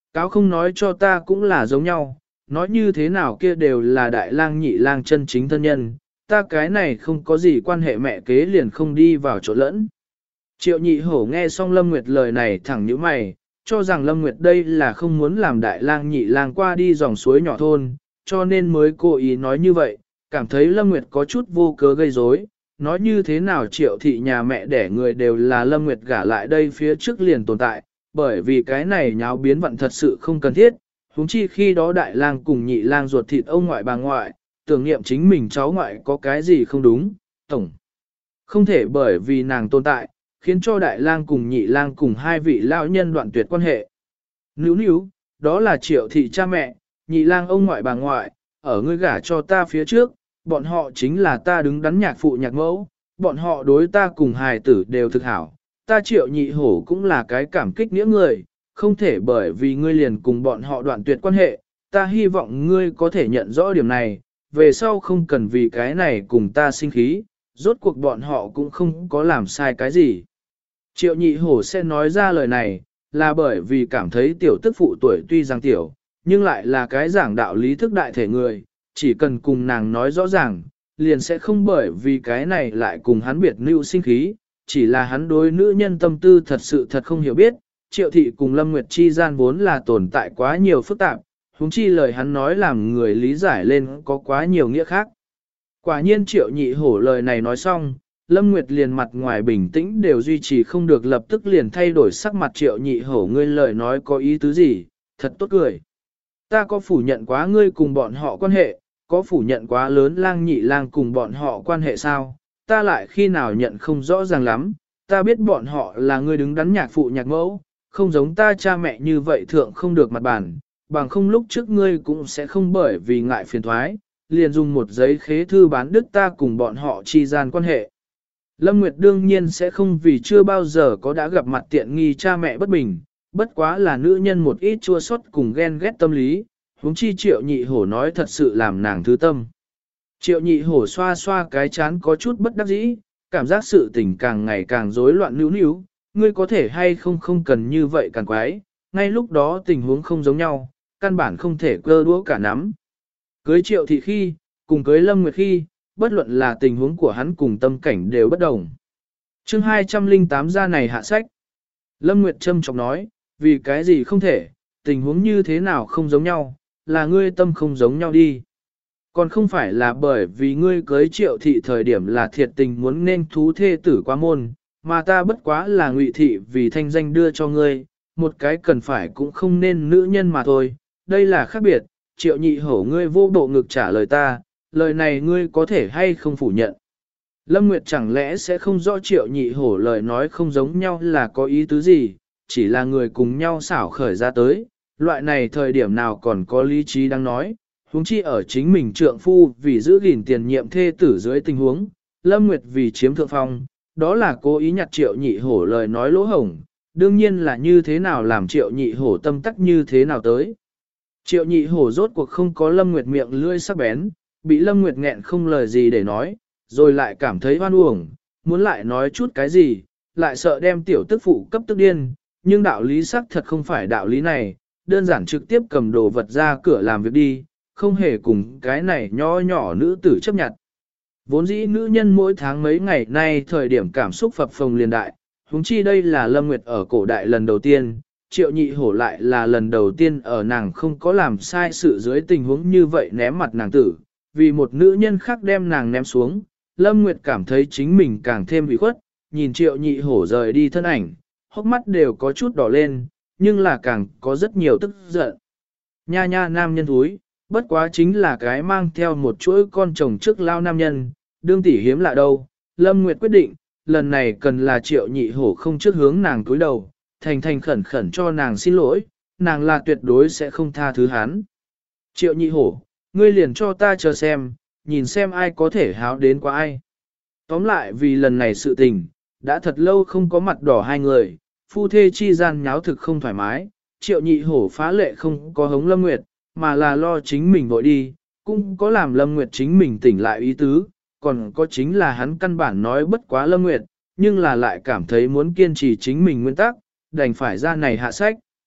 Cáo không nói cho ta cũng là giống nhau, nói như thế nào kia đều là đại lang nhị lang chân chính thân nhân, ta cái này không có gì quan hệ mẹ kế liền không đi vào chỗ lẫn. Triệu nhị hổ nghe xong Lâm Nguyệt lời này thẳng nhíu mày, cho rằng Lâm Nguyệt đây là không muốn làm đại lang nhị lang qua đi dòng suối nhỏ thôn, cho nên mới cố ý nói như vậy, cảm thấy Lâm Nguyệt có chút vô cớ gây rối. Nói như thế nào Triệu thị nhà mẹ đẻ người đều là Lâm Nguyệt gả lại đây phía trước liền tồn tại, bởi vì cái này nháo biến vận thật sự không cần thiết, huống chi khi đó đại lang cùng nhị lang ruột thịt ông ngoại bà ngoại, tưởng niệm chính mình cháu ngoại có cái gì không đúng, tổng. Không thể bởi vì nàng tồn tại, khiến cho đại lang cùng nhị lang cùng hai vị lão nhân đoạn tuyệt quan hệ. Níu níu, đó là Triệu thị cha mẹ, nhị lang ông ngoại bà ngoại, ở ngươi gả cho ta phía trước, bọn họ chính là ta đứng đắn nhạc phụ nhạc mẫu, bọn họ đối ta cùng hài tử đều thực hảo, ta Triệu nhị hổ cũng là cái cảm kích nghĩa người, không thể bởi vì ngươi liền cùng bọn họ đoạn tuyệt quan hệ, ta hy vọng ngươi có thể nhận rõ điểm này, về sau không cần vì cái này cùng ta sinh khí, rốt cuộc bọn họ cũng không có làm sai cái gì. Triệu nhị hổ sẽ nói ra lời này, là bởi vì cảm thấy tiểu tức phụ tuổi tuy rằng tiểu, nhưng lại là cái giảng đạo lý thức đại thể người, chỉ cần cùng nàng nói rõ ràng, liền sẽ không bởi vì cái này lại cùng hắn biệt lưu sinh khí, chỉ là hắn đối nữ nhân tâm tư thật sự thật không hiểu biết, Triệu thị cùng Lâm Nguyệt chi gian vốn là tồn tại quá nhiều phức tạp, huống chi lời hắn nói làm người lý giải lên có quá nhiều nghĩa khác. Quả nhiên Triệu nhị hổ lời này nói xong, Lâm Nguyệt liền mặt ngoài bình tĩnh đều duy trì không được, lập tức liền thay đổi sắc mặt. Triệu nhị hổ, ngươi lời nói có ý tứ gì, thật tốt cười. Ta có phủ nhận quá ngươi cùng bọn họ quan hệ, có phủ nhận quá lớn lang nhị lang cùng bọn họ quan hệ sao, ta lại khi nào nhận không rõ ràng lắm, ta biết bọn họ là ngươi đứng đắn nhạc phụ nhạc mẫu, không giống ta cha mẹ như vậy thượng không được mặt bản, bằng không lúc trước ngươi cũng sẽ không bởi vì ngại phiền thoái, liền dùng một giấy khế thư bán đức ta cùng bọn họ chi gian quan hệ. Lâm Nguyệt đương nhiên sẽ không vì chưa bao giờ có đã gặp mặt tiện nghi cha mẹ bất bình, bất quá là nữ nhân một ít chua xót cùng ghen ghét tâm lý, huống chi Triệu nhị hổ nói thật sự làm nàng thứ tâm. Triệu nhị hổ xoa xoa cái chán có chút bất đắc dĩ, cảm giác sự tình càng ngày càng rối loạn níu níu, ngươi có thể hay không cần như vậy càng quái, ngay lúc đó tình huống không giống nhau, căn bản không thể cơ đũa cả nắm. Cưới Triệu thị khi, cùng cưới Lâm Nguyệt khi, bất luận là tình huống của hắn cùng tâm cảnh đều bất đồng. Chương 208 ra này hạ sách. Lâm Nguyệt châm chọc nói, vì cái gì không thể, tình huống như thế nào không giống nhau, là ngươi tâm không giống nhau đi. Còn không phải là bởi vì ngươi cưới Triệu thị thời điểm là thiệt tình muốn nên thú thê tử qua môn, mà ta bất quá là ngụy thị vì thanh danh đưa cho ngươi, một cái cần phải cũng không nên nữ nhân mà thôi, đây là khác biệt. Triệu nhị hổ, ngươi vô bộ ngực trả lời ta, lời này ngươi có thể hay không phủ nhận. Lâm Nguyệt chẳng lẽ sẽ không rõ Triệu nhị hổ lời nói không giống nhau là có ý tứ gì, chỉ là người cùng nhau xảo khởi ra tới, loại này thời điểm nào còn có lý trí đang nói, huống chi ở chính mình trượng phu vì giữ gìn tiền nhiệm thê tử dưới tình huống, Lâm Nguyệt vì chiếm thượng phong, đó là cố ý nhặt Triệu nhị hổ lời nói lỗ hổng, đương nhiên là như thế nào làm Triệu nhị hổ tâm tắc như thế nào tới. Triệu nhị hổ rốt cuộc không có Lâm Nguyệt miệng lưỡi sắc bén, bị Lâm Nguyệt nghẹn không lời gì để nói, rồi lại cảm thấy hoan uổng, muốn lại nói chút cái gì, lại sợ đem tiểu tức phụ cấp tức điên, nhưng đạo lý sắc thật không phải đạo lý này, đơn giản trực tiếp cầm đồ vật ra cửa làm việc đi, không hề cùng cái này nho nhỏ nữ tử chấp nhận. Vốn dĩ nữ nhân mỗi tháng mấy ngày nay thời điểm cảm xúc phập phồng liền đại, huống chi đây là Lâm Nguyệt ở cổ đại lần đầu tiên, Triệu nhị hổ lại là lần đầu tiên ở nàng không có làm sai sự dưới tình huống như vậy ném mặt nàng tử, vì một nữ nhân khác đem nàng ném xuống, Lâm Nguyệt cảm thấy chính mình càng thêm bị khuất, nhìn Triệu nhị hổ rời đi thân ảnh, hốc mắt đều có chút đỏ lên, nhưng là càng có rất nhiều tức giận. Nha nha nam nhân thúi, bất quá chính là cái mang theo một chuỗi con chồng trước lao nam nhân, đương tỷ hiếm lạ đâu. Lâm Nguyệt quyết định, lần này cần là Triệu nhị hổ không trước hướng nàng cúi đầu, thành thành khẩn khẩn cho nàng xin lỗi, nàng là tuyệt đối sẽ không tha thứ hắn. Triệu nhị hổ, ngươi liền cho ta chờ xem, nhìn xem ai có thể háo đến qua ai. Tóm lại vì lần này sự tình, đã thật lâu không có mặt đỏ hai người, phu thê chi gian nháo thực không thoải mái, Triệu nhị hổ phá lệ không có hống Lâm Nguyệt, mà là lo chính mình vội đi, cũng có làm Lâm Nguyệt chính mình tỉnh lại ý tứ, còn có chính là hắn căn bản nói bất quá Lâm Nguyệt, nhưng là lại cảm thấy muốn kiên trì chính mình nguyên tắc, đành phải ra này hạ sách.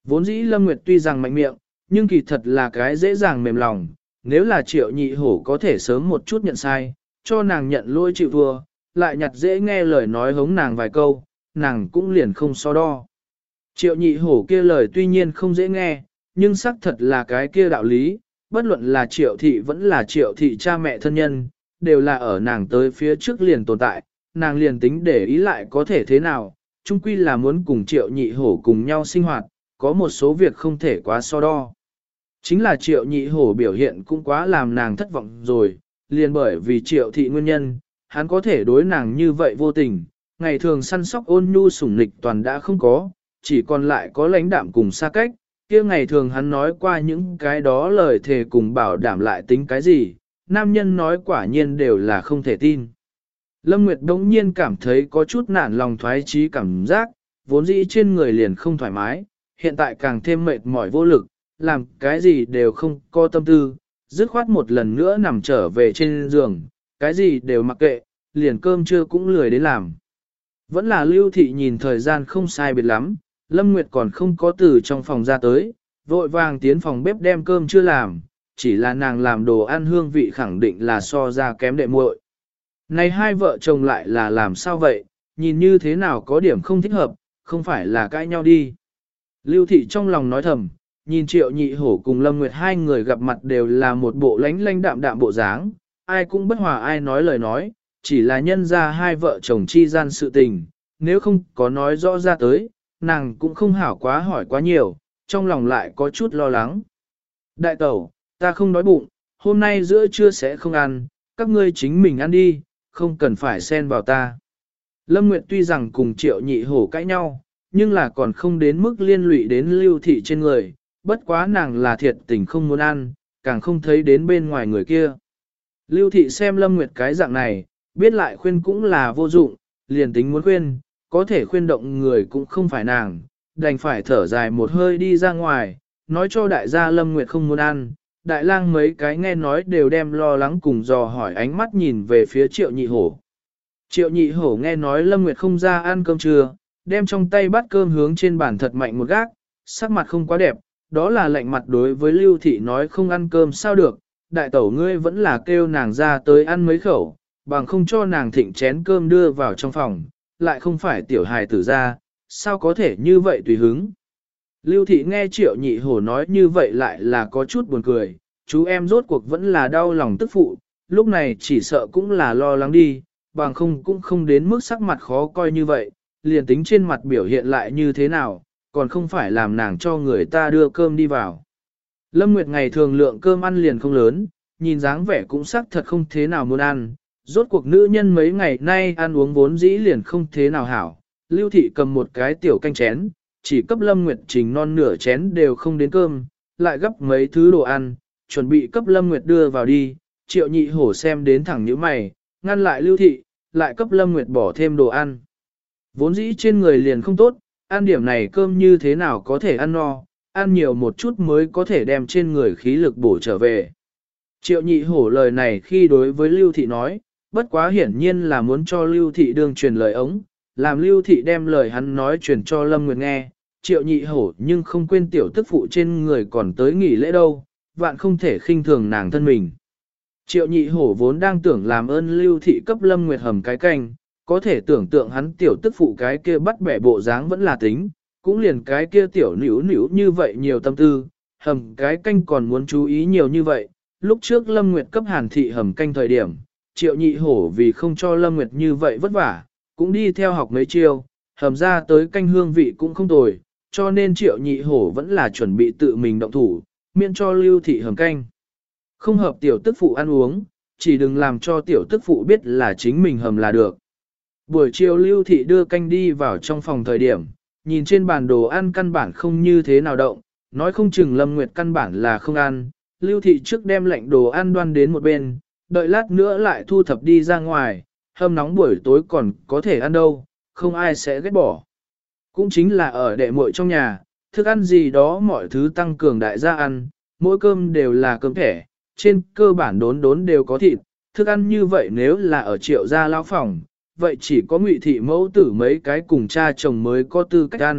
Vốn dĩ Lâm Nguyệt tuy rằng mạnh miệng, nhưng kỳ thật là cái dễ dàng mềm lòng, nếu là Triệu Nhị Hổ có thể sớm một chút nhận sai, cho nàng nhận lỗi chịu thua, lại nhặt dễ nghe lời nói hống nàng vài câu, nàng cũng liền không so đo. Triệu Nhị Hổ kia lời tuy nhiên không dễ nghe, nhưng xác thật là cái kia đạo lý, bất luận là Triệu Thị vẫn là Triệu Thị cha mẹ thân nhân, đều là ở nàng tới phía trước liền tồn tại, nàng liền tính để ý lại có thể thế nào, chung quy là muốn cùng Triệu Nhị Hổ cùng nhau sinh hoạt, có một số việc không thể quá so đo. Chính là Triệu Nhị Hổ biểu hiện cũng quá làm nàng thất vọng rồi, liền bởi vì Triệu Thị nguyên nhân, hắn có thể đối nàng như vậy vô tình, ngày thường săn sóc ôn nhu sủng nịch toàn đã không có, chỉ còn lại có lãnh đạm cùng xa cách, kia ngày thường hắn nói qua những cái đó lời thề cùng bảo đảm lại tính cái gì, nam nhân nói quả nhiên đều là không thể tin. Lâm Nguyệt đống nhiên cảm thấy có chút nản lòng thoái chí cảm giác, vốn dĩ trên người liền không thoải mái, hiện tại càng thêm mệt mỏi vô lực, làm cái gì đều không có tâm tư, dứt khoát một lần nữa nằm trở về trên giường, cái gì đều mặc kệ, liền cơm trưa cũng lười đến làm. Vẫn là Lưu Thị nhìn thời gian không sai biệt lắm, Lâm Nguyệt còn không có từ trong phòng ra tới, vội vàng tiến phòng bếp đem cơm chưa làm, chỉ là nàng làm đồ ăn hương vị khẳng định là so ra kém đệ muội. Này hai vợ chồng lại là làm sao vậy, nhìn như thế nào có điểm không thích hợp, không phải là cãi nhau đi. Lưu Thị trong lòng nói thầm, nhìn Triệu Nhị Hổ cùng Lâm Nguyệt hai người gặp mặt đều là một bộ lánh đạm đạm bộ dáng, ai cũng bất hòa ai nói lời nói, chỉ là nhân ra hai vợ chồng chi gian sự tình, nếu không có nói rõ ra tới, nàng cũng không hảo quá hỏi quá nhiều, trong lòng lại có chút lo lắng. Đại tẩu, ta không đói bụng, hôm nay giữa trưa sẽ không ăn, các ngươi chính mình ăn đi, không cần phải xen vào ta. Lâm Nguyệt tuy rằng cùng Triệu Nhị Hổ cãi nhau, nhưng là còn không đến mức liên lụy đến Lưu Thị trên người, bất quá nàng là thiệt tình không muốn ăn, càng không thấy đến bên ngoài người kia. Lưu Thị xem Lâm Nguyệt cái dạng này, biết lại khuyên cũng là vô dụng, liền tính muốn khuyên, có thể khuyên động người cũng không phải nàng, đành phải thở dài một hơi đi ra ngoài, nói cho đại gia Lâm Nguyệt không muốn ăn. Đại lang mấy cái nghe nói đều đem lo lắng cùng dò hỏi ánh mắt nhìn về phía Triệu Nhị Hổ. Triệu Nhị Hổ nghe nói Lâm Nguyệt không ra ăn cơm trưa, đem trong tay bát cơm hướng trên bàn thật mạnh một gác, sắc mặt không quá đẹp, đó là lạnh mặt đối với Lưu Thị nói không ăn cơm sao được, đại tẩu ngươi vẫn là kêu nàng ra tới ăn mấy khẩu, bằng không cho nàng thịnh chén cơm đưa vào trong phòng, lại không phải tiểu hài tử ra, sao có thể như vậy tùy hứng. Lưu Thị nghe Triệu Nhị Hổ nói như vậy lại là có chút buồn cười, chú em rốt cuộc vẫn là đau lòng tức phụ, lúc này chỉ sợ cũng là lo lắng đi, bằng không cũng không đến mức sắc mặt khó coi như vậy, liền tính trên mặt biểu hiện lại như thế nào, còn không phải làm nàng cho người ta đưa cơm đi vào. Lâm Nguyệt ngày thường lượng cơm ăn liền không lớn, nhìn dáng vẻ cũng sắc thật không thế nào muốn ăn, rốt cuộc nữ nhân mấy ngày nay ăn uống vốn dĩ liền không thế nào hảo. Lưu Thị cầm một cái tiểu canh chén, chỉ cấp Lâm Nguyệt Trình non nửa chén đều không đến cơm, lại gấp mấy thứ đồ ăn, chuẩn bị cấp Lâm Nguyệt đưa vào đi. Triệu Nhị Hổ xem đến thẳng nhíu mày, ngăn lại Lưu Thị, lại cấp Lâm Nguyệt bỏ thêm đồ ăn. Vốn dĩ trên người liền không tốt, ăn điểm này cơm như thế nào có thể ăn no, ăn nhiều một chút mới có thể đem trên người khí lực bổ trở về. Triệu Nhị Hổ lời này khi đối với Lưu Thị nói, bất quá hiển nhiên là muốn cho Lưu Thị đương truyền lời ống, làm Lưu Thị đem lời hắn nói truyền cho Lâm Nguyệt nghe. Triệu Nhị Hổ nhưng không quên tiểu tức phụ trên người còn tới nghỉ lễ đâu, vạn không thể khinh thường nàng thân mình. Triệu Nhị Hổ vốn đang tưởng làm ơn Lưu Thị cấp Lâm Nguyệt hầm cái canh, có thể tưởng tượng hắn tiểu tức phụ cái kia bắt bẻ bộ dáng vẫn là tính, cũng liền cái kia tiểu nữu nữu như vậy nhiều tâm tư, hầm cái canh còn muốn chú ý nhiều như vậy. Lúc trước Lâm Nguyệt cấp Hàn Thị hầm canh thời điểm, Triệu Nhị Hổ vì không cho Lâm Nguyệt như vậy vất vả, cũng đi theo học mấy chiêu, hầm ra tới canh hương vị cũng không tồi, cho nên Triệu Nhị Hổ vẫn là chuẩn bị tự mình động thủ, miễn cho Lưu Thị hầm canh. Không hợp tiểu tức phụ ăn uống, chỉ đừng làm cho tiểu tức phụ biết là chính mình hầm là được. Buổi chiều Lưu Thị đưa canh đi vào trong phòng thời điểm, nhìn trên bàn đồ ăn căn bản không như thế nào động, nói không chừng Lâm Nguyệt căn bản là không ăn. Lưu Thị trước đem lạnh đồ ăn đoan đến một bên, đợi lát nữa lại thu thập đi ra ngoài, hâm nóng buổi tối còn có thể ăn đâu, không ai sẽ ghét bỏ. Cũng chính là ở đệ muội trong nhà, thức ăn gì đó mọi thứ tăng cường đại gia ăn, mỗi cơm đều là cơm thẻ, trên cơ bản đốn đốn đều có thịt, thức ăn như vậy nếu là ở Triệu gia lão phòng, vậy chỉ có Ngụy Thị mẫu tử mấy cái cùng cha chồng mới có tư cách ăn,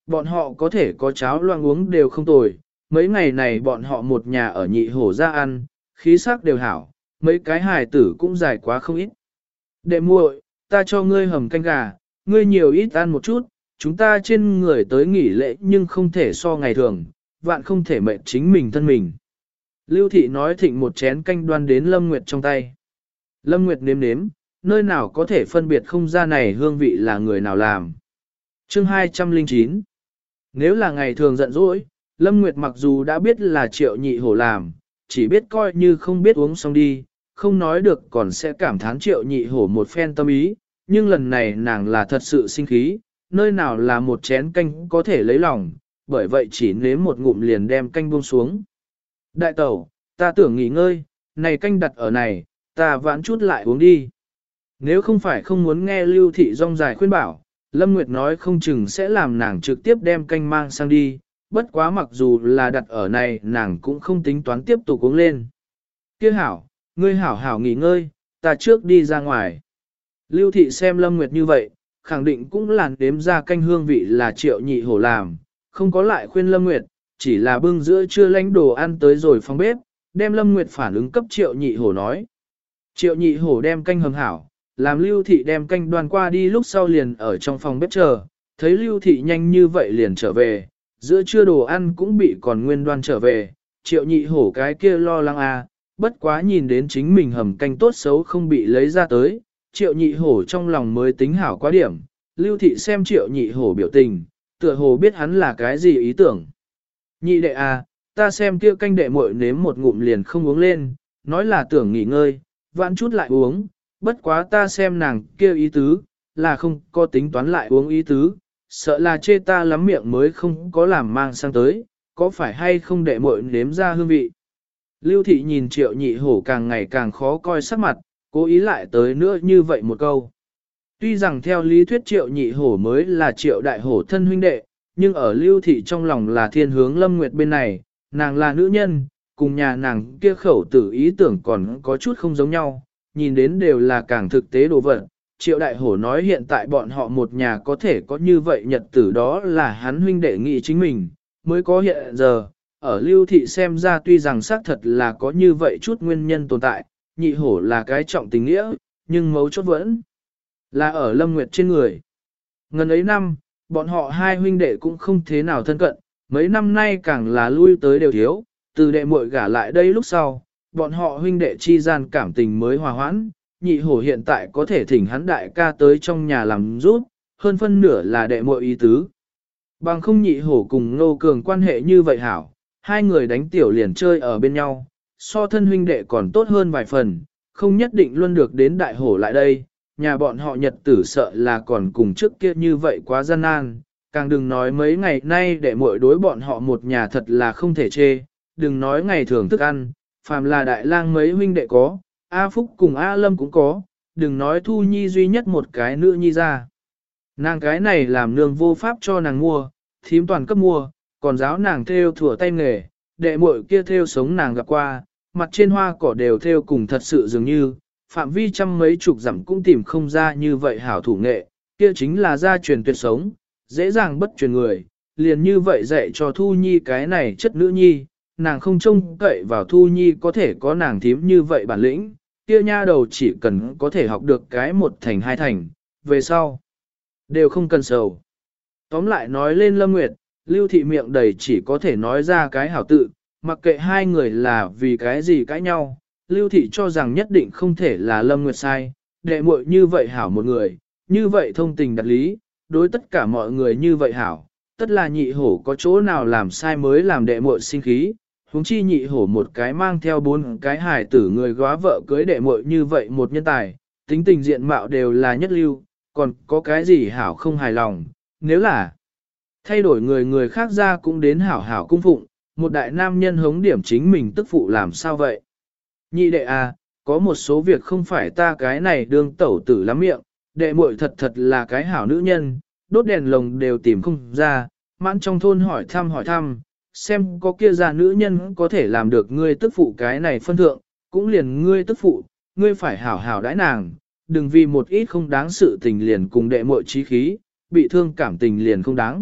bọn họ có thể có cháo loang uống đều không tồi, mấy ngày này bọn họ một nhà ở nhị hổ ra ăn, khí sắc đều hảo, mấy cái hài tử cũng dài quá không ít. Đệ muội, ta cho ngươi hầm canh gà, ngươi nhiều ít ăn một chút, chúng ta trên người tới nghỉ lễ nhưng không thể so ngày thường, vạn không thể mệt chính mình thân mình. Lưu thị nói thịnh một chén canh đoan đến Lâm Nguyệt trong tay. Lâm Nguyệt nếm nếm, nơi nào có thể phân biệt không ra này hương vị là người nào làm. Chương 209. Nếu là ngày thường giận dỗi, Lâm Nguyệt mặc dù đã biết là Triệu Nhị Hổ làm, chỉ biết coi như không biết uống xong đi, không nói được còn sẽ cảm thán Triệu Nhị Hổ một phen tâm ý, nhưng lần này nàng là thật sự sinh khí, nơi nào là một chén canh có thể lấy lòng, bởi vậy chỉ nếm một ngụm liền đem canh buông xuống. Đại tẩu, ta tưởng nghỉ ngơi, này canh đặt ở này, ta vãn chút lại uống đi. Nếu không phải không muốn nghe Lưu Thị rong dài khuyên bảo, Lâm Nguyệt nói không chừng sẽ làm nàng trực tiếp đem canh mang sang đi, bất quá mặc dù là đặt ở này nàng cũng không tính toán tiếp tục uống lên. Kia hảo, ngươi hảo hảo nghỉ ngơi, ta trước đi ra ngoài. Lưu Thị xem Lâm Nguyệt như vậy, khẳng định cũng làn đếm ra canh hương vị là Triệu Nhị Hổ làm, không có lại khuyên Lâm Nguyệt, chỉ là bưng giữa trưa lánh đồ ăn tới rồi phòng bếp, đem Lâm Nguyệt phản ứng cấp Triệu Nhị Hổ nói. Triệu Nhị Hổ đem canh hầm hảo, làm Lưu Thị đem canh đoan qua đi lúc sau liền ở trong phòng bếp chờ, thấy Lưu Thị nhanh như vậy liền trở về, giữa trưa đồ ăn cũng bị còn nguyên đoan trở về, Triệu Nhị Hổ cái kia lo lắng à, bất quá nhìn đến chính mình hầm canh tốt xấu không bị lấy ra tới, Triệu Nhị Hổ trong lòng mới tính hảo quá điểm, Lưu Thị xem Triệu Nhị Hổ biểu tình, tựa hồ biết hắn là cái gì ý tưởng. Nhị đệ à, ta xem kia canh đệ muội nếm một ngụm liền không uống lên, nói là tưởng nghỉ ngơi, vãn chút lại uống, bất quá ta xem nàng kia ý tứ, là không có tính toán lại uống ý tứ, sợ là chê ta lắm miệng mới không có làm mang sang tới, có phải hay không đệ muội nếm ra hương vị. Lưu Thị nhìn Triệu Nhị Hổ càng ngày càng khó coi sắc mặt, cố ý lại tới nữa như vậy một câu. Tuy rằng theo lý thuyết Triệu Nhị Hổ mới là Triệu Đại Hổ thân huynh đệ, nhưng ở Lưu Thị trong lòng là thiên hướng Lâm Nguyệt bên này, nàng là nữ nhân, cùng nhà nàng kia khẩu tử ý tưởng còn có chút không giống nhau, nhìn đến đều là càng thực tế đồ vật. Triệu Đại Hổ nói hiện tại bọn họ một nhà có thể có như vậy nhật tử đó là hắn huynh đệ nghị chính mình, mới có hiện giờ. Ở Lưu Thị xem ra tuy rằng xác thật là có như vậy chút nguyên nhân tồn tại, Nhị Hổ là cái trọng tình nghĩa, nhưng mấu chốt vẫn là ở Lâm Nguyệt trên người. Ngần ấy năm, bọn họ hai huynh đệ cũng không thế nào thân cận, mấy năm nay càng là lui tới đều thiếu, từ đệ muội gả lại đây lúc sau, bọn họ huynh đệ chi gian cảm tình mới hòa hoãn, Nhị Hổ hiện tại có thể thỉnh hắn đại ca tới trong nhà làm giúp, hơn phân nửa là đệ muội ý tứ. Bằng không Nhị Hổ cùng Ngô Cường quan hệ như vậy hảo, hai người đánh tiểu liền chơi ở bên nhau, so thân huynh đệ còn tốt hơn vài phần, không nhất định luôn được đến đại hổ lại đây, nhà bọn họ nhật tử sợ là còn cùng trước kia như vậy quá gian nan, càng đừng nói mấy ngày nay để muội đối bọn họ một nhà thật là không thể chê, đừng nói ngày thường thức ăn, phàm là đại lang mấy huynh đệ có, A Phúc cùng A Lâm cũng có, đừng nói Thu Nhi duy nhất một cái nữ nhi ra. Nàng cái này làm nương vô pháp cho nàng mua, thím toàn cấp mua, còn giáo nàng theo thủa tay nghề, đệ muội kia theo sống nàng gặp qua, mặt trên hoa cỏ đều theo cùng thật sự dường như, phạm vi trăm mấy chục dặm cũng tìm không ra như vậy hảo thủ nghệ, kia chính là gia truyền tuyệt sống, dễ dàng bất truyền người, liền như vậy dạy cho Thu Nhi cái này chất nữ nhi, nàng không trông cậy vào Thu Nhi có thể có nàng thím như vậy bản lĩnh, kia nha đầu chỉ cần có thể học được cái một thành hai thành, về sau, đều không cần sầu. Tóm lại nói lên Lâm Nguyệt, Lưu Thị miệng đầy chỉ có thể nói ra cái hảo tự, mặc kệ hai người là vì cái gì cãi nhau, Lưu Thị cho rằng nhất định không thể là Lâm Nguyệt sai, đệ muội như vậy hảo một người, như vậy thông tình đặt lý, đối tất cả mọi người như vậy hảo, tất là Nhị Hổ có chỗ nào làm sai mới làm đệ muội sinh khí, huống chi Nhị Hổ một cái mang theo 4 cái hài tử người góa vợ cưới đệ muội như vậy một nhân tài, tính tình diện mạo đều là nhất lưu, còn có cái gì hảo không hài lòng, nếu là thay đổi người khác ra cũng đến hảo hảo cung phụng, một đại nam nhân hống điểm chính mình tức phụ làm sao vậy? Nhị đệ à, có một số việc không phải ta cái này đương tẩu tử lắm miệng, đệ muội thật thật là cái hảo nữ nhân, đốt đèn lồng đều tìm không ra, mãn trong thôn hỏi thăm, xem có kia già nữ nhân có thể làm được ngươi tức phụ cái này phân thượng, cũng liền ngươi tức phụ, ngươi phải hảo hảo đãi nàng, đừng vì một ít không đáng sự tình liền cùng đệ muội chí khí, bị thương cảm tình liền không đáng.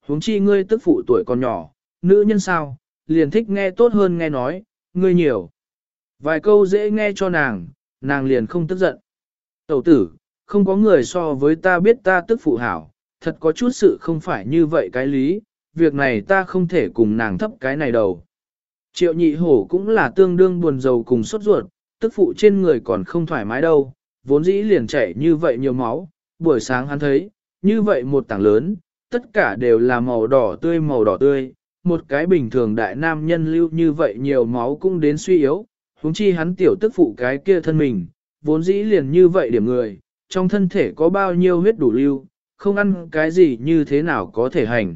Huống chi ngươi tức phụ tuổi còn nhỏ, nữ nhân sao, liền thích nghe tốt hơn nghe nói, ngươi nhiều. Vài câu dễ nghe cho nàng liền không tức giận. Tẩu tử, không có người so với ta biết ta tức phụ hảo, thật có chút sự không phải như vậy cái lý, việc này ta không thể cùng nàng thấp cái này đầu. Triệu nhị hổ cũng là tương đương buồn rầu cùng sốt ruột, tức phụ trên người còn không thoải mái đâu, vốn dĩ liền chảy như vậy nhiều máu, buổi sáng hắn thấy, như vậy một tảng lớn, tất cả đều là màu đỏ tươi, một cái bình thường đại nam nhân lưu như vậy nhiều máu cũng đến suy yếu, huống chi hắn tiểu tức phụ cái kia thân mình, vốn dĩ liền như vậy điểm người, trong thân thể có bao nhiêu huyết đủ lưu, không ăn cái gì như thế nào có thể hành.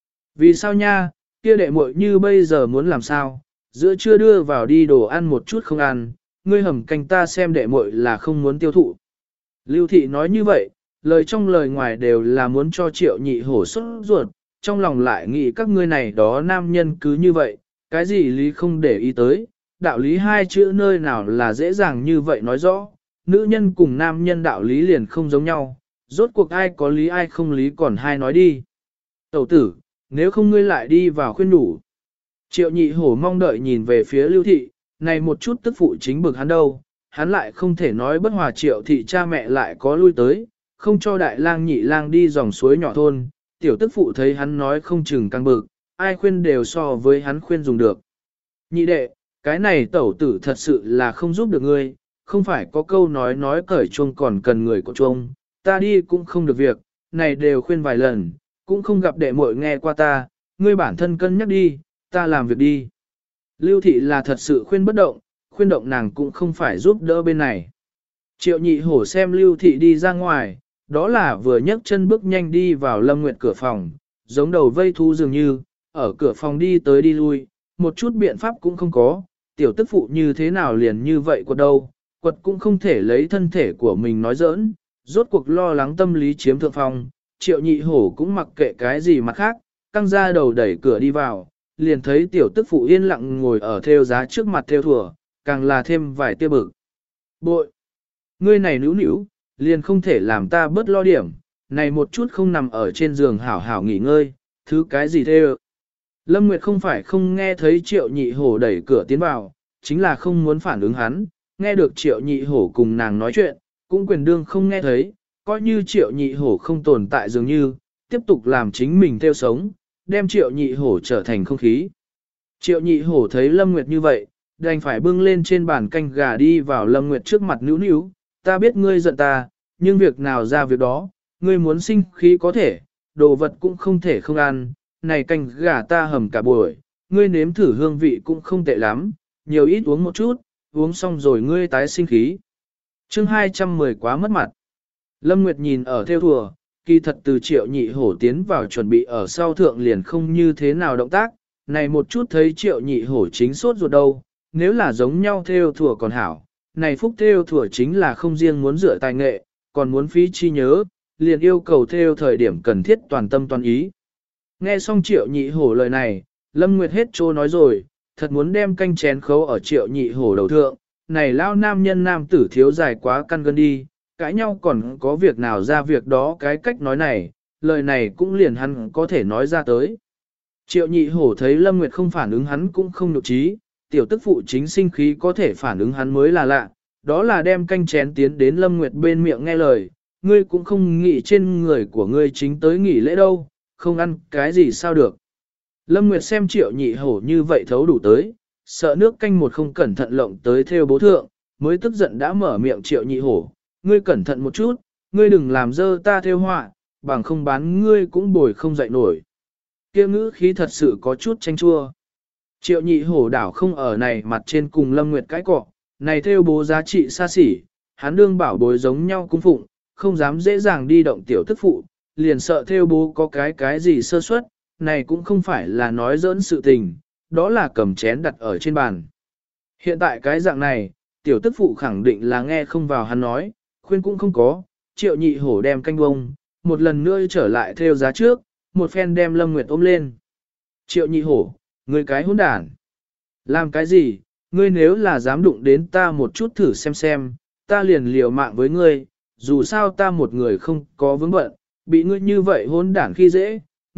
Vì sao nha, kia đệ muội như bây giờ muốn làm sao, giữa trưa đưa vào đi đồ ăn một chút không ăn, ngươi hầm canh ta xem đệ muội là không muốn tiêu thụ. Lưu thị nói như vậy, lời trong lời ngoài đều là muốn cho triệu nhị hổ sốt ruột, trong lòng lại nghĩ các ngươi này đó nam nhân cứ như vậy, cái gì lý không để ý tới, đạo lý hai chữ nơi nào là dễ dàng như vậy nói rõ, nữ nhân cùng nam nhân đạo lý liền không giống nhau, rốt cuộc ai có lý ai không lý còn hai nói đi. Tẩu tử, nếu không ngươi lại đi vào khuyên đủ. Triệu nhị hổ mong đợi nhìn về phía lưu thị, này một chút tức phụ chính bực hắn đâu, hắn lại không thể nói bất hòa triệu thị cha mẹ lại có lui tới, không cho đại lang nhị lang đi dòng suối nhỏ thôn, tiểu tức phụ thấy hắn nói không chừng căng bực, ai khuyên đều so với hắn khuyên dùng được. Nhị đệ, cái này tẩu tử thật sự là không giúp được ngươi, không phải có câu nói cởi chuông còn cần người của chuông, ta đi cũng không được việc, này đều khuyên vài lần, cũng không gặp đệ muội nghe qua ta, ngươi bản thân cân nhắc đi, ta làm việc đi. Lưu thị là thật sự khuyên bất động, khuyên động nàng cũng không phải giúp đỡ bên này. Triệu nhị hổ xem lưu thị đi ra ngoài, đó là vừa nhấc chân bước nhanh đi vào Lâm Nguyệt cửa phòng, giống đầu vây thú dường như, ở cửa phòng đi tới đi lui, một chút biện pháp cũng không có, tiểu tức phụ như thế nào liền như vậy quật đâu, quật cũng không thể lấy thân thể của mình nói giỡn, rốt cuộc lo lắng tâm lý chiếm thượng phong, triệu nhị hổ cũng mặc kệ cái gì mặt khác, căng ra đầu đẩy cửa đi vào, liền thấy tiểu tức phụ yên lặng ngồi ở theo giá trước mặt theo thùa, càng là thêm vài tia bực. Bội! Ngươi này nữu nữu, liền không thể làm ta bớt lo điểm, này một chút không nằm ở trên giường hảo hảo nghỉ ngơi, thứ cái gì thế ơ. Lâm Nguyệt không phải không nghe thấy triệu nhị hổ đẩy cửa tiến vào, chính là không muốn phản ứng hắn, nghe được triệu nhị hổ cùng nàng nói chuyện, cũng quyền đương không nghe thấy, coi như triệu nhị hổ không tồn tại dường như, tiếp tục làm chính mình theo sống, đem triệu nhị hổ trở thành không khí. Triệu nhị hổ thấy Lâm Nguyệt như vậy, đành phải bưng lên trên bàn canh gà đi vào Lâm Nguyệt trước mặt nữu nữu, ta biết ngươi giận ta, nhưng việc nào ra việc đó, ngươi muốn sinh khí có thể, đồ vật cũng không thể không ăn, này canh gà ta hầm cả buổi, ngươi nếm thử hương vị cũng không tệ lắm, nhiều ít uống một chút, uống xong rồi ngươi tái sinh khí. Chương 210 quá mất mặt. Lâm Nguyệt nhìn ở theo thùa, kỳ thật từ triệu nhị hổ tiến vào chuẩn bị ở sau thượng liền không như thế nào động tác, này một chút thấy triệu nhị hổ chính sốt ruột đâu, nếu là giống nhau theo thùa còn hảo, này phúc theo thùa chính là không riêng muốn rửa tài nghệ, còn muốn phí chi nhớ, liền yêu cầu theo thời điểm cần thiết toàn tâm toàn ý. Nghe xong triệu nhị hổ lời này, Lâm Nguyệt hết trô nói rồi, thật muốn đem canh chén khấu ở triệu nhị hổ đầu thượng, này lao nam nhân nam tử thiếu dài quá căn gân đi, cãi nhau còn có việc nào ra việc đó cái cách nói này, lời này cũng liền hắn có thể nói ra tới. Triệu nhị hổ thấy Lâm Nguyệt không phản ứng hắn cũng không nhục trí, tiểu tức phụ chính sinh khí có thể phản ứng hắn mới là lạ, đó là đem canh chén tiến đến Lâm Nguyệt bên miệng nghe lời, ngươi cũng không nghĩ trên người của ngươi chính tới nghỉ lễ đâu, không ăn cái gì sao được. Lâm Nguyệt xem triệu nhị hổ như vậy thấu đủ tới, sợ nước canh một không cẩn thận lộng tới theo bố thượng, mới tức giận đã mở miệng triệu nhị hổ, ngươi cẩn thận một chút, ngươi đừng làm dơ ta theo họa, bằng không bán ngươi cũng bồi không dậy nổi. Kia ngữ khí thật sự có chút chanh chua. Triệu nhị hổ đảo không ở này mặt trên cùng Lâm Nguyệt cãi cọ, này theo bố giá trị xa xỉ, hắn đương bảo bối giống nhau cung phụng, không dám dễ dàng đi động tiểu tức phụ, liền sợ theo bố có cái gì sơ suất, này cũng không phải là nói giỡn sự tình, đó là cầm chén đặt ở trên bàn. Hiện tại cái dạng này, tiểu tức phụ khẳng định là nghe không vào hắn nói, khuyên cũng không có, triệu nhị hổ đem canh bông, một lần nữa trở lại theo giá trước, một phen đem Lâm Nguyệt ôm lên. Triệu nhị hổ, ngươi cái hỗn đản. Làm cái gì, ngươi nếu là dám đụng đến ta một chút thử xem, ta liền liều mạng với ngươi, dù sao ta một người không có vướng bận, bị ngươi như vậy hỗn đản khi dễ,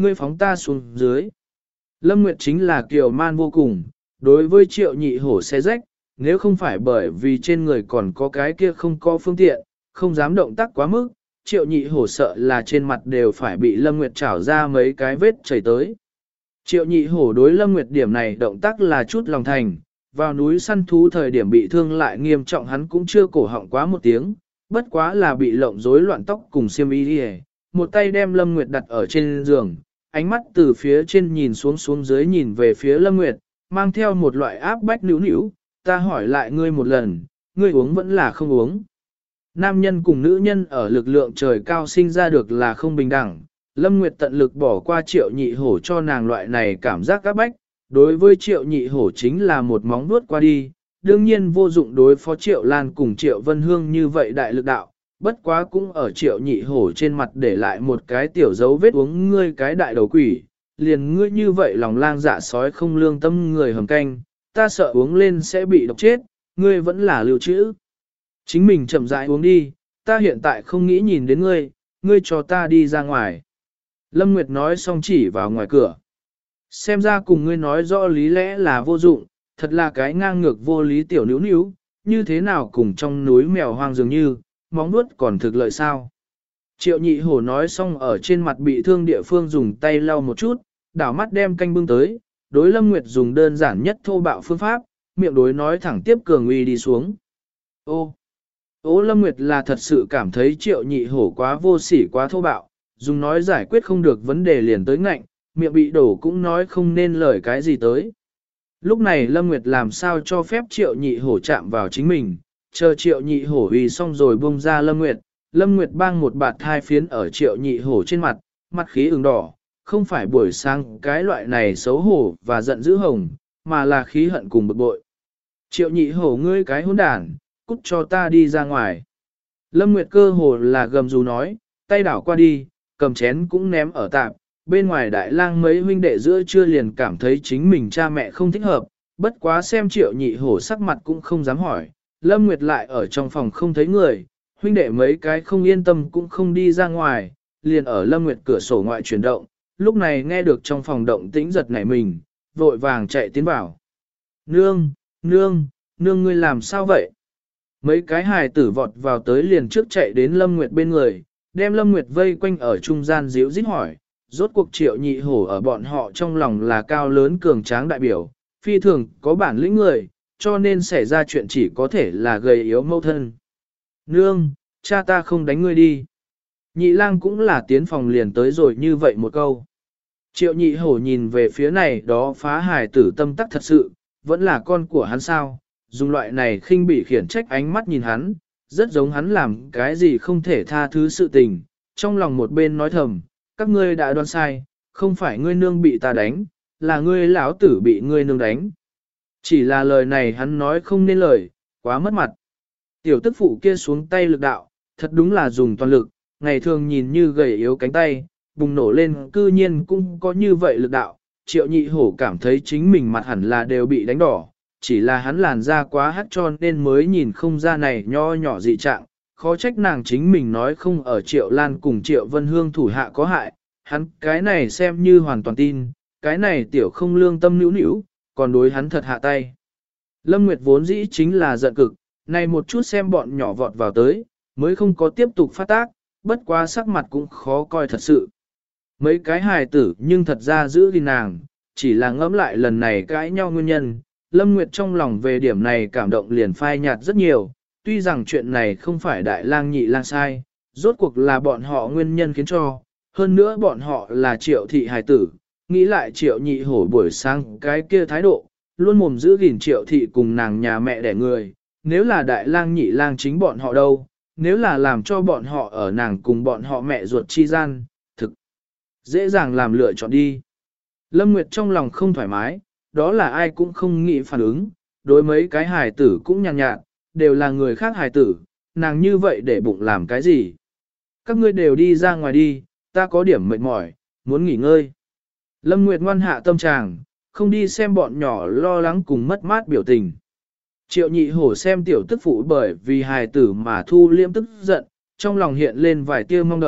ngươi phóng ta xuống dưới. Lâm Nguyệt chính là kiều man vô cùng, đối với triệu nhị hổ xe rách, nếu không phải bởi vì trên người còn có cái kia không có phương tiện, không dám động tác quá mức, triệu nhị hổ sợ là trên mặt đều phải bị Lâm Nguyệt trảo ra mấy cái vết chảy tới. Triệu nhị hổ đối Lâm Nguyệt điểm này động tác là chút lòng thành, vào núi săn thú thời điểm bị thương lại nghiêm trọng hắn cũng chưa cổ họng quá một tiếng, bất quá là bị lộng rối loạn tóc cùng xiêm y đi, một tay đem Lâm Nguyệt đặt ở trên giường, ánh mắt từ phía trên nhìn xuống dưới nhìn về phía Lâm Nguyệt, mang theo một loại áp bách nữu nữu, ta hỏi lại ngươi một lần, ngươi uống vẫn là không uống. Nam nhân cùng nữ nhân ở lực lượng trời cao sinh ra được là không bình đẳng, Lâm Nguyệt tận lực bỏ qua triệu nhị hổ cho nàng loại này cảm giác áp bách, đối với triệu nhị hổ chính là một móng vuốt qua đi, đương nhiên vô dụng đối phó triệu lan cùng triệu vân hương như vậy đại lực đạo, bất quá cũng ở triệu nhị hổ trên mặt để lại một cái tiểu dấu vết uống ngươi cái đại đầu quỷ, liền ngươi như vậy lòng lang dạ sói không lương tâm người hầm canh, ta sợ uống lên sẽ bị độc chết, ngươi vẫn là lưu trữ. Chính mình chậm rãi uống đi, ta hiện tại không nghĩ nhìn đến ngươi, ngươi cho ta đi ra ngoài. Lâm Nguyệt nói xong chỉ vào ngoài cửa. Xem ra cùng ngươi nói rõ lý lẽ là vô dụng, thật là cái ngang ngược vô lý tiểu níu níu, như thế nào cùng trong núi mèo hoang dường như, móng nuốt còn thực lợi sao. Triệu nhị hổ nói xong ở trên mặt bị thương địa phương dùng tay lau một chút, đảo mắt đem canh bưng tới, đối Lâm Nguyệt dùng đơn giản nhất thô bạo phương pháp, miệng đối nói thẳng tiếp cường uy đi xuống. Ô Lâm Nguyệt là thật sự cảm thấy triệu nhị hổ quá vô sỉ quá thô bạo, dùng nói giải quyết không được vấn đề liền tới ngạnh, miệng bị đổ cũng nói không nên lời cái gì tới. Lúc này Lâm Nguyệt làm sao cho phép triệu nhị hổ chạm vào chính mình, chờ triệu nhị hổ uy xong rồi buông ra Lâm Nguyệt bang một bạt thai phiến ở triệu nhị hổ trên mặt, mặt khí ửng đỏ, không phải buổi sáng cái loại này xấu hổ và giận dữ hồng, mà là khí hận cùng bực bội. Triệu nhị hổ ngươi cái hỗn đản, cút cho ta đi ra ngoài. Lâm Nguyệt cơ hồ là gầm rú nói, tay đảo qua đi, cầm chén cũng ném ở tạp, bên ngoài đại lang mấy huynh đệ giữa trưa liền cảm thấy chính mình cha mẹ không thích hợp, bất quá xem triệu nhị hổ sắc mặt cũng không dám hỏi, Lâm Nguyệt lại ở trong phòng không thấy người, huynh đệ mấy cái không yên tâm cũng không đi ra ngoài, liền ở Lâm Nguyệt cửa sổ ngoại chuyển động, lúc này nghe được trong phòng động tĩnh giật nảy mình, vội vàng chạy tiến vào. Nương ngươi làm sao vậy? Mấy cái hài tử vọt vào tới liền trước chạy đến Lâm Nguyệt bên người, đem Lâm Nguyệt vây quanh ở trung gian díu dít hỏi, rốt cuộc triệu nhị hổ ở bọn họ trong lòng là cao lớn cường tráng đại biểu, phi thường có bản lĩnh người, cho nên xảy ra chuyện chỉ có thể là gầy yếu mâu thân. Nương, cha ta không đánh ngươi đi. Nhị lang cũng là tiến phòng liền tới rồi như vậy một câu. Triệu nhị hổ nhìn về phía này đó phá hài tử tâm tắc thật sự, vẫn là con của hắn sao, dùng loại này khinh bỉ khiển trách ánh mắt nhìn hắn, rất giống hắn làm cái gì không thể tha thứ sự tình, trong lòng một bên nói thầm, các ngươi đã đoán sai, không phải ngươi nương bị ta đánh, là ngươi lão tử bị ngươi nương đánh. Chỉ là lời này hắn nói không nên lời, quá mất mặt. Tiểu tức phụ kia xuống tay lực đạo, thật đúng là dùng toàn lực, ngày thường nhìn như gầy yếu cánh tay, bùng nổ lên cư nhiên cũng có như vậy lực đạo. Triệu nhị hổ cảm thấy chính mình mặt hẳn là đều bị đánh đỏ, chỉ là hắn làn da quá hắt cho nên mới nhìn không ra này nho nhỏ dị trạng, khó trách nàng chính mình nói không ở Triệu Lan cùng Triệu Vân Hương thủ hạ có hại, hắn cái này xem như hoàn toàn tin, cái này tiểu không lương tâm nữu nữu, còn đối hắn thật hạ tay. Lâm Nguyệt vốn dĩ chính là giận cực, này một chút xem bọn nhỏ vọt vào tới, mới không có tiếp tục phát tác, bất quá sắc mặt cũng khó coi thật sự. Mấy cái hài tử nhưng thật ra giữ gìn nàng, chỉ là ngẫm lại lần này cãi nhau nguyên nhân, Lâm Nguyệt trong lòng về điểm này cảm động liền phai nhạt rất nhiều, tuy rằng chuyện này không phải đại lang nhị lang sai, rốt cuộc là bọn họ nguyên nhân khiến cho, hơn nữa bọn họ là triệu thị hài tử, nghĩ lại triệu nhị hổ buổi sáng cái kia thái độ, luôn mồm giữ gìn triệu thị cùng nàng nhà mẹ đẻ người, nếu là đại lang nhị lang chính bọn họ đâu, nếu là làm cho bọn họ ở nàng cùng bọn họ mẹ ruột chi gian, thực dễ dàng làm lựa chọn đi. Lâm Nguyệt trong lòng không thoải mái, đó là ai cũng không nghĩ phản ứng, đối mấy cái hài tử cũng nhàn nhạt, đều là người khác hài tử, nàng như vậy để bụng làm cái gì. Các ngươi đều đi ra ngoài đi, ta có điểm mệt mỏi, muốn nghỉ ngơi. Lâm Nguyệt ngoan hạ tâm trạng, không đi xem bọn nhỏ lo lắng cùng mất mát biểu tình. Triệu nhị hổ xem tiểu tức phụ bởi vì hài tử mà thu liêm tức giận, trong lòng hiện lên vài tia mong đợi,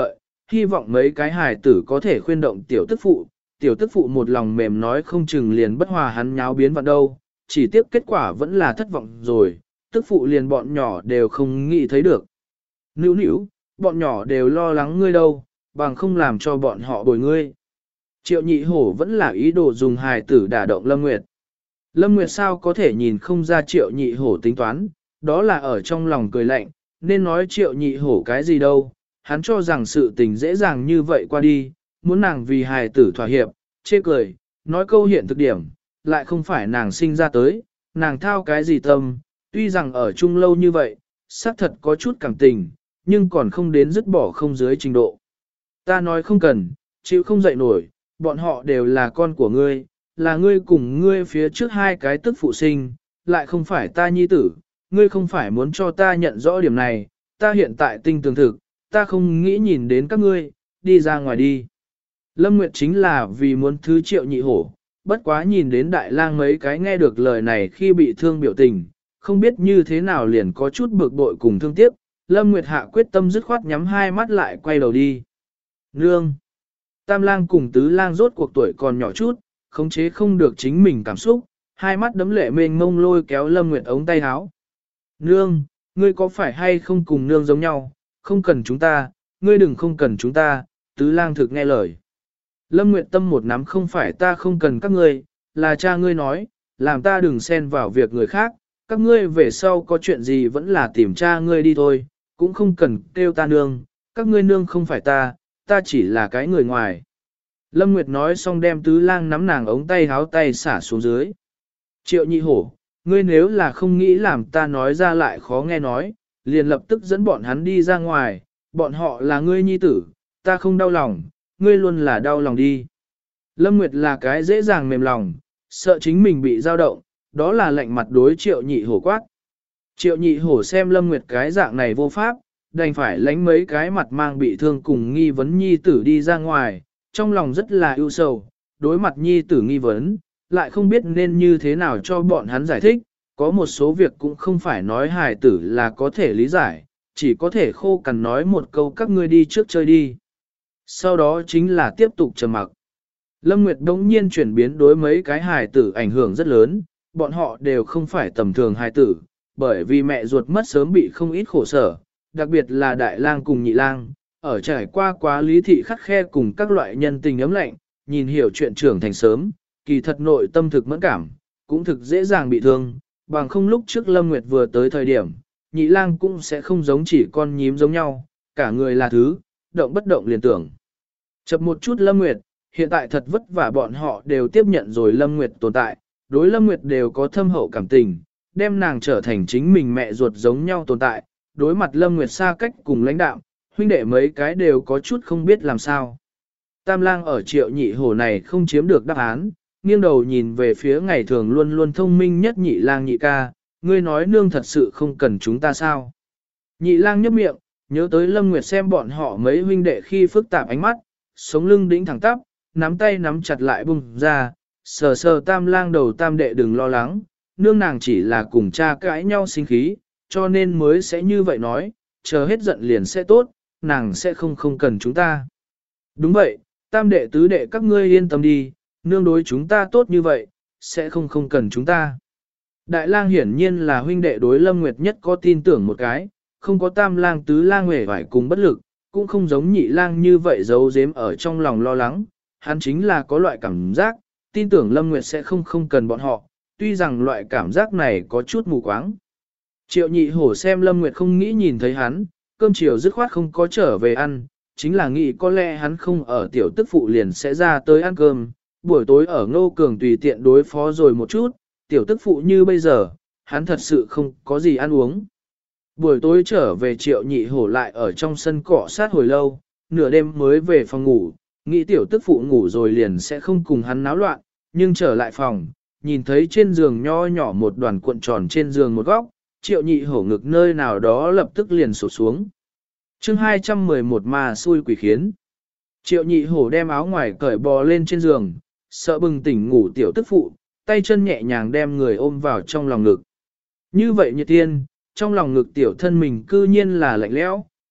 hy vọng mấy cái hài tử có thể khuyên động tiểu tức phụ một lòng mềm nói không chừng liền bất hòa hắn nháo biến vào đâu, chỉ tiếc kết quả vẫn là thất vọng rồi, tức phụ liền bọn nhỏ đều không nghĩ thấy được. Nữu nữu, bọn nhỏ đều lo lắng ngươi đâu, bằng không làm cho bọn họ bồi ngươi. Triệu nhị hổ vẫn là ý đồ dùng hài tử đả động Lâm Nguyệt. Lâm Nguyệt sao có thể nhìn không ra triệu nhị hổ tính toán, đó là ở trong lòng cười lạnh, nên nói triệu nhị hổ cái gì đâu, hắn cho rằng sự tình dễ dàng như vậy qua đi, muốn nàng vì hài tử thỏa hiệp, chê cười, nói câu hiện thực điểm, lại không phải nàng sinh ra tới, nàng thao cái gì tâm, tuy rằng ở chung lâu như vậy, xác thật có chút cảm tình, nhưng còn không đến dứt bỏ không dưới trình độ. Ta nói không cần, chịu không dậy nổi, bọn họ đều là con của ngươi, là ngươi cùng ngươi phía trước hai cái tức phụ sinh, lại không phải ta nhi tử, ngươi không phải muốn cho ta nhận rõ điểm này, ta hiện tại tinh tường thực, ta không nghĩ nhìn đến các ngươi, đi ra ngoài đi. Lâm Nguyệt chính là vì muốn thứ triệu nhị hổ, bất quá nhìn đến đại lang mấy cái nghe được lời này khi bị thương biểu tình, không biết như thế nào liền có chút bực bội cùng thương tiếc, Lâm Nguyệt hạ quyết tâm dứt khoát nhắm hai mắt lại quay đầu đi. Nương! Tam lang cùng tứ lang rốt cuộc tuổi còn nhỏ chút, khống chế không được chính mình cảm xúc, hai mắt đấm lệ mênh mông lôi kéo Lâm Nguyệt ống tay áo. Nương, ngươi có phải hay không cùng nương giống nhau, không cần chúng ta, ngươi đừng không cần chúng ta, tứ lang thực nghe lời. Lâm Nguyệt tâm một nắm không phải ta không cần các ngươi, là cha ngươi nói, làm ta đừng xen vào việc người khác, các ngươi về sau có chuyện gì vẫn là tìm cha ngươi đi thôi, cũng không cần kêu ta nương, các ngươi nương không phải ta, ta chỉ là cái người ngoài. Lâm Nguyệt nói xong đem tứ lang nắm nàng ống tay háo tay xả xuống dưới. Triệu nhị hổ, ngươi nếu là không nghĩ làm ta nói ra lại khó nghe nói, liền lập tức dẫn bọn hắn đi ra ngoài, bọn họ là ngươi nhi tử, ta không đau lòng, ngươi luôn là đau lòng đi. Lâm Nguyệt là cái dễ dàng mềm lòng, sợ chính mình bị dao động, đó là lạnh mặt đối triệu nhị hổ quát. Triệu nhị hổ xem Lâm Nguyệt cái dạng này vô pháp, đành phải lánh mấy cái mặt mang bị thương cùng nghi vấn nhi tử đi ra ngoài, trong lòng rất là ưu sầu, đối mặt nhi tử nghi vấn, lại không biết nên như thế nào cho bọn hắn giải thích, có một số việc cũng không phải nói hài tử là có thể lý giải, chỉ có thể khô cằn nói một câu các ngươi đi trước chơi đi. Sau đó chính là tiếp tục trầm mặc. Lâm Nguyệt đống nhiên chuyển biến đối mấy cái hài tử ảnh hưởng rất lớn, bọn họ đều không phải tầm thường hài tử, bởi vì mẹ ruột mất sớm bị không ít khổ sở, đặc biệt là đại lang cùng nhị lang, ở trải qua quá lý thị khắt khe cùng các loại nhân tình ấm lạnh, nhìn hiểu chuyện trưởng thành sớm, kỳ thật nội tâm thực mẫn cảm, cũng thực dễ dàng bị thương, bằng không lúc trước Lâm Nguyệt vừa tới thời điểm, nhị lang cũng sẽ không giống chỉ con nhím giống nhau, cả người là thứ, động bất động liền tưởng. Chập một chút Lâm Nguyệt, hiện tại thật vất vả bọn họ đều tiếp nhận rồi Lâm Nguyệt tồn tại, đối Lâm Nguyệt đều có thâm hậu cảm tình, đem nàng trở thành chính mình mẹ ruột giống nhau tồn tại, đối mặt Lâm Nguyệt xa cách cùng lãnh đạo, huynh đệ mấy cái đều có chút không biết làm sao. Tam lang ở triệu nhị hổ này không chiếm được đáp án, nghiêng đầu nhìn về phía ngày thường luôn luôn thông minh nhất nhị lang nhị ca, ngươi nói nương thật sự không cần chúng ta sao. Nhị lang nhấp miệng, nhớ tới Lâm Nguyệt xem bọn họ mấy huynh đệ khi phức tạp ánh mắt, sống lưng đĩnh thẳng tắp, nắm tay nắm chặt lại bung ra, sờ sờ tam lang đầu tam đệ đừng lo lắng, nương nàng chỉ là cùng cha cãi nhau sinh khí, cho nên mới sẽ như vậy nói, chờ hết giận liền sẽ tốt, nàng sẽ không cần chúng ta. Đúng vậy, tam đệ tứ đệ các ngươi yên tâm đi, nương đối chúng ta tốt như vậy, sẽ không cần chúng ta. Đại lang hiển nhiên là huynh đệ đối Lâm Nguyệt nhất có tin tưởng một cái, không có tam lang tứ lang hề phải cùng bất lực, cũng không giống nhị lang như vậy giấu giếm ở trong lòng lo lắng, hắn chính là có loại cảm giác, tin tưởng Lâm Nguyệt sẽ không cần bọn họ, tuy rằng loại cảm giác này có chút mù quáng. Triệu nhị hổ xem Lâm Nguyệt không nghĩ nhìn thấy hắn, cơm chiều dứt khoát không có trở về ăn, chính là nghĩ có lẽ hắn không ở tiểu tức phụ liền sẽ ra tới ăn cơm, buổi tối ở Ngô Cường tùy tiện đối phó rồi một chút, tiểu tức phụ như bây giờ, hắn thật sự không có gì ăn uống. Buổi tối trở về triệu nhị hổ lại ở trong sân cọ sát hồi lâu, nửa đêm mới về phòng ngủ, nghĩ tiểu tức phụ ngủ rồi liền sẽ không cùng hắn náo loạn, nhưng trở lại phòng, nhìn thấy trên giường nho nhỏ một đoàn cuộn tròn trên giường một góc, triệu nhị hổ ngực nơi nào đó lập tức liền sụt xuống. chương 211 mà xui quỷ khiến. Triệu nhị hổ đem áo ngoài cởi bò lên trên giường, sợ bừng tỉnh ngủ tiểu tức phụ, tay chân nhẹ nhàng đem người ôm vào trong lòng ngực. Như vậy nhiệt tiên, trong lòng ngực tiểu thân mình cư nhiên là lạnh lẽo,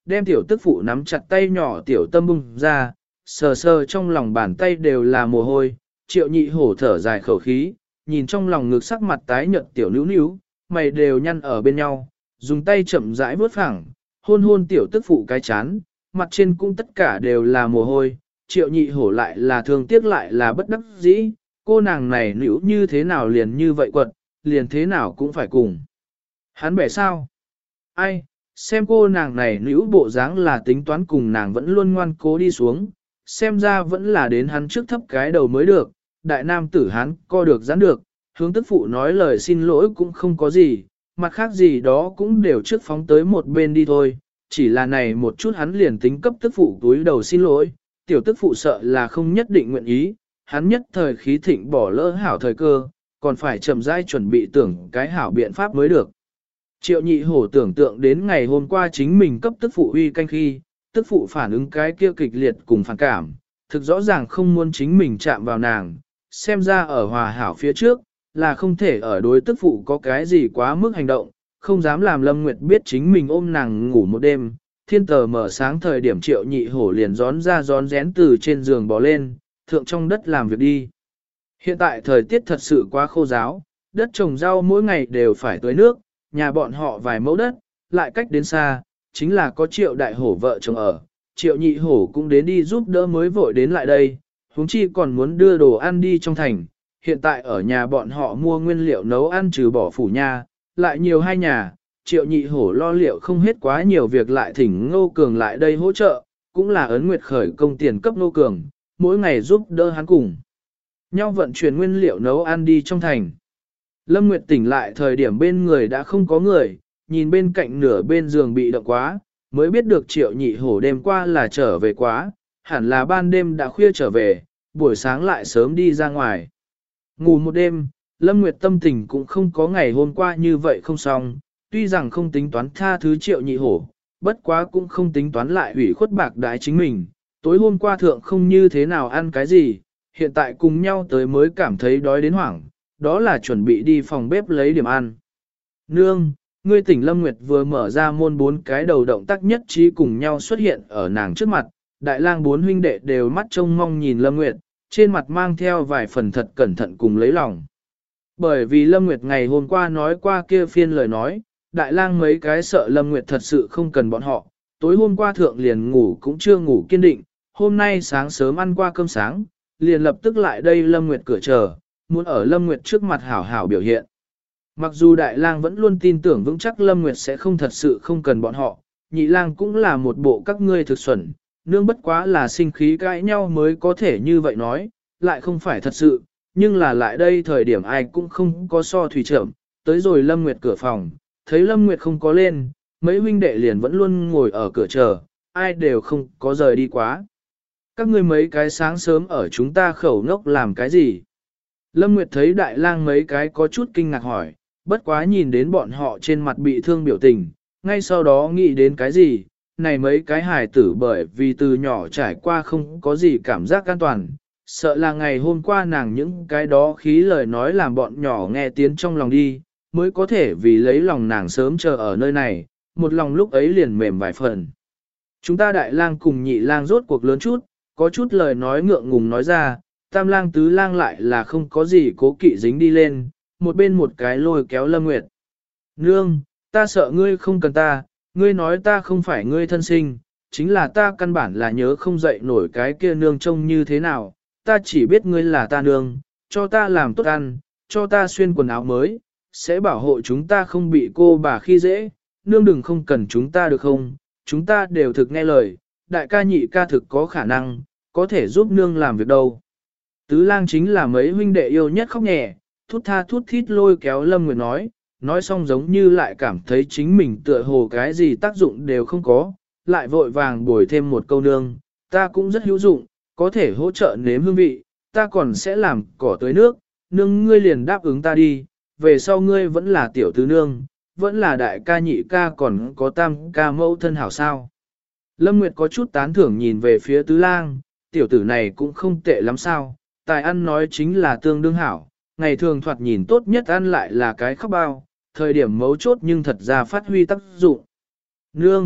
đem tiểu tức phụ nắm chặt tay nhỏ tiểu tâm bung ra, sờ sờ trong lòng bàn tay đều là mồ hôi, triệu nhị hổ thở dài khẩu khí, nhìn trong lòng ngực sắc mặt tái nhợt tiểu níu níu, mày đều nhăn ở bên nhau, dùng tay chậm rãi vuốt phẳng, hôn hôn tiểu tức phụ cái chán, mặt trên cũng tất cả đều là mồ hôi, triệu nhị hổ lại là thương tiếc lại là bất đắc dĩ, cô nàng này níu như thế nào liền như vậy quật, liền thế nào cũng phải cùng. Hắn bẻ sao? Ai, xem cô nàng này níu bộ dáng là tính toán cùng nàng vẫn luôn ngoan cố đi xuống, xem ra vẫn là đến hắn trước thấp cái đầu mới được, đại nam tử hắn co được giãn được, hướng tức phụ nói lời xin lỗi cũng không có gì, mặt khác gì đó cũng đều trước phóng tới một bên đi thôi, chỉ là này một chút hắn liền tính cấp tức phụ túi đầu xin lỗi, tiểu tức phụ sợ là không nhất định nguyện ý, hắn nhất thời khí thịnh bỏ lỡ hảo thời cơ, còn phải chậm rãi chuẩn bị tưởng cái hảo biện pháp mới được. Triệu nhị hổ tưởng tượng đến ngày hôm qua chính mình cấp tức phụ uy canh khi, tức phụ phản ứng cái kia kịch liệt cùng phản cảm, thực rõ ràng không muốn chính mình chạm vào nàng, xem ra ở hòa hảo phía trước, là không thể ở đối tức phụ có cái gì quá mức hành động, không dám làm Lâm Nguyệt biết chính mình ôm nàng ngủ một đêm. Thiên tờ mở sáng thời điểm triệu nhị hổ liền rón rén từ trên giường bò lên, thượng trong đất làm việc đi. Hiện tại thời tiết thật sự quá khô ráo, đất trồng rau mỗi ngày đều phải tưới nước, nhà bọn họ vài mẫu đất, lại cách đến xa, chính là có triệu đại hổ vợ chồng ở, triệu nhị hổ cũng đến đi giúp đỡ mới vội đến lại đây, huống chi còn muốn đưa đồ ăn đi trong thành, hiện tại ở nhà bọn họ mua nguyên liệu nấu ăn trừ bỏ phủ nha, lại nhiều hai nhà, triệu nhị hổ lo liệu không hết quá nhiều việc lại thỉnh Ngô Cường lại đây hỗ trợ, cũng là ấn nguyệt khởi công tiền cấp Ngô Cường, mỗi ngày giúp đỡ hắn cùng nhau vận chuyển nguyên liệu nấu ăn đi trong thành. Lâm Nguyệt tỉnh lại thời điểm bên người đã không có người, nhìn bên cạnh nửa bên giường bị động quá, mới biết được triệu nhị hổ đêm qua là trở về quá, hẳn là ban đêm đã khuya trở về, buổi sáng lại sớm đi ra ngoài. Ngủ một đêm, Lâm Nguyệt tâm tình cũng không có ngày hôm qua như vậy không xong, tuy rằng không tính toán tha thứ triệu nhị hổ, bất quá cũng không tính toán lại hủy khuất bạc đái chính mình, tối hôm qua thượng không như thế nào ăn cái gì, hiện tại cùng nhau tới mới cảm thấy đói đến hoảng, đó là chuẩn bị đi phòng bếp lấy điểm ăn. Nương, ngươi tỉnh Lâm Nguyệt vừa mở ra môn bốn cái đầu động tác nhất trí cùng nhau xuất hiện ở nàng trước mặt, đại lang bốn huynh đệ đều mắt trông mong nhìn Lâm Nguyệt, trên mặt mang theo vài phần thật cẩn thận cùng lấy lòng. Bởi vì Lâm Nguyệt ngày hôm qua nói qua kia phiên lời nói, đại lang mấy cái sợ Lâm Nguyệt thật sự không cần bọn họ, tối hôm qua thượng liền ngủ cũng chưa ngủ kiên định, hôm nay sáng sớm ăn qua cơm sáng, liền lập tức lại đây Lâm Nguyệt cửa chờ, muốn ở Lâm Nguyệt trước mặt hảo hảo biểu hiện. Mặc dù đại lang vẫn luôn tin tưởng vững chắc Lâm Nguyệt sẽ không thật sự không cần bọn họ, nhị lang cũng là một bộ các ngươi thực xuẩn, nương bất quá là sinh khí cãi nhau mới có thể như vậy nói, lại không phải thật sự, nhưng là lại đây thời điểm ai cũng không có so thủy trưởng, tới rồi Lâm Nguyệt cửa phòng, thấy Lâm Nguyệt không có lên, mấy huynh đệ liền vẫn luôn ngồi ở cửa chờ, ai đều không có rời đi quá. Các ngươi mấy cái sáng sớm ở chúng ta khẩu ngốc làm cái gì? Lâm Nguyệt thấy đại lang mấy cái có chút kinh ngạc hỏi, bất quá nhìn đến bọn họ trên mặt bị thương biểu tình, ngay sau đó nghĩ đến cái gì, này mấy cái hài tử bởi vì từ nhỏ trải qua không có gì cảm giác an toàn, sợ là ngày hôm qua nàng những cái đó khí lời nói làm bọn nhỏ nghe tiếng trong lòng đi, mới có thể vì lấy lòng nàng sớm chờ ở nơi này, một lòng lúc ấy liền mềm vài phần. Chúng ta đại lang cùng nhị lang rốt cuộc lớn chút, có chút lời nói ngượng ngùng nói ra, tam lang tứ lang lại là không có gì cố kỵ dính đi lên, một bên một cái lôi kéo Lâm Nguyệt. Nương, ta sợ ngươi không cần ta, ngươi nói ta không phải ngươi thân sinh, chính là ta căn bản là nhớ không dậy nổi cái kia nương trông như thế nào, ta chỉ biết ngươi là ta nương, cho ta làm tốt ăn, cho ta xuyên quần áo mới, sẽ bảo hộ chúng ta không bị cô bà khi dễ, nương đừng không cần chúng ta được không, chúng ta đều thực nghe lời, đại ca nhị ca thực có khả năng, có thể giúp nương làm việc đâu. Tứ lang chính là mấy huynh đệ yêu nhất khóc nhẹ, thút tha thút thít lôi kéo Lâm Nguyệt nói xong giống như lại cảm thấy chính mình tựa hồ cái gì tác dụng đều không có, lại vội vàng bồi thêm một câu nương, ta cũng rất hữu dụng, có thể hỗ trợ nếm hương vị, ta còn sẽ làm cỏ tưới nước, nương ngươi liền đáp ứng ta đi, về sau ngươi vẫn là tiểu tứ nương, vẫn là đại ca nhị ca còn có tam ca mẫu thân hảo sao. Lâm Nguyệt có chút tán thưởng nhìn về phía tứ lang, tiểu tử này cũng không tệ lắm sao, tài ăn nói chính là tương đương hảo, ngày thường thoạt nhìn tốt nhất ăn lại là cái khóc bao, thời điểm mấu chốt nhưng thật ra phát huy tác dụng. Nương,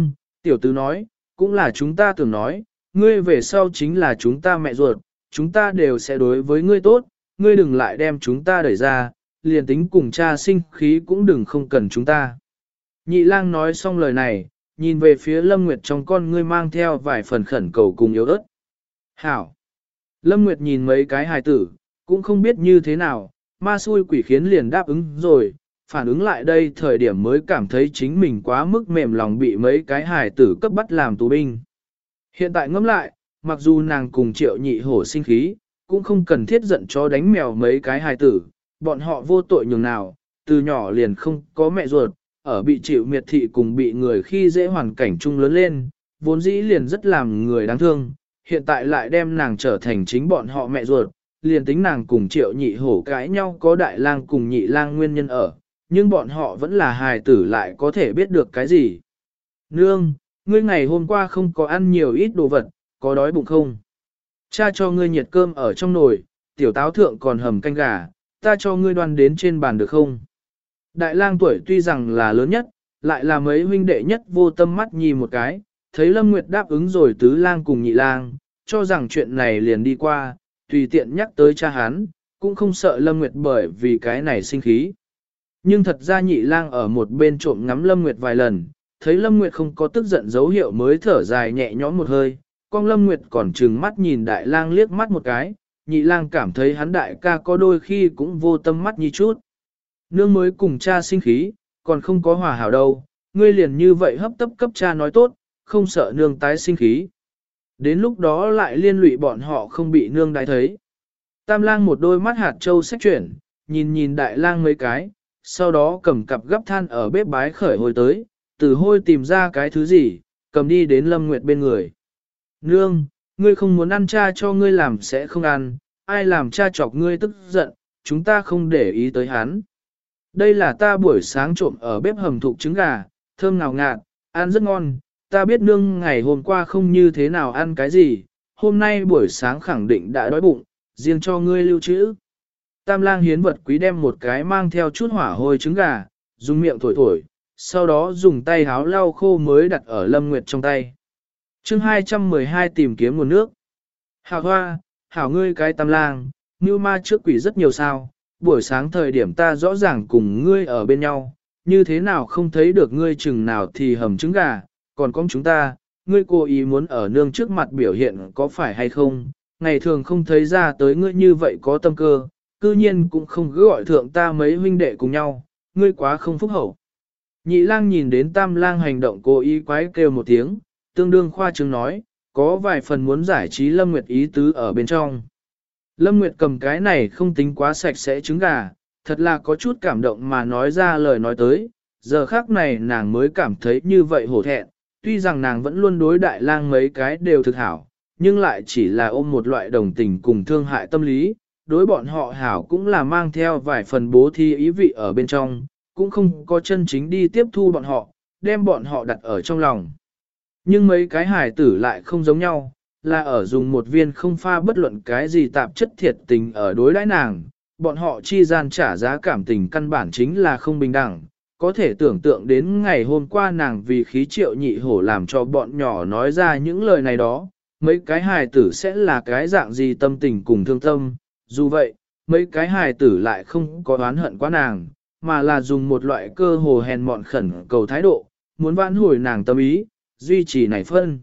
Tiểu tứ nói, cũng là chúng ta tưởng nói, ngươi về sau chính là chúng ta mẹ ruột, chúng ta đều sẽ đối với ngươi tốt, ngươi đừng lại đem chúng ta đẩy ra, liền tính cùng cha sinh khí cũng đừng không cần chúng ta. Nhị lang nói xong lời này, nhìn về phía Lâm Nguyệt trong con ngươi mang theo vài phần khẩn cầu cùng yếu ớt. Hảo! Lâm Nguyệt nhìn mấy cái hài tử, cũng không biết như thế nào, ma xui quỷ khiến liền đáp ứng rồi, phản ứng lại đây thời điểm mới cảm thấy chính mình quá mức mềm lòng bị mấy cái hài tử cấp bắt làm tù binh. Hiện tại ngẫm lại, mặc dù nàng cùng Triệu Nhị Hổ sinh khí, cũng không cần thiết giận cho đánh mèo mấy cái hài tử, bọn họ vô tội nhường nào, từ nhỏ liền không có mẹ ruột, ở bị chịu miệt thị cùng bị người khi dễ hoàn cảnh chung lớn lên, vốn dĩ liền rất làm người đáng thương, hiện tại lại đem nàng trở thành chính bọn họ mẹ ruột, liền tính nàng cùng Triệu Nhị Hổ cãi nhau có đại lang cùng nhị lang nguyên nhân ở, nhưng bọn họ vẫn là hài tử lại có thể biết được cái gì. Nương, ngươi ngày hôm qua không có ăn nhiều ít đồ vật, có đói bụng không? Cha cho ngươi nhiệt cơm ở trong nồi, tiểu táo thượng còn hầm canh gà, ta cho ngươi đoan đến trên bàn được không? Đại lang tuổi tuy rằng là lớn nhất, lại là mấy huynh đệ nhất vô tâm mắt nhìn một cái, thấy Lâm Nguyệt đáp ứng rồi tứ lang cùng nhị lang, cho rằng chuyện này liền đi qua, tùy tiện nhắc tới cha hắn, cũng không sợ Lâm Nguyệt bởi vì cái này sinh khí. Nhưng thật ra nhị lang ở một bên trộm ngắm Lâm Nguyệt vài lần, thấy Lâm Nguyệt không có tức giận dấu hiệu mới thở dài nhẹ nhõm một hơi, con Lâm Nguyệt còn trừng mắt nhìn đại lang liếc mắt một cái, nhị lang cảm thấy hắn đại ca có đôi khi cũng vô tâm mắt như chút. Nương mới cùng cha sinh khí, còn không có hòa hảo đâu, ngươi liền như vậy hấp tấp cấp cha nói tốt, không sợ nương tái sinh khí. Đến lúc đó lại liên lụy bọn họ không bị nương đái thấy. Tam lang một đôi mắt hạt trâu sách chuyển, nhìn nhìn đại lang mấy cái, sau đó cầm cặp gấp than ở bếp bái khởi hồi tới, từ hôi tìm ra cái thứ gì, cầm đi đến Lâm Nguyệt bên người. Nương, ngươi không muốn ăn cha cho ngươi làm sẽ không ăn, ai làm cha chọc ngươi tức giận, chúng ta không để ý tới hắn. Đây là ta buổi sáng trộm ở bếp hầm thục trứng gà, thơm ngào ngạt, ăn rất ngon, ta biết nương ngày hôm qua không như thế nào ăn cái gì, hôm nay buổi sáng khẳng định đã đói bụng, riêng cho ngươi lưu trữ. Tam lang hiến vật quý đem một cái mang theo chút hỏa hôi trứng gà, dùng miệng thổi thổi, sau đó dùng tay háo lau khô mới đặt ở Lâm Nguyệt trong tay. Chương 212 tìm kiếm nguồn nước. Hảo hoa, hảo ngươi cái tam lang, như ma trước quỷ rất nhiều sao, buổi sáng thời điểm ta rõ ràng cùng ngươi ở bên nhau, như thế nào không thấy được ngươi chừng nào thì hầm trứng gà, còn con chúng ta, ngươi cố ý muốn ở nương trước mặt biểu hiện có phải hay không, ngày thường không thấy ra tới ngươi như vậy có tâm cơ, cư nhiên cũng không cứ gọi thượng ta mấy huynh đệ cùng nhau, ngươi quá không phúc hậu. Nhị lang nhìn đến tam lang hành động cố ý quái kêu một tiếng, tương đương khoa trương nói, có vài phần muốn giải trí Lâm Nguyệt ý tứ ở bên trong. Lâm Nguyệt cầm cái này không tính quá sạch sẽ trứng gà, thật là có chút cảm động mà nói ra lời nói tới, giờ khác này nàng mới cảm thấy như vậy hổ thẹn, tuy rằng nàng vẫn luôn đối đại lang mấy cái đều thực hảo, nhưng lại chỉ là ôm một loại đồng tình cùng thương hại tâm lý, đối bọn họ hảo cũng là mang theo vài phần bố thí ý vị ở bên trong, cũng không có chân chính đi tiếp thu bọn họ, đem bọn họ đặt ở trong lòng. Nhưng mấy cái hài tử lại không giống nhau, là ở dùng một viên không pha bất luận cái gì tạp chất thiệt tình ở đối đãi nàng, bọn họ chi gian trả giá cảm tình căn bản chính là không bình đẳng. Có thể tưởng tượng đến ngày hôm qua nàng vì khí Triệu Nhị Hổ làm cho bọn nhỏ nói ra những lời này đó, mấy cái hài tử sẽ là cái dạng gì tâm tình cùng thương tâm. Dù vậy, mấy cái hài tử lại không có oán hận quá nàng, mà là dùng một loại cơ hồ hèn mọn khẩn cầu thái độ, muốn vãn hồi nàng tâm ý, duy trì này phân.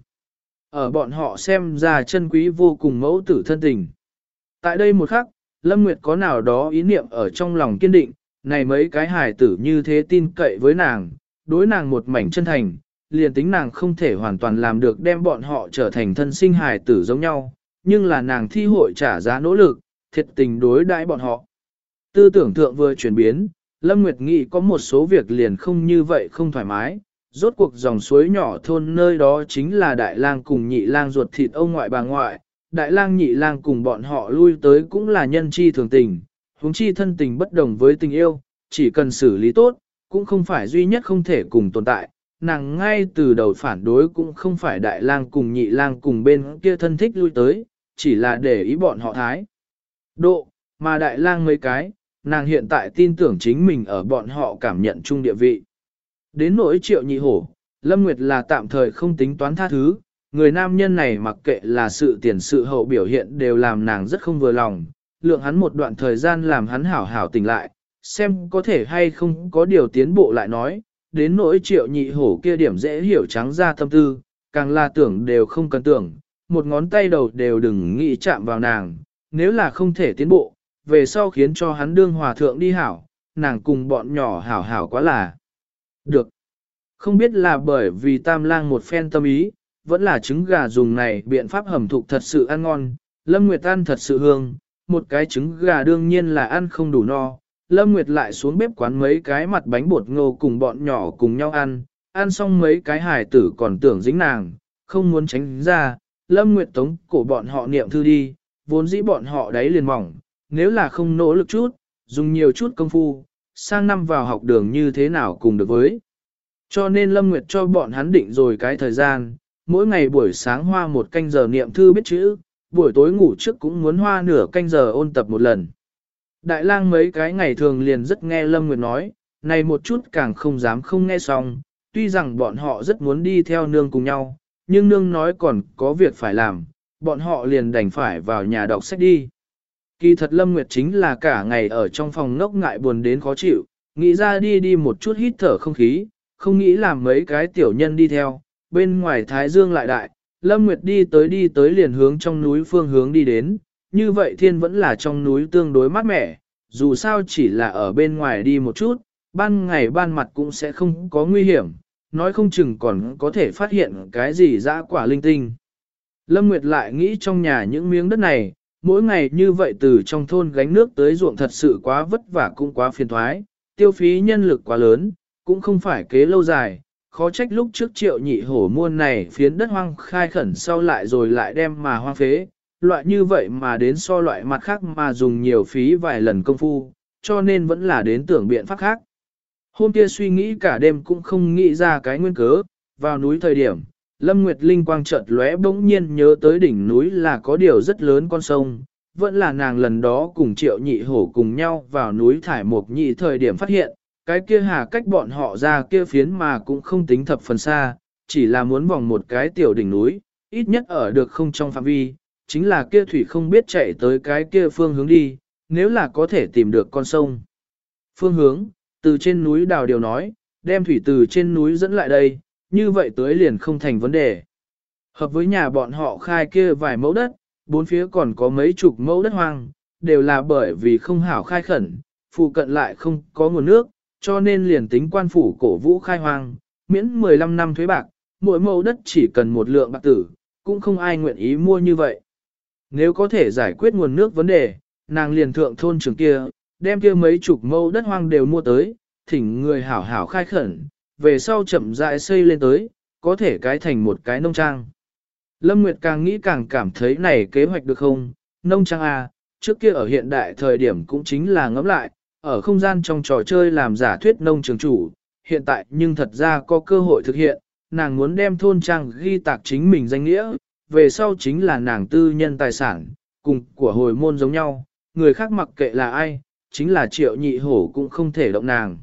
Ở bọn họ xem ra chân quý vô cùng mẫu tử thân tình. Tại đây một khắc, Lâm Nguyệt có nào đó ý niệm ở trong lòng kiên định, này mấy cái hài tử như thế tin cậy với nàng, đối nàng một mảnh chân thành, liền tính nàng không thể hoàn toàn làm được đem bọn họ trở thành thân sinh hài tử giống nhau, nhưng là nàng thi hội trả giá nỗ lực, thiệt tình đối đãi bọn họ. Tư tưởng thượng vừa chuyển biến, Lâm Nguyệt nghĩ có một số việc liền không như vậy không thoải mái, rốt cuộc dòng suối nhỏ thôn nơi đó chính là đại lang cùng nhị lang ruột thịt ông ngoại bà ngoại, đại lang nhị lang cùng bọn họ lui tới cũng là nhân chi thường tình, huống chi thân tình bất đồng với tình yêu, chỉ cần xử lý tốt, cũng không phải duy nhất không thể cùng tồn tại, nàng ngay từ đầu phản đối cũng không phải đại lang cùng nhị lang cùng bên kia thân thích lui tới, chỉ là để ý bọn họ thái. Độ, mà đại lang mấy cái, nàng hiện tại tin tưởng chính mình ở bọn họ cảm nhận chung địa vị. Đến nỗi Triệu Nhị Hổ, Lâm Nguyệt là tạm thời không tính toán tha thứ, người nam nhân này mặc kệ là sự tiền sự hậu biểu hiện đều làm nàng rất không vừa lòng, lượng hắn một đoạn thời gian làm hắn hảo hảo tỉnh lại, xem có thể hay không có điều tiến bộ lại nói, đến nỗi Triệu Nhị Hổ kia điểm dễ hiểu trắng ra tâm tư, càng là tưởng đều không cần tưởng, một ngón tay đầu đều đừng nghĩ chạm vào nàng, nếu là không thể tiến bộ, về sau khiến cho hắn đương hòa thượng đi hảo, nàng cùng bọn nhỏ hảo hảo quá là được. Không biết là bởi vì Tam Lang một phen tâm ý, vẫn là trứng gà dùng này biện pháp hầm thục thật sự ăn ngon, Lâm Nguyệt ăn thật sự hương, một cái trứng gà đương nhiên là ăn không đủ no. Lâm Nguyệt lại xuống bếp quán mấy cái mặt bánh bột ngô cùng bọn nhỏ cùng nhau ăn xong mấy cái hài tử còn tưởng dính nàng, không muốn tránh ra, Lâm Nguyệt tống cổ bọn họ niệm thư đi, vốn dĩ bọn họ đáy liền mỏng, nếu là không nỗ lực chút, dùng nhiều chút công phu, sang năm vào học đường như thế nào cùng được với. Cho nên Lâm Nguyệt cho bọn hắn định rồi cái thời gian, mỗi ngày buổi sáng hoa một canh giờ niệm thư biết chữ, buổi tối ngủ trước cũng muốn hoa nửa canh giờ ôn tập một lần. Đại lang mấy cái ngày thường liền rất nghe Lâm Nguyệt nói, này một chút càng không dám không nghe xong, tuy rằng bọn họ rất muốn đi theo nương cùng nhau, nhưng nương nói còn có việc phải làm, bọn họ liền đành phải vào nhà đọc sách đi. Kỳ thật Lâm Nguyệt chính là cả ngày ở trong phòng ngốc ngại buồn đến khó chịu, nghĩ ra đi một chút hít thở không khí, không nghĩ làm mấy cái tiểu nhân đi theo, bên ngoài Thái Dương lại đại, Lâm Nguyệt đi tới liền hướng trong núi phương hướng đi đến, như vậy thiên vẫn là trong núi tương đối mát mẻ, dù sao chỉ là ở bên ngoài đi một chút, ban ngày ban mặt cũng sẽ không có nguy hiểm, nói không chừng còn có thể phát hiện cái gì dã quả linh tinh. Lâm Nguyệt lại nghĩ trong nhà những miếng đất này, mỗi ngày như vậy từ trong thôn gánh nước tới ruộng thật sự quá vất vả cũng quá phiền thoái, tiêu phí nhân lực quá lớn, cũng không phải kế lâu dài, khó trách lúc trước Triệu Nhị Hổ mua này phiến đất hoang khai khẩn sau lại rồi lại đem mà hoang phế, loại như vậy mà đến so loại mặt khác mà dùng nhiều phí vài lần công phu, cho nên vẫn là đến tưởng biện pháp khác. Hôm kia suy nghĩ cả đêm cũng không nghĩ ra cái nguyên cớ, vào núi thời điểm, Lâm Nguyệt Linh quang chợt lóe bỗng nhiên nhớ tới đỉnh núi là có điều rất lớn con sông, vẫn là nàng lần đó cùng Triệu Nhị Hổ cùng nhau vào núi thải một nhị thời điểm phát hiện, cái kia hà cách bọn họ ra kia phiến mà cũng không tính thập phần xa, chỉ là muốn vòng một cái tiểu đỉnh núi, ít nhất ở được không trong phạm vi, chính là kia thủy không biết chạy tới cái kia phương hướng đi, nếu là có thể tìm được con sông. Phương hướng, từ trên núi đào điều nói, đem thủy từ trên núi dẫn lại đây, như vậy tới liền không thành vấn đề. Hợp với nhà bọn họ khai kia vài mẫu đất, bốn phía còn có mấy chục mẫu đất hoang, đều là bởi vì không hảo khai khẩn, phụ cận lại không có nguồn nước, cho nên liền tính quan phủ cổ vũ khai hoang, miễn 15 năm thuế bạc, mỗi mẫu đất chỉ cần một lượng bạc tử, cũng không ai nguyện ý mua như vậy. Nếu có thể giải quyết nguồn nước vấn đề, nàng liền thượng thôn trường kia, đem kia mấy chục mẫu đất hoang đều mua tới, thỉnh người hảo hảo khai khẩn, về sau chậm rãi xây lên tới, có thể cái thành một cái nông trang. Lâm Nguyệt càng nghĩ càng cảm thấy này kế hoạch được không, nông trang à, trước kia ở hiện đại thời điểm cũng chính là ngẫm lại, ở không gian trong trò chơi làm giả thuyết nông trường chủ, hiện tại nhưng thật ra có cơ hội thực hiện, nàng muốn đem thôn trang ghi tạc chính mình danh nghĩa, về sau chính là nàng tư nhân tài sản, cùng của hồi môn giống nhau, người khác mặc kệ là ai, chính là Triệu Nhị Hổ cũng không thể động nàng.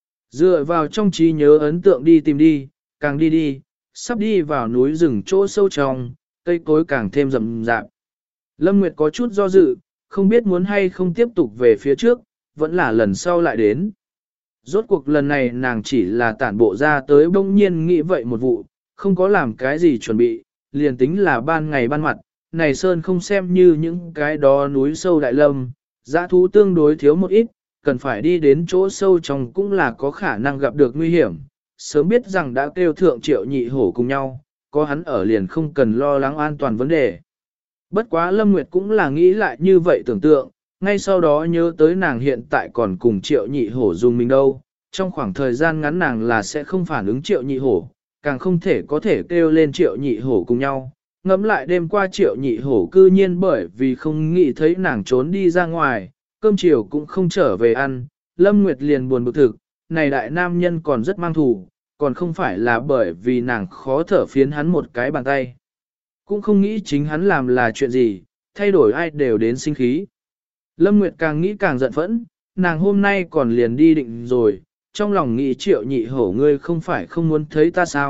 Dựa vào trong trí nhớ ấn tượng đi tìm đi, càng đi, sắp đi vào núi rừng chỗ sâu trong, cây cối càng thêm rậm rạp. Lâm Nguyệt có chút do dự, không biết muốn hay không tiếp tục về phía trước, vẫn là lần sau lại đến. Rốt cuộc lần này nàng chỉ là tản bộ ra tới bỗng nhiên nghĩ vậy một vụ, không có làm cái gì chuẩn bị, liền tính là ban ngày ban mặt, này sơn không xem như những cái đó núi sâu đại lâm, dã thú tương đối thiếu một ít, cần phải đi đến chỗ sâu trong cũng là có khả năng gặp được nguy hiểm. Sớm biết rằng đã kêu thượng Triệu Nhị Hổ cùng nhau, có hắn ở liền không cần lo lắng an toàn vấn đề. Bất quá Lâm Nguyệt cũng là nghĩ lại như vậy tưởng tượng, ngay sau đó nhớ tới nàng hiện tại còn cùng Triệu Nhị Hổ dùng mình đâu, trong khoảng thời gian ngắn nàng là sẽ không phản ứng Triệu Nhị Hổ, càng không thể có thể kêu lên Triệu Nhị Hổ cùng nhau. Ngẫm lại đêm qua Triệu Nhị Hổ cư nhiên bởi vì không nghĩ thấy nàng trốn đi ra ngoài, cơm chiều cũng không trở về ăn, Lâm Nguyệt liền buồn bực thực, này đại nam nhân còn rất mang thù, còn không phải là bởi vì nàng khó thở phiến hắn một cái bàn tay. Cũng không nghĩ chính hắn làm là chuyện gì, thay đổi ai đều đến sinh khí. Lâm Nguyệt càng nghĩ càng giận phẫn, nàng hôm nay còn liền đi định rồi, trong lòng nghĩ Triệu Nhị Hổ ngươi không phải không muốn thấy ta sao,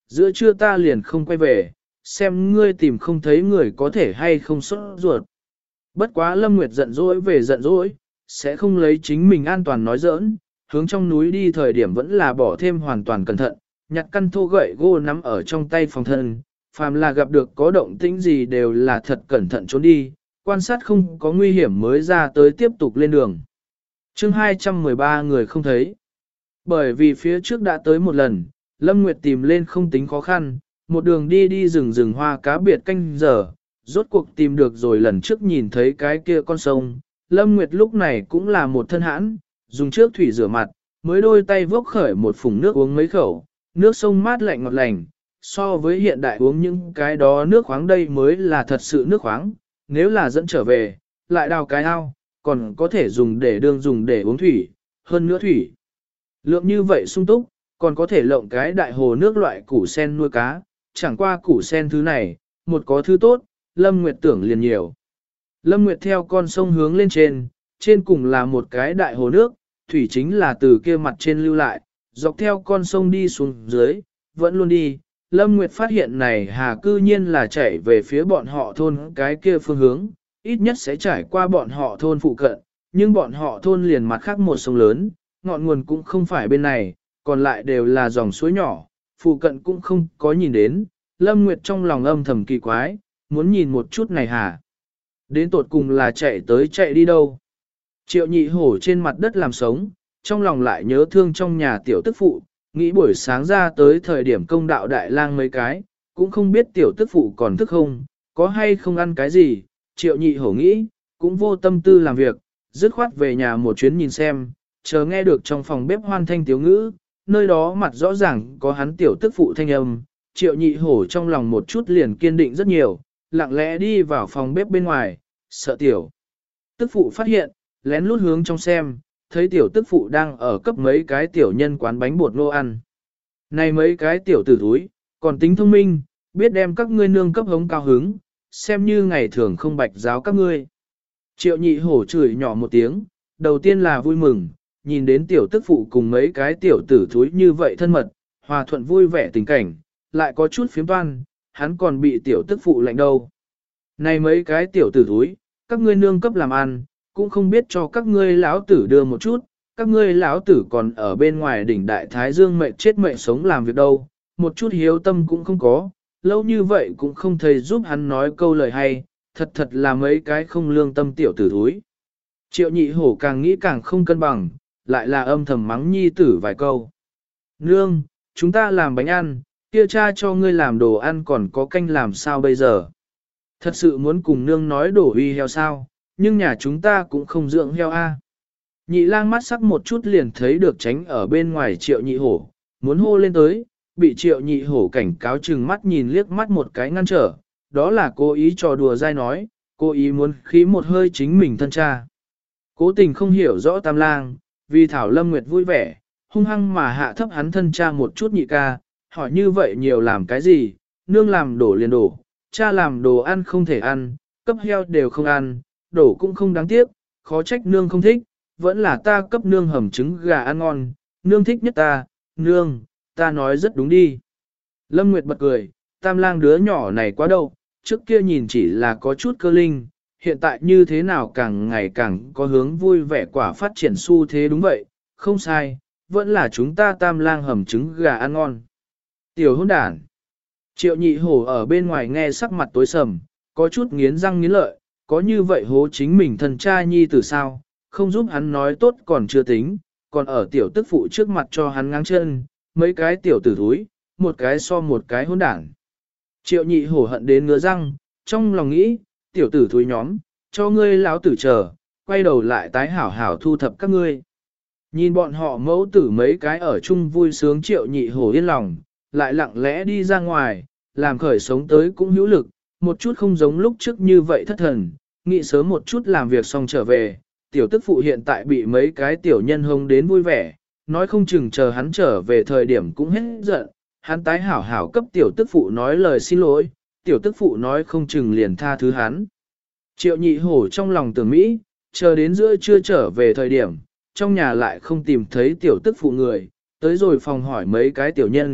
giữa trưa ta liền không quay về, xem ngươi tìm không thấy người có thể hay không sốt ruột. Bất quá Lâm Nguyệt giận dỗi về giận dỗi, sẽ không lấy chính mình an toàn nói giỡn, hướng trong núi đi thời điểm vẫn là bỏ thêm hoàn toàn cẩn thận, nhặt căn thô gậy gỗ nắm ở trong tay phòng thân, phàm là gặp được có động tĩnh gì đều là thật cẩn thận trốn đi, quan sát không có nguy hiểm mới ra tới tiếp tục lên đường. chương 213 người không thấy. Bởi vì phía trước đã tới một lần, Lâm Nguyệt tìm lên không tính khó khăn, một đường đi đi rừng hoa cá biệt canh giờ, rốt cuộc tìm được rồi lần trước nhìn thấy cái kia con sông. Lâm Nguyệt lúc này cũng là một thân hãn, dùng trước thủy rửa mặt, mới đôi tay vốc khởi một phùng nước uống mấy khẩu, nước sông mát lạnh ngọt lành, so với hiện đại uống những cái đó nước khoáng đây mới là thật sự nước khoáng, nếu là dẫn trở về, lại đào cái ao, còn có thể dùng để uống thủy, hơn nữa thủy. Lượng như vậy sung túc, còn có thể lộng cái đại hồ nước loại củ sen nuôi cá, chẳng qua củ sen thứ này, một có thứ tốt, Lâm Nguyệt tưởng liền nhiều. Lâm Nguyệt theo con sông hướng lên trên cùng là một cái đại hồ nước, thủy chính là từ kia mặt trên lưu lại, dọc theo con sông đi xuống dưới, vẫn luôn đi. Lâm Nguyệt phát hiện này hà cư nhiên là chảy về phía bọn họ thôn cái kia phương hướng, ít nhất sẽ trải qua bọn họ thôn phụ cận, nhưng bọn họ thôn liền mặt khác một sông lớn, ngọn nguồn cũng không phải bên này, còn lại đều là dòng suối nhỏ, phụ cận cũng không có nhìn đến. Lâm Nguyệt trong lòng âm thầm kỳ quái, muốn nhìn một chút này hả? Đến tột cùng là chạy tới chạy đi đâu? Triệu nhị hổ trên mặt đất làm sống, trong lòng lại nhớ thương trong nhà tiểu tức phụ, nghĩ buổi sáng ra tới thời điểm công đạo đại lang mấy cái, cũng không biết tiểu tức phụ còn thức không, có hay không ăn cái gì. Triệu nhị hổ nghĩ, cũng vô tâm tư làm việc, dứt khoát về nhà một chuyến nhìn xem, chờ nghe được trong phòng bếp hoan thanh tiếu ngữ, nơi đó mặt rõ ràng có hắn tiểu tức phụ thanh âm. Triệu nhị hổ trong lòng một chút liền kiên định rất nhiều, lặng lẽ đi vào phòng bếp bên ngoài, sợ tiểu tức phụ phát hiện, lén lút hướng trong xem, thấy tiểu tức phụ đang ở cấp mấy cái tiểu nhân quán bánh bột ngô ăn. Này mấy cái tiểu tử thúi, còn tính thông minh, biết đem các ngươi nương cấp hống cao hứng, xem như ngày thường không bạch giáo các ngươi. Triệu nhị hổ chửi nhỏ một tiếng, đầu tiên là vui mừng, nhìn đến tiểu tức phụ cùng mấy cái tiểu tử thúi như vậy thân mật, hòa thuận vui vẻ tình cảnh, lại có chút phiếm toan, hắn còn bị tiểu tức phụ lạnh đâu. Này mấy cái tiểu tử thúi, các ngươi nương cấp làm ăn, cũng không biết cho các ngươi lão tử đưa một chút, các ngươi lão tử còn ở bên ngoài đỉnh đại thái dương mệnh chết mệnh sống làm việc đâu, một chút hiếu tâm cũng không có, lâu như vậy cũng không thấy giúp hắn nói câu lời hay, thật là mấy cái không lương tâm tiểu tử thúi. Triệu nhị hổ càng nghĩ càng không cân bằng, lại là âm thầm mắng nhi tử vài câu. Nương, chúng ta làm bánh ăn, kia cha cho ngươi làm đồ ăn còn có canh làm sao bây giờ? Thật sự muốn cùng nương nói đổ uy heo sao, nhưng nhà chúng ta cũng không dưỡng heo a. Nhị lang mắt sắc một chút liền thấy được tránh ở bên ngoài triệu nhị hổ, muốn hô lên tới, bị triệu nhị hổ cảnh cáo chừng mắt nhìn liếc mắt một cái ngăn trở, đó là cố ý trò đùa dai nói, cố ý muốn khí một hơi chính mình thân cha. Cố tình không hiểu rõ tam lang, vì Thảo Lâm Nguyệt vui vẻ, hung hăng mà hạ thấp hắn thân cha một chút nhị ca, hỏi như vậy nhiều làm cái gì, nương làm đổ liền đổ, cha làm đồ ăn không thể ăn, cấp heo đều không ăn, đổ cũng không đáng tiếc, khó trách nương không thích, vẫn là ta cấp nương hầm trứng gà ăn ngon, nương thích nhất ta, nương, ta nói rất đúng đi. Lâm Nguyệt bật cười, tam lang đứa nhỏ này quá đâu, trước kia nhìn chỉ là có chút cơ linh, hiện tại như thế nào càng ngày càng có hướng vui vẻ quả phát triển xu thế đúng vậy, không sai, vẫn là chúng ta tam lang hầm trứng gà ăn ngon. Tiểu hôn đản. Triệu nhị hổ ở bên ngoài nghe sắc mặt tối sầm, có chút nghiến răng nghiến lợi, có như vậy hố chính mình thân cha nhi từ sao, không giúp hắn nói tốt còn chưa tính, còn ở tiểu tức phụ trước mặt cho hắn ngang chân, mấy cái tiểu tử thúi, một cái so một cái hỗn đảng. Triệu nhị hổ hận đến ngứa răng, trong lòng nghĩ, tiểu tử thúi nhóm, cho ngươi lão tử chờ, quay đầu lại tái hảo hảo thu thập các ngươi. Nhìn bọn họ mẫu tử mấy cái ở chung vui sướng triệu nhị hổ yên lòng, lại lặng lẽ đi ra ngoài, làm khởi sống tới cũng hữu lực, một chút không giống lúc trước như vậy thất thần, nghĩ sớm một chút làm việc xong trở về, tiểu tức phụ hiện tại bị mấy cái tiểu nhân hông đến vui vẻ, nói không chừng chờ hắn trở về thời điểm cũng hết giận, hắn tái hảo hảo cấp tiểu tức phụ nói lời xin lỗi, tiểu tức phụ nói không chừng liền tha thứ hắn. Triệu nhị hổ trong lòng tưởng Mỹ, chờ đến giữa trưa trở về thời điểm, trong nhà lại không tìm thấy tiểu tức phụ người, tới rồi phòng hỏi mấy cái tiểu nhân,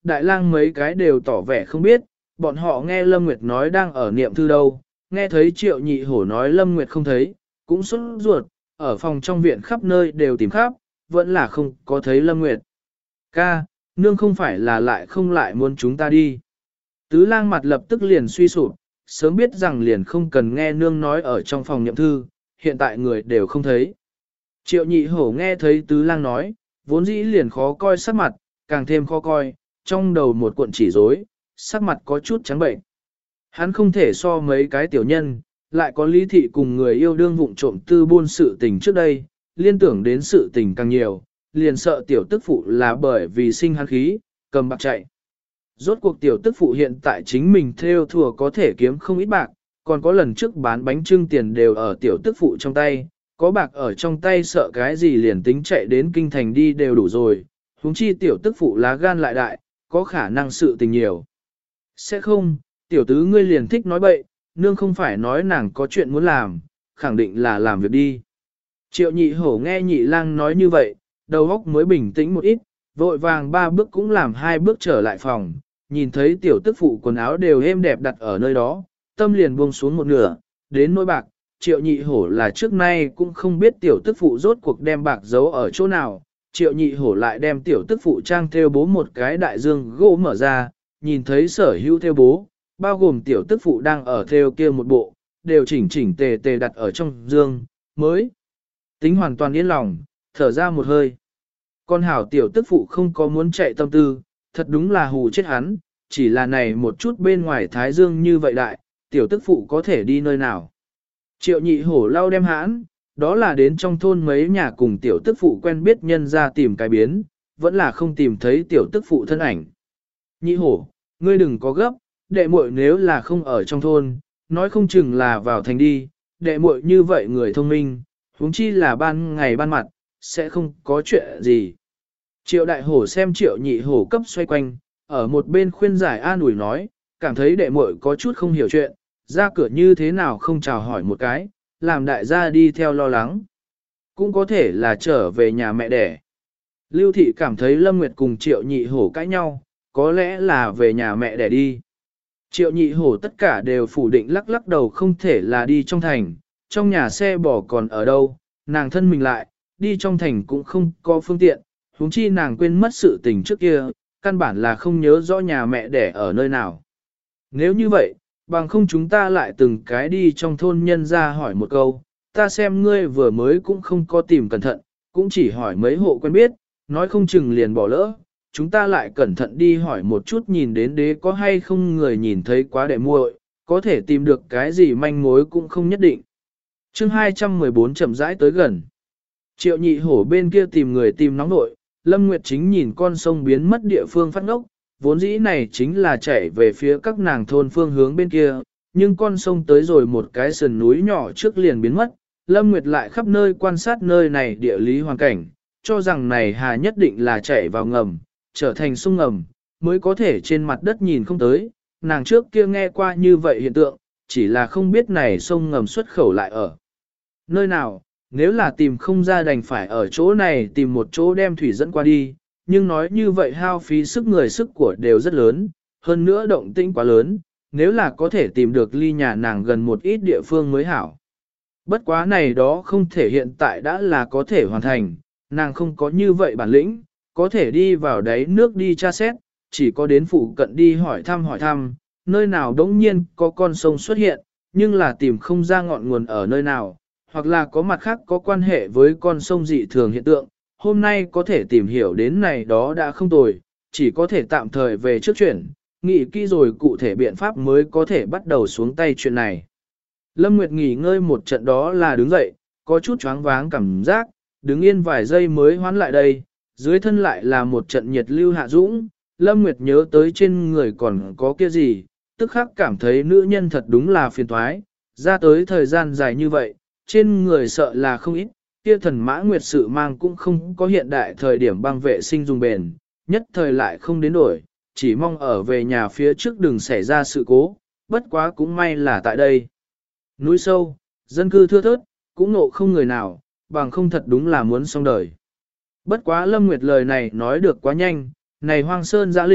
đại lang mấy cái đều tỏ vẻ không biết, bọn họ nghe Lâm Nguyệt nói đang ở niệm thư đâu, nghe thấy Triệu Nhị Hổ nói Lâm Nguyệt không thấy, cũng sốt ruột, ở phòng trong viện khắp nơi đều tìm khắp, vẫn là không có thấy Lâm Nguyệt. Ca, nương không phải là lại không lại muốn chúng ta đi. Tứ lang mặt lập tức liền suy sụp, sớm biết rằng liền không cần nghe nương nói ở trong phòng niệm thư, hiện tại người đều không thấy. Triệu Nhị Hổ nghe thấy tứ lang nói, vốn dĩ liền khó coi sắc mặt, càng thêm khó coi, trong đầu một cuộn chỉ rối, sắc mặt có chút trắng bệnh. Hắn không thể so mấy cái tiểu nhân, lại có lý thị cùng người yêu đương vụng trộm tư buôn sự tình trước đây, liên tưởng đến sự tình càng nhiều, liền sợ tiểu tức phụ là bởi vì sinh hắn khí, cầm bạc chạy. Rốt cuộc tiểu tức phụ hiện tại chính mình theo thùa có thể kiếm không ít bạc, còn có lần trước bán bánh trưng tiền đều ở tiểu tức phụ trong tay, có bạc ở trong tay sợ cái gì liền tính chạy đến kinh thành đi đều đủ rồi, huống chi tiểu tức phụ lá gan lại đại, có khả năng sự tình nhiều. Sẽ không, tiểu tứ ngươi liền thích nói bậy, nương không phải nói nàng có chuyện muốn làm, khẳng định là làm việc đi. Triệu Nhị Hổ nghe Nhị Lang nói như vậy, đầu óc mới bình tĩnh một ít, vội vàng 3 bước cũng làm 2 bước trở lại phòng, nhìn thấy tiểu tức phụ quần áo đều êm đẹp đặt ở nơi đó, tâm liền buông xuống một nửa, đến nỗi bạc, Triệu Nhị Hổ là trước nay cũng không biết tiểu tức phụ rốt cuộc đem bạc giấu ở chỗ nào, Triệu Nhị Hổ lại đem tiểu tức phụ trang theo bố một cái đại dương gỗ mở ra, nhìn thấy sở hữu theo bố, bao gồm tiểu tức phụ đang ở theo kia một bộ, đều chỉnh chỉnh tề tề đặt ở trong dương, mới tính hoàn toàn yên lòng, thở ra một hơi. Con hảo tiểu tức phụ không có muốn chạy tâm tư, thật đúng là hù chết hắn, chỉ là này một chút bên ngoài thái dương như vậy đại, tiểu tức phụ có thể đi nơi nào. Triệu Nhị Hổ lau đem hãn, đó là đến trong thôn mấy nhà cùng tiểu tức phụ quen biết nhân ra tìm cái biến, vẫn là không tìm thấy tiểu tức phụ thân ảnh. Nhị Hổ, ngươi đừng có gấp, đệ muội nếu là không ở trong thôn, nói không chừng là vào thành đi, đệ muội như vậy người thông minh, huống chi là ban ngày ban mặt, sẽ không có chuyện gì. Triệu Đại Hổ xem Triệu Nhị Hổ cấp xoay quanh, ở một bên khuyên giải an ủi nói, cảm thấy đệ muội có chút không hiểu chuyện, ra cửa như thế nào không chào hỏi một cái, làm đại gia đi theo lo lắng. Cũng có thể là trở về nhà mẹ đẻ. Lưu Thị cảm thấy Lâm Nguyệt cùng Triệu Nhị Hổ cãi nhau, có lẽ là về nhà mẹ đẻ đi. Triệu Nhị Hổ tất cả đều phủ định lắc lắc đầu không thể là đi trong thành, trong nhà xe bò còn ở đâu, nàng thân mình lại, đi trong thành cũng không có phương tiện, huống chi nàng quên mất sự tình trước kia, căn bản là không nhớ rõ nhà mẹ đẻ ở nơi nào. Nếu như vậy, bằng không chúng ta lại từng cái đi trong thôn nhân ra hỏi một câu, ta xem ngươi vừa mới cũng không có tìm cẩn thận, cũng chỉ hỏi mấy hộ quen biết, nói không chừng liền bỏ lỡ, chúng ta lại cẩn thận đi hỏi một chút nhìn đến đế có hay không người nhìn thấy quá đệ muội, có thể tìm được cái gì manh mối cũng không nhất định. Chương 214 chậm rãi tới gần. Triệu Nhị Hổ bên kia tìm người tìm nóng nội, Lâm Nguyệt Chính nhìn con sông biến mất địa phương phát ngốc, vốn dĩ này chính là chạy về phía các nàng thôn phương hướng bên kia, nhưng con sông tới rồi một cái sườn núi nhỏ trước liền biến mất, Lâm Nguyệt lại khắp nơi quan sát nơi này địa lý hoàn cảnh, cho rằng này hà nhất định là chạy vào ngầm, trở thành sông ngầm, mới có thể trên mặt đất nhìn không tới, nàng trước kia nghe qua như vậy hiện tượng, chỉ là không biết này sông ngầm xuất khẩu lại ở nơi nào, nếu là tìm không ra đành phải ở chỗ này tìm một chỗ đem thủy dẫn qua đi, nhưng nói như vậy hao phí sức người sức của đều rất lớn, hơn nữa động tĩnh quá lớn, nếu là có thể tìm được ly nhà nàng gần một ít địa phương mới hảo. Bất quá này đó không thể hiện tại đã là có thể hoàn thành, nàng không có như vậy bản lĩnh, có thể đi vào đáy nước đi tra xét, chỉ có đến phụ cận đi hỏi thăm, nơi nào đống nhiên có con sông xuất hiện, nhưng là tìm không ra ngọn nguồn ở nơi nào, hoặc là có mặt khác có quan hệ với con sông dị thường hiện tượng, hôm nay có thể tìm hiểu đến này đó đã không tồi, chỉ có thể tạm thời về trước chuyển, nghĩ kỹ rồi cụ thể biện pháp mới có thể bắt đầu xuống tay chuyện này. Lâm Nguyệt nghỉ ngơi một trận đó là đứng dậy, có chút choáng váng cảm giác, đứng yên vài giây mới hoán lại đây, dưới thân lại là một trận nhiệt lưu hạ dũng, Lâm Nguyệt nhớ tới trên người còn có kia gì, tức khắc cảm thấy nữ nhân thật đúng là phiền toái, ra tới thời gian dài như vậy, trên người sợ là không ít, kia thần mã nguyệt sự mang cũng không có hiện đại thời điểm băng vệ sinh dùng bền, nhất thời lại không đến đổi, chỉ mong ở về nhà phía trước đừng xảy ra sự cố, bất quá cũng may là tại đây. Núi sâu, dân cư thưa thớt, cũng nộ không người nào, bằng không thật đúng là muốn xong đời. Bất quá Lâm Nguyệt lời này nói được quá nhanh, này hoang sơn giã lĩnh,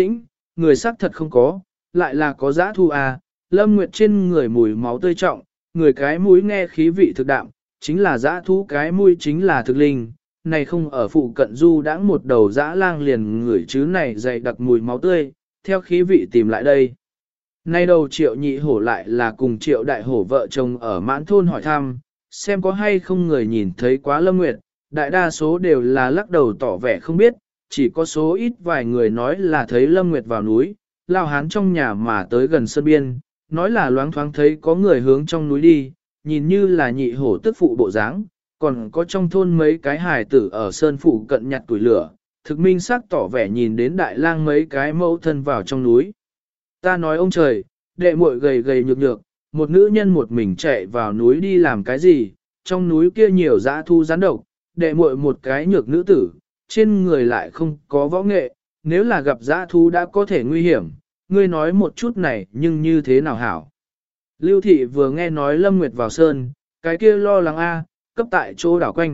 người xác thật không có, lại là có dã thu à, Lâm Nguyệt trên người mùi máu tươi trọng, người cái mũi nghe khí vị thực đạm, chính là dã thú cái mũi chính là thực linh, này không ở phụ cận du đãng một đầu dã lang liền ngửi chứ này dày đặc mùi máu tươi, theo khí vị tìm lại đây. Nay đầu Triệu Nhị Hổ lại là cùng Triệu Đại Hổ vợ chồng ở mãn thôn hỏi thăm, xem có hay không người nhìn thấy quá Lâm Nguyệt, đại đa số đều là lắc đầu tỏ vẻ không biết, chỉ có số ít vài người nói là thấy Lâm Nguyệt vào núi, lao hán trong nhà mà tới gần sơn biên, nói là loáng thoáng thấy có người hướng trong núi đi, nhìn như là Nhị Hổ tức phụ bộ dáng, còn có trong thôn mấy cái hài tử ở sơn phụ cận nhặt tuổi lửa, thực minh xác tỏ vẻ nhìn đến đại lang mấy cái mẫu thân vào trong núi. Ta nói ông trời, đệ muội gầy gầy nhược nhược, một nữ nhân một mình chạy vào núi đi làm cái gì, trong núi kia nhiều dã thu rắn độc, đệ muội một cái nhược nữ tử, trên người lại không có võ nghệ, nếu là gặp dã thu đã có thể nguy hiểm, ngươi nói một chút này nhưng như thế nào hảo. Lưu thị vừa nghe nói Lâm Nguyệt vào sơn, cái kia lo lắng a, cấp tại chỗ đảo quanh.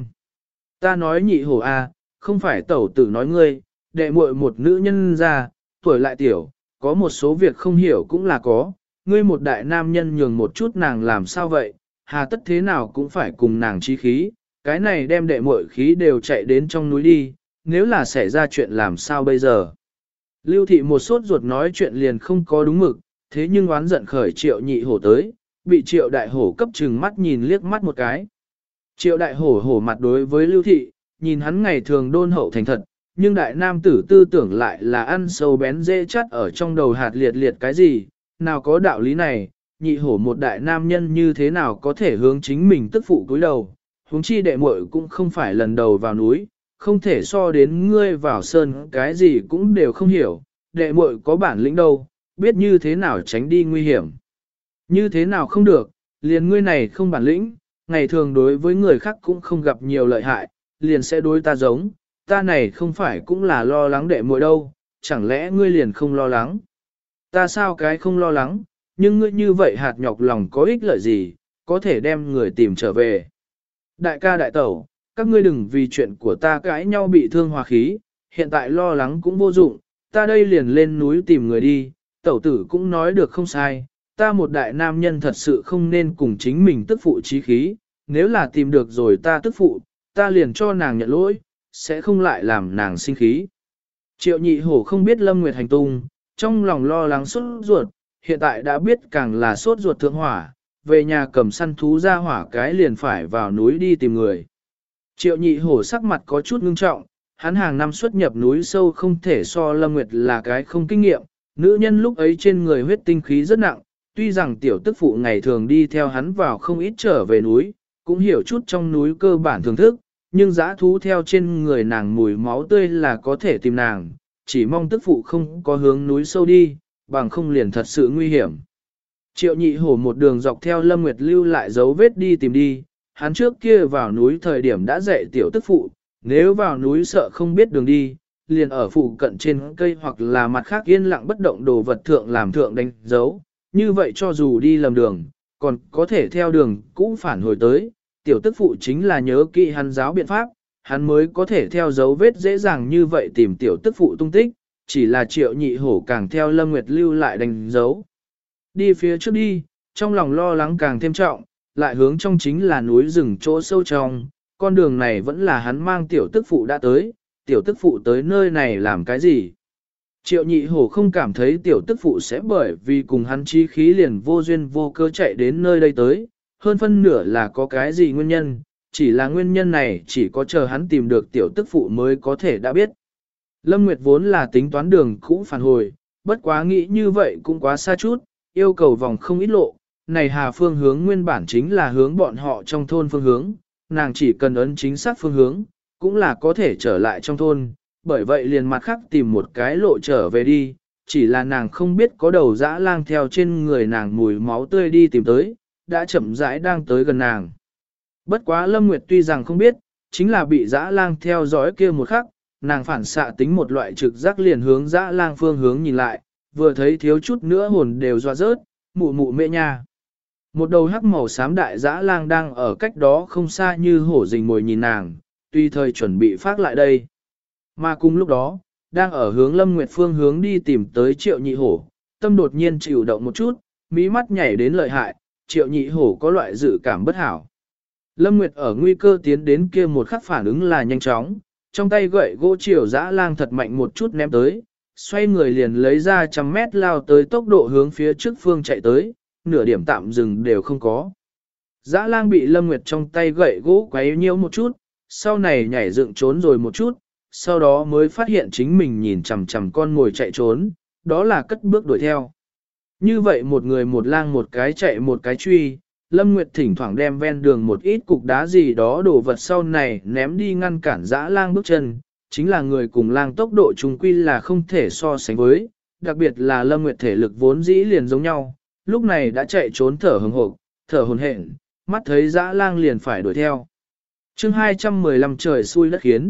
Ta nói Nhị Hổ a, không phải tẩu tử nói ngươi, đệ muội một nữ nhân ra, tuổi lại tiểu, có một số việc không hiểu cũng là có, ngươi một đại nam nhân nhường một chút nàng làm sao vậy, hà tất thế nào cũng phải cùng nàng chi khí, cái này đem đệ muội khí đều chạy đến trong núi đi, nếu là xảy ra chuyện làm sao bây giờ. Lưu thị một sốt ruột nói chuyện liền không có đúng mực, thế nhưng oán giận khởi Triệu Nhị Hổ tới, bị Triệu Đại Hổ cấp trừng mắt nhìn liếc mắt một cái. Triệu Đại Hổ hổ mặt đối với Lưu thị, nhìn hắn ngày thường đôn hậu thành thật, nhưng đại nam tử tư tưởng lại là ăn sâu bén dễ chắt ở trong đầu hạt liệt liệt cái gì, nào có đạo lý này, Nhị Hổ một đại nam nhân như thế nào có thể hướng chính mình tức phụ cúi đầu, huống chi đệ muội cũng không phải lần đầu vào núi, không thể so đến ngươi vào sơn cái gì cũng đều không hiểu, đệ muội có bản lĩnh đâu, biết như thế nào tránh đi nguy hiểm. Như thế nào không được, liền ngươi này không bản lĩnh, ngày thường đối với người khác cũng không gặp nhiều lợi hại, liền sẽ đối ta giống, ta này không phải cũng là lo lắng đệ muội đâu, chẳng lẽ ngươi liền không lo lắng. Ta sao cái không lo lắng, nhưng ngươi như vậy hạt nhọc lòng có ích lợi gì, có thể đem người tìm trở về. Đại ca đại tẩu, các ngươi đừng vì chuyện của ta cãi nhau bị thương hòa khí, hiện tại lo lắng cũng vô dụng, ta đây liền lên núi tìm người đi, tẩu tử cũng nói được không sai, ta một đại nam nhân thật sự không nên cùng chính mình tức phụ chí khí, nếu là tìm được rồi ta tức phụ, ta liền cho nàng nhận lỗi, sẽ không lại làm nàng sinh khí. Triệu Nhị Hổ không biết Lâm Nguyệt hành tung, trong lòng lo lắng sốt ruột, hiện tại đã biết càng là sốt ruột thượng hỏa, về nhà cầm săn thú ra hỏa cái liền phải vào núi đi tìm người. Triệu Nhị Hổ sắc mặt có chút ngưng trọng, hắn hàng năm xuất nhập núi sâu không thể so Lâm Nguyệt là cái không kinh nghiệm, nữ nhân lúc ấy trên người huyết tinh khí rất nặng, tuy rằng tiểu tức phụ ngày thường đi theo hắn vào không ít trở về núi, cũng hiểu chút trong núi cơ bản thưởng thức, nhưng dã thú theo trên người nàng mùi máu tươi là có thể tìm nàng, chỉ mong tức phụ không có hướng núi sâu đi, bằng không liền thật sự nguy hiểm. Triệu Nhị Hổ một đường dọc theo Lâm Nguyệt lưu lại dấu vết đi tìm đi, hắn trước kia vào núi thời điểm đã dạy tiểu tức phụ, nếu vào núi sợ không biết đường đi, liền ở phụ cận trên cây hoặc là mặt khác yên lặng bất động đồ vật thượng làm thượng đánh dấu, như vậy cho dù đi lầm đường, còn có thể theo đường cũ phản hồi tới, tiểu tức phụ chính là nhớ kỹ hắn giáo biện pháp, hắn mới có thể theo dấu vết dễ dàng như vậy tìm tiểu tức phụ tung tích, chỉ là Triệu Nhị Hổ càng theo Lâm Nguyệt lưu lại đánh dấu. Đi phía trước đi, trong lòng lo lắng càng thêm trọng, lại hướng trong chính là núi rừng chỗ sâu trong, con đường này vẫn là hắn mang tiểu tức phụ đã tới, tiểu tức phụ tới nơi này làm cái gì. Triệu Nhị Hổ không cảm thấy tiểu tức phụ sẽ bởi vì cùng hắn chí khí liền vô duyên vô cơ chạy đến nơi đây tới, hơn phân nửa là có cái gì nguyên nhân, chỉ là nguyên nhân này chỉ có chờ hắn tìm được tiểu tức phụ mới có thể đã biết. Lâm Nguyệt vốn là tính toán đường cũ phản hồi, bất quá nghĩ như vậy cũng quá xa chút, yêu cầu vòng không ít lộ, này Hà phương hướng nguyên bản chính là hướng bọn họ trong thôn phương hướng, nàng chỉ cần ấn chính xác phương hướng, cũng là có thể trở lại trong thôn, bởi vậy liền mặt khác tìm một cái lộ trở về đi, chỉ là nàng không biết có đầu dã lang theo trên người nàng mùi máu tươi đi tìm tới, đã chậm rãi đang tới gần nàng. Bất quá Lâm Nguyệt tuy rằng không biết, chính là bị dã lang theo dõi kia một khắc, nàng phản xạ tính một loại trực giác liền hướng dã lang phương hướng nhìn lại, vừa thấy thiếu chút nữa hồn đều dọa rớt, mụ mụ mẹ nha. Một đầu hắc màu xám đại dã lang đang ở cách đó không xa như hổ rình mồi nhìn nàng, tùy thời chuẩn bị phát lại đây. Mà cùng lúc đó, đang ở hướng Lâm Nguyệt phương hướng đi tìm tới Triệu Nhị Hổ, tâm đột nhiên chịu động một chút, mí mắt nhảy đến lợi hại, Triệu Nhị Hổ có loại dự cảm bất hảo. Lâm Nguyệt ở nguy cơ tiến đến kia một khắc phản ứng là nhanh chóng, trong tay gậy gỗ Triều Dã Lang thật mạnh một chút ném tới, xoay người liền lấy ra 100 mét lao tới tốc độ hướng phía trước phương chạy tới, nửa điểm tạm dừng đều không có. Dã Lang bị Lâm Nguyệt trong tay gậy gỗ quấy nhiễu một chút, sau này nhảy dựng trốn rồi một chút, sau đó mới phát hiện chính mình nhìn chằm chằm con ngồi chạy trốn, đó là cất bước đuổi theo. Như vậy một người một lang một cái chạy một cái truy, Lâm Nguyệt thỉnh thoảng đem ven đường một ít cục đá gì đó đổ vật sau này ném đi ngăn cản Dã Lang bước chân, chính là người cùng lang tốc độ trùng quy là không thể so sánh với, đặc biệt là Lâm Nguyệt thể lực vốn dĩ liền giống nhau, lúc này đã chạy trốn thở hừng hộp, thở hổn hển, mắt thấy Dã Lang liền phải đuổi theo. Chương 215 trời xui đất khiến.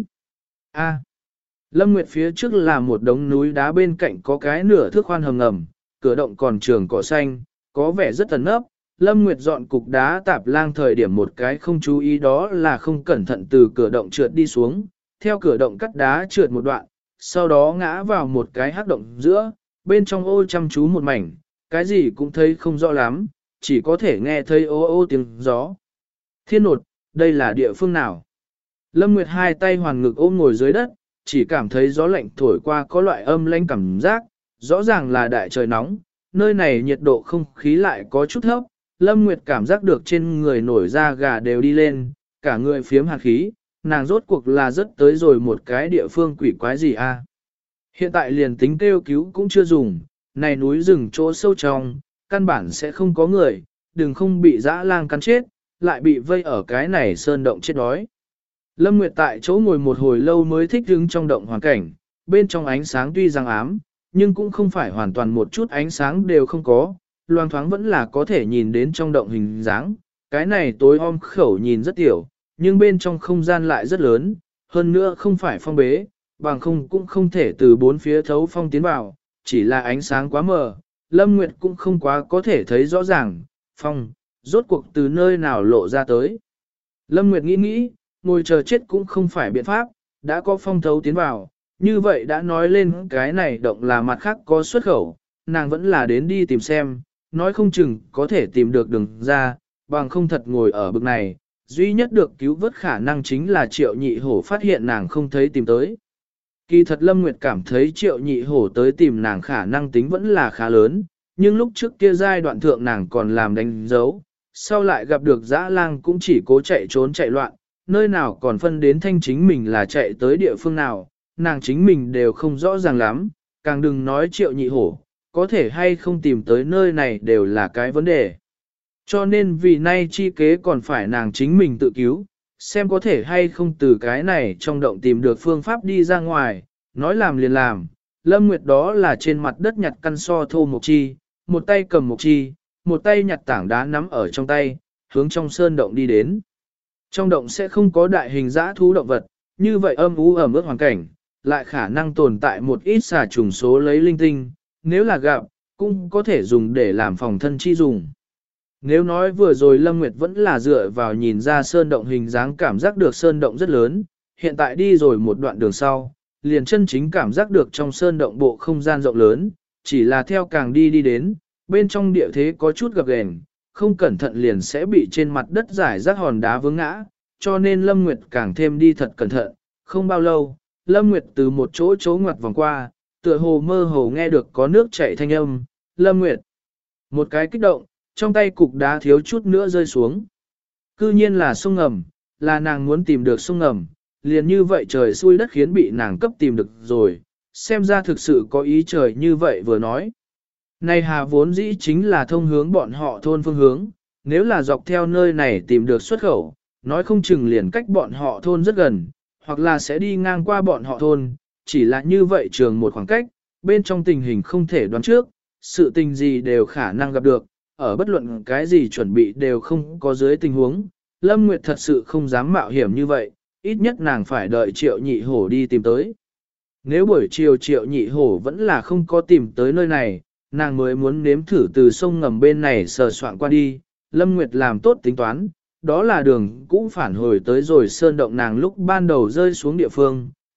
A. Lâm Nguyệt phía trước là một đống núi đá bên cạnh có cái nửa thước khoan hầm ngầm, cửa động còn trường cỏ xanh, có vẻ rất ẩn nấp. Lâm Nguyệt dọn cục đá tạp lang thời điểm một cái không chú ý đó là không cẩn thận từ cửa động trượt đi xuống, theo cửa động cắt đá trượt một đoạn, sau đó ngã vào một cái hắc động giữa, bên trong ô chăm chú một mảnh, cái gì cũng thấy không rõ lắm, chỉ có thể nghe thấy ô ô tiếng gió. Thiên nột, đây là địa phương nào? Lâm Nguyệt hai tay hoàn ngực ôm ngồi dưới đất, chỉ cảm thấy gió lạnh thổi qua có loại âm lãnh cảm giác, rõ ràng là đại trời nóng, nơi này nhiệt độ không khí lại có chút thấp. Lâm Nguyệt cảm giác được trên người nổi da gà đều đi lên, cả người phiếm hạt khí, nàng rốt cuộc là rất tới rồi một cái địa phương quỷ quái gì a? Hiện tại liền tính kêu cứu cũng chưa dùng, này núi rừng chỗ sâu trong, căn bản sẽ không có người, đừng không bị dã lang cắn chết, lại bị vây ở cái này sơn động chết đói. Lâm Nguyệt tại chỗ ngồi một hồi lâu mới thích ứng trong động hoàn cảnh, bên trong ánh sáng tuy rằng ám, nhưng cũng không phải hoàn toàn một chút ánh sáng đều không có, loang thoáng vẫn là có thể nhìn đến trong động hình dáng. Cái này tối om khẩu nhìn rất tiểu, nhưng bên trong không gian lại rất lớn, hơn nữa không phải phong bế, bằng không cũng không thể từ bốn phía thấu phong tiến vào, chỉ là ánh sáng quá mờ, Lâm Nguyệt cũng không quá có thể thấy rõ ràng, phong, rốt cuộc từ nơi nào lộ ra tới. Lâm Nguyệt nghĩ, ngồi chờ chết cũng không phải biện pháp, đã có phong thấu tiến vào, như vậy đã nói lên cái này động là mặt khác có xuất khẩu, nàng vẫn là đến đi tìm xem, nói không chừng có thể tìm được đường ra, bằng không thật ngồi ở bực này, duy nhất được cứu vớt khả năng chính là Triệu Nhị Hổ phát hiện nàng không thấy tìm tới. Kỳ thật Lâm Nguyệt cảm thấy Triệu Nhị Hổ tới tìm nàng khả năng tính vẫn là khá lớn, nhưng lúc trước kia giai đoạn thượng nàng còn làm đánh dấu, sau lại gặp được Dã Lang cũng chỉ cố chạy trốn chạy loạn, nơi nào còn phân đến thanh chính mình là chạy tới địa phương nào, nàng chính mình đều không rõ ràng lắm, càng đừng nói Triệu Nhị Hổ, có thể hay không tìm tới nơi này đều là cái vấn đề. Cho nên vì nay chi kế còn phải nàng chính mình tự cứu, xem có thể hay không từ cái này trong động tìm được phương pháp đi ra ngoài, nói làm liền làm. Lâm Nguyệt đó là trên mặt đất nhặt căn so thô một chi, một tay cầm một chi, một tay nhặt tảng đá nắm ở trong tay, hướng trong sơn động đi đến. Trong động sẽ không có đại hình dã thú động vật, như vậy âm u ẩm ướt hoàn cảnh, lại khả năng tồn tại một ít xà trùng số lấy linh tinh, nếu là gặp, cũng có thể dùng để làm phòng thân chi dùng. Nếu nói vừa rồi Lâm Nguyệt vẫn là dựa vào nhìn ra sơn động hình dáng cảm giác được sơn động rất lớn, hiện tại đi rồi một đoạn đường sau, liền chân chính cảm giác được trong sơn động bộ không gian rộng lớn, chỉ là theo càng đi đến, bên trong địa thế có chút gập ghềnh, không cẩn thận liền sẽ bị trên mặt đất giải rác hòn đá vướng ngã, cho nên Lâm Nguyệt càng thêm đi thật cẩn thận, không bao lâu, Lâm Nguyệt từ một chỗ ngoặt vòng qua, tựa hồ mơ hồ nghe được có nước chảy thanh âm, Lâm Nguyệt. Một cái kích động, trong tay cục đá thiếu chút nữa rơi xuống. Cư nhiên là sông ngầm, là nàng muốn tìm được sông ngầm, liền như vậy trời xui đất khiến bị nàng cấp tìm được rồi, xem ra thực sự có ý trời như vậy vừa nói. Này hà vốn dĩ chính là thông hướng bọn họ thôn phương hướng, nếu là dọc theo nơi này tìm được xuất khẩu, nói không chừng liền cách bọn họ thôn rất gần, hoặc là sẽ đi ngang qua bọn họ thôn, chỉ là như vậy trường một khoảng cách, bên trong tình hình không thể đoán trước, sự tình gì đều khả năng gặp được, ở bất luận cái gì chuẩn bị đều không có dưới tình huống, Lâm Nguyệt thật sự không dám mạo hiểm như vậy, ít nhất nàng phải đợi Triệu Nhị Hổ đi tìm tới. Nếu buổi chiều Triệu Nhị Hổ vẫn là không có tìm tới nơi này, nàng mới muốn nếm thử từ sông ngầm bên này sờ soạn qua đi, Lâm Nguyệt làm tốt tính toán, đó là đường cũ phản hồi tới rồi sơn động nàng lúc ban đầu rơi xuống địa phương,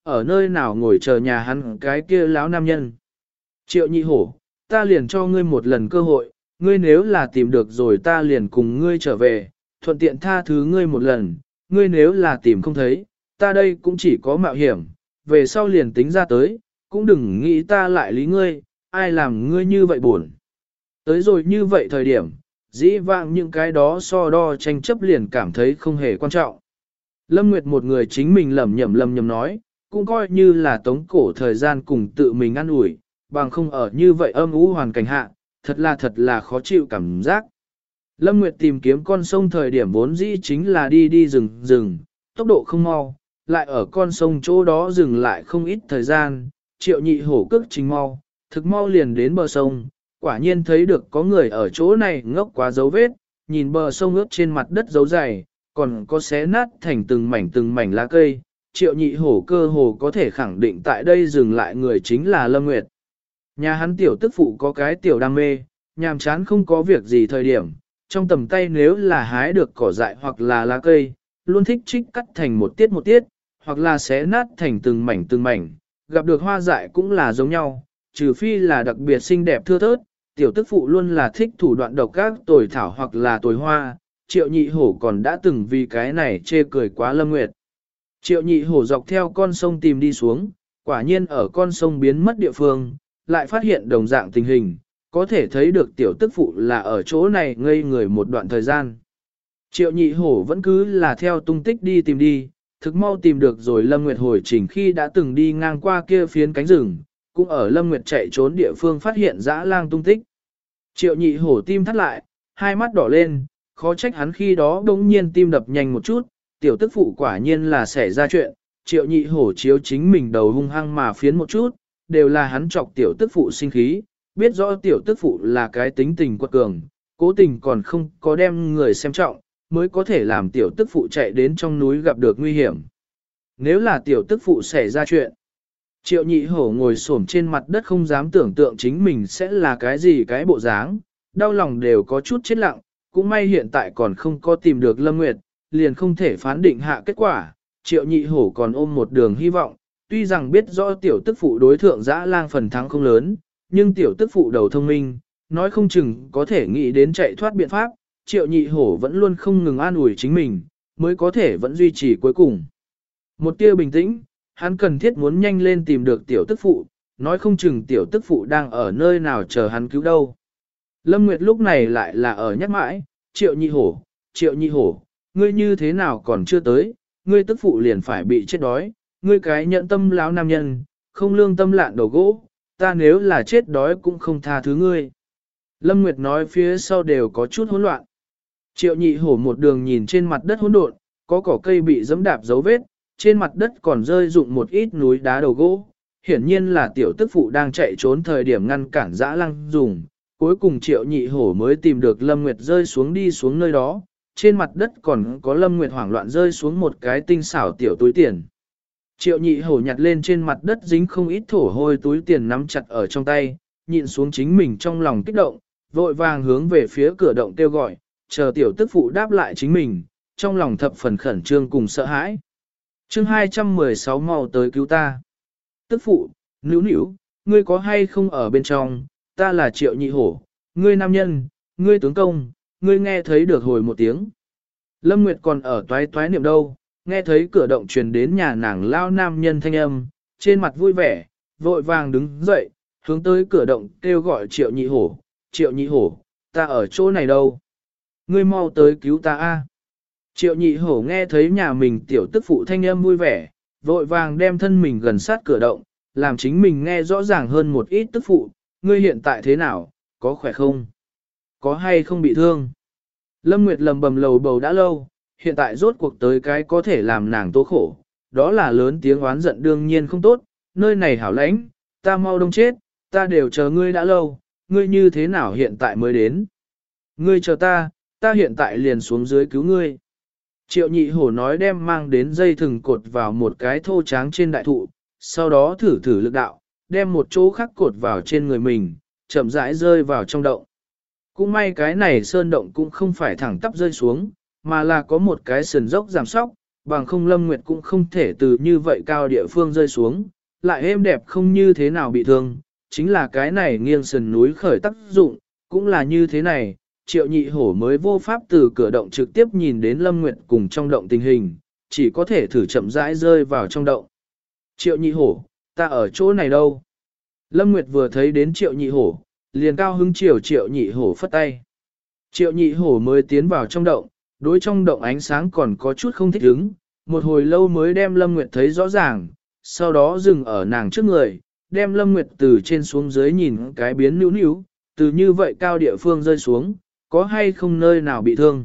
ở nơi nào ngồi chờ nhà hắn cái kia lão nam nhân. Triệu nhị hổ, ta liền cho ngươi một lần cơ hội, ngươi nếu là tìm được rồi ta liền cùng ngươi trở về, thuận tiện tha thứ ngươi một lần, ngươi nếu là tìm không thấy, ta đây cũng chỉ có mạo hiểm, về sau liền tính ra tới, cũng đừng nghĩ ta lại lý ngươi, ai làm ngươi như vậy buồn. Tới rồi như vậy thời điểm, dĩ vãng những cái đó so đo tranh chấp liền cảm thấy không hề quan trọng. Lâm Nguyệt một người chính mình lẩm nhẩm nói, cũng coi như là tống cổ thời gian cùng tự mình ăn ủi, bằng không ở như vậy âm u hoàn cảnh hạ, thật là khó chịu cảm giác. Lâm Nguyệt tìm kiếm con sông thời điểm vốn dĩ chính là đi rừng, tốc độ không mau, lại ở con sông chỗ đó dừng lại không ít thời gian, Triệu nhị hổ cước chính mau, thực mau liền đến bờ sông, quả nhiên thấy được có người ở chỗ này ngốc quá dấu vết, nhìn bờ sông ướt trên mặt đất dấu dày, còn có xé nát thành từng mảnh lá cây, Triệu nhị hổ cơ hồ có thể khẳng định tại đây dừng lại người chính là Lâm Nguyệt. Nhà hắn tiểu tức phụ có cái tiểu đam mê, nhàm chán không có việc gì thời điểm, trong tầm tay nếu là hái được cỏ dại hoặc là lá cây, luôn thích trích cắt thành một tiết, hoặc là xé nát thành từng mảnh, gặp được hoa dại cũng là giống nhau, trừ phi là đặc biệt xinh đẹp thưa thớt, tiểu tức phụ luôn là thích thủ đoạn độc các tồi thảo hoặc là tồi hoa, Triệu nhị hổ còn đã từng vì cái này chê cười quá Lâm Nguyệt. Triệu nhị hổ dọc theo con sông tìm đi xuống, quả nhiên ở con sông biến mất địa phương, lại phát hiện đồng dạng tình hình, có thể thấy được tiểu tức phụ là ở chỗ này ngây người một đoạn thời gian. Triệu nhị hổ vẫn cứ là theo tung tích đi tìm đi, thực mau tìm được rồi Lâm Nguyệt hồi trình khi đã từng đi ngang qua kia phiến cánh rừng, cũng ở Lâm Nguyệt chạy trốn địa phương phát hiện dã lang tung tích. Triệu nhị hổ tim thắt lại, hai mắt đỏ lên, khó trách hắn khi đó đống nhiên tim đập nhanh một chút, tiểu tức phụ quả nhiên là xảy ra chuyện, triệu nhị hổ chiếu chính mình đầu hung hăng mà phiến một chút, đều là hắn chọc tiểu tức phụ sinh khí, biết rõ tiểu tức phụ là cái tính tình quật cường, cố tình còn không có đem người xem trọng, mới có thể làm tiểu tức phụ chạy đến trong núi gặp được nguy hiểm. Nếu là tiểu tức phụ xảy ra chuyện, triệu nhị hổ ngồi xổm trên mặt đất không dám tưởng tượng chính mình sẽ là cái gì cái bộ dáng, đau lòng đều có chút chết lặng, cũng may hiện tại còn không có tìm được Lâm Nguyệt, liền không thể phán định hạ kết quả, triệu nhị hổ còn ôm một đường hy vọng, tuy rằng biết rõ tiểu tức phụ đối thượng dã lang phần thắng không lớn, nhưng tiểu tức phụ đầu thông minh, nói không chừng có thể nghĩ đến chạy thoát biện pháp, triệu nhị hổ vẫn luôn không ngừng an ủi chính mình, mới có thể vẫn duy trì cuối cùng. Một tia bình tĩnh, hắn cần thiết muốn nhanh lên tìm được tiểu tức phụ, nói không chừng tiểu tức phụ đang ở nơi nào chờ hắn cứu đâu. Lâm Nguyệt lúc này lại là ở nhắc mãi, triệu nhị hổ, ngươi như thế nào còn chưa tới, ngươi tức phụ liền phải bị chết đói, ngươi cái nhận tâm láo nam nhân, không lương tâm lạn đầu gỗ, ta nếu là chết đói cũng không tha thứ ngươi. Lâm Nguyệt nói phía sau đều có chút hỗn loạn. Triệu nhị hổ một đường nhìn trên mặt đất hỗn độn, có cỏ cây bị giẫm đạp dấu vết, trên mặt đất còn rơi rụng một ít núi đá đầu gỗ. Hiển nhiên là tiểu tức phụ đang chạy trốn thời điểm ngăn cản dã lăng dùng. Cuối cùng triệu nhị hổ mới tìm được Lâm Nguyệt rơi xuống đi xuống nơi đó. Trên mặt đất còn có Lâm Nguyệt hoảng loạn rơi xuống một cái tinh xảo tiểu túi tiền. Triệu nhị hổ nhặt lên trên mặt đất dính không ít thổ hôi túi tiền nắm chặt ở trong tay, nhịn xuống chính mình trong lòng kích động, vội vàng hướng về phía cửa động kêu gọi, chờ tiểu tức phụ đáp lại chính mình, trong lòng thập phần khẩn trương cùng sợ hãi. Chương 216 mau tới cứu ta. Tức phụ, nữu nữu, ngươi có hay không ở bên trong, ta là triệu nhị hổ, ngươi nam nhân, ngươi tướng công, ngươi nghe thấy được hồi một tiếng. Lâm Nguyệt còn ở toái toái niệm đâu, nghe thấy cửa động truyền đến nhà nàng lao nam nhân thanh âm, trên mặt vui vẻ, vội vàng đứng dậy, hướng tới cửa động kêu gọi triệu nhị hổ, ta ở chỗ này đâu? Ngươi mau tới cứu ta a! Triệu nhị hổ nghe thấy nhà mình tiểu tức phụ thanh âm vui vẻ, vội vàng đem thân mình gần sát cửa động, làm chính mình nghe rõ ràng hơn một ít tức phụ, ngươi hiện tại thế nào, có khỏe không? Có hay không bị thương? Lâm Nguyệt lầm bầm lầu bầu đã lâu, hiện tại rốt cuộc tới cái có thể làm nàng tố khổ, đó là lớn tiếng oán giận đương nhiên không tốt, nơi này hảo lãnh, ta mau đông chết, ta đều chờ ngươi đã lâu, ngươi như thế nào hiện tại mới đến? Ngươi chờ ta hiện tại liền xuống dưới cứu ngươi. Triệu nhị hổ nói đem mang đến dây thừng cột vào một cái thô tráng trên đại thụ, sau đó thử lực đạo, đem một chỗ khác cột vào trên người mình, chậm rãi rơi vào trong động. Cũng may cái này sơn động cũng không phải thẳng tắp rơi xuống, mà là có một cái sườn dốc giảm sóc, bằng không Lâm Nguyệt cũng không thể từ như vậy cao địa phương rơi xuống, lại êm đẹp không như thế nào bị thương, chính là cái này nghiêng sườn núi khởi tác dụng, cũng là như thế này, Triệu Nhị Hổ mới vô pháp từ cửa động trực tiếp nhìn đến Lâm Nguyệt cùng trong động tình hình, chỉ có thể thử chậm rãi rơi vào trong động. Triệu Nhị Hổ, ta ở chỗ này đâu? Lâm Nguyệt vừa thấy đến Triệu Nhị Hổ, liền cao hứng Triệu Nhị Hổ phất tay. Triệu Nhị Hổ mới tiến vào trong động, đối trong động ánh sáng còn có chút không thích ứng, một hồi lâu mới đem Lâm Nguyệt thấy rõ ràng, sau đó dừng ở nàng trước người, đem Lâm Nguyệt từ trên xuống dưới nhìn cái biến níu níu, từ như vậy cao địa phương rơi xuống, có hay không nơi nào bị thương?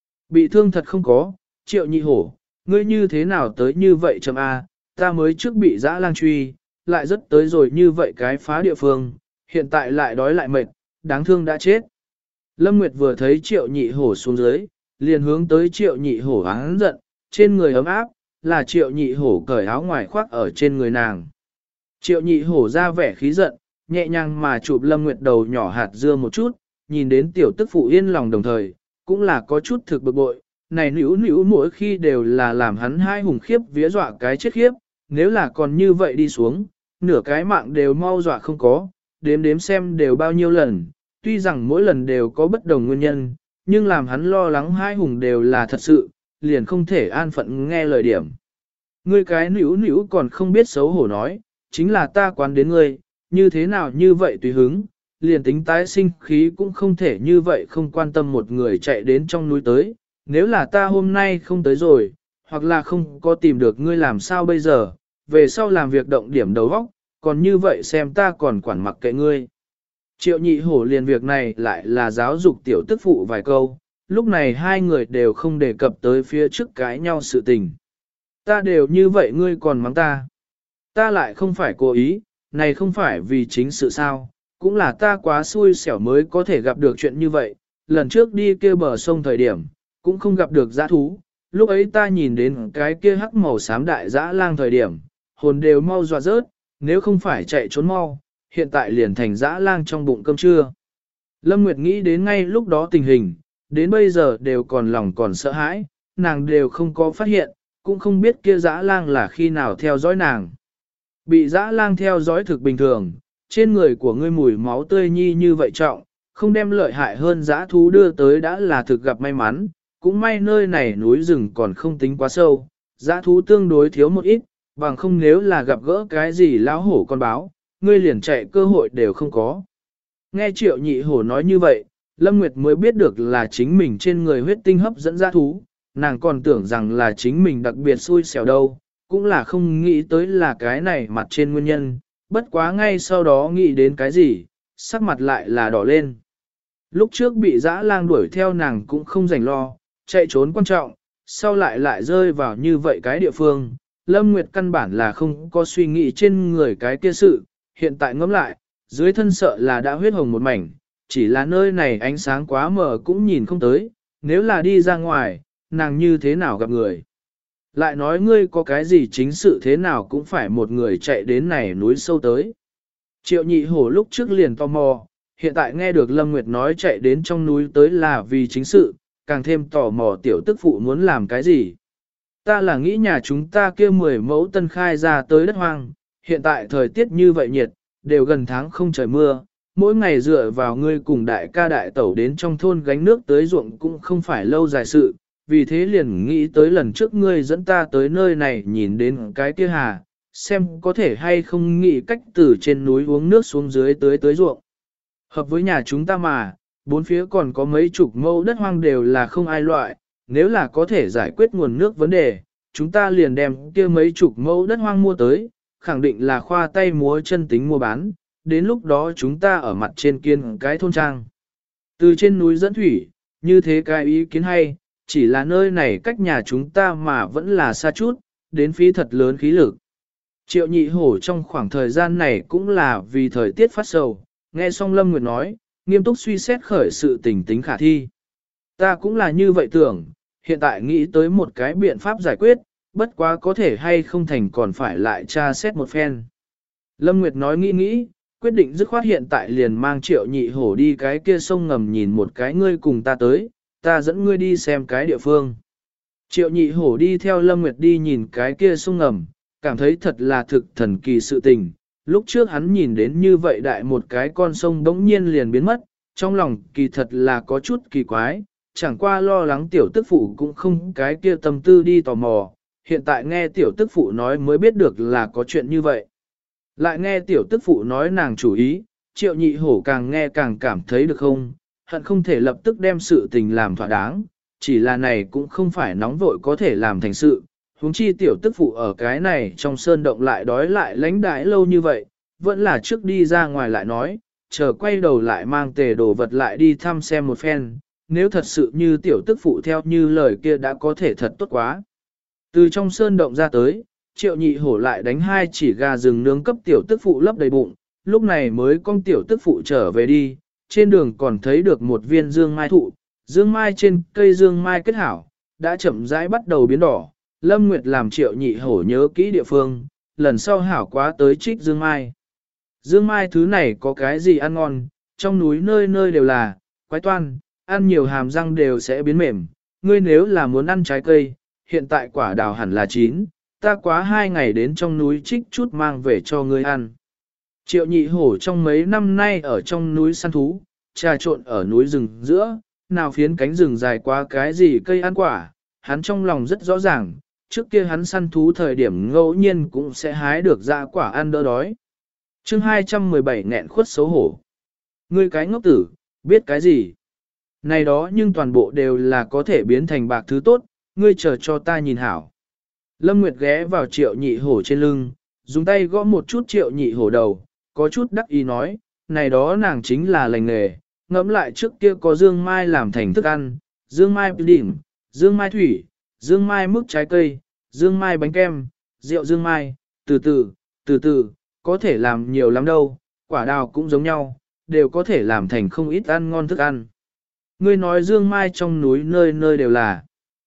Bị thương thật không có, Triệu Nhị Hổ, ngươi như thế nào tới như vậy chấm A, ta mới trước bị dã lang truy, lại rất tới rồi như vậy cái phá địa phương, hiện tại lại đói lại mệt, đáng thương đã chết. Lâm Nguyệt vừa thấy Triệu Nhị Hổ xuống dưới, liền hướng tới Triệu Nhị Hổ hắn giận, trên người ấm áp, là Triệu Nhị Hổ cởi áo ngoài khoác ở trên người nàng. Triệu Nhị Hổ ra vẻ khí giận, nhẹ nhàng mà chụp Lâm Nguyệt đầu nhỏ hạt dưa một chút, nhìn đến tiểu tức phụ yên lòng đồng thời, cũng là có chút thực bực bội, này nữu mỗi khi đều là làm hắn hai hùng khiếp vía dọa cái chết khiếp, nếu là còn như vậy đi xuống, nửa cái mạng đều mau dọa không có, đếm xem đều bao nhiêu lần, tuy rằng mỗi lần đều có bất đồng nguyên nhân, nhưng làm hắn lo lắng hai hùng đều là thật sự, liền không thể an phận nghe lời điểm. Ngươi cái nữu còn không biết xấu hổ nói, chính là ta quán đến ngươi, như thế nào như vậy tùy hứng, liền tính tái sinh khí cũng không thể như vậy không quan tâm một người chạy đến trong núi tới, nếu là ta hôm nay không tới rồi, hoặc là không có tìm được ngươi làm sao bây giờ, về sau làm việc động điểm đầu óc, còn như vậy xem ta còn quản mặc kệ ngươi. Triệu Nhị Hổ liền việc này lại là giáo dục tiểu tức phụ vài câu, lúc này hai người đều không đề cập tới phía trước cãi nhau sự tình. Ta đều như vậy ngươi còn mắng ta. Ta lại không phải cố ý, này không phải vì chính sự sao, cũng là ta quá xui xẻo mới có thể gặp được chuyện như vậy, lần trước đi kia bờ sông thời điểm, cũng không gặp được dã thú, lúc ấy ta nhìn đến cái kia hắc màu xám đại dã lang thời điểm, hồn đều mau dọa rớt, nếu không phải chạy trốn mau, hiện tại liền thành dã lang trong bụng cơm trưa. Lâm Nguyệt nghĩ đến ngay lúc đó tình hình, đến bây giờ đều còn lòng còn sợ hãi, nàng đều không có phát hiện, cũng không biết kia dã lang là khi nào theo dõi nàng. Bị dã lang theo dõi thực bình thường, trên người của ngươi mùi máu tươi nhi như vậy trọng, không đem lợi hại hơn dã thú đưa tới đã là thực gặp may mắn, cũng may nơi này núi rừng còn không tính quá sâu, dã thú tương đối thiếu một ít, bằng không nếu là gặp gỡ cái gì lão hổ con báo, ngươi liền chạy cơ hội đều không có. Nghe Triệu Nhị Hổ nói như vậy, Lâm Nguyệt mới biết được là chính mình trên người huyết tinh hấp dẫn dã thú, nàng còn tưởng rằng là chính mình đặc biệt xui xẻo đâu, cũng là không nghĩ tới là cái này mặt trên nguyên nhân, bất quá ngay sau đó nghĩ đến cái gì, sắc mặt lại là đỏ lên. Lúc trước bị dã lang đuổi theo nàng cũng không rảnh lo, chạy trốn quan trọng, sau lại rơi vào như vậy cái địa phương, Lâm Nguyệt căn bản là không có suy nghĩ trên người cái kia sự, hiện tại ngẫm lại, dưới thân sợ là đã huyết hồng một mảnh, chỉ là nơi này ánh sáng quá mờ cũng nhìn không tới, nếu là đi ra ngoài, nàng như thế nào gặp người. Lại nói ngươi có cái gì chính sự thế nào cũng phải một người chạy đến này núi sâu tới. Triệu Nhị Hổ lúc trước liền tò mò, hiện tại nghe được Lâm Nguyệt nói chạy đến trong núi tới là vì chính sự, càng thêm tò mò tiểu tức phụ muốn làm cái gì. Ta là nghĩ nhà chúng ta kia 10 mẫu tân khai ra tới đất hoang, hiện tại thời tiết như vậy nhiệt, đều gần tháng không trời mưa, mỗi ngày dựa vào ngươi cùng đại ca đại tẩu đến trong thôn gánh nước tới ruộng cũng không phải lâu dài sự, vì thế liền nghĩ tới lần trước ngươi dẫn ta tới nơi này nhìn đến cái kia hà, xem có thể hay không nghĩ cách từ trên núi uống nước xuống dưới tới ruộng. Hợp với nhà chúng ta mà, bốn phía còn có mấy chục mẫu đất hoang đều là không ai loại, nếu là có thể giải quyết nguồn nước vấn đề, chúng ta liền đem kia mấy chục mẫu đất hoang mua tới, khẳng định là khoa tay múa chân tính mua bán, đến lúc đó chúng ta ở mặt trên kiên cái thôn trang. Từ trên núi dẫn thủy, như thế cái ý kiến hay, chỉ là nơi này cách nhà chúng ta mà vẫn là xa chút, đến phí thật lớn khí lực. Triệu Nhị Hổ trong khoảng thời gian này cũng là vì thời tiết phát sầu, nghe xong Lâm Nguyệt nói, nghiêm túc suy xét khởi sự tình tính khả thi. Ta cũng là như vậy tưởng, hiện tại nghĩ tới một cái biện pháp giải quyết, bất quá có thể hay không thành còn phải lại tra xét một phen. Lâm Nguyệt nói nghĩ, quyết định dứt khoát hiện tại liền mang Triệu Nhị Hổ đi cái kia sông ngầm nhìn một cái ngươi cùng ta tới, ta dẫn ngươi đi xem cái địa phương. Triệu nhị hổ đi theo Lâm Nguyệt đi nhìn cái kia sông ngầm, cảm thấy thật là thực thần kỳ sự tình. Lúc trước hắn nhìn đến như vậy đại một cái con sông đống nhiên liền biến mất, trong lòng kỳ thật là có chút kỳ quái, chẳng qua lo lắng tiểu tức phụ cũng không cái kia tâm tư đi tò mò, hiện tại nghe tiểu tức phụ nói mới biết được là có chuyện như vậy. Lại nghe tiểu tức phụ nói nàng chủ ý, triệu nhị hổ càng nghe càng cảm thấy được không, hận không thể lập tức đem sự tình làm thỏa đáng, chỉ là này cũng không phải nóng vội có thể làm thành sự, huống chi tiểu tức phụ ở cái này trong sơn động lại đói lại lánh đãi lâu như vậy, vẫn là trước đi ra ngoài lại nói, chờ quay đầu lại mang tề đồ vật lại đi thăm xem một phen, nếu thật sự như tiểu tức phụ theo như lời kia đã có thể thật tốt quá. Từ trong sơn động ra tới, triệu nhị hổ lại đánh 2 chỉ gà rừng nướng cấp tiểu tức phụ lấp đầy bụng, lúc này mới con tiểu tức phụ trở về đi, trên đường còn thấy được một viên dương mai thụ, dương mai trên cây dương mai kết hảo, đã chậm rãi bắt đầu biến đỏ, Lâm Nguyệt làm triệu nhị hổ nhớ kỹ địa phương, lần sau hảo quá tới trích dương mai. Dương mai thứ này có cái gì ăn ngon, trong núi nơi nơi đều là, quái toan, ăn nhiều hàm răng đều sẽ biến mềm, ngươi nếu là muốn ăn trái cây, hiện tại quả đào hẳn là chín, ta quá 2 ngày đến trong núi trích chút mang về cho ngươi ăn. Triệu nhị hổ trong mấy năm nay ở trong núi săn thú, trà trộn ở núi rừng giữa, nào phiến cánh rừng dài quá cái gì cây ăn quả, hắn trong lòng rất rõ ràng, trước kia hắn săn thú thời điểm ngẫu nhiên cũng sẽ hái được ra quả ăn đỡ đói. Chương 217 nghẹn khuất xấu hổ. Ngươi cái ngốc tử, biết cái gì? Này đó nhưng toàn bộ đều là có thể biến thành bạc thứ tốt, ngươi chờ cho ta nhìn hảo. Lâm Nguyệt ghé vào triệu nhị hổ trên lưng, dùng tay gõ một chút triệu nhị hổ đầu, có chút đắc ý nói, này đó nàng chính là lành nghề, ngẫm lại trước kia có dương mai làm thành thức ăn, dương mai đỉnh, dương mai thủy, dương mai mức trái cây, dương mai bánh kem, rượu dương mai, từ từ, có thể làm nhiều lắm đâu, quả đào cũng giống nhau, đều có thể làm thành không ít ăn ngon thức ăn. Ngươi nói dương mai trong núi nơi nơi đều là,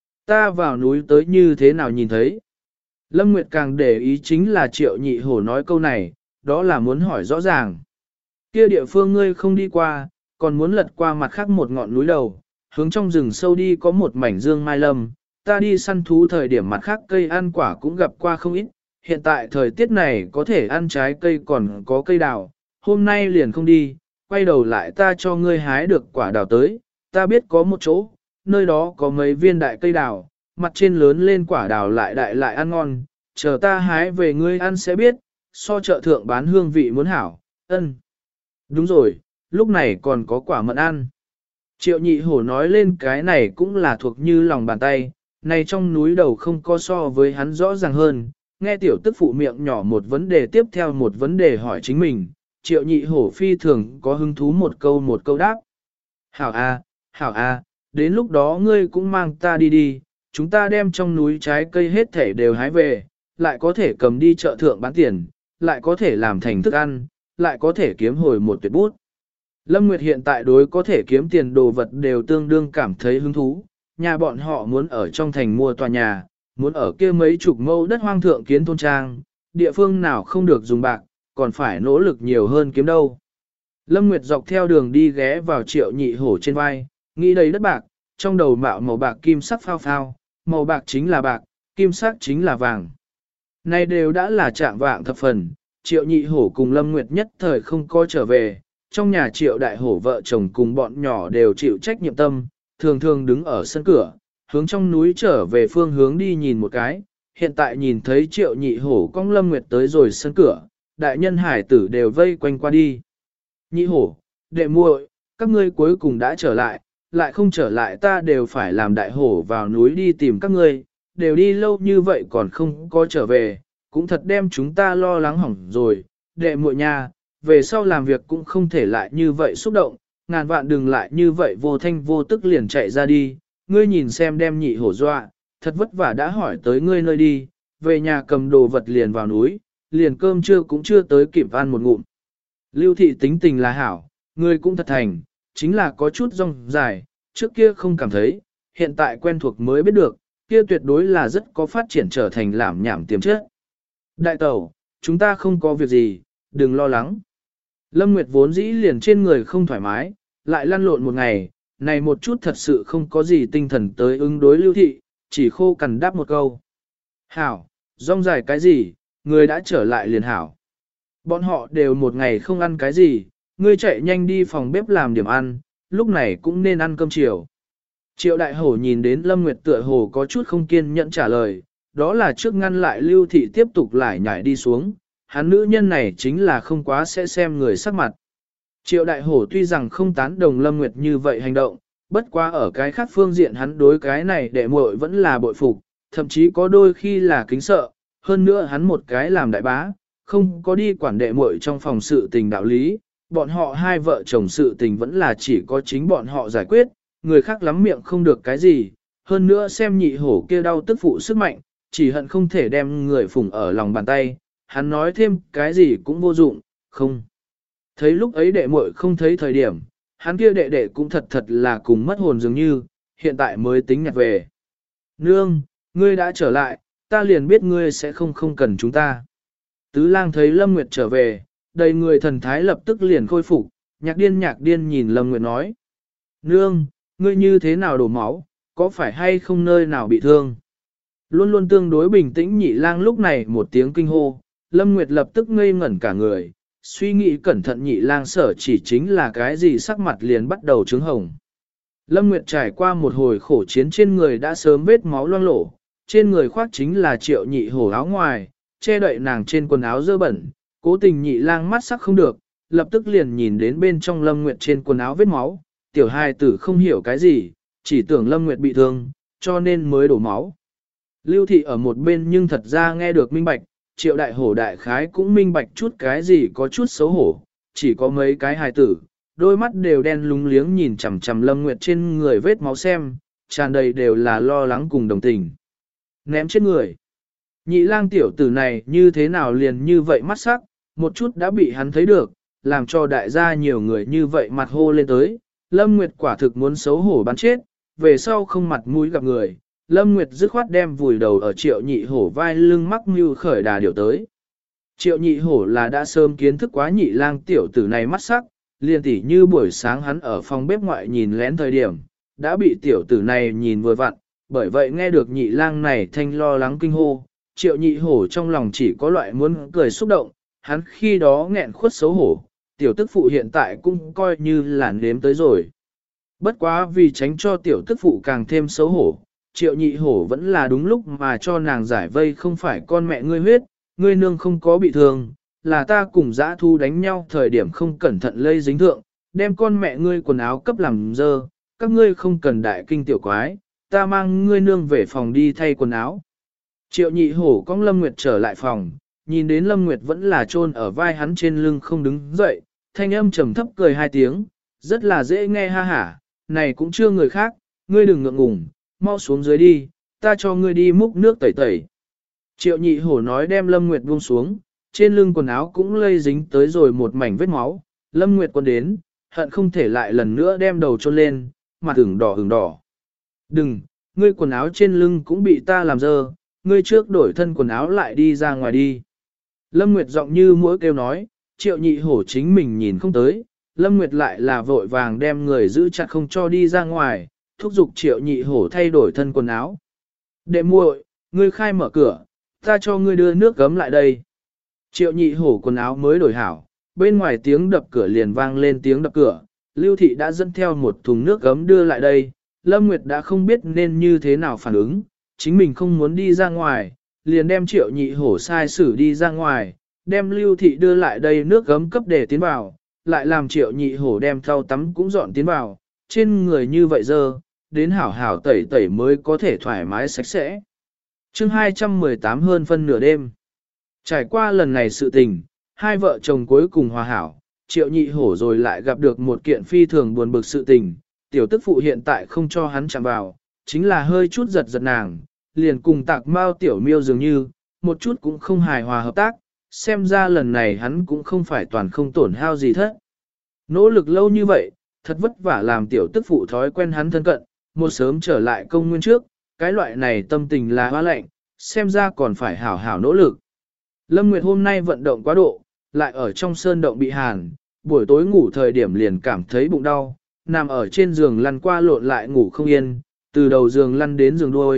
ta vào núi tới như thế nào nhìn thấy. Lâm Nguyệt càng để ý chính là triệu nhị hổ nói câu này, đó là muốn hỏi rõ ràng. Kia địa phương ngươi không đi qua, còn muốn lật qua mặt khác một ngọn núi đầu, hướng trong rừng sâu đi có một mảnh dương mai lâm, ta đi săn thú thời điểm mặt khác cây ăn quả cũng gặp qua không ít, hiện tại thời tiết này có thể ăn trái cây còn có cây đào, hôm nay liền không đi, quay đầu lại ta cho ngươi hái được quả đào tới, ta biết có một chỗ, nơi đó có mấy viên đại cây đào, mặt trên lớn lên quả đào lại đại lại ăn ngon, chờ ta hái về ngươi ăn sẽ biết, so chợ thượng bán hương vị muốn hảo, ân. Đúng rồi, lúc này còn có quả mận ăn. Triệu nhị hổ nói lên cái này cũng là thuộc như lòng bàn tay, này trong núi đầu không có so với hắn rõ ràng hơn, nghe tiểu tức phụ miệng nhỏ một vấn đề tiếp theo một vấn đề hỏi chính mình, triệu nhị hổ phi thường có hứng thú một câu đáp. Hảo a, đến lúc đó ngươi cũng mang ta đi đi, chúng ta đem trong núi trái cây hết thể đều hái về, lại có thể cầm đi chợ thượng bán tiền, lại có thể làm thành thức ăn, lại có thể kiếm hồi một tuyệt bút. Lâm Nguyệt hiện tại đối có thể kiếm tiền đồ vật đều tương đương cảm thấy hứng thú, nhà bọn họ muốn ở trong thành mua tòa nhà, muốn ở kia mấy chục mẫu đất hoang thượng kiến thôn trang, địa phương nào không được dùng bạc, còn phải nỗ lực nhiều hơn kiếm đâu. Lâm Nguyệt dọc theo đường đi ghé vào triệu nhị hổ trên vai, nghĩ đầy đất bạc, trong đầu mạo bạc kim sắc phao phao, màu bạc chính là bạc, kim sắc chính là vàng. Này đều đã là trạng vạng thập phần, triệu nhị hổ cùng Lâm Nguyệt nhất thời không có trở về, trong nhà triệu đại hổ vợ chồng cùng bọn nhỏ đều chịu trách nhiệm tâm, thường thường đứng ở sân cửa, hướng trong núi trở về phương hướng đi nhìn một cái, hiện tại nhìn thấy triệu nhị hổ cong Lâm Nguyệt tới rồi sân cửa, đại nhân hải tử đều vây quanh qua đi. Nhị hổ, đệ muội, các ngươi cuối cùng đã trở lại không trở lại ta đều phải làm đại hổ vào núi đi tìm các ngươi, đều đi lâu như vậy còn không có trở về, cũng thật đem chúng ta lo lắng hỏng rồi, đệ muội nha, về sau làm việc cũng không thể lại như vậy xúc động, ngàn vạn đừng lại như vậy vô thanh vô tức liền chạy ra đi, ngươi nhìn xem đem nhị hổ dọa, thật vất vả đã hỏi tới ngươi nơi đi, về nhà cầm đồ vật liền vào núi, liền cơm trưa cũng chưa tới kịp ăn một ngụm. Lưu thị tính tình là hảo, ngươi cũng thật thành, chính là có chút rong dài, trước kia không cảm thấy, hiện tại quen thuộc mới biết được, kia tuyệt đối là rất có phát triển trở thành làm nhảm tiềm chất. Đại tẩu, chúng ta không có việc gì, đừng lo lắng. Lâm Nguyệt vốn dĩ liền trên người không thoải mái, lại lăn lộn một ngày, này một chút thật sự không có gì tinh thần tới ứng đối lưu thị, chỉ khô cằn đáp một câu. Hảo, rong dài cái gì, người đã trở lại liền hảo. Bọn họ đều một ngày không ăn cái gì, ngươi chạy nhanh đi phòng bếp làm điểm ăn, lúc này cũng nên ăn cơm chiều. Triệu đại hổ nhìn đến Lâm Nguyệt tựa hồ có chút không kiên nhẫn trả lời, đó là trước ngăn lại Lưu Thị tiếp tục lải nhải đi xuống, hắn nữ nhân này chính là không quá sẽ xem người sắc mặt. Triệu đại hổ tuy rằng không tán đồng Lâm Nguyệt như vậy hành động, bất quá ở cái khác phương diện hắn đối cái này đệ muội vẫn là bội phục, thậm chí có đôi khi là kính sợ, hơn nữa hắn một cái làm đại bá, không có đi quản đệ muội trong phòng sự tình đạo lý, bọn họ hai vợ chồng sự tình vẫn là chỉ có chính bọn họ giải quyết, người khác lắm miệng không được cái gì, hơn nữa xem nhị hổ kia đau tức phụ sức mạnh, chỉ hận không thể đem người phụng ở lòng bàn tay, hắn nói thêm cái gì cũng vô dụng, không. Thấy lúc ấy đệ muội không thấy thời điểm, hắn kia đệ đệ cũng thật thật là cùng mất hồn dường như, hiện tại mới tính nhặt về. Nương, ngươi đã trở lại, ta liền biết ngươi sẽ không cần chúng ta. Tứ lang thấy Lâm Nguyệt trở về, đầy người thần thái lập tức liền khôi phục, nhạc điên nhìn Lâm Nguyệt nói. Nương, ngươi như thế nào đổ máu, có phải hay không nơi nào bị thương? Luôn luôn tương đối bình tĩnh nhị lang lúc này một tiếng kinh hô, Lâm Nguyệt lập tức ngây ngẩn cả người, suy nghĩ cẩn thận nhị lang sở chỉ chính là cái gì sắc mặt liền bắt đầu trướng hồng. Lâm Nguyệt trải qua một hồi khổ chiến trên người đã sớm vết máu loang lổ, trên người khoác chính là Triệu nhị hổ áo ngoài, che đậy nàng trên quần áo dơ bẩn, cố tình nhị lang mắt sắc không được, lập tức liền nhìn đến bên trong Lâm Nguyệt trên quần áo vết máu, tiểu hài tử không hiểu cái gì, chỉ tưởng Lâm Nguyệt bị thương, cho nên mới đổ máu. Lưu Thị ở một bên nhưng thật ra nghe được minh bạch, Triệu đại hổ đại khái cũng minh bạch chút cái gì có chút xấu hổ, chỉ có mấy cái hài tử, đôi mắt đều đen lúng liếng nhìn chằm chằm Lâm Nguyệt trên người vết máu xem, tràn đầy đều là lo lắng cùng đồng tình. Ném chết người. Nhị lang tiểu tử này như thế nào liền như vậy mắt sắc, một chút đã bị hắn thấy được, làm cho đại gia nhiều người như vậy mặt hô lên tới. Lâm Nguyệt quả thực muốn xấu hổ bắn chết, về sau không mặt mũi gặp người. Lâm Nguyệt dứt khoát đem vùi đầu ở Triệu nhị hổ vai lưng mắc mưu khởi đà điều tới. Triệu nhị hổ là đã sớm kiến thức quá nhị lang tiểu tử này mắt sắc, liền tỉ như buổi sáng hắn ở phòng bếp ngoại nhìn lén thời điểm, đã bị tiểu tử này nhìn vừa vặn, bởi vậy nghe được nhị lang này thanh lo lắng kinh hô, Triệu nhị hổ trong lòng chỉ có loại muốn cười xúc động, hắn khi đó nghẹn khuất xấu hổ, tiểu tức phụ hiện tại cũng coi như là nếm tới rồi. Bất quá vì tránh cho tiểu tức phụ càng thêm xấu hổ, Triệu nhị hổ vẫn là đúng lúc mà cho nàng giải vây không phải con mẹ ngươi huyết, ngươi nương không có bị thương, là ta cùng dã thu đánh nhau thời điểm không cẩn thận lây dính thượng, đem con mẹ ngươi quần áo cấp làm dơ, các ngươi không cần đại kinh tiểu quái, ta mang ngươi nương về phòng đi thay quần áo. Triệu nhị hổ cong Lâm Nguyệt trở lại phòng, nhìn đến Lâm Nguyệt vẫn là chôn ở vai hắn trên lưng không đứng dậy, thanh âm trầm thấp cười hai tiếng, rất là dễ nghe ha hả, này cũng chưa người khác, ngươi đừng ngượng ngùng, mau xuống dưới đi, ta cho ngươi đi múc nước tẩy tẩy. Triệu nhị hổ nói đem Lâm Nguyệt buông xuống, trên lưng quần áo cũng lây dính tới rồi một mảnh vết máu, Lâm Nguyệt quân đến, hận không thể lại lần nữa đem đầu chôn lên, mặt ửng đỏ. Đừng, ngươi quần áo trên lưng cũng bị ta làm dơ, ngươi trước đổi thân quần áo lại đi ra ngoài đi. Lâm Nguyệt giọng như mũi kêu nói, Triệu nhị hổ chính mình nhìn không tới, Lâm Nguyệt lại là vội vàng đem người giữ chặt không cho đi ra ngoài, thúc giục Triệu nhị hổ thay đổi thân quần áo. Đệ muội, ngươi khai mở cửa, ta cho ngươi đưa nước gấm lại đây. Triệu nhị hổ quần áo mới đổi hảo, bên ngoài tiếng đập cửa liền vang lên tiếng đập cửa, Lưu Thị đã dẫn theo một thùng nước gấm đưa lại đây, Lâm Nguyệt đã không biết nên như thế nào phản ứng, chính mình không muốn đi ra ngoài, liền đem Triệu nhị hổ sai xử đi ra ngoài, đem Lưu Thị đưa lại đây nước gấm cấp để tiến vào, lại làm Triệu nhị hổ đem thau tắm cũng dọn tiến vào, trên người như vậy dơ, đến hảo hảo tẩy tẩy mới có thể thoải mái sạch sẽ. Chương 218 hơn phân nửa đêm. Trải qua lần này sự tình, hai vợ chồng cuối cùng hòa hảo, Triệu nhị hổ rồi lại gặp được một kiện phi thường buồn bực sự tình, tiểu tức phụ hiện tại không cho hắn chạm vào, chính là hơi chút giật nàng, liền cùng tạc mao tiểu miêu dường như, một chút cũng không hài hòa hợp tác, xem ra lần này hắn cũng không phải toàn không tổn hao gì thất. Nỗ lực lâu như vậy, thật vất vả làm tiểu tức phụ thói quen hắn thân cận, một sớm trở lại công nguyên trước, cái loại này tâm tình là hoa lạnh, xem ra còn phải hảo hảo nỗ lực. Lâm Nguyệt hôm nay vận động quá độ, lại ở trong sơn động bị hàn, buổi tối ngủ thời điểm liền cảm thấy bụng đau, nằm ở trên giường lăn qua lộn lại ngủ không yên, từ đầu giường lăn đến giường đuôi,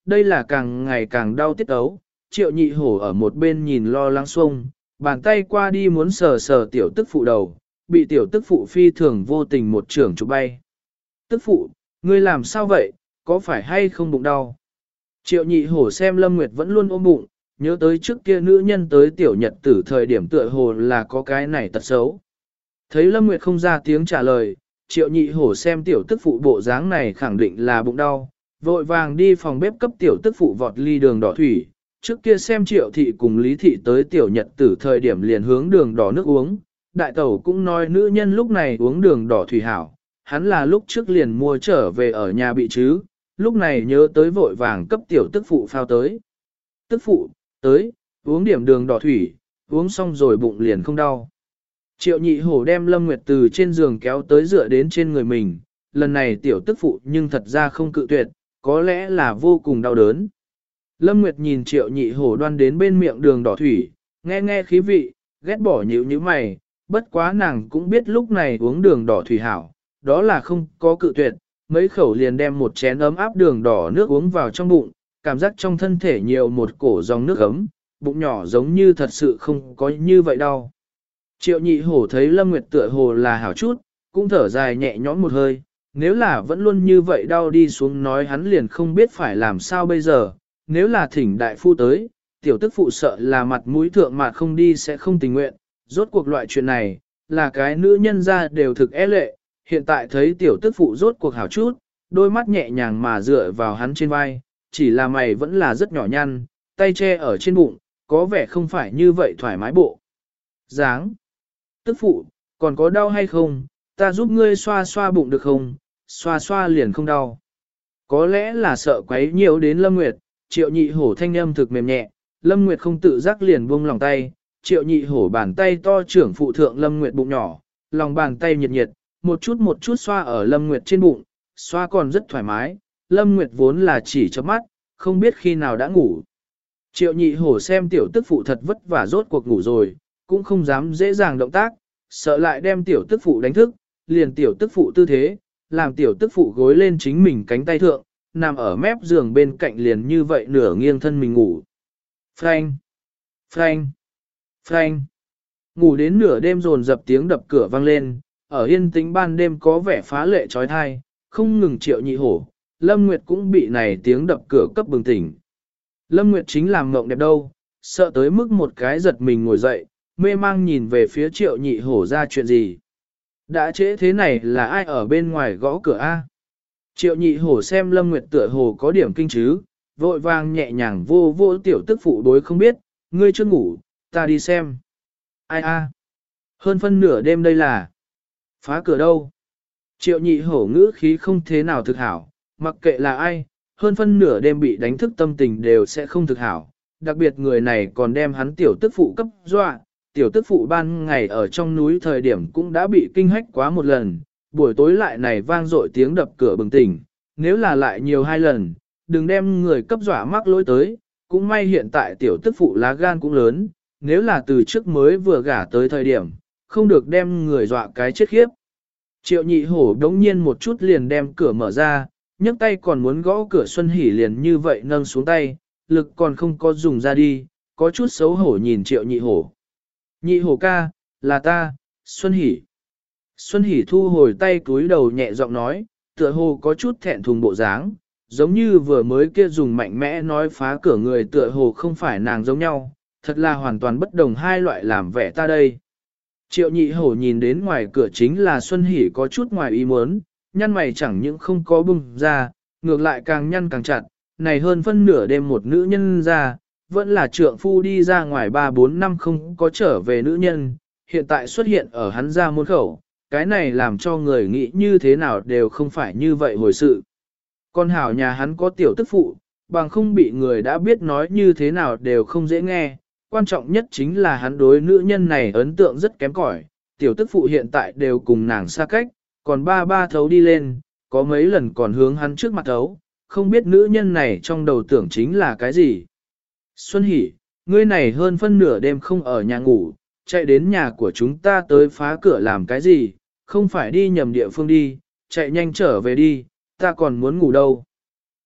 đây là càng ngày càng đau tiết ấu. Triệu nhị hổ ở một bên nhìn lo lắng xuông, bàn tay qua đi muốn sờ sờ tiểu tức phụ đầu, bị tiểu tức phụ phi thường vô tình một trưởng chụp bay. Tức phụ, ngươi làm sao vậy, có phải hay không bụng đau? Triệu nhị hổ xem Lâm Nguyệt vẫn luôn ôm bụng, nhớ tới trước kia nữ nhân tới tiểu nhật tử thời điểm tựa hồ là có cái này tật xấu. Thấy Lâm Nguyệt không ra tiếng trả lời, triệu nhị hổ xem tiểu tức phụ bộ dáng này khẳng định là bụng đau, vội vàng đi phòng bếp cấp tiểu tức phụ vọt ly đường đỏ thủy. Trước kia xem triệu thị cùng lý thị tới tiểu nhật tử thời điểm liền hướng đường đỏ nước uống, đại tẩu cũng nói nữ nhân lúc này uống đường đỏ thủy hảo, hắn là lúc trước liền mua trở về ở nhà bị chứ, lúc này nhớ tới vội vàng cấp tiểu tức phụ phao tới. Tức phụ, tới, uống điểm đường đỏ thủy, uống xong rồi bụng liền không đau. Triệu nhị hổ đem Lâm Nguyệt từ trên giường kéo tới dựa đến trên người mình, lần này tiểu tức phụ nhưng thật ra không cự tuyệt, có lẽ là vô cùng đau đớn. Lâm Nguyệt nhìn triệu nhị hổ đoan đến bên miệng đường đỏ thủy, nghe nghe khí vị, ghét bỏ nhíu như mày, bất quá nàng cũng biết lúc này uống đường đỏ thủy hảo, đó là không có cự tuyệt, mấy khẩu liền đem một chén ấm áp đường đỏ nước uống vào trong bụng, cảm giác trong thân thể nhiều một cổ dòng nước ấm, bụng nhỏ giống như thật sự không có như vậy đâu. Triệu nhị hổ thấy Lâm Nguyệt tựa hồ là hảo chút, cũng thở dài nhẹ nhõm một hơi, nếu là vẫn luôn như vậy đau đi xuống nói hắn liền không biết phải làm sao bây giờ, nếu là thỉnh đại phu tới, tiểu tức phụ sợ là mặt mũi thượng mặt không đi sẽ không tình nguyện, rốt cuộc loại chuyện này, là cái nữ nhân ra đều thực é lệ, hiện tại thấy tiểu tức phụ rốt cuộc hảo chút, đôi mắt nhẹ nhàng mà dựa vào hắn trên vai, chỉ là mày vẫn là rất nhỏ nhăn, tay che ở trên bụng, có vẻ không phải như vậy thoải mái bộ. Dáng. Tức phụ, còn có đau hay không, ta giúp ngươi xoa xoa bụng được không, xoa xoa liền không đau. Có lẽ là sợ quấy nhiều đến Lâm Nguyệt, triệu nhị hổ thanh âm thực mềm nhẹ, Lâm Nguyệt không tự giác liền buông lòng tay, triệu nhị hổ bàn tay to trưởng phụ thượng Lâm Nguyệt bụng nhỏ, lòng bàn tay nhiệt nhiệt, một chút xoa ở Lâm Nguyệt trên bụng, xoa còn rất thoải mái, Lâm Nguyệt vốn là chỉ chớp mắt, không biết khi nào đã ngủ. Triệu nhị hổ xem tiểu tức phụ thật vất vả rốt cuộc ngủ rồi, cũng không dám dễ dàng động tác, sợ lại đem tiểu tức phụ đánh thức, liền tiểu tức phụ tư thế, làm tiểu tức phụ gối lên chính mình cánh tay thượng, nằm ở mép giường bên cạnh liền như vậy nửa nghiêng thân mình ngủ. Phanh, phanh, phanh. Ngủ đến nửa đêm dồn dập tiếng đập cửa vang lên, ở yên tĩnh ban đêm có vẻ phá lệ trói thai, không ngừng triệu nhị hổ, Lâm Nguyệt cũng bị này tiếng đập cửa cấp bừng tỉnh. Lâm Nguyệt chính làm mộng đẹp đâu, sợ tới mức một cái giật mình ngồi dậy, mê mang nhìn về phía triệu nhị hổ ra chuyện gì. Đã trễ thế này là ai ở bên ngoài gõ cửa a? Triệu nhị hổ xem Lâm Nguyệt tựa hồ có điểm kinh chứ, vội vàng nhẹ nhàng vô vô tiểu tức phụ đối không biết, ngươi chưa ngủ, ta đi xem. Ai a? Hơn phân nửa đêm đây là phá cửa đâu? Triệu nhị hổ ngữ khí không thế nào thực hảo, mặc kệ là ai, hơn phân nửa đêm bị đánh thức tâm tình đều sẽ không thực hảo, đặc biệt người này còn đem hắn tiểu tức phụ cấp dọa, tiểu tức phụ ban ngày ở trong núi thời điểm cũng đã bị kinh hách quá một lần, buổi tối lại này vang dội tiếng đập cửa bừng tỉnh, nếu là lại nhiều hai lần, đừng đem người cấp dọa mắc lỗi tới, cũng may hiện tại tiểu tức phụ lá gan cũng lớn, nếu là từ trước mới vừa gả tới thời điểm, không được đem người dọa cái chết khiếp. Triệu nhị hổ đống nhiên một chút liền đem cửa mở ra, nhấc tay còn muốn gõ cửa Xuân Hỷ liền như vậy nâng xuống tay, lực còn không có dùng ra đi, có chút xấu hổ nhìn triệu nhị hổ. Nhị hổ ca, là ta, Xuân Hỷ. Xuân Hỷ thu hồi tay cúi đầu nhẹ giọng nói, tựa hồ có chút thẹn thùng bộ dáng, giống như vừa mới kia dùng mạnh mẽ nói phá cửa người tựa hồ không phải nàng giống nhau, thật là hoàn toàn bất đồng hai loại làm vẻ ta đây. Triệu nhị hổ nhìn đến ngoài cửa chính là Xuân Hỷ có chút ngoài ý muốn, nhăn mày chẳng những không có bung ra, ngược lại càng nhăn càng chặt, này hơn phân nửa đêm một nữ nhân ra, vẫn là trượng phu đi ra ngoài 3-4 năm không có trở về nữ nhân, hiện tại xuất hiện ở hắn ra môn khẩu, cái này làm cho người nghĩ như thế nào đều không phải như vậy hồi sự. Con hảo nhà hắn có tiểu tức phụ, bằng không bị người đã biết nói như thế nào đều không dễ nghe, quan trọng nhất chính là hắn đối nữ nhân này ấn tượng rất kém cỏi, tiểu tức phụ hiện tại đều cùng nàng xa cách, còn ba thấu đi lên, có mấy lần còn hướng hắn trước mặt thấu, không biết nữ nhân này trong đầu tưởng chính là cái gì. Xuân Hỷ, ngươi này hơn phân nửa đêm không ở nhà ngủ, chạy đến nhà của chúng ta tới phá cửa làm cái gì, không phải đi nhầm địa phương đi, chạy nhanh trở về đi, ta còn muốn ngủ đâu.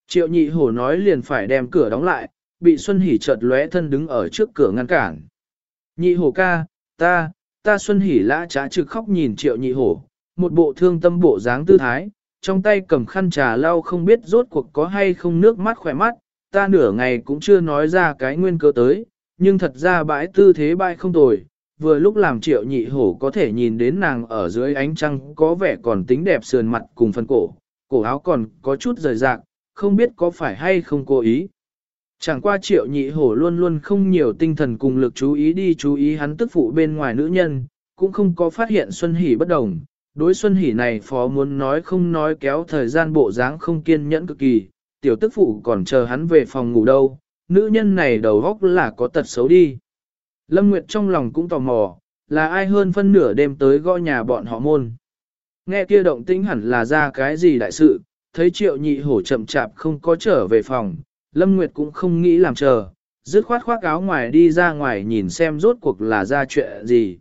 Triệu nhị hổ nói liền phải đem cửa đóng lại, bị Xuân Hỷ chợt lóe thân đứng ở trước cửa ngăn cản. Nhị hổ ca, ta Xuân Hỷ lã trá trực khóc nhìn triệu nhị hổ, một bộ thương tâm bộ dáng tư thái, trong tay cầm khăn trà lau không biết rốt cuộc có hay không nước mắt khỏe mắt, ta nửa ngày cũng chưa nói ra cái nguyên cơ tới, nhưng thật ra bãi tư thế bãi không tồi, vừa lúc làm triệu nhị hổ có thể nhìn đến nàng ở dưới ánh trăng có vẻ còn tính đẹp sườn mặt cùng phần cổ áo còn có chút rời rạc, không biết có phải hay không cố ý. Chẳng qua triệu nhị hổ luôn luôn không nhiều tinh thần cùng lực chú ý hắn tức phụ bên ngoài nữ nhân, cũng không có phát hiện Xuân Hỷ bất đồng. Đối Xuân Hỷ này phó muốn nói không nói kéo thời gian bộ dáng không kiên nhẫn cực kỳ, tiểu tức phụ còn chờ hắn về phòng ngủ đâu, nữ nhân này đầu góc là có tật xấu đi. Lâm Nguyệt trong lòng cũng tò mò, là ai hơn phân nửa đêm tới gõ nhà bọn họ môn. Nghe kia động tĩnh hẳn là ra cái gì đại sự, thấy triệu nhị hổ chậm chạp không có trở về phòng, Lâm Nguyệt cũng không nghĩ làm chờ, dứt khoát khoác áo ngoài đi ra ngoài nhìn xem rốt cuộc là ra chuyện gì.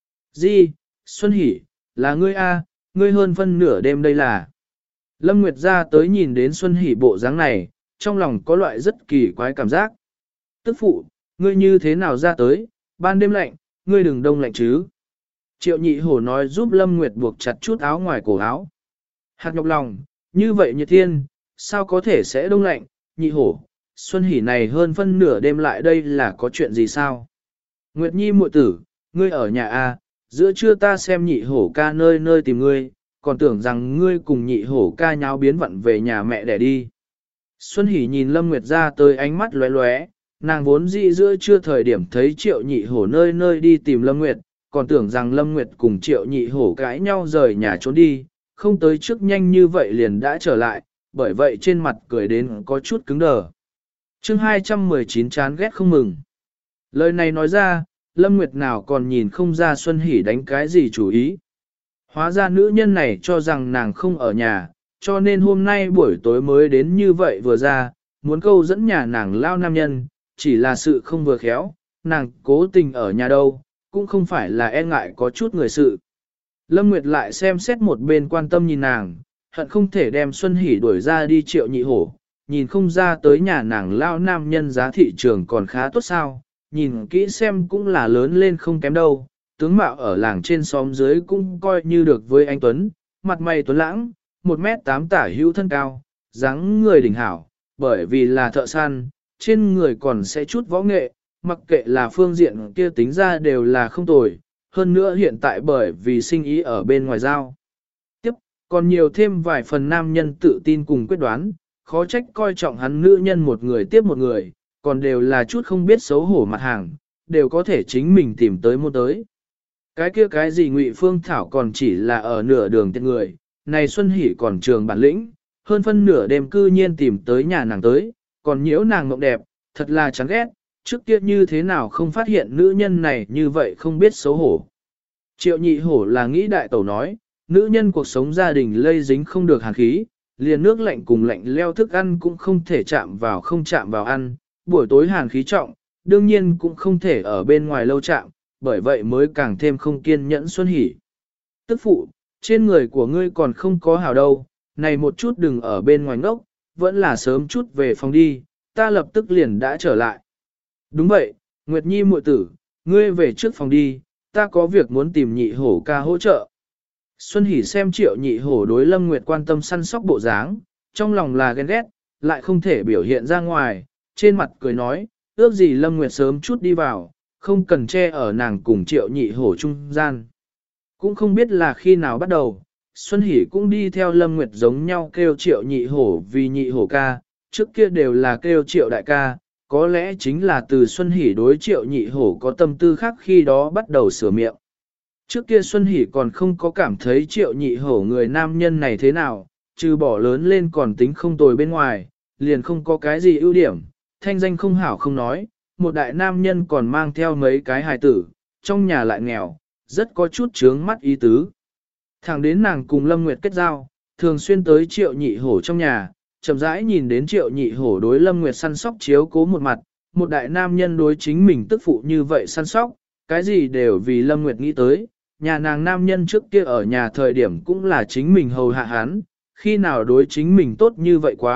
Di, Xuân Hỷ, là ngươi a, ngươi hơn phân nửa đêm đây là. Lâm Nguyệt ra tới nhìn đến Xuân Hỷ bộ dáng này, trong lòng có loại rất kỳ quái cảm giác. Tức phụ, ngươi như thế nào ra tới, ban đêm lạnh, ngươi đừng đông lạnh chứ. Triệu nhị hổ nói giúp Lâm Nguyệt buộc chặt chút áo ngoài cổ áo. Hạt nhọc lòng, như vậy nhiệt thiên, sao có thể sẽ đông lạnh, nhị hổ, Xuân Hỷ này hơn phân nửa đêm lại đây là có chuyện gì sao? Nguyệt Nhi muội tử, ngươi ở nhà a, giữa trưa ta xem nhị hổ ca nơi nơi tìm ngươi, còn tưởng rằng ngươi cùng nhị hổ ca nháo biến vặn về nhà mẹ để đi. Xuân Hỷ nhìn Lâm Nguyệt ra tới ánh mắt lóe lóe, nàng vốn dĩ giữa trưa thời điểm thấy triệu nhị hổ nơi nơi đi tìm Lâm Nguyệt, còn tưởng rằng Lâm Nguyệt cùng triệu nhị hổ cãi nhau rời nhà trốn đi, không tới trước nhanh như vậy liền đã trở lại, bởi vậy trên mặt cười đến có chút cứng đờ. Chương 219 chán ghét không mừng. Lời này nói ra, Lâm Nguyệt nào còn nhìn không ra Xuân Hỷ đánh cái gì chủ ý. Hóa ra nữ nhân này cho rằng nàng không ở nhà, cho nên hôm nay buổi tối mới đến như vậy vừa ra, muốn câu dẫn nhà nàng lao nam nhân, chỉ là sự không vừa khéo, nàng cố tình ở nhà đâu, cũng không phải là e ngại có chút người sự. Lâm Nguyệt lại xem xét một bên quan tâm nhìn nàng, hận không thể đem Xuân Hỷ đuổi ra đi triệu nhị hổ, nhìn không ra tới nhà nàng lao nam nhân giá thị trường còn khá tốt sao, nhìn kỹ xem cũng là lớn lên không kém đâu, tướng mạo ở làng trên xóm dưới cũng coi như được với anh Tuấn, mặt mày tuấn lãng, 1m8 tả hữu thân cao, dáng người đỉnh hảo, bởi vì là thợ săn, trên người còn sẽ chút võ nghệ, mặc kệ là phương diện kia tính ra đều là không tồi, hơn nữa hiện tại bởi vì sinh ý ở bên ngoài giao. Tiếp, còn nhiều thêm vài phần nam nhân tự tin cùng quyết đoán, khó trách coi trọng hắn nữ nhân một người tiếp một người, còn đều là chút không biết xấu hổ mặt hàng, đều có thể chính mình tìm tới mua tới. Cái kia cái gì Ngụy Phương Thảo còn chỉ là ở nửa đường tiện người, này Xuân Hỷ còn trường bản lĩnh, hơn phân nửa đêm cư nhiên tìm tới nhà nàng tới, còn nhiễu nàng mộng đẹp, thật là chán ghét, trước kia như thế nào không phát hiện nữ nhân này như vậy không biết xấu hổ. Triệu nhị hổ là nghĩ đại tẩu nói, nữ nhân cuộc sống gia đình lây dính không được hàn khí, liền nước lạnh cùng lạnh leo thức ăn cũng không thể chạm vào ăn, buổi tối hàn khí trọng, đương nhiên cũng không thể ở bên ngoài lâu chạm, bởi vậy mới càng thêm không kiên nhẫn Xuân Hỷ. Tức phụ, trên người của ngươi còn không có hào đâu, này một chút đừng ở bên ngoài ngốc, vẫn là sớm chút về phòng đi, ta lập tức liền đã trở lại. Đúng vậy, Nguyệt Nhi muội tử, ngươi về trước phòng đi, ta có việc muốn tìm nhị hổ ca hỗ trợ. Xuân Hỷ xem triệu nhị hổ đối Lâm Nguyệt quan tâm săn sóc bộ dáng, trong lòng là ghen ghét, lại không thể biểu hiện ra ngoài, trên mặt cười nói, ước gì Lâm Nguyệt sớm chút đi vào, không cần che ở nàng cùng triệu nhị hổ trung gian. Cũng không biết là khi nào bắt đầu, Xuân Hỷ cũng đi theo Lâm Nguyệt giống nhau kêu triệu nhị hổ vì nhị hổ ca, trước kia đều là kêu triệu đại ca, có lẽ chính là từ Xuân Hỷ đối triệu nhị hổ có tâm tư khác khi đó bắt đầu sửa miệng. Trước kia Xuân Hỷ còn không có cảm thấy triệu nhị hổ người nam nhân này thế nào, trừ bỏ lớn lên còn tính không tồi bên ngoài, liền không có cái gì ưu điểm, thanh danh không hảo không nói, một đại nam nhân còn mang theo mấy cái hài tử, trong nhà lại nghèo, rất có chút chướng mắt ý tứ. Thẳng đến nàng cùng Lâm Nguyệt kết giao, thường xuyên tới triệu nhị hổ trong nhà, chậm rãi nhìn đến triệu nhị hổ đối Lâm Nguyệt săn sóc chiếu cố một mặt, một đại nam nhân đối chính mình tức phụ như vậy săn sóc, cái gì đều vì Lâm Nguyệt nghĩ tới, nhà nàng nam nhân trước kia ở nhà thời điểm cũng là chính mình hầu hạ hắn, khi nào đối chính mình tốt như vậy quá,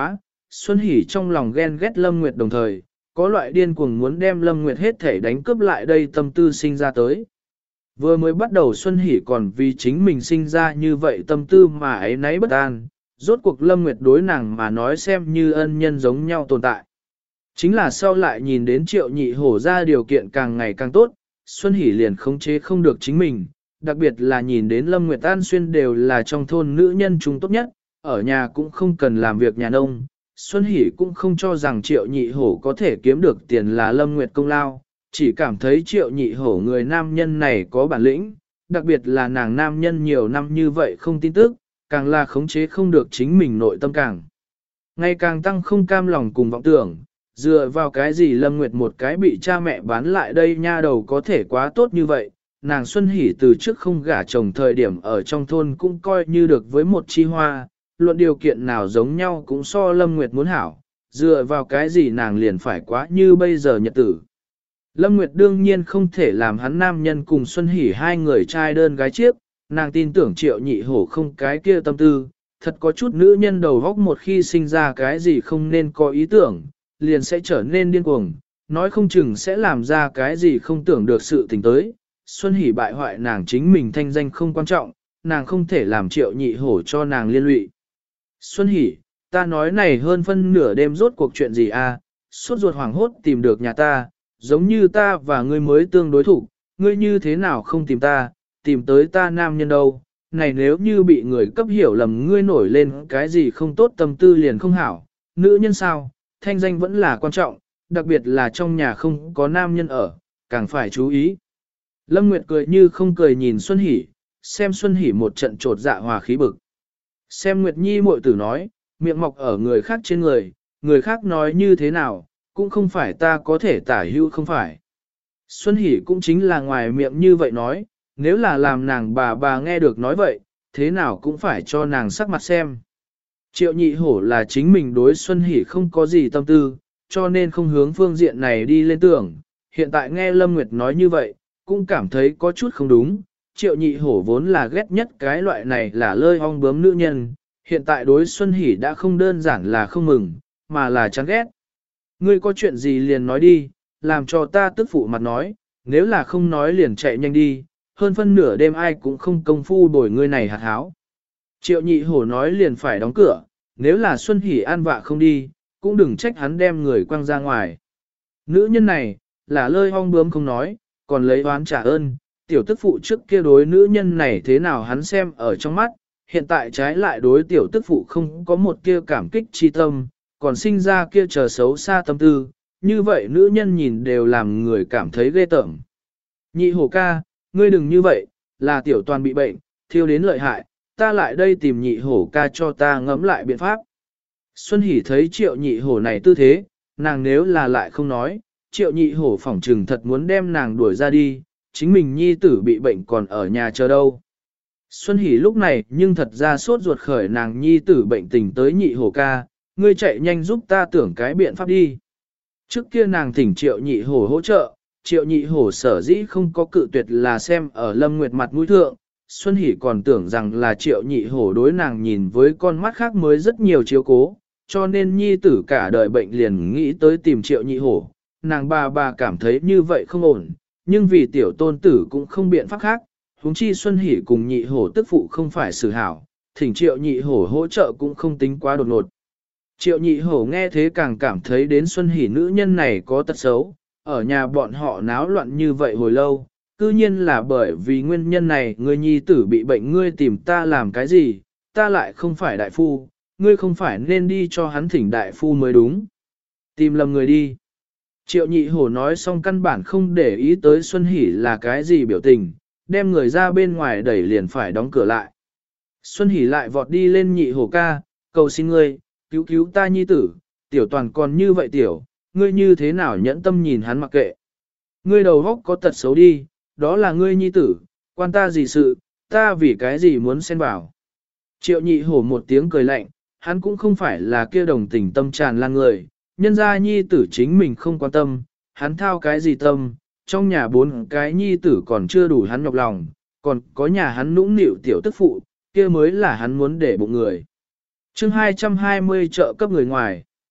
Xuân Hỷ trong lòng ghen ghét Lâm Nguyệt đồng thời, có loại điên cuồng muốn đem Lâm Nguyệt hết thể đánh cướp lại đây tâm tư sinh ra tới. Vừa mới bắt đầu Xuân Hỷ còn vì chính mình sinh ra như vậy tâm tư mà ấy nấy bất an, rốt cuộc Lâm Nguyệt đối nàng mà nói xem như ân nhân giống nhau tồn tại. Chính là sau lại nhìn đến Triệu Nhị Hổ ra điều kiện càng ngày càng tốt, Xuân Hỷ liền khống chế không được chính mình, đặc biệt là nhìn đến Lâm Nguyệt An Xuyên đều là trong thôn nữ nhân chúng tốt nhất, ở nhà cũng không cần làm việc nhà nông. Xuân Hỷ cũng không cho rằng Triệu Nhị Hổ có thể kiếm được tiền là Lâm Nguyệt công lao, chỉ cảm thấy Triệu Nhị Hổ người nam nhân này có bản lĩnh, đặc biệt là nàng nam nhân nhiều năm như vậy không tin tức, càng là khống chế không được chính mình nội tâm càng. Ngày càng tăng không cam lòng cùng vọng tưởng, dựa vào cái gì Lâm Nguyệt một cái bị cha mẹ bán lại đây nha đầu có thể quá tốt như vậy, nàng Xuân Hỷ từ trước không gả chồng thời điểm ở trong thôn cũng coi như được với một chi hoa, luận điều kiện nào giống nhau cũng so Lâm Nguyệt muốn hảo, dựa vào cái gì nàng liền phải quá như bây giờ nhật tử. Lâm Nguyệt đương nhiên không thể làm hắn nam nhân cùng Xuân Hỷ hai người trai đơn gái chiếc, nàng tin tưởng Triệu Nhị Hổ không cái kia tâm tư, thật có chút nữ nhân đầu góc một khi sinh ra cái gì không nên có ý tưởng, liền sẽ trở nên điên cuồng, nói không chừng sẽ làm ra cái gì không tưởng được sự tình tới. Xuân Hỷ bại hoại nàng chính mình thanh danh không quan trọng, nàng không thể làm Triệu Nhị Hổ cho nàng liên lụy. Xuân Hỷ, ta nói này hơn phân nửa đêm rốt cuộc chuyện gì a? Suốt ruột hoảng hốt tìm được nhà ta, giống như ta và ngươi mới tương đối thủ, ngươi như thế nào không tìm ta, tìm tới ta nam nhân đâu, này nếu như bị người cấp hiểu lầm ngươi nổi lên cái gì không tốt tâm tư liền không hảo, nữ nhân sao, thanh danh vẫn là quan trọng, đặc biệt là trong nhà không có nam nhân ở, càng phải chú ý. Lâm Nguyệt cười như không cười nhìn Xuân Hỷ, xem Xuân Hỷ một trận trột dạ hòa khí bực. Xem Nguyệt Nhi muội tử nói, miệng mọc ở người khác trên người khác nói như thế nào, cũng không phải ta có thể tả hữu không phải. Xuân Hỷ cũng chính là ngoài miệng như vậy nói, nếu là làm nàng bà nghe được nói vậy, thế nào cũng phải cho nàng sắc mặt xem. Triệu Nhị Hổ là chính mình đối Xuân Hỷ không có gì tâm tư, cho nên không hướng phương diện này đi lên tưởng. Hiện tại nghe Lâm Nguyệt nói như vậy, cũng cảm thấy có chút không đúng. Triệu Nhị Hổ vốn là ghét nhất cái loại này là lơi ong bướm nữ nhân, hiện tại đối Xuân Hỷ đã không đơn giản là không mừng, mà là chán ghét. Ngươi có chuyện gì liền nói đi, làm cho ta tức phụ mặt nói, nếu là không nói liền chạy nhanh đi, hơn phân nửa đêm ai cũng không công phu bồi ngươi này hạt háo. Triệu Nhị Hổ nói liền phải đóng cửa, nếu là Xuân Hỷ an vạ không đi, cũng đừng trách hắn đem người quăng ra ngoài. Nữ nhân này, là lơi ong bướm không nói, còn lấy oán trả ơn, tiểu tức phụ trước kia đối nữ nhân này thế nào hắn xem ở trong mắt, hiện tại trái lại đối tiểu tức phụ không có một kia cảm kích chi tâm, còn sinh ra kia chờ xấu xa tâm tư, như vậy nữ nhân nhìn đều làm người cảm thấy ghê tởm. Nhị Hổ ca, ngươi đừng như vậy, là tiểu toàn bị bệnh, thiêu đến lợi hại, ta lại đây tìm Nhị Hổ ca cho ta ngẫm lại biện pháp. Xuân Hỷ thấy Triệu Nhị Hổ này tư thế, nàng nếu là lại không nói, Triệu Nhị Hổ phỏng trừng thật muốn đem nàng đuổi ra đi, chính mình nhi tử bị bệnh còn ở nhà chờ đâu. Xuân Hỷ lúc này nhưng thật ra sốt ruột khởi nàng nhi tử bệnh tình tới Nhị Hổ ca, ngươi chạy nhanh giúp ta tưởng cái biện pháp đi. Trước kia nàng thỉnh Triệu Nhị Hổ hỗ trợ, Triệu Nhị Hổ sở dĩ không có cự tuyệt là xem ở Lâm Nguyệt mặt mũi thượng, Xuân Hỷ còn tưởng rằng là Triệu Nhị Hổ đối nàng nhìn với con mắt khác mới rất nhiều chiếu cố, cho nên nhi tử cả đời bệnh liền nghĩ tới tìm Triệu Nhị Hổ, nàng bà cảm thấy như vậy không ổn, nhưng vì tiểu tôn tử cũng không biện pháp khác, huống chi Xuân Hỷ cùng Nhị Hổ tức phụ không phải xử hảo, thỉnh Triệu Nhị Hổ hỗ trợ cũng không tính quá đột ngột. Triệu Nhị Hổ nghe thế càng cảm thấy đến Xuân Hỷ nữ nhân này có tật xấu, ở nhà bọn họ náo loạn như vậy hồi lâu, cư nhiên là bởi vì nguyên nhân này người nhi tử bị bệnh ngươi tìm ta làm cái gì, ta lại không phải đại phu, ngươi không phải nên đi cho hắn thỉnh đại phu mới đúng. Tìm lầm người đi. Triệu Nhị Hổ nói xong căn bản không để ý tới Xuân Hỷ là cái gì biểu tình, đem người ra bên ngoài đẩy liền phải đóng cửa lại. Xuân Hỷ lại vọt đi lên Nhị Hổ ca, cầu xin ngươi, cứu cứu ta nhi tử, tiểu toàn còn như vậy tiểu, ngươi như thế nào nhẫn tâm nhìn hắn mặc kệ. Ngươi đầu góc có tật xấu đi, đó là ngươi nhi tử, quan ta gì sự, ta vì cái gì muốn xen vào. Triệu Nhị Hổ một tiếng cười lạnh, hắn cũng không phải là kia đồng tình tâm tràn lan người, nhân ra nhi tử chính mình không quan tâm, hắn thao cái gì tâm, trong nhà 4 cái nhi tử còn chưa đủ hắn nhọc lòng, còn có nhà hắn nũng nịu tiểu tức phụ, kia mới là hắn muốn để bụng người. Chương 220 trợ cấp người ngoài.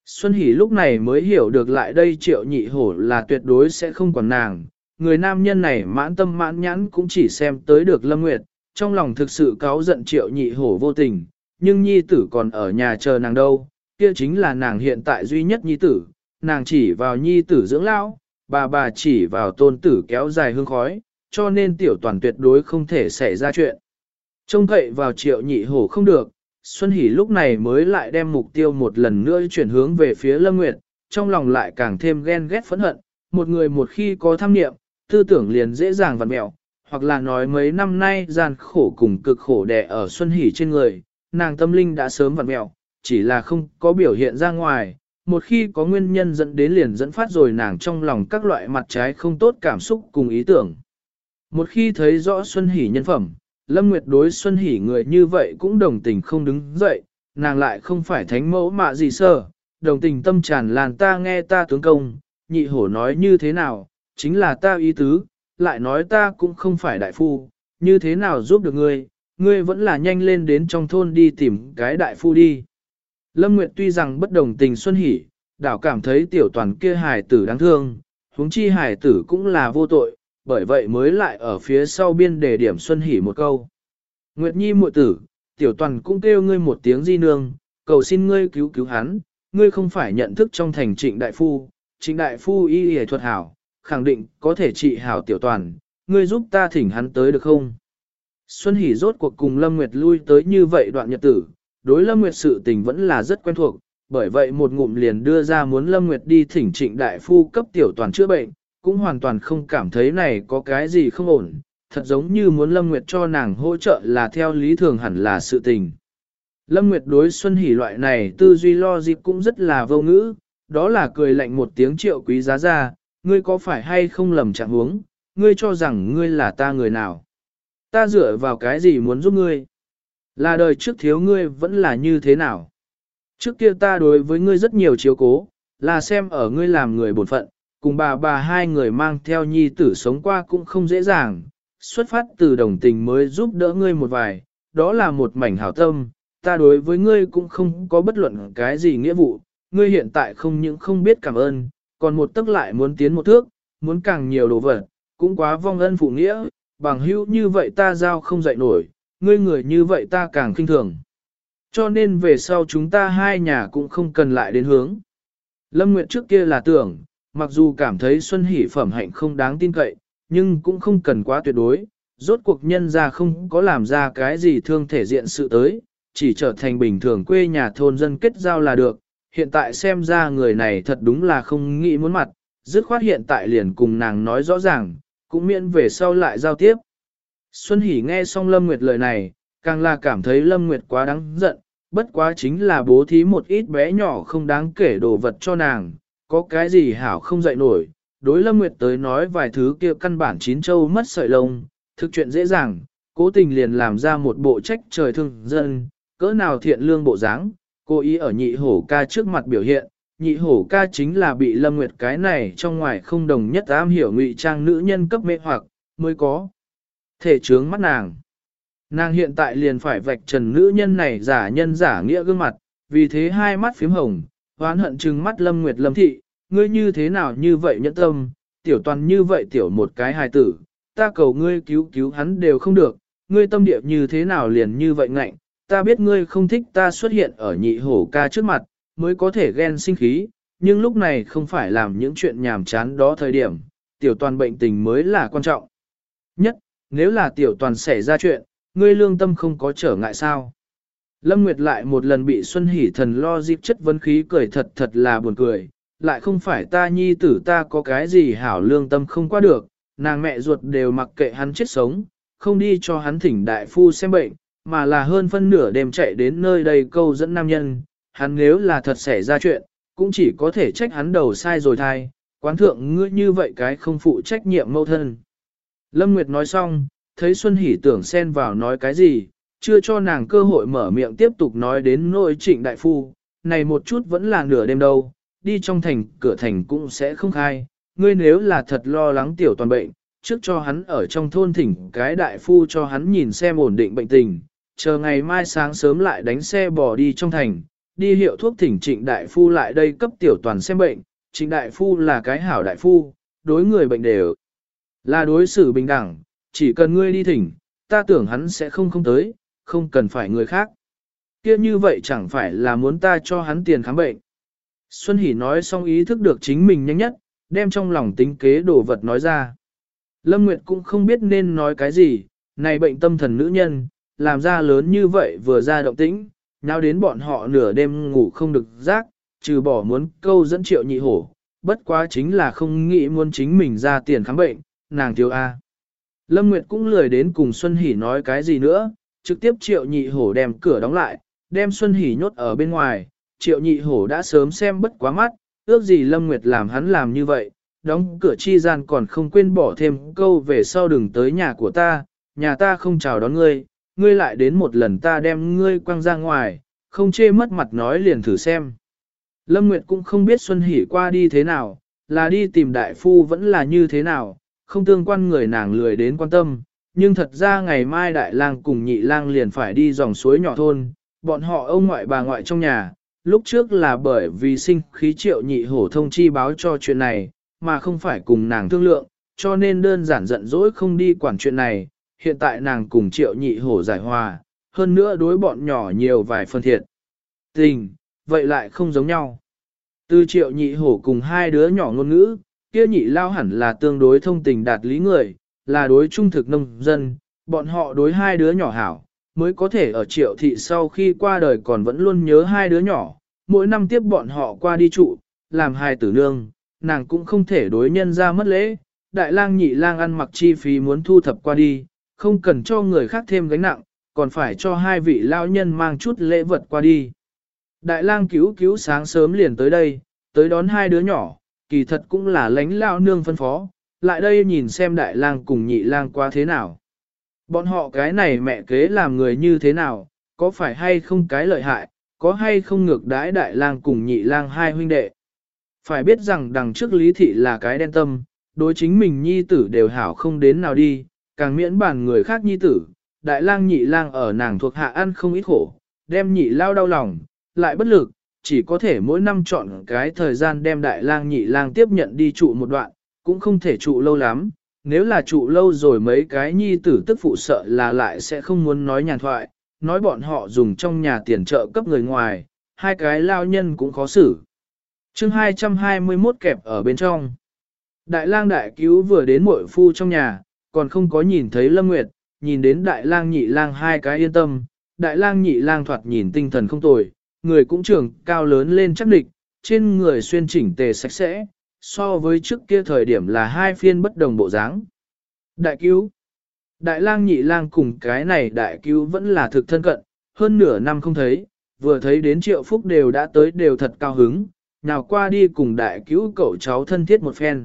Xuân Hỷ lúc này mới hiểu được lại đây Triệu Nhị Hổ là tuyệt đối sẽ không quản nàng, người nam nhân này mãn tâm mãn nhãn cũng chỉ xem tới được Lâm Nguyệt, trong lòng thực sự cáu giận Triệu Nhị Hổ vô tình, nhưng nhi tử còn ở nhà chờ nàng đâu, kia chính là nàng hiện tại duy nhất nhi tử, nàng chỉ vào nhi tử dưỡng lão, bà chỉ vào tôn tử kéo dài hương khói, cho nên tiểu toàn tuyệt đối không thể xảy ra chuyện. Trông cậy vào Triệu Nhị Hổ không được, Xuân Hỷ lúc này mới lại đem mục tiêu một lần nữa chuyển hướng về phía Lâm Nguyệt, trong lòng lại càng thêm ghen ghét phẫn hận, một người một khi có tham niệm, tư tưởng liền dễ dàng vặn mẹo, hoặc là nói mấy năm nay gian khổ cùng cực khổ đè ở Xuân Hỷ trên người, nàng tâm linh đã sớm vặn mẹo, chỉ là không có biểu hiện ra ngoài, một khi có nguyên nhân dẫn đến liền dẫn phát rồi nàng trong lòng các loại mặt trái không tốt cảm xúc cùng ý tưởng. Một khi thấy rõ Xuân Hỷ nhân phẩm, Lâm Nguyệt đối Xuân Hỷ người như vậy cũng đồng tình không đứng dậy, nàng lại không phải thánh mẫu mạ gì sơ, đồng tình tâm tràn làn ta nghe ta tướng công, Nhị Hổ nói như thế nào, chính là ta ý tứ, lại nói ta cũng không phải đại phu, như thế nào giúp được ngươi, ngươi vẫn là nhanh lên đến trong thôn đi tìm cái đại phu đi. Lâm Nguyệt tuy rằng bất đồng tình Xuân Hỷ, đảo cảm thấy tiểu toàn kia hài tử đáng thương, huống chi hài tử cũng là vô tội, bởi vậy mới lại ở phía sau biên đề điểm Xuân Hỷ một câu. Nguyệt Nhi muội tử, tiểu toàn cũng kêu ngươi một tiếng di nương, cầu xin ngươi cứu cứu hắn, ngươi không phải nhận thức trong thành Trịnh đại phu y y thuật hảo, khẳng định có thể trị hảo tiểu toàn, ngươi giúp ta thỉnh hắn tới được không? Xuân Hỷ rốt cuộc cùng Lâm Nguyệt lui tới như vậy đoạn nhật tử, đối Lâm Nguyệt sự tình vẫn là rất quen thuộc, bởi vậy một ngụm liền đưa ra muốn Lâm Nguyệt đi thỉnh Trịnh đại phu cấp tiểu toàn chữa bệnh, cũng hoàn toàn không cảm thấy này có cái gì không ổn, thật giống như muốn Lâm Nguyệt cho nàng hỗ trợ là theo lý thường hẳn là sự tình. Lâm Nguyệt đối Xuân Hỷ loại này tư duy lo dịp cũng rất là vô ngữ, đó là cười lạnh một tiếng Triệu Quý Giá ra, ngươi có phải hay không lầm trạng huống, ngươi cho rằng ngươi là ta người nào. Ta dựa vào cái gì muốn giúp ngươi? Là đời trước thiếu ngươi vẫn là như thế nào? Trước kia ta đối với ngươi rất nhiều chiếu cố, là xem ở ngươi làm người bổn phận, cùng bà hai người mang theo nhi tử sống qua cũng không dễ dàng, xuất phát từ đồng tình mới giúp đỡ ngươi một vài, đó là một mảnh hảo tâm, ta đối với ngươi cũng không có bất luận cái gì nghĩa vụ, ngươi hiện tại không những không biết cảm ơn, còn một tức lại muốn tiến một thước, muốn càng nhiều đồ vật, cũng quá vong ân phụ nghĩa, bằng hữu như vậy ta giao không dậy nổi, ngươi người như vậy ta càng khinh thường. Cho nên về sau chúng ta hai nhà cũng không cần lại đến hướng. Lâm Nguyệt trước kia là tưởng, mặc dù cảm thấy Xuân Hỷ phẩm hạnh không đáng tin cậy, nhưng cũng không cần quá tuyệt đối, rốt cuộc nhân ra không có làm ra cái gì thương thể diện sự tới, chỉ trở thành bình thường quê nhà thôn dân kết giao là được. Hiện tại xem ra người này thật đúng là không nghĩ muốn mặt, dứt khoát hiện tại liền cùng nàng nói rõ ràng, cũng miễn về sau lại giao tiếp. Xuân Hỷ nghe xong Lâm Nguyệt lời này, càng là cảm thấy Lâm Nguyệt quá đáng giận, bất quá chính là bố thí một ít bé nhỏ không đáng kể đồ vật cho nàng, có cái gì hảo không dậy nổi. Đối Lâm Nguyệt tới nói vài thứ kia căn bản chín châu mất sợi lông, thực chuyện dễ dàng, cố tình liền làm ra một bộ trách trời thương dân, cỡ nào thiện lương bộ dáng, cố ý ở Nhị Hổ ca trước mặt biểu hiện. Nhị Hổ ca chính là bị Lâm Nguyệt cái này trong ngoài không đồng nhất am hiểu ngụy trang nữ nhân cấp mê hoặc, mới có thể trướng mắt nàng. Nàng hiện tại liền phải vạch trần nữ nhân này giả nhân giả nghĩa gương mặt, vì thế hai mắt phím hồng, oán hận trừng mắt Lâm Nguyệt Lâm thị, ngươi như thế nào như vậy nhẫn tâm, tiểu toàn như vậy tiểu một cái hài tử, ta cầu ngươi cứu cứu hắn đều không được, ngươi tâm địa như thế nào liền như vậy ngạnh, ta biết ngươi không thích ta xuất hiện ở Nhị Hổ ca trước mặt, mới có thể ghen sinh khí, nhưng lúc này không phải làm những chuyện nhàm chán đó thời điểm, tiểu toàn bệnh tình mới là quan trọng nhất, nếu là tiểu toàn xảy ra chuyện, ngươi lương tâm không có trở ngại sao. Lâm Nguyệt lại một lần bị Xuân Hỷ thần lo dịp chất vấn khí cười thật là buồn cười, lại không phải ta nhi tử ta có cái gì hảo lương tâm không qua được, nàng mẹ ruột đều mặc kệ hắn chết sống, không đi cho hắn thỉnh đại phu xem bệnh, mà là hơn phân nửa đêm chạy đến nơi đây câu dẫn nam nhân, hắn nếu là thật xảy ra chuyện, cũng chỉ có thể trách hắn đầu sai rồi thai, quán thượng ngươi như vậy cái không phụ trách nhiệm mâu thân. Lâm Nguyệt nói xong, thấy Xuân Hỷ tưởng xen vào nói cái gì, chưa cho nàng cơ hội mở miệng tiếp tục nói đến nỗi Trịnh đại phu, này một chút vẫn là nửa đêm đâu, đi trong thành, cửa thành cũng sẽ không khai, ngươi nếu là thật lo lắng tiểu toàn bệnh, trước cho hắn ở trong thôn thỉnh cái đại phu cho hắn nhìn xem ổn định bệnh tình, chờ ngày mai sáng sớm lại đánh xe bò đi trong thành, đi hiệu thuốc thỉnh Trịnh đại phu lại đây cấp tiểu toàn xem bệnh. Trịnh đại phu là cái hảo đại phu, đối người bệnh đều là đối xử bình đẳng, chỉ cần ngươi đi thỉnh, ta tưởng hắn sẽ không tới, không cần phải người khác. Kia như vậy chẳng phải là muốn ta cho hắn tiền khám bệnh. Xuân Hỷ nói xong ý thức được chính mình nhanh nhất, đem trong lòng tính kế đồ vật nói ra. Lâm Nguyệt cũng không biết nên nói cái gì, này bệnh tâm thần nữ nhân, làm ra lớn như vậy vừa ra động tĩnh, nháo đến bọn họ nửa đêm ngủ không được giấc, trừ bỏ muốn câu dẫn Triệu Nhị Hổ, bất quá chính là không nghĩ muốn chính mình ra tiền khám bệnh, nàng thiếu A. Lâm Nguyệt cũng lười đến cùng Xuân Hỷ nói cái gì nữa, trực tiếp Triệu Nhị Hổ đem cửa đóng lại, đem Xuân Hỷ nhốt ở bên ngoài. Triệu Nhị Hổ đã sớm xem bất quá mắt, ước gì Lâm Nguyệt làm hắn làm như vậy, đóng cửa chi gian còn không quên bỏ thêm câu về sau đừng tới nhà ta không chào đón ngươi, ngươi lại đến một lần ta đem ngươi quăng ra ngoài, không chê mất mặt nói liền thử xem. Lâm Nguyệt cũng không biết Xuân Hỷ qua đi thế nào, là đi tìm đại phu vẫn là như thế nào, không tương quan người nàng lười đến quan tâm, nhưng thật ra ngày mai đại lang cùng nhị lang liền phải đi dòng suối nhỏ thôn, bọn họ ông ngoại bà ngoại trong nhà, lúc trước là bởi vì sinh khí Triệu Nhị Hổ thông chi báo cho chuyện này, mà không phải cùng nàng thương lượng, cho nên đơn giản giận dỗi không đi quản chuyện này, hiện tại nàng cùng Triệu Nhị Hổ giải hòa, hơn nữa đối bọn nhỏ nhiều vài phần thiệt. Tình, vậy lại không giống nhau. Từ Triệu Nhị Hổ cùng hai đứa nhỏ ngôn ngữ, kia nhị lao hẳn là tương đối thông tình đạt lý người, là đối trung thực nông dân, bọn họ đối hai đứa nhỏ hảo, mới có thể ở Triệu thị sau khi qua đời còn vẫn luôn nhớ hai đứa nhỏ, mỗi năm tiếp bọn họ qua đi trụ, làm hai tử nương, nàng cũng không thể đối nhân ra mất lễ, đại lang nhị lang ăn mặc chi phí muốn thu thập qua đi, không cần cho người khác thêm gánh nặng, còn phải cho hai vị lao nhân mang chút lễ vật qua đi. Đại lang cứu cứu sáng sớm liền tới đây, tới đón hai đứa nhỏ, kỳ thật cũng là lánh lao nương phân phó, lại đây nhìn xem đại lang cùng nhị lang qua thế nào. Bọn họ cái này mẹ kế làm người như thế nào, có phải hay không cái lợi hại, có hay không ngược đãi đại lang cùng nhị lang hai huynh đệ. Phải biết rằng đằng trước Lý Thị là cái đen tâm, đối chính mình nhi tử đều hảo không đến nào đi, càng miễn bàn người khác nhi tử, đại lang nhị lang ở nàng thuộc hạ ăn không ít khổ, đem nhị lao đau lòng, lại bất lực, chỉ có thể mỗi năm chọn cái thời gian đem đại lang nhị lang tiếp nhận đi trụ một đoạn, cũng không thể trụ lâu lắm, nếu là trụ lâu rồi mấy cái nhi tử tức phụ sợ là lại sẽ không muốn nói nhàn thoại, nói bọn họ dùng trong nhà tiền trợ cấp người ngoài, hai cái lao nhân cũng khó xử. Chương 221 kẹp ở bên trong. Đại lang đại cứu vừa đến muội phu trong nhà, còn không có nhìn thấy Lâm Nguyệt, nhìn đến đại lang nhị lang hai cái yên tâm, đại lang nhị lang thoạt nhìn tinh thần không tồi, người cũng trưởng cao lớn lên chắc địch, trên người xuyên chỉnh tề sạch sẽ, so với trước kia thời điểm là hai phiên bất đồng bộ dáng. Đại cứu. Đại lang nhị lang cùng cái này đại cứu vẫn là thực thân cận, hơn nửa năm không thấy, vừa thấy đến Triệu Phúc đều đã tới đều thật cao hứng, nào qua đi cùng đại cứu cậu cháu thân thiết một phen.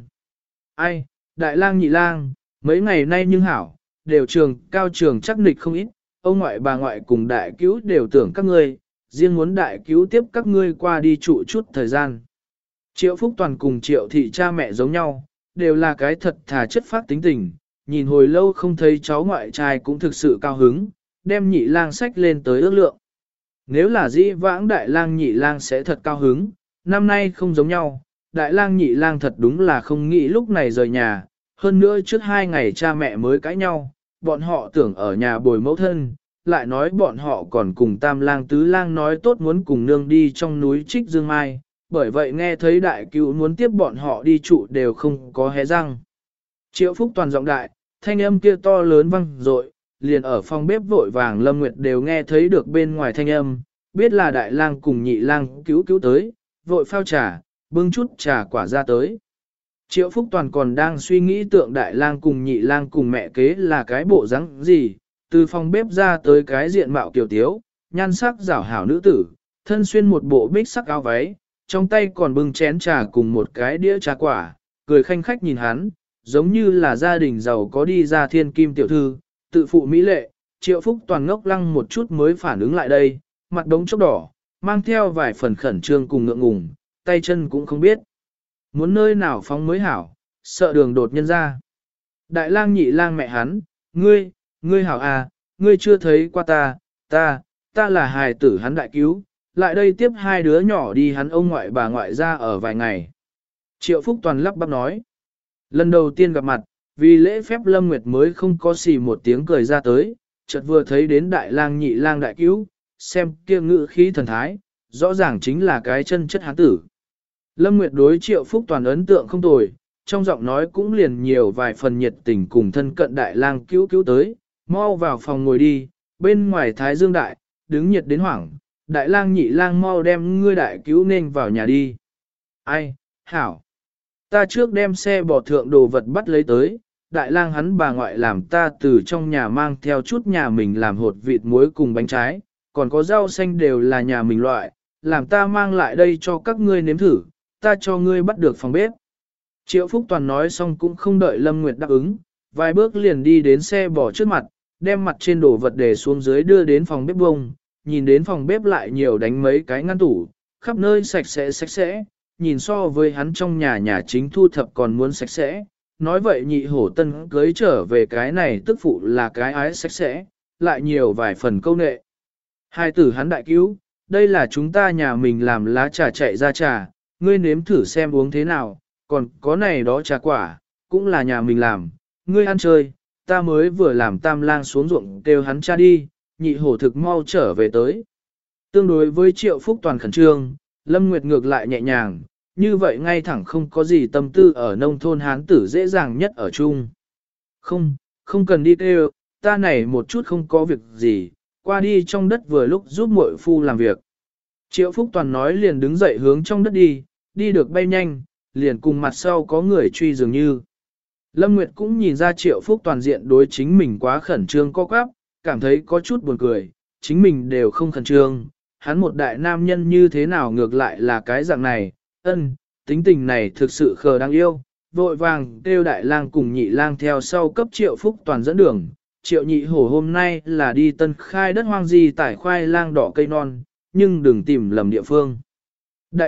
Ai, đại lang nhị lang, mấy ngày nay nhưng hảo, đều cao trường chắc nịch không ít, ông ngoại bà ngoại cùng đại cứu đều tưởng các ngươi, riêng muốn đại cứu tiếp các ngươi qua đi trụ chút thời gian. Triệu Phúc Toàn cùng Triệu Thị cha mẹ giống nhau, đều là cái thật thà chất phát tính tình, nhìn hồi lâu không thấy cháu ngoại trai cũng thực sự cao hứng, đem nhị lang sách lên tới ước lượng. Nếu là dĩ vãng đại lang nhị lang sẽ thật cao hứng, năm nay không giống nhau, đại lang nhị lang thật đúng là không nghĩ lúc này rời nhà, hơn nữa trước 2 ngày cha mẹ mới cãi nhau, bọn họ tưởng ở nhà bồi mẫu thân, lại nói bọn họ còn cùng tam lang tứ lang nói tốt muốn cùng nương đi trong núi Trích Dương Mai, bởi vậy nghe thấy đại cứu muốn tiếp bọn họ đi trụ đều không có hé răng. Triệu Phúc Toàn giọng đại, thanh âm kia to lớn vang dội, liền ở phòng bếp vội vàng Lâm Nguyệt đều nghe thấy được bên ngoài thanh âm, biết là đại lang cùng nhị lang cứu tới, vội phao trà, bưng chút trà quả ra tới. Triệu Phúc Toàn còn đang suy nghĩ tượng đại lang cùng nhị lang cùng mẹ kế là cái bộ dáng gì, từ phòng bếp ra tới cái diện mạo kiều tiếu, nhan sắc rảo hảo nữ tử, thân xuyên một bộ bích sắc áo váy, trong tay còn bưng chén trà cùng một cái đĩa trà quả, cười khanh khách nhìn hắn, giống như là gia đình giàu có đi ra thiên kim tiểu thư, tự phụ mỹ lệ. Triệu Phúc Toàn ngốc lăng một chút mới phản ứng lại đây, mặt đống chốc đỏ, mang theo vài phần khẩn trương cùng ngượng ngùng, tay chân cũng không biết. Muốn nơi nào phóng mới hảo, sợ đường đột nhân ra. Đại lang nhị lang mẹ hắn, ngươi hảo à, ngươi chưa thấy qua ta là hài tử hắn đại cứu, lại đây tiếp hai đứa nhỏ đi hắn ông ngoại bà ngoại ra ở vài ngày. Triệu Phúc Toàn lắp bắp nói. Lần đầu tiên gặp mặt, vì lễ phép Lâm Nguyệt mới không có xì một tiếng cười ra tới, chợt vừa thấy đến đại lang nhị lang đại cứu, xem kia ngự khí thần thái, rõ ràng chính là cái chân chất hán tử. Lâm Nguyệt đối Triệu Phúc Toàn ấn tượng không tồi, trong giọng nói cũng liền nhiều vài phần nhiệt tình cùng thân cận đại lang cứu cứu tới, mau vào phòng ngồi đi, bên ngoài thái dương đại, đứng nhiệt đến hoảng, đại lang nhị lang mau đem ngươi đại cứu nên vào nhà đi. Ai, hảo, ta trước đem xe bỏ thượng đồ vật bắt lấy tới, đại lang hắn bà ngoại làm ta từ trong nhà mang theo chút nhà mình làm hột vịt muối cùng bánh trái, còn có rau xanh đều là nhà mình loại, làm ta mang lại đây cho các ngươi nếm thử, ta cho ngươi bắt được phòng bếp. Triệu Phúc Toàn nói xong cũng không đợi Lâm Nguyệt đáp ứng, vài bước liền đi đến xe bỏ trước mặt, đem mặt trên đồ vật để xuống dưới đưa đến phòng bếp bông, nhìn đến phòng bếp lại nhiều đánh mấy cái ngăn tủ, khắp nơi sạch sẽ, nhìn so với hắn trong nhà chính thu thập còn muốn sạch sẽ. Nói vậy nhị hổ tân cưới trở về cái này tức phụ là cái ái sạch sẽ, lại nhiều vài phần câu nệ. Hai tử hắn đại cứu, đây là chúng ta nhà mình làm lá trà chạy ra trà, ngươi nếm thử xem uống thế nào, còn có này đó trà quả, cũng là nhà mình làm, ngươi ăn chơi, ta mới vừa làm tam lang xuống ruộng kêu hắn cha đi, nhị hổ thực mau trở về tới. Tương đối với Triệu Phúc Toàn khẩn trương, Lâm Nguyệt ngược lại nhẹ nhàng, như vậy ngay thẳng không có gì tâm tư ở nông thôn hán tử dễ dàng nhất ở chung. Không cần đi kêu, ta này một chút không có việc gì, qua đi trong đất vừa lúc giúp muội phu làm việc. Triệu Phúc Toàn nói liền đứng dậy hướng trong đất đi được bay nhanh, liền cùng mặt sau có người truy dường như. Lâm Nguyệt cũng nhìn ra Triệu Phúc Toàn diện đối chính mình quá khẩn trương co quắp, cảm thấy có chút buồn cười, chính mình đều không khẩn trương, hắn một đại nam nhân như thế nào ngược lại là cái dạng này, tính tình này thực sự khờ đáng yêu, vội vàng kêu đại lang cùng nhị lang theo sau cấp Triệu Phúc Toàn dẫn đường. Triệu nhị hổ hôm nay là đi tân khai đất hoang di tải khoai lang đỏ cây non, nhưng đừng tìm lầm địa phương. Đại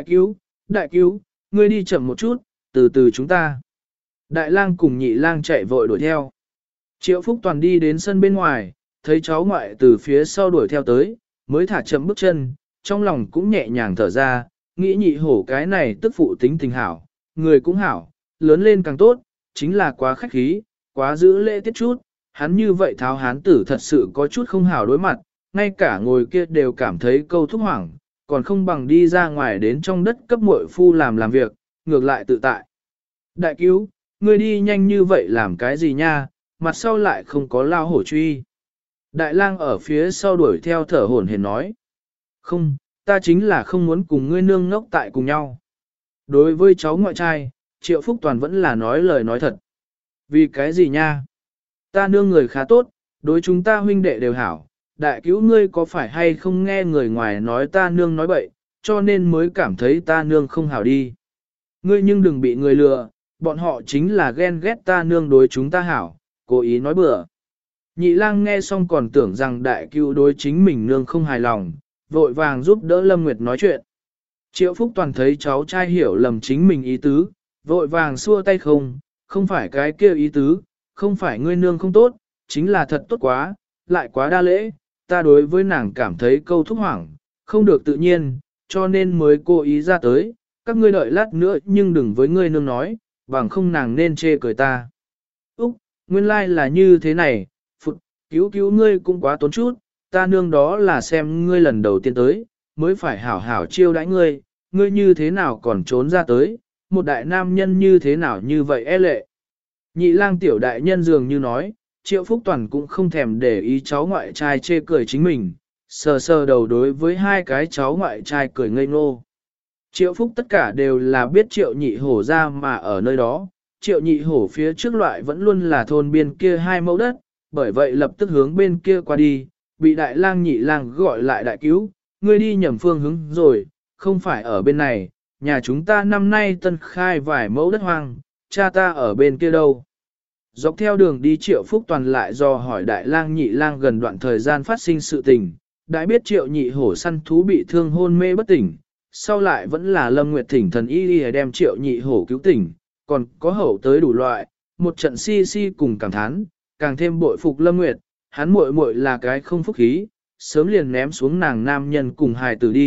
cứu, ngươi đi chậm một chút, từ từ chúng ta. Đại lang cùng nhị lang chạy vội đuổi theo. Triệu Phúc Toàn đi đến sân bên ngoài, thấy cháu ngoại từ phía sau đuổi theo tới, mới thả chậm bước chân, trong lòng cũng nhẹ nhàng thở ra, nghĩ nhị hổ cái này tức phụ tính tình hảo, người cũng hảo, lớn lên càng tốt, chính là quá khách khí, quá giữ lễ tiết chút, hắn như vậy tháo hán tử thật sự có chút không hảo đối mặt, ngay cả ngồi kia đều cảm thấy câu thúc hoảng, còn không bằng đi ra ngoài đến trong đất cấp muội phu làm việc, ngược lại tự tại. Đại cứu, ngươi đi nhanh như vậy làm cái gì nha, mặt sau lại không có lao hổ truy. Đại lang ở phía sau đuổi theo thở hổn hển nói. Không, ta chính là không muốn cùng ngươi nương ngốc tại cùng nhau. Đối với cháu ngoại trai, Triệu Phúc Toàn vẫn là nói lời nói thật. Vì cái gì nha? Ta nương người khá tốt, đối chúng ta huynh đệ đều hảo. Đại cứu ngươi có phải hay không nghe người ngoài nói ta nương nói bậy, cho nên mới cảm thấy ta nương không hảo đi. Ngươi nhưng đừng bị người lừa, bọn họ chính là ghen ghét ta nương đối chúng ta hảo, cố ý nói bừa. Nhị lang nghe xong còn tưởng rằng đại cứu đối chính mình nương không hài lòng, vội vàng giúp đỡ Lâm Nguyệt nói chuyện. Triệu Phúc Toàn thấy cháu trai hiểu lầm chính mình ý tứ, vội vàng xua tay không phải cái kia ý tứ, không phải ngươi nương không tốt, chính là thật tốt quá, lại quá đa lễ, ta đối với nàng cảm thấy câu thúc hoảng, không được tự nhiên, cho nên mới cố ý ra tới, các ngươi đợi lát nữa nhưng đừng với ngươi nương nói, bằng không nàng nên chê cười ta. Úc, nguyên lai là như thế này, phụt, cứu ngươi cũng quá tốn chút, ta nương đó là xem ngươi lần đầu tiên tới, mới phải hảo hảo chiêu đãi ngươi, ngươi như thế nào còn trốn ra tới, một đại nam nhân như thế nào như vậy e lệ. Nhị lang tiểu đại nhân dường như nói, Triệu Phúc Toàn cũng không thèm để ý cháu ngoại trai chê cười chính mình, sờ sờ đầu đối với hai cái cháu ngoại trai cười ngây ngô. Triệu Phúc tất cả đều là biết Triệu nhị hổ ra mà ở nơi đó, Triệu nhị hổ phía trước loại vẫn luôn là thôn biên kia 2 mẫu đất, bởi vậy lập tức hướng bên kia qua đi, bị đại lang nhị lang gọi lại đại cứu, ngươi đi nhầm phương hướng rồi, không phải ở bên này, nhà chúng ta năm nay tân khai vài mẫu đất hoang, cha ta ở bên kia đâu. Dọc theo đường đi Triệu Phúc Toàn lại do hỏi đại lang nhị lang gần đoạn thời gian phát sinh sự tình, đã biết Triệu nhị hổ săn thú bị thương hôn mê bất tỉnh, sau lại vẫn là Lâm Nguyệt thỉnh thần y đem Triệu nhị hổ cứu tỉnh, còn có hậu tới đủ loại, một trận si cùng cảm thán, càng thêm bội phục Lâm Nguyệt, hắn muội muội là cái không phúc khí, sớm liền ném xuống nàng nam nhân cùng hài tử đi,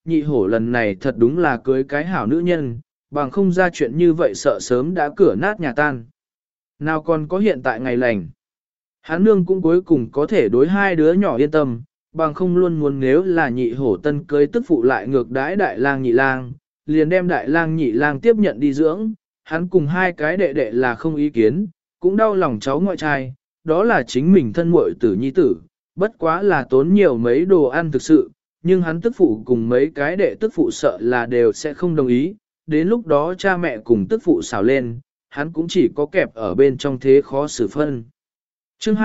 nhị hổ lần này thật đúng là cưới cái hảo nữ nhân, bằng không ra chuyện như vậy sợ sớm đã cửa nát nhà tan. Nào còn có hiện tại ngày lành. Hắn nương cũng cuối cùng có thể đối hai đứa nhỏ yên tâm, bằng không luôn muốn nếu là nhị hổ tân cưới tức phụ lại ngược đãi đại lang nhị lang, liền đem đại lang nhị lang tiếp nhận đi dưỡng, hắn cùng hai cái đệ đệ là không ý kiến, cũng đau lòng cháu ngoại trai, đó là chính mình thân muội tử nhi tử, bất quá là tốn nhiều mấy đồ ăn thực sự, nhưng hắn tức phụ cùng mấy cái đệ tức phụ sợ là đều sẽ không đồng ý, đến lúc đó cha mẹ cùng tức phụ xào lên, hắn cũng chỉ có kẹp ở bên trong thế khó xử phân. Chương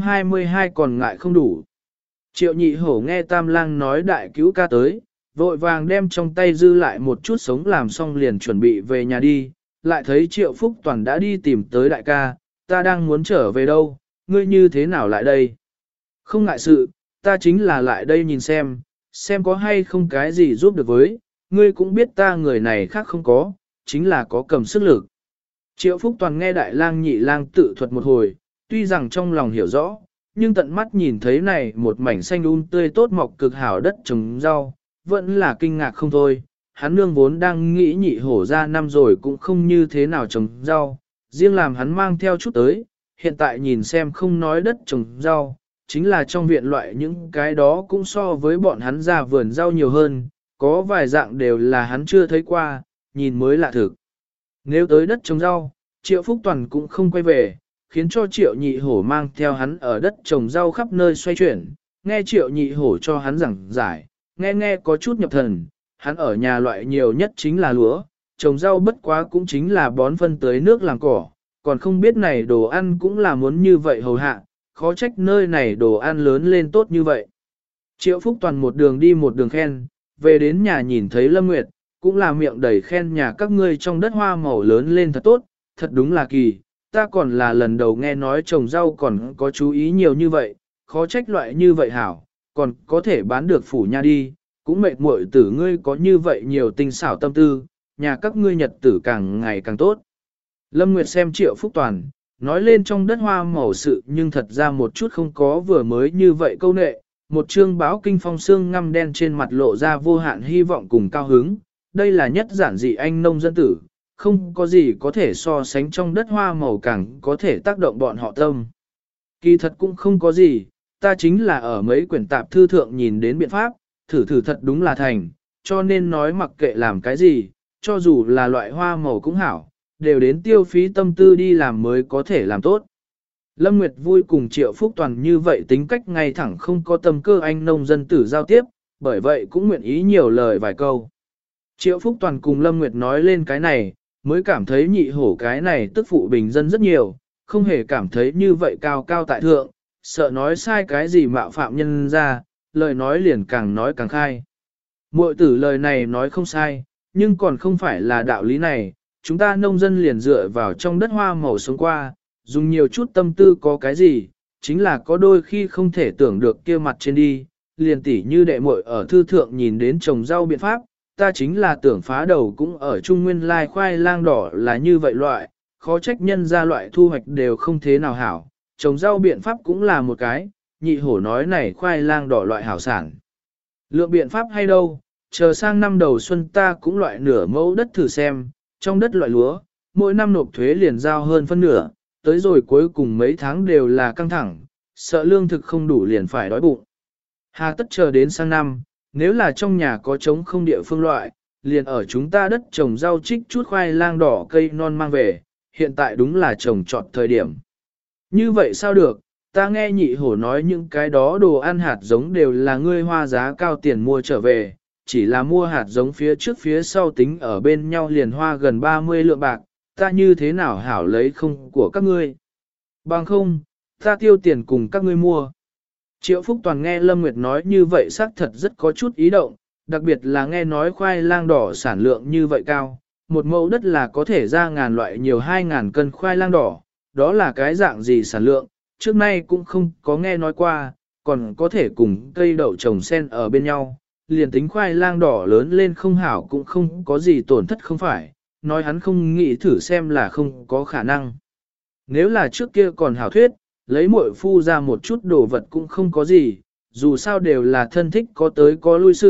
222 còn ngại không đủ. Triệu nhị hổ nghe Tam Lang nói đại cứu ca tới, vội vàng đem trong tay dư lại một chút sống làm xong liền chuẩn bị về nhà đi, lại thấy Triệu Phúc Toàn đã đi tìm tới đại ca, ta đang muốn trở về đâu, ngươi như thế nào lại đây? Không ngại sự, ta chính là lại đây nhìn xem có hay không cái gì giúp được với, ngươi cũng biết ta người này khác không có, chính là có cầm sức lực. Triệu Phúc Toàn nghe đại lang nhị lang tự thuật một hồi, tuy rằng trong lòng hiểu rõ, nhưng tận mắt nhìn thấy này một mảnh xanh tươi tốt mọc cực hảo đất trồng rau, vẫn là kinh ngạc không thôi. Hắn nương vốn đang nghĩ nhị hổ ra năm rồi cũng không như thế nào trồng rau, riêng làm hắn mang theo chút tới, hiện tại nhìn xem không nói đất trồng rau, chính là trong viện loại những cái đó cũng so với bọn hắn ra vườn rau nhiều hơn, có vài dạng đều là hắn chưa thấy qua, nhìn mới lạ thực. Nếu tới đất trồng rau, Triệu Phúc Toàn cũng không quay về, khiến cho Triệu Nhị Hổ mang theo hắn ở đất trồng rau khắp nơi xoay chuyển, nghe Triệu Nhị Hổ cho hắn giảng giải, nghe có chút nhập thần, hắn ở nhà loại nhiều nhất chính là lúa, trồng rau bất quá cũng chính là bón phân tưới nước làm cỏ, còn không biết này đồ ăn cũng là muốn như vậy hầu hạ, khó trách nơi này đồ ăn lớn lên tốt như vậy. Triệu Phúc Toàn một đường đi một đường khen, về đến nhà nhìn thấy Lâm Nguyệt, cũng là miệng đầy khen nhà các ngươi trong đất hoa màu lớn lên thật tốt, thật đúng là kỳ, ta còn là lần đầu nghe nói trồng rau còn có chú ý nhiều như vậy, khó trách loại như vậy hảo, còn có thể bán được phủ nha đi, cũng mệt muội tử ngươi có như vậy nhiều tinh xảo tâm tư, nhà các ngươi nhật tử càng ngày càng tốt. Lâm Nguyệt xem Triệu Phúc Toàn, nói lên trong đất hoa màu sự nhưng thật ra một chút không có vừa mới như vậy câu nệ, một chương báo kinh phong xương ngăm đen trên mặt lộ ra vô hạn hy vọng cùng cao hứng, đây là nhất giản dị anh nông dân tử, không có gì có thể so sánh trong đất hoa màu càng có thể tác động bọn họ tâm. Kỳ thật cũng không có gì, ta chính là ở mấy quyển tạp thư thượng nhìn đến biện pháp, thử thật đúng là thành, cho nên nói mặc kệ làm cái gì, cho dù là loại hoa màu cũng hảo, đều đến tiêu phí tâm tư đi làm mới có thể làm tốt. Lâm Nguyệt vui cùng Triệu Phúc Toàn như vậy tính cách ngay thẳng không có tâm cơ anh nông dân tử giao tiếp, bởi vậy cũng nguyện ý nhiều lời vài câu. Triệu Phúc Toàn cùng Lâm Nguyệt nói lên cái này, mới cảm thấy nhị hổ cái này tức phụ bình dân rất nhiều, không hề cảm thấy như vậy cao cao tại thượng, sợ nói sai cái gì mạo phạm nhân ra, lời nói liền càng nói càng khai. Muội tử lời này nói không sai, nhưng còn không phải là đạo lý này, chúng ta nông dân liền dựa vào trong đất hoa màu sống qua, dùng nhiều chút tâm tư có cái gì, chính là có đôi khi không thể tưởng được kia mặt trên đi, liền tỉ như đệ muội ở thư thượng nhìn đến trồng rau biện pháp, ta chính là tưởng phá đầu cũng ở Trung Nguyên lai khoai lang đỏ là như vậy loại, khó trách nhân ra loại thu hoạch đều không thế nào hảo, trồng rau biện pháp cũng là một cái, nhị hổ nói này khoai lang đỏ loại hảo sản. Lượng biện pháp hay đâu, chờ sang năm đầu xuân ta cũng loại nửa mẫu đất thử xem, trong đất loại lúa, mỗi năm nộp thuế liền giao hơn phân nửa, tới rồi cuối cùng mấy tháng đều là căng thẳng, sợ lương thực không đủ liền phải đói bụng. Hà tất chờ đến sang năm, nếu là trong nhà có trống không địa phương loại, liền ở chúng ta đất trồng rau trích chút khoai lang đỏ cây non mang về, hiện tại đúng là trồng trọt thời điểm. Như vậy sao được, ta nghe nhị hổ nói những cái đó đồ ăn hạt giống đều là ngươi hoa giá cao tiền mua trở về, chỉ là mua hạt giống phía trước phía sau tính ở bên nhau liền hoa gần 30 lượng bạc, ta như thế nào hảo lấy không của các ngươi. Bằng không, ta tiêu tiền cùng các ngươi mua. Triệu Phúc Toàn nghe Lâm Nguyệt nói như vậy xác thật rất có chút ý động, đặc biệt là nghe nói khoai lang đỏ sản lượng như vậy cao, một mẫu đất là có thể ra ngàn loại nhiều 2.000 cân khoai lang đỏ, đó là cái dạng gì sản lượng, trước nay cũng không có nghe nói qua, còn có thể cùng cây đậu trồng sen ở bên nhau, liền tính khoai lang đỏ lớn lên không hảo cũng không có gì tổn thất không phải, nói hắn không nghĩ thử xem là không có khả năng. Nếu là trước kia còn hảo thuyết, lấy muội phu ra một chút đồ vật cũng không có gì, dù sao đều là thân thích có tới có lui sự,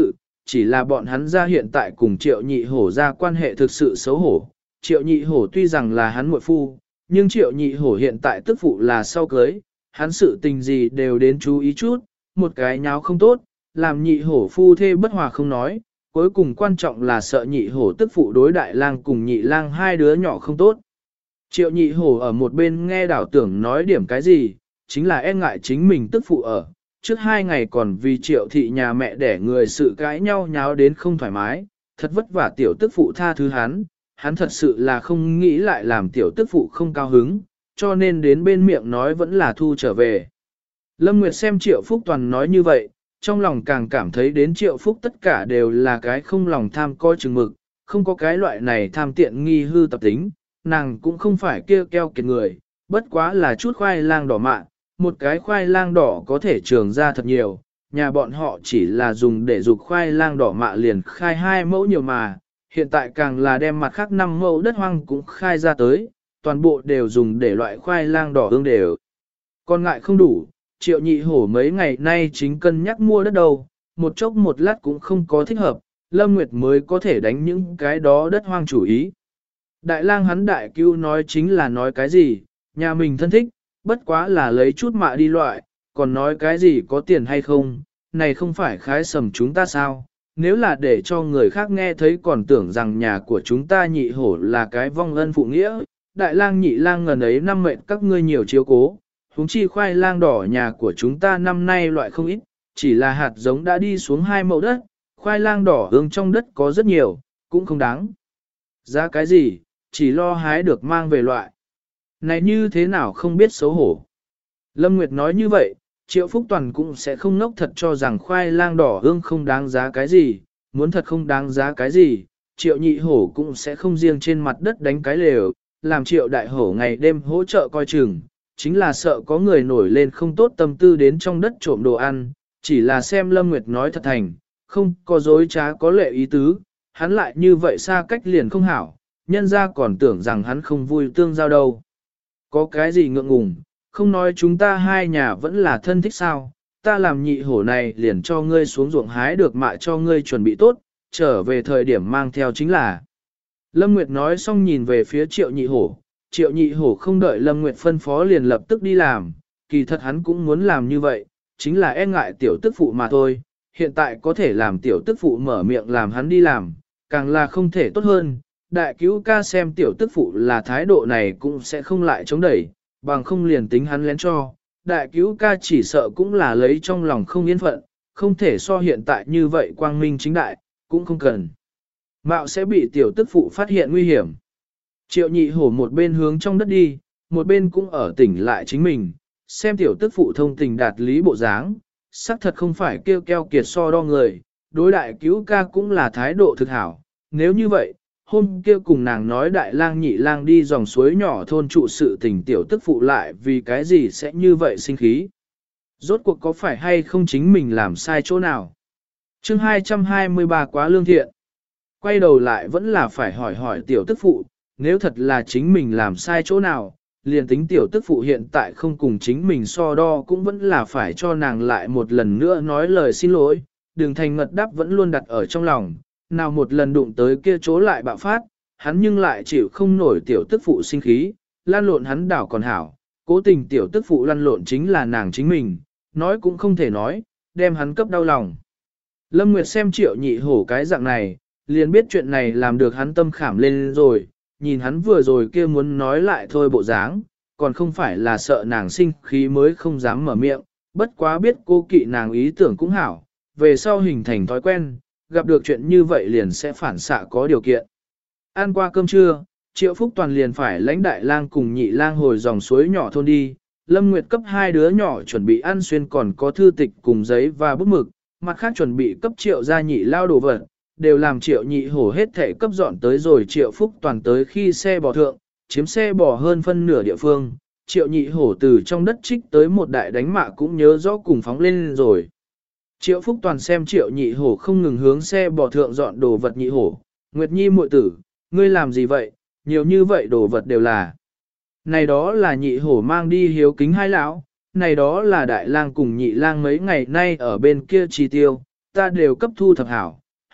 chỉ là bọn hắn ra hiện tại cùng triệu nhị hổ ra quan hệ thực sự xấu hổ. Triệu nhị hổ tuy rằng là hắn muội phu, nhưng triệu nhị hổ hiện tại tức phụ là sau cưới, hắn sự tình gì đều đến chú ý chút, một cái nháo không tốt, làm nhị hổ phu thê bất hòa không nói, cuối cùng quan trọng là sợ nhị hổ tức phụ đối đại lang cùng nhị lang hai đứa nhỏ không tốt. Triệu nhị hổ ở một bên nghe đảo tưởng nói điểm cái gì, chính là e ngại chính mình tức phụ ở, trước 2 ngày còn vì triệu thị nhà mẹ để người sự cãi nhau nháo đến không thoải mái, thật vất vả tiểu tức phụ tha thứ hắn thật sự là không nghĩ lại làm tiểu tức phụ không cao hứng, cho nên đến bên miệng nói vẫn là thu trở về. Lâm Nguyệt xem Triệu Phúc Toàn nói như vậy, trong lòng càng cảm thấy đến Triệu Phúc tất cả đều là cái không lòng tham coi chừng mực, không có cái loại này tham tiện nghi hư tập tính, nàng cũng không phải kêu keo kiệt người, bất quá là chút khoai lang đỏ mạ, một cái khoai lang đỏ có thể trường ra thật nhiều, nhà bọn họ chỉ là dùng để dục khoai lang đỏ mạ liền khai 2 mẫu nhiều mà, hiện tại càng là đem mặt khác 5 mẫu đất hoang cũng khai ra tới, toàn bộ đều dùng để loại khoai lang đỏ ương đều. Còn ngại không đủ, Triệu nhị hổ mấy ngày nay chính cân nhắc mua đất đâu, một chốc một lát cũng không có thích hợp, Lâm Nguyệt mới có thể đánh những cái đó đất hoang chủ ý. Đại lang hắn đại cứu nói chính là nói cái gì, nhà mình thân thích, bất quá là lấy chút mạ đi loại, còn nói cái gì có tiền hay không, này không phải khái sầm chúng ta sao, nếu là để cho người khác nghe thấy còn tưởng rằng nhà của chúng ta nhị hổ là cái vong ân phụ nghĩa, đại lang nhị lang ngần ấy năm mệnh các ngươi nhiều chiếu cố, huống chi khoai lang đỏ nhà của chúng ta năm nay loại không ít, chỉ là hạt giống đã đi xuống 2 mẫu đất, khoai lang đỏ ương trong đất có rất nhiều, cũng không đáng. Giá cái gì, chỉ lo hái được mang về loại. Này như thế nào không biết xấu hổ. Lâm Nguyệt nói như vậy, Triệu Phúc Toàn cũng sẽ không ngốc thật cho rằng khoai lang đỏ ương không đáng giá cái gì, muốn thật không đáng giá cái gì, Triệu nhị hổ cũng sẽ không riêng trên mặt đất đánh cái lều, làm Triệu đại hổ ngày đêm hỗ trợ coi chừng, chính là sợ có người nổi lên không tốt tâm tư đến trong đất trộm đồ ăn, chỉ là xem Lâm Nguyệt nói thật thành, không có dối trá có lệ ý tứ, hắn lại như vậy xa cách liền không hảo, nhân ra còn tưởng rằng hắn không vui tương giao đâu. Có cái gì ngượng ngùng, không nói chúng ta hai nhà vẫn là thân thích sao, ta làm nhị hổ này liền cho ngươi xuống ruộng hái được mạ cho ngươi chuẩn bị tốt, trở về thời điểm mang theo chính là. Lâm Nguyệt nói xong nhìn về phía Triệu nhị hổ, Triệu nhị hổ không đợi Lâm Nguyệt phân phó liền lập tức đi làm, kỳ thật hắn cũng muốn làm như vậy, chính là e ngại tiểu tức phụ mà thôi, hiện tại có thể làm tiểu tức phụ mở miệng làm hắn đi làm, càng là không thể tốt hơn. Đại cứu ca xem tiểu tức phụ là thái độ này cũng sẽ không lại chống đẩy, bằng không liền tính hắn lén cho. Đại cứu ca chỉ sợ cũng là lấy trong lòng không yên phận, không thể so hiện tại như vậy quang minh chính đại, cũng không cần. Mạo sẽ bị tiểu tức phụ phát hiện nguy hiểm. Triệu nhị hổ một bên hướng trong đất đi, một bên cũng ở tỉnh lại chính mình, xem tiểu tức phụ thông tình đạt lý bộ dáng, xác thật không phải kêu keo kiệt so đo người, đối đại cứu ca cũng là thái độ thực hảo. Nếu như vậy, hôm kia cùng nàng nói đại lang nhị lang đi dòng suối nhỏ thôn trụ sự tình tiểu tức phụ lại vì cái gì sẽ như vậy sinh khí. Rốt cuộc có phải hay không chính mình làm sai chỗ nào? Chương 223 quá lương thiện. Quay đầu lại vẫn là phải hỏi tiểu tức phụ, nếu thật là chính mình làm sai chỗ nào, liền tính tiểu tức phụ hiện tại không cùng chính mình so đo cũng vẫn là phải cho nàng lại một lần nữa nói lời xin lỗi, đừng thành ngật đáp vẫn luôn đặt ở trong lòng, nào một lần đụng tới kia chỗ lại bạo phát, hắn nhưng lại chịu không nổi tiểu tức phụ sinh khí, lan lộn hắn đảo còn hảo, cố tình tiểu tức phụ lăn lộn chính là nàng chính mình, nói cũng không thể nói, đem hắn cấp đau lòng. Lâm Nguyệt xem Triệu nhị hổ cái dạng này, liền biết chuyện này làm được hắn tâm khảm lên rồi, nhìn hắn vừa rồi kia muốn nói lại thôi bộ dáng, còn không phải là sợ nàng sinh khí mới không dám mở miệng, bất quá biết cô kỵ nàng ý tưởng cũng hảo, về sau hình thành thói quen, gặp được chuyện như vậy liền sẽ phản xạ có điều kiện. Ăn qua cơm trưa, Triệu Phúc Toàn liền phải lãnh đại lang cùng nhị lang hồi dòng suối nhỏ thôn đi, Lâm Nguyệt cấp 2 đứa nhỏ chuẩn bị ăn xuyên còn có thư tịch cùng giấy và bút mực, mặt khác chuẩn bị cấp Triệu gia nhị lao đồ vật, đều làm Triệu nhị hổ hết thể cấp dọn tới rồi Triệu Phúc Toàn tới khi xe bò thượng, chiếm xe bò hơn phân nửa địa phương, Triệu nhị hổ từ trong đất trích tới một đại đánh mạ cũng nhớ rõ cùng phóng lên rồi. Triệu Phúc Toàn xem Triệu nhị hổ không ngừng hướng xe bò thượng dọn đồ vật nhị hổ, Nguyệt Nhi muội tử, ngươi làm gì vậy, nhiều như vậy đồ vật đều là. Này đó là nhị hổ mang đi hiếu kính hai lão, này đó là đại lang cùng nhị lang mấy ngày nay ở bên kia chi tiêu, ta đều cấp thu thập hảo,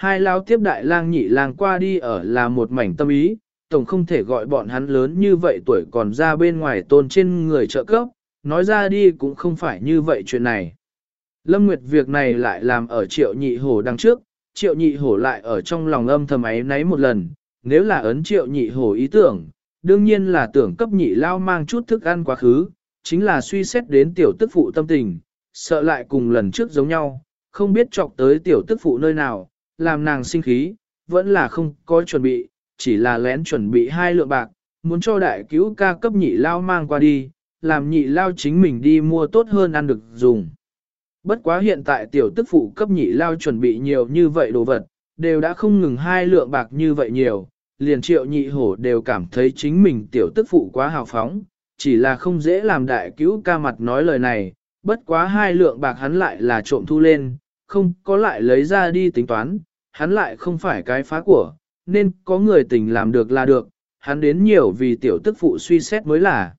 Hai lao tiếp đại lang nhị lang qua đi ở là một mảnh tâm ý, tổng không thể gọi bọn hắn lớn như vậy tuổi còn ra bên ngoài tôn trên người trợ cấp, nói ra đi cũng không phải như vậy chuyện này. Lâm Nguyệt việc này lại làm ở triệu nhị hổ đằng trước, triệu nhị hổ lại ở trong lòng âm thầm ấy náy một lần, nếu là ấn triệu nhị hổ ý tưởng, đương nhiên là tưởng cấp nhị lao mang chút thức ăn quá khứ, chính là suy xét đến tiểu tức phụ tâm tình, sợ lại cùng lần trước giống nhau, không biết chọc tới tiểu tức phụ nơi nào, làm nàng sinh khí, vẫn là không có chuẩn bị, chỉ là lén chuẩn bị 2 lượng bạc, muốn cho đại cứu ca cấp nhị lao mang qua đi, làm nhị lao chính mình đi mua tốt hơn ăn được dùng. Bất quá hiện tại tiểu tức phụ cấp nhị lao chuẩn bị nhiều như vậy đồ vật, đều đã không ngừng 2 lượng bạc như vậy nhiều, liền triệu nhị hổ đều cảm thấy chính mình tiểu tức phụ quá hào phóng, chỉ là không dễ làm đại cứu ca mặt nói lời này, bất quá 2 lượng bạc hắn lại là trộm thu lên, không có lại lấy ra đi tính toán, hắn lại không phải cái phá của, nên có người tình làm được là được, hắn đến nhiều vì tiểu tức phụ suy xét mới là.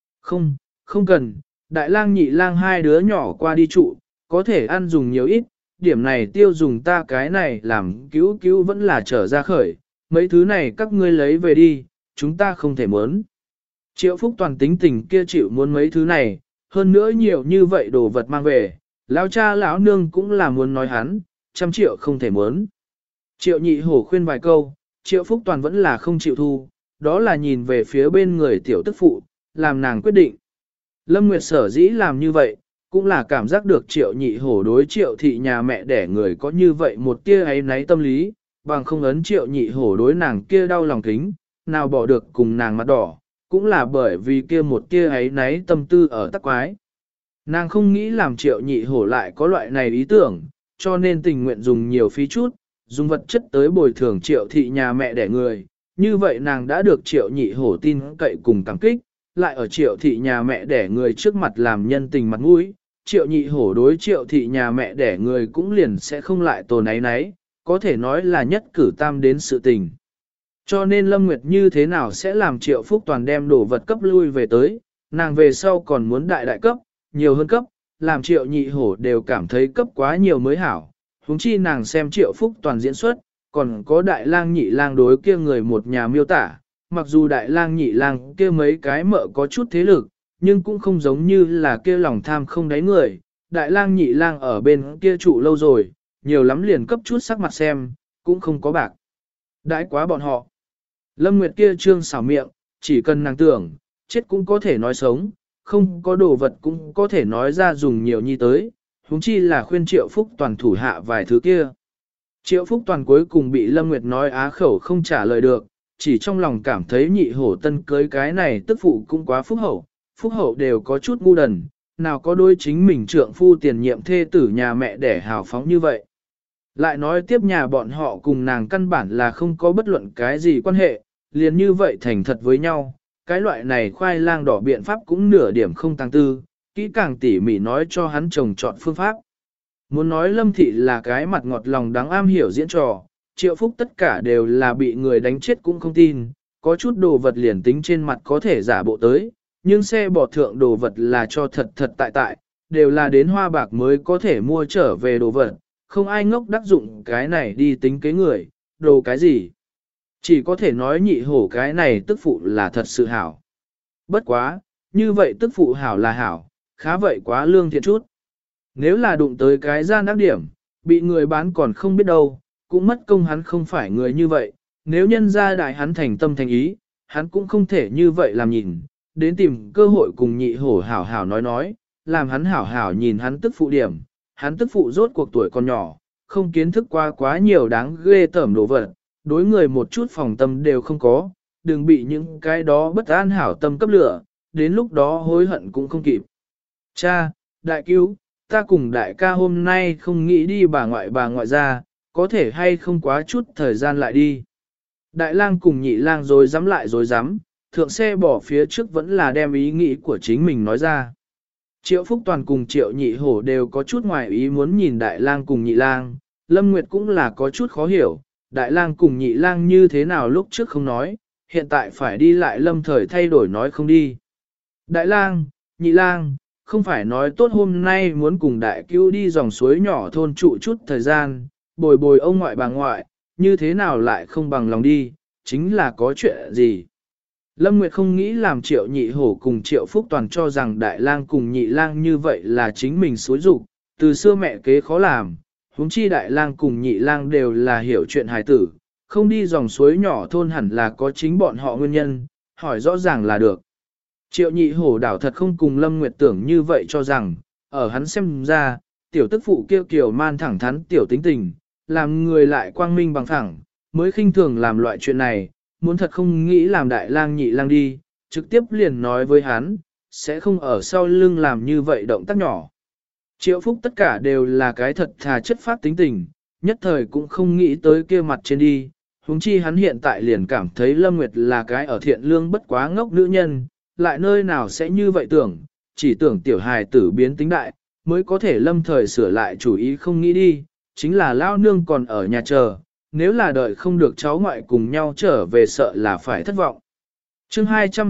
Không cần, đại lang nhị lang 2 đứa nhỏ qua đi trụ, có thể ăn dùng nhiều ít, điểm này tiêu dùng ta cái này làm cứu vẫn là trở ra khởi, mấy thứ này các ngươi lấy về đi, chúng ta không thể muốn. Triệu Phúc Toàn tính tình kia chịu muốn mấy thứ này, hơn nữa nhiều như vậy đồ vật mang về, lão cha lão nương cũng là muốn nói hắn, 100 triệu không thể muốn. Triệu nhị hổ khuyên vài câu, Triệu Phúc Toàn vẫn là không chịu thu, đó là nhìn về phía bên người tiểu tức phụ, làm nàng quyết định. Lâm Nguyệt sở dĩ làm như vậy, cũng là cảm giác được Triệu nhị hổ đối Triệu thị nhà mẹ đẻ người có như vậy một tia ấy náy tâm lý, bằng không ấn Triệu nhị hổ đối nàng kia đau lòng kính, nào bỏ được cùng nàng mặt đỏ, cũng là bởi vì kia một tia ấy náy tâm tư ở tắc quái. Nàng không nghĩ làm Triệu nhị hổ lại có loại này ý tưởng, cho nên tình nguyện dùng nhiều phí chút, dùng vật chất tới bồi thường Triệu thị nhà mẹ đẻ người, như vậy nàng đã được Triệu nhị hổ tin cậy cùng cảm kích, lại ở Triệu thị nhà mẹ đẻ người trước mặt làm nhân tình mặt mũi, Triệu nhị hổ đối Triệu thị nhà mẹ đẻ người cũng liền sẽ không lại tồn náy náy, có thể nói là nhất cử tam đến sự tình. Cho nên Lâm Nguyệt như thế nào sẽ làm Triệu Phúc Toàn đem đồ vật cấp lui về tới, nàng về sau còn muốn đại cấp, nhiều hơn cấp, làm Triệu nhị hổ đều cảm thấy cấp quá nhiều mới hảo. Huống chi nàng xem Triệu Phúc Toàn diễn xuất, còn có đại lang nhị lang đối kia người một nhà miêu tả, mặc dù đại lang nhị lang kia mấy cái mợ có chút thế lực, nhưng cũng không giống như là kia lòng tham không đáy người. Đại lang nhị lang ở bên kia trụ lâu rồi, nhiều lắm liền cấp chút sắc mặt xem, cũng không có bạc. Đãi quá bọn họ. Lâm Nguyệt kia trương xảo miệng, chỉ cần nàng tưởng, chết cũng có thể nói sống, không có đồ vật cũng có thể nói ra dùng nhiều nhi tới, huống chi là khuyên Triệu Phúc Toàn thủ hạ vài thứ kia. Triệu Phúc Toàn cuối cùng bị Lâm Nguyệt nói á khẩu không trả lời được, chỉ trong lòng cảm thấy nhị hổ tân cưới cái này tức phụ cũng quá phúc hậu đều có chút ngu đần, nào có đôi chính mình trượng phu tiền nhiệm thê tử nhà mẹ để hào phóng như vậy. Lại nói tiếp nhà bọn họ cùng nàng căn bản là không có bất luận cái gì quan hệ, liền như vậy thành thật với nhau, cái loại này khoai lang đỏ biện pháp cũng nửa điểm không tăng tư, kỹ càng tỉ mỉ nói cho hắn chồng chọn phương pháp. Muốn nói Lâm Thị là cái mặt ngọt lòng đáng am hiểu diễn trò, Triệu Phúc tất cả đều là bị người đánh chết cũng không tin, có chút đồ vật liền tính trên mặt có thể giả bộ tới, nhưng xe bỏ thượng đồ vật là cho thật tại, đều là đến hoa bạc mới có thể mua trở về đồ vật, không ai ngốc đắc dụng cái này đi tính kế người, đồ cái gì. Chỉ có thể nói nhị hổ cái này tức phụ là thật sự hảo. Bất quá, như vậy tức phụ hảo là hảo, khá vậy quá lương thiện chút. Nếu là đụng tới cái gian ác điểm, bị người bán còn không biết đâu, cũng mất công hắn không phải người như vậy. Nếu nhân ra đại hắn thành tâm thành ý, hắn cũng không thể như vậy làm nhìn, đến tìm cơ hội cùng nhị hổ hảo hảo nói, làm hắn hảo hảo nhìn hắn tức phụ điểm. Hắn tức phụ rốt cuộc tuổi còn nhỏ, không kiến thức qua quá nhiều đáng ghê tởm đồ vật, đối người một chút phòng tâm đều không có, đừng bị những cái đó bất an hảo tâm cấp lửa, đến lúc đó hối hận cũng không kịp. Cha, đại cứu, ta cùng đại ca hôm nay không nghĩ đi bà ngoại ra, có thể hay không quá chút thời gian lại đi. Đại lang cùng nhị lang rồi dám, thượng xe bỏ phía trước vẫn là đem ý nghĩ của chính mình nói ra. Triệu Phúc Toàn cùng Triệu Nhị Hổ đều có chút ngoài ý muốn nhìn Đại lang cùng Nhị lang, Lâm Nguyệt cũng là có chút khó hiểu, Đại lang cùng Nhị lang như thế nào lúc trước không nói, hiện tại phải đi lại lâm thời thay đổi nói không đi. Đại lang, Nhị lang, không phải nói tốt hôm nay muốn cùng đại cứu đi dòng suối nhỏ thôn trụ chút thời gian, bồi bồi ông ngoại bà ngoại, như thế nào lại không bằng lòng đi, chính là có chuyện gì. Lâm Nguyệt không nghĩ làm Triệu Nhị Hổ cùng Triệu Phúc Toàn cho rằng Đại Lang cùng Nhị Lang như vậy là chính mình xúi dục, từ xưa mẹ kế khó làm, huống chi Đại Lang cùng Nhị Lang đều là hiểu chuyện hài tử, không đi dòng suối nhỏ thôn hẳn là có chính bọn họ nguyên nhân, hỏi rõ ràng là được. Triệu Nhị Hổ đảo thật không cùng Lâm Nguyệt tưởng như vậy cho rằng, ở hắn xem ra, tiểu tức phụ kêu kiều man thẳng thắn tiểu tính tình, làm người lại quang minh bằng thẳng, mới khinh thường làm loại chuyện này, muốn thật không nghĩ làm Đại Lang Nhị Lang đi, trực tiếp liền nói với hắn, sẽ không ở sau lưng làm như vậy động tác nhỏ. Triệu Phúc tất cả đều là cái thật thà chất phát tính tình, nhất thời cũng không nghĩ tới kia mặt trên đi, huống chi hắn hiện tại liền cảm thấy Lâm Nguyệt là cái ở thiện lương bất quá ngốc nữ nhân, lại nơi nào sẽ như vậy tưởng, chỉ tưởng tiểu hài tử biến tính đại, mới có thể lâm thời sửa lại chủ ý không nghĩ đi, chính là lao nương còn ở nhà chờ, nếu là đợi không được cháu ngoại cùng nhau trở về sợ là phải thất vọng. Chương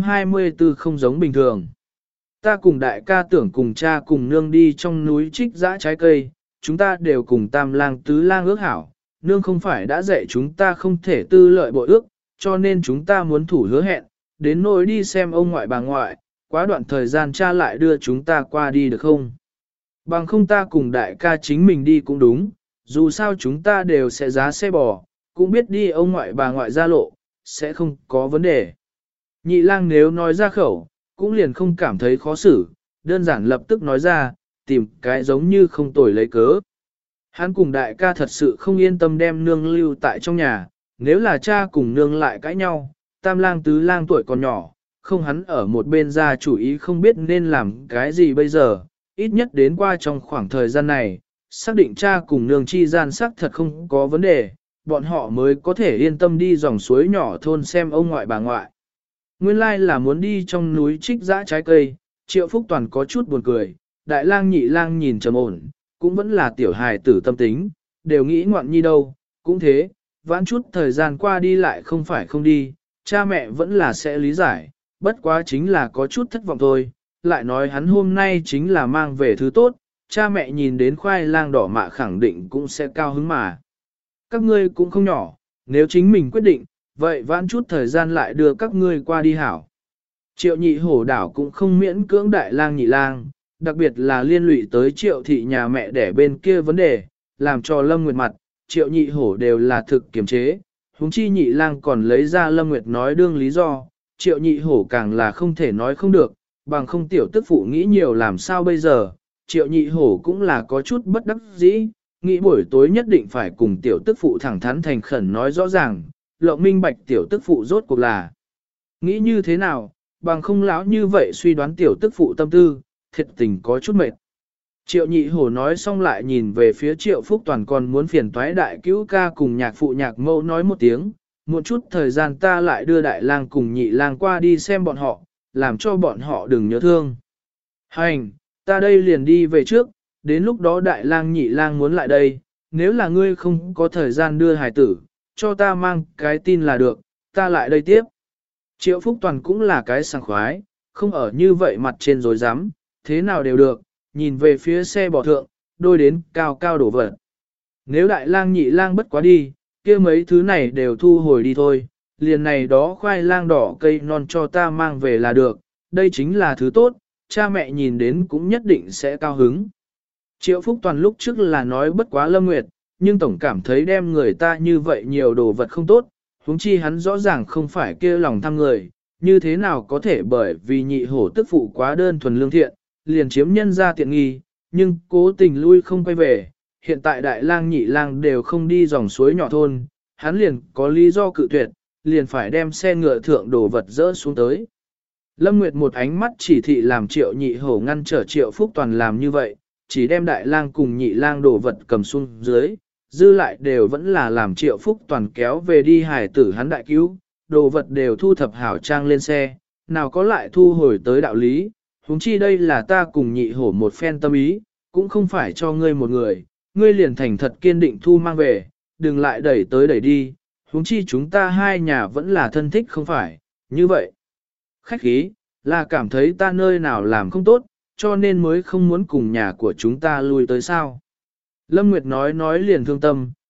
224 không giống bình thường. Ta cùng đại ca tưởng cùng cha cùng nương đi trong núi trích dã trái cây, chúng ta đều cùng tam lang tứ lang ước hảo, nương không phải đã dạy chúng ta không thể tư lợi bội ước, cho nên chúng ta muốn thủ hứa hẹn, đến nỗi đi xem ông ngoại bà ngoại, quá đoạn thời gian cha lại đưa chúng ta qua đi được không? Bằng không ta cùng đại ca chính mình đi cũng đúng, dù sao chúng ta đều sẽ giá xe bò, cũng biết đi ông ngoại bà ngoại ra lộ, sẽ không có vấn đề. Nhị lang nếu nói ra khẩu, cũng liền không cảm thấy khó xử, đơn giản lập tức nói ra, tìm cái giống như không tồi lấy cớ. Hắn cùng đại ca thật sự không yên tâm đem nương lưu tại trong nhà, nếu là cha cùng nương lại cãi nhau, tam lang tứ lang tuổi còn nhỏ, không hắn ở một bên ra chủ ý không biết nên làm cái gì bây giờ, ít nhất đến qua trong khoảng thời gian này, xác định cha cùng nương chi gian xác thật không có vấn đề, bọn họ mới có thể yên tâm đi dòng suối nhỏ thôn xem ông ngoại bà ngoại. Nguyên lai là muốn đi trong núi trích dã trái cây, Triệu Phúc Toàn có chút buồn cười, Đại Lang Nhị Lang nhìn trầm ổn, cũng vẫn là tiểu hài tử tâm tính, đều nghĩ ngoạn nhi đâu, cũng thế, vãn chút thời gian qua đi lại không phải không đi, cha mẹ vẫn là sẽ lý giải, bất quá chính là có chút thất vọng thôi, lại nói hắn hôm nay chính là mang về thứ tốt, cha mẹ nhìn đến khoai lang đỏ mạ khẳng định cũng sẽ cao hứng mà. Các ngươi cũng không nhỏ, nếu chính mình quyết định, vậy vãn chút thời gian lại đưa các ngươi qua đi hảo. Triệu Nhị Hổ đảo cũng không miễn cưỡng Đại Lang Nhị Lang, đặc biệt là liên lụy tới Triệu thị nhà mẹ đẻ bên kia vấn đề, làm cho Lâm Nguyệt mặt, Triệu Nhị Hổ đều là thực kiềm chế, huống chi Nhị Lang còn lấy ra Lâm Nguyệt nói đương lý do, Triệu Nhị Hổ càng là không thể nói không được, bằng không tiểu tức phụ nghĩ nhiều làm sao bây giờ, Triệu Nhị Hổ cũng là có chút bất đắc dĩ, nghĩ buổi tối nhất định phải cùng tiểu tức phụ thẳng thắn thành khẩn nói rõ ràng, lộng minh bạch tiểu tức phụ rốt cuộc là nghĩ như thế nào, bằng không lão như vậy suy đoán tiểu tức phụ tâm tư, thiệt tình có chút mệt. Triệu Nhị Hổ nói xong lại nhìn về phía Triệu Phúc Toàn còn muốn phiền toái đại cứu ca cùng nhạc phụ nhạc mẫu nói một tiếng, một chút thời gian ta lại đưa Đại Lang cùng Nhị Lang qua đi xem bọn họ, làm cho bọn họ đừng nhớ thương. Hành, ta đây liền đi về trước, đến lúc đó Đại Lang Nhị Lang muốn lại đây, nếu là ngươi không có thời gian đưa hài tử, cho ta mang cái tin là được, ta lại đây tiếp. Triệu Phúc Toàn cũng là cái sảng khoái, không ở như vậy mặt trên rồi dám, thế nào đều được, nhìn về phía xe bò thượng, đôi đến cao cao đổ vật. Nếu Đại Lang Nhị Lang bất quá đi, kia mấy thứ này đều thu hồi đi thôi, liền này đó khoai lang đỏ cây non cho ta mang về là được, đây chính là thứ tốt, cha mẹ nhìn đến cũng nhất định sẽ cao hứng. Triệu Phúc Toàn lúc trước là nói bất quá Lâm Nguyệt, nhưng tổng cảm thấy đem người ta như vậy nhiều đồ vật không tốt, huống chi hắn rõ ràng không phải kia lòng tham người, như thế nào có thể bởi vì Nhị Hổ tức phụ quá đơn thuần lương thiện, liền chiếm nhân ra tiện nghi, nhưng cố tình lui không quay về, hiện tại Đại Lang Nhị Lang đều không đi dòng suối nhỏ thôn, hắn liền có lý do cự tuyệt, liền phải đem xe ngựa thượng đồ vật dỡ xuống tới. Lâm Nguyệt một ánh mắt chỉ thị làm Triệu Nhị Hổ ngăn trở Triệu Phúc Toàn làm như vậy, chỉ đem Đại Lang cùng Nhị Lang đồ vật cầm xuống dưới, dư lại đều vẫn là làm Triệu Phúc Toàn kéo về đi hài tử hắn đại cứu, đồ vật đều thu thập hảo trang lên xe, nào có lại thu hồi tới đạo lý, huống chi đây là ta cùng Nhị Hổ một phen tâm ý, cũng không phải cho ngươi một người, ngươi liền thành thật kiên định thu mang về, đừng lại đẩy tới đẩy đi, huống chi chúng ta hai nhà vẫn là thân thích không phải, như vậy. Khách khí, là cảm thấy ta nơi nào làm không tốt, cho nên mới không muốn cùng nhà của chúng ta lui tới sao. Lâm Nguyệt nói liền thương tâm,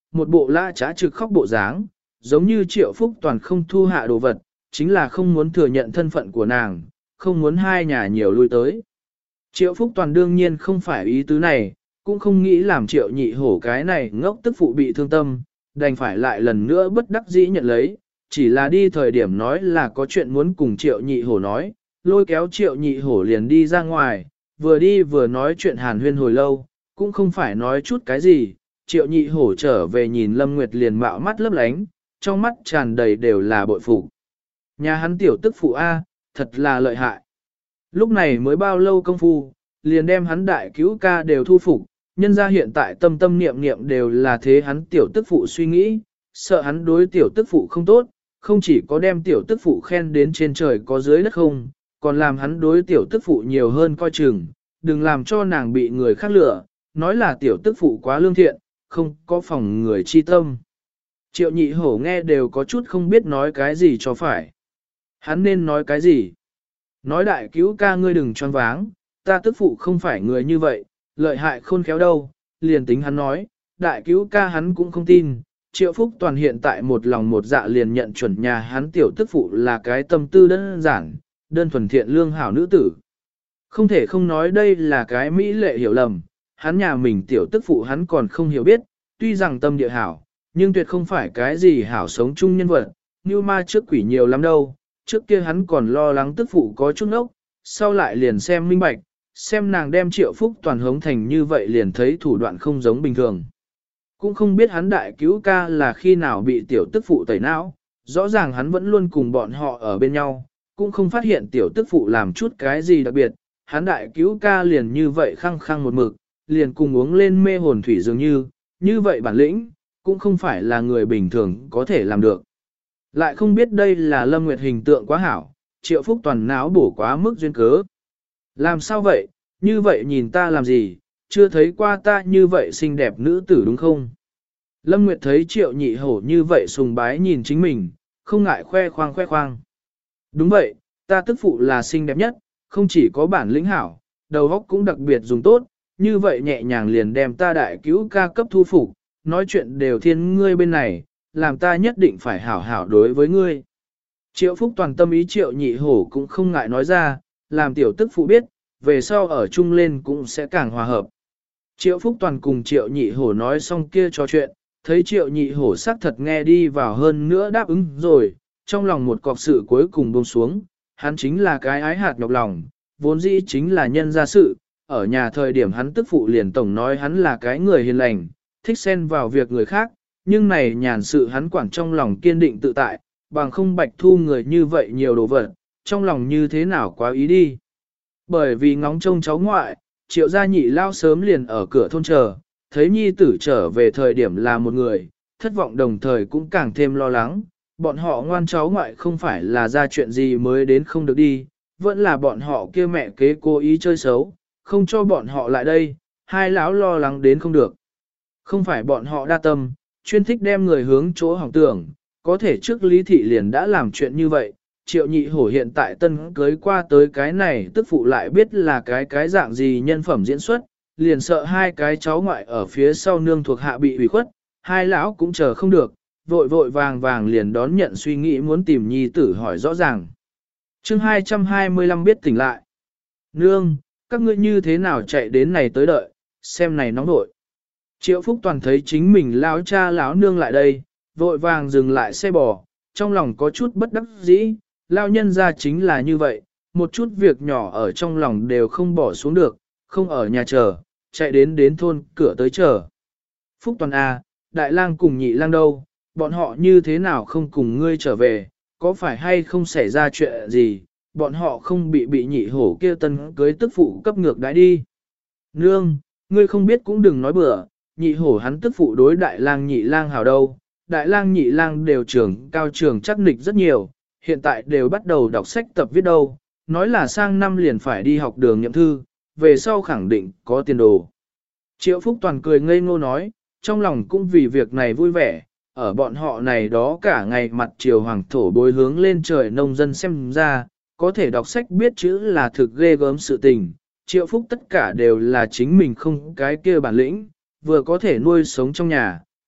một bộ lã trá trực khóc bộ dáng, giống như Triệu Phúc Toàn không thu hạ đồ vật, chính là không muốn thừa nhận thân phận của nàng, không muốn hai nhà nhiều lui tới. Triệu Phúc Toàn đương nhiên không phải ý tứ này, cũng không nghĩ làm Triệu Nhị Hổ cái này ngốc tức phụ bị thương tâm, đành phải lại lần nữa bất đắc dĩ nhận lấy, chỉ là đi thời điểm nói là có chuyện muốn cùng Triệu Nhị Hổ nói, lôi kéo Triệu Nhị Hổ liền đi ra ngoài, vừa đi vừa nói chuyện hàn huyên hồi lâu, cũng không phải nói chút cái gì, Triệu Nhị Hổ trở về nhìn Lâm Nguyệt liền mạo mắt lấp lánh, trong mắt tràn đầy đều là bội phục. Nhà hắn tiểu tức phụ A, thật là lợi hại. Lúc này mới bao lâu công phu, liền đem hắn đại cứu ca đều thu phục, nhân ra hiện tại tâm tâm niệm niệm đều là thế hắn tiểu tức phụ suy nghĩ, sợ hắn đối tiểu tức phụ không tốt, không chỉ có đem tiểu tức phụ khen đến trên trời có dưới đất không, còn làm hắn đối tiểu tức phụ nhiều hơn coi chừng, đừng làm cho nàng bị người khác lừa, nói là tiểu tức phụ quá lương thiện, không có phòng người chi tâm. Triệu Nhị Hổ nghe đều có chút không biết nói cái gì cho phải. Hắn nên nói cái gì? Nói đại cứu ca ngươi đừng choáng váng, ta tức phụ không phải người như vậy, lợi hại khôn khéo đâu, liền tính hắn nói, đại cứu ca hắn cũng không tin. Triệu Phúc Toàn hiện tại một lòng một dạ liền nhận chuẩn nhà hắn tiểu tức phụ là cái tâm tư đơn giản, đơn thuần thiện lương hảo nữ tử. Không thể không nói đây là cái mỹ lệ hiểu lầm, hắn nhà mình tiểu tức phụ hắn còn không hiểu biết, tuy rằng tâm địa hảo, nhưng tuyệt không phải cái gì hảo sống chung nhân vật, như ma trước quỷ nhiều lắm đâu, trước kia hắn còn lo lắng tức phụ có chút ốc, sau lại liền xem minh bạch, xem nàng đem Triệu Phúc Toàn hống thành như vậy liền thấy thủ đoạn không giống bình thường. Cũng không biết hắn đại cứu ca là khi nào bị tiểu tức phụ tẩy não, rõ ràng hắn vẫn luôn cùng bọn họ ở bên nhau, cũng không phát hiện tiểu tức phụ làm chút cái gì đặc biệt, hắn đại cứu ca liền như vậy khăng khăng một mực, liền cùng uống lên mê hồn thủy dường như vậy bản lĩnh, cũng không phải là người bình thường có thể làm được. Lại không biết đây là Lâm Nguyệt hình tượng quá hảo, Triệu Phúc Toàn náo bổ quá mức duyên cớ. Làm sao vậy, như vậy nhìn ta làm gì, chưa thấy qua ta như vậy xinh đẹp nữ tử đúng không? Lâm Nguyệt thấy Triệu Nhị Hổ như vậy sùng bái nhìn chính mình, không ngại khoe khoang. Đúng vậy, ta tức phụ là xinh đẹp nhất, không chỉ có bản lĩnh hảo, đầu óc cũng đặc biệt dùng tốt, như vậy nhẹ nhàng liền đem ta đại cứu ca cấp thu phục, nói chuyện đều thiên ngươi bên này, làm ta nhất định phải hảo hảo đối với ngươi. Triệu Phúc Toàn tâm ý Triệu Nhị Hổ cũng không ngại nói ra, làm tiểu tức phụ biết, về sau ở chung lên cũng sẽ càng hòa hợp. Triệu Phúc Toàn cùng Triệu Nhị Hổ nói xong kia trò chuyện, thấy Triệu Nhị Hổ xác thật nghe đi vào hơn nữa đáp ứng rồi, trong lòng một cọc sự cuối cùng buông xuống, hắn chính là cái ái hạt nhọc lòng, vốn dĩ chính là nhân gia sự, ở nhà thời điểm hắn tức phụ liền tổng nói hắn là cái người hiền lành, thích xen vào việc người khác, nhưng này nhàn sự hắn quản trong lòng kiên định tự tại, bằng không bạch thu người như vậy nhiều đồ vật, trong lòng như thế nào quá ý đi. Bởi vì ngóng trông cháu ngoại, Triệu gia nhị lao sớm liền ở cửa thôn chờ, thấy nhi tử trở về thời điểm là một người, thất vọng đồng thời cũng càng thêm lo lắng, bọn họ ngoan cháu ngoại không phải là ra chuyện gì mới đến không được đi, vẫn là bọn họ kia mẹ kế cố ý chơi xấu, không cho bọn họ lại đây, hai lão lo lắng đến không được. Không phải bọn họ đa tâm, chuyên thích đem người hướng chỗ hỏng tưởng, có thể trước Lý Thị liền đã làm chuyện như vậy, Triệu Nhị Hổ hiện tại tân cưới qua tới cái này tức phụ lại biết là cái dạng gì nhân phẩm diễn xuất, liền sợ hai cái cháu ngoại ở phía sau nương thuộc hạ bị ủy khuất, hai lão cũng chờ không được, vội vội vàng vàng liền đón nhận suy nghĩ muốn tìm nhi tử hỏi rõ ràng. Chương 225 biết tỉnh lại. Nương, các ngươi như thế nào chạy đến này tới đợi, xem này nóng nội. Triệu Phúc Toàn thấy chính mình lão cha lão nương lại đây, vội vàng dừng lại xe bò, trong lòng có chút bất đắc dĩ, lao nhân ra chính là như vậy, một chút việc nhỏ ở trong lòng đều không bỏ xuống được, không ở nhà chờ, chạy đến thôn cửa tới chờ. Phúc Toàn A, đại lang cùng nhị lang đâu, bọn họ như thế nào không cùng ngươi trở về, có phải hay không xảy ra chuyện gì, bọn họ không bị nhị hổ kia tân cưới tức phụ cấp ngược đãi đi. Nương, ngươi không biết cũng đừng nói bừa, nhị hổ hắn tức phụ đối đại lang nhị lang hảo đâu, đại lang nhị lang đều trưởng cao trường chắc nịch rất nhiều, hiện tại đều bắt đầu đọc sách tập viết đâu, nói là sang năm liền phải đi học đường nhậm thư, về sau khẳng định có tiền đồ. Triệu Phúc Toàn cười ngây ngô nói, trong lòng cũng vì việc này vui vẻ, ở bọn họ này đó cả ngày mặt chiều hoàng thổ bối hướng lên trời nông dân xem ra, có thể đọc sách biết chữ là thực ghê gớm sự tình, Triệu Phúc tất cả đều là chính mình không cái kia bản lĩnh, vừa có thể nuôi sống trong nhà,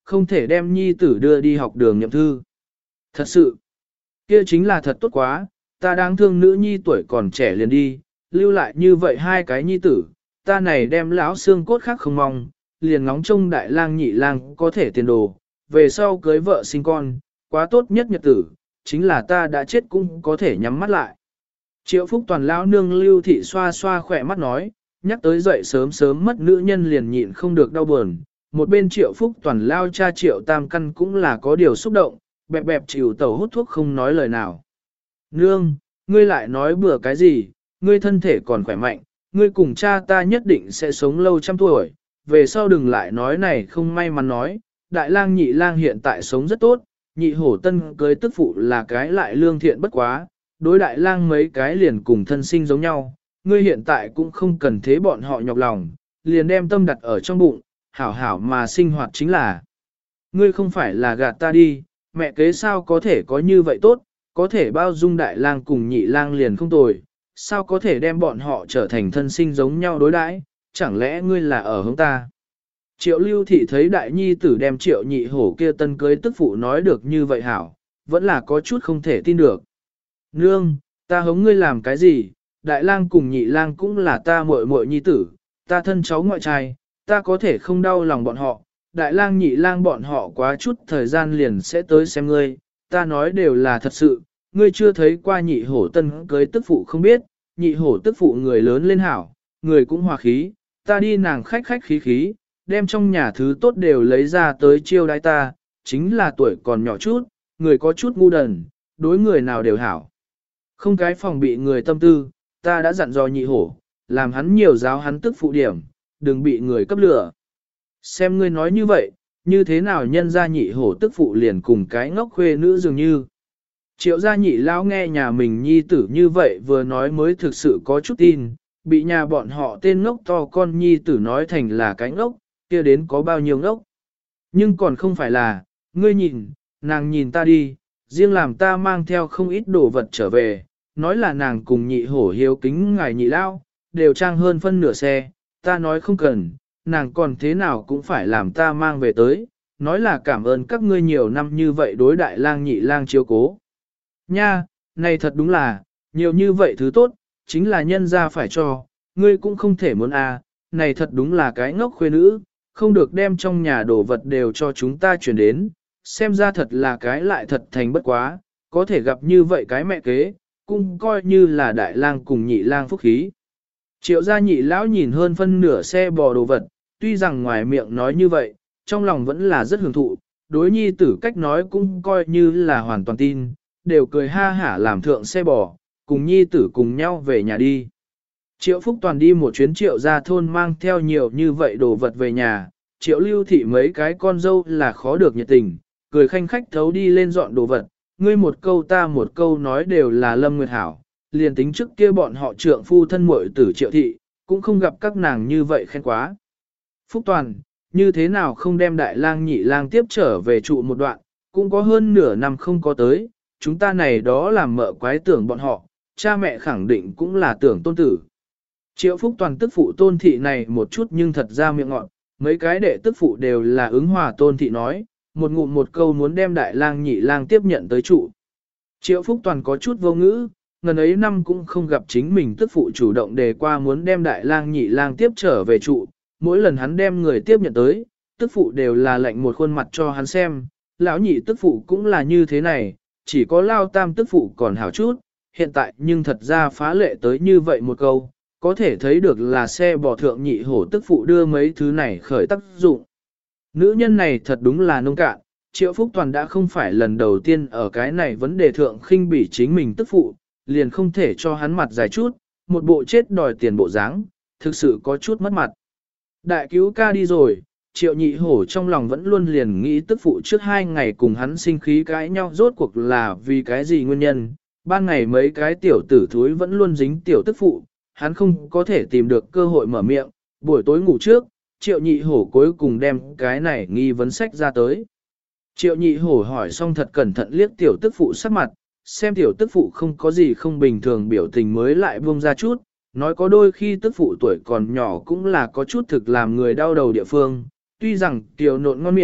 không thể đem nhi tử đưa đi học đường nhậm thư. Thật sự, kia chính là thật tốt quá, ta đang thương nữ nhi tuổi còn trẻ liền đi, lưu lại như vậy hai cái nhi tử, ta này đem lão xương cốt khác không mong, liền ngóng trông đại lang nhị lang có thể tiền đồ, về sau cưới vợ sinh con, quá tốt nhất nhật tử, chính là ta đã chết cũng có thể nhắm mắt lại. Triệu Phúc Toàn lão nương Lưu Thị xoa xoa khỏe mắt nói, nhắc tới dậy sớm sớm mất nữ nhân liền nhịn không được đau buồn. Một bên Triệu Phúc Toàn lao cha Triệu Tam Căn cũng là có điều xúc động, bẹp bẹp chịu tẩu hút thuốc không nói lời nào. Nương, ngươi lại nói bừa cái gì, ngươi thân thể còn khỏe mạnh, ngươi cùng cha ta nhất định sẽ sống lâu trăm tuổi, về sau đừng lại nói này không may mắn nói, đại lang nhị lang hiện tại sống rất tốt, nhị hổ tân cưới tức phụ là cái lại lương thiện bất quá, đối đại lang mấy cái liền cùng thân sinh giống nhau, ngươi hiện tại cũng không cần thế bọn họ nhọc lòng, liền đem tâm đặt ở trong bụng, hảo hảo mà sinh hoạt chính là. Ngươi không phải là gạt ta đi, mẹ kế sao có thể có như vậy tốt, có thể bao dung đại lang cùng nhị lang liền không tồi, sao có thể đem bọn họ trở thành thân sinh giống nhau đối đãi, chẳng lẽ ngươi là ở hướng ta. Triệu Lưu Thị thấy đại nhi tử đem Triệu nhị hổ kia tân cưới tức phụ nói được như vậy hảo, vẫn là có chút không thể tin được. Nương, ta hống ngươi làm cái gì, đại lang cùng nhị lang cũng là ta muội muội nhi tử, ta thân cháu ngoại trai, ta có thể không đau lòng bọn họ, đại lang nhị lang bọn họ quá chút thời gian liền sẽ tới xem ngươi, ta nói đều là thật sự, ngươi chưa thấy qua nhị hổ tân cưới tức phụ không biết, nhị hổ tức phụ người lớn lên hảo, người cũng hòa khí, ta đi nàng khách khách khí khí, đem trong nhà thứ tốt đều lấy ra tới chiêu đãi ta, chính là tuổi còn nhỏ chút, người có chút ngu đần, đối người nào đều hảo. Không cái phòng bị người tâm tư, ta đã dặn dò nhị hổ, làm hắn nhiều giáo hắn tức phụ điểm, đừng bị người cấp lửa. Xem ngươi nói như vậy, như thế nào nhân ra nhị hổ tức phụ liền cùng cái ngốc khuê nữ dường như. Triệu gia nhị lão nghe nhà mình nhi tử như vậy vừa nói mới thực sự có chút tin, bị nhà bọn họ tên ngốc to con nhi tử nói thành là cái ngốc, kia đến có bao nhiêu ngốc. Nhưng còn không phải là, ngươi nhìn, nàng nhìn ta đi, riêng làm ta mang theo không ít đồ vật trở về, nói là nàng cùng nhị hổ hiếu kính ngài nhị lao, đều trang hơn phân nửa xe, ta nói không cần, nàng còn thế nào cũng phải làm ta mang về tới, nói là cảm ơn các ngươi nhiều năm như vậy đối đại lang nhị lang chiếu cố. Nha, này thật đúng là, nhiều như vậy thứ tốt, chính là nhân ra phải cho, ngươi cũng không thể muốn à, này thật đúng là cái ngốc khuê nữ, không được đem trong nhà đồ vật đều cho chúng ta chuyển đến, xem ra thật là cái lại thật thành bất quá, có thể gặp như vậy cái mẹ kế, cũng coi như là đại lang cùng nhị lang phúc khí. Triệu gia nhị lão nhìn hơn phân nửa xe bò đồ vật, tuy rằng ngoài miệng nói như vậy, trong lòng vẫn là rất hưởng thụ, đối nhi tử cách nói cũng coi như là hoàn toàn tin, đều cười ha hả làm thượng xe bò, cùng nhi tử cùng nhau về nhà đi. Triệu Phúc Toàn đi một chuyến triệu ra thôn mang theo nhiều như vậy đồ vật về nhà, triệu Lưu Thị mấy cái con dâu là khó được nhiệt tình, cười khanh khách thấu đi lên dọn đồ vật, ngươi một câu ta một câu nói đều là Lâm Nguyệt Hảo, liền tính trước kia bọn họ trượng phu thân muội tử Triệu Thị, cũng không gặp các nàng như vậy khen quá. Phúc Toàn, như thế nào không đem đại lang nhị lang tiếp trở về trụ một đoạn, cũng có hơn nửa năm không có tới, chúng ta này đó làm mợ quái tưởng bọn họ, cha mẹ khẳng định cũng là tưởng tôn tử. Triệu Phúc Toàn tức phụ tôn thị này một chút nhưng thật ra miệng ngọn, mấy cái đệ tức phụ đều là ứng hòa tôn thị nói, một ngụm một câu muốn đem đại lang nhị lang tiếp nhận tới trụ. Triệu Phúc Toàn có chút vô ngữ, ngần ấy năm cũng không gặp chính mình tức phụ chủ động đề qua muốn đem đại lang nhị lang tiếp trở về trụ, mỗi lần hắn đem người tiếp nhận tới, tức phụ đều là lệnh một khuôn mặt cho hắn xem, lão nhị tức phụ cũng là như thế này, chỉ có lao tam tức phụ còn hảo chút, hiện tại nhưng thật ra phá lệ tới như vậy một câu, có thể thấy được là xe bò thượng nhị hổ tức phụ đưa mấy thứ này khởi tác dụng. Nữ nhân này thật đúng là nông cạn, Triệu Phúc Toàn đã không phải lần đầu tiên ở cái này vấn đề thượng khinh bỉ chính mình tức phụ, liền không thể cho hắn mặt dài chút, một bộ chết đòi tiền bộ dáng, thực sự có chút mất mặt. Đại cứu ca đi rồi, Triệu nhị hổ trong lòng vẫn luôn liền nghĩ tức phụ trước 2 ngày cùng hắn sinh khí cãi nhau rốt cuộc là vì cái gì nguyên nhân, ban ngày mấy cái tiểu tử thúi vẫn luôn dính tiểu tức phụ, hắn không có thể tìm được cơ hội mở miệng, buổi tối ngủ trước, Triệu nhị hổ cuối cùng đem cái này nghi vấn sách ra tới. Triệu nhị hổ hỏi xong thật cẩn thận liếc tiểu tức phụ sắc mặt, xem tiểu tức phụ không có gì không bình thường biểu tình mới lại buông ra chút, nói có đôi khi tức phụ tuổi còn nhỏ cũng là có chút thực làm người đau đầu địa phương, tuy rằng tiểu nộn ngon miệng,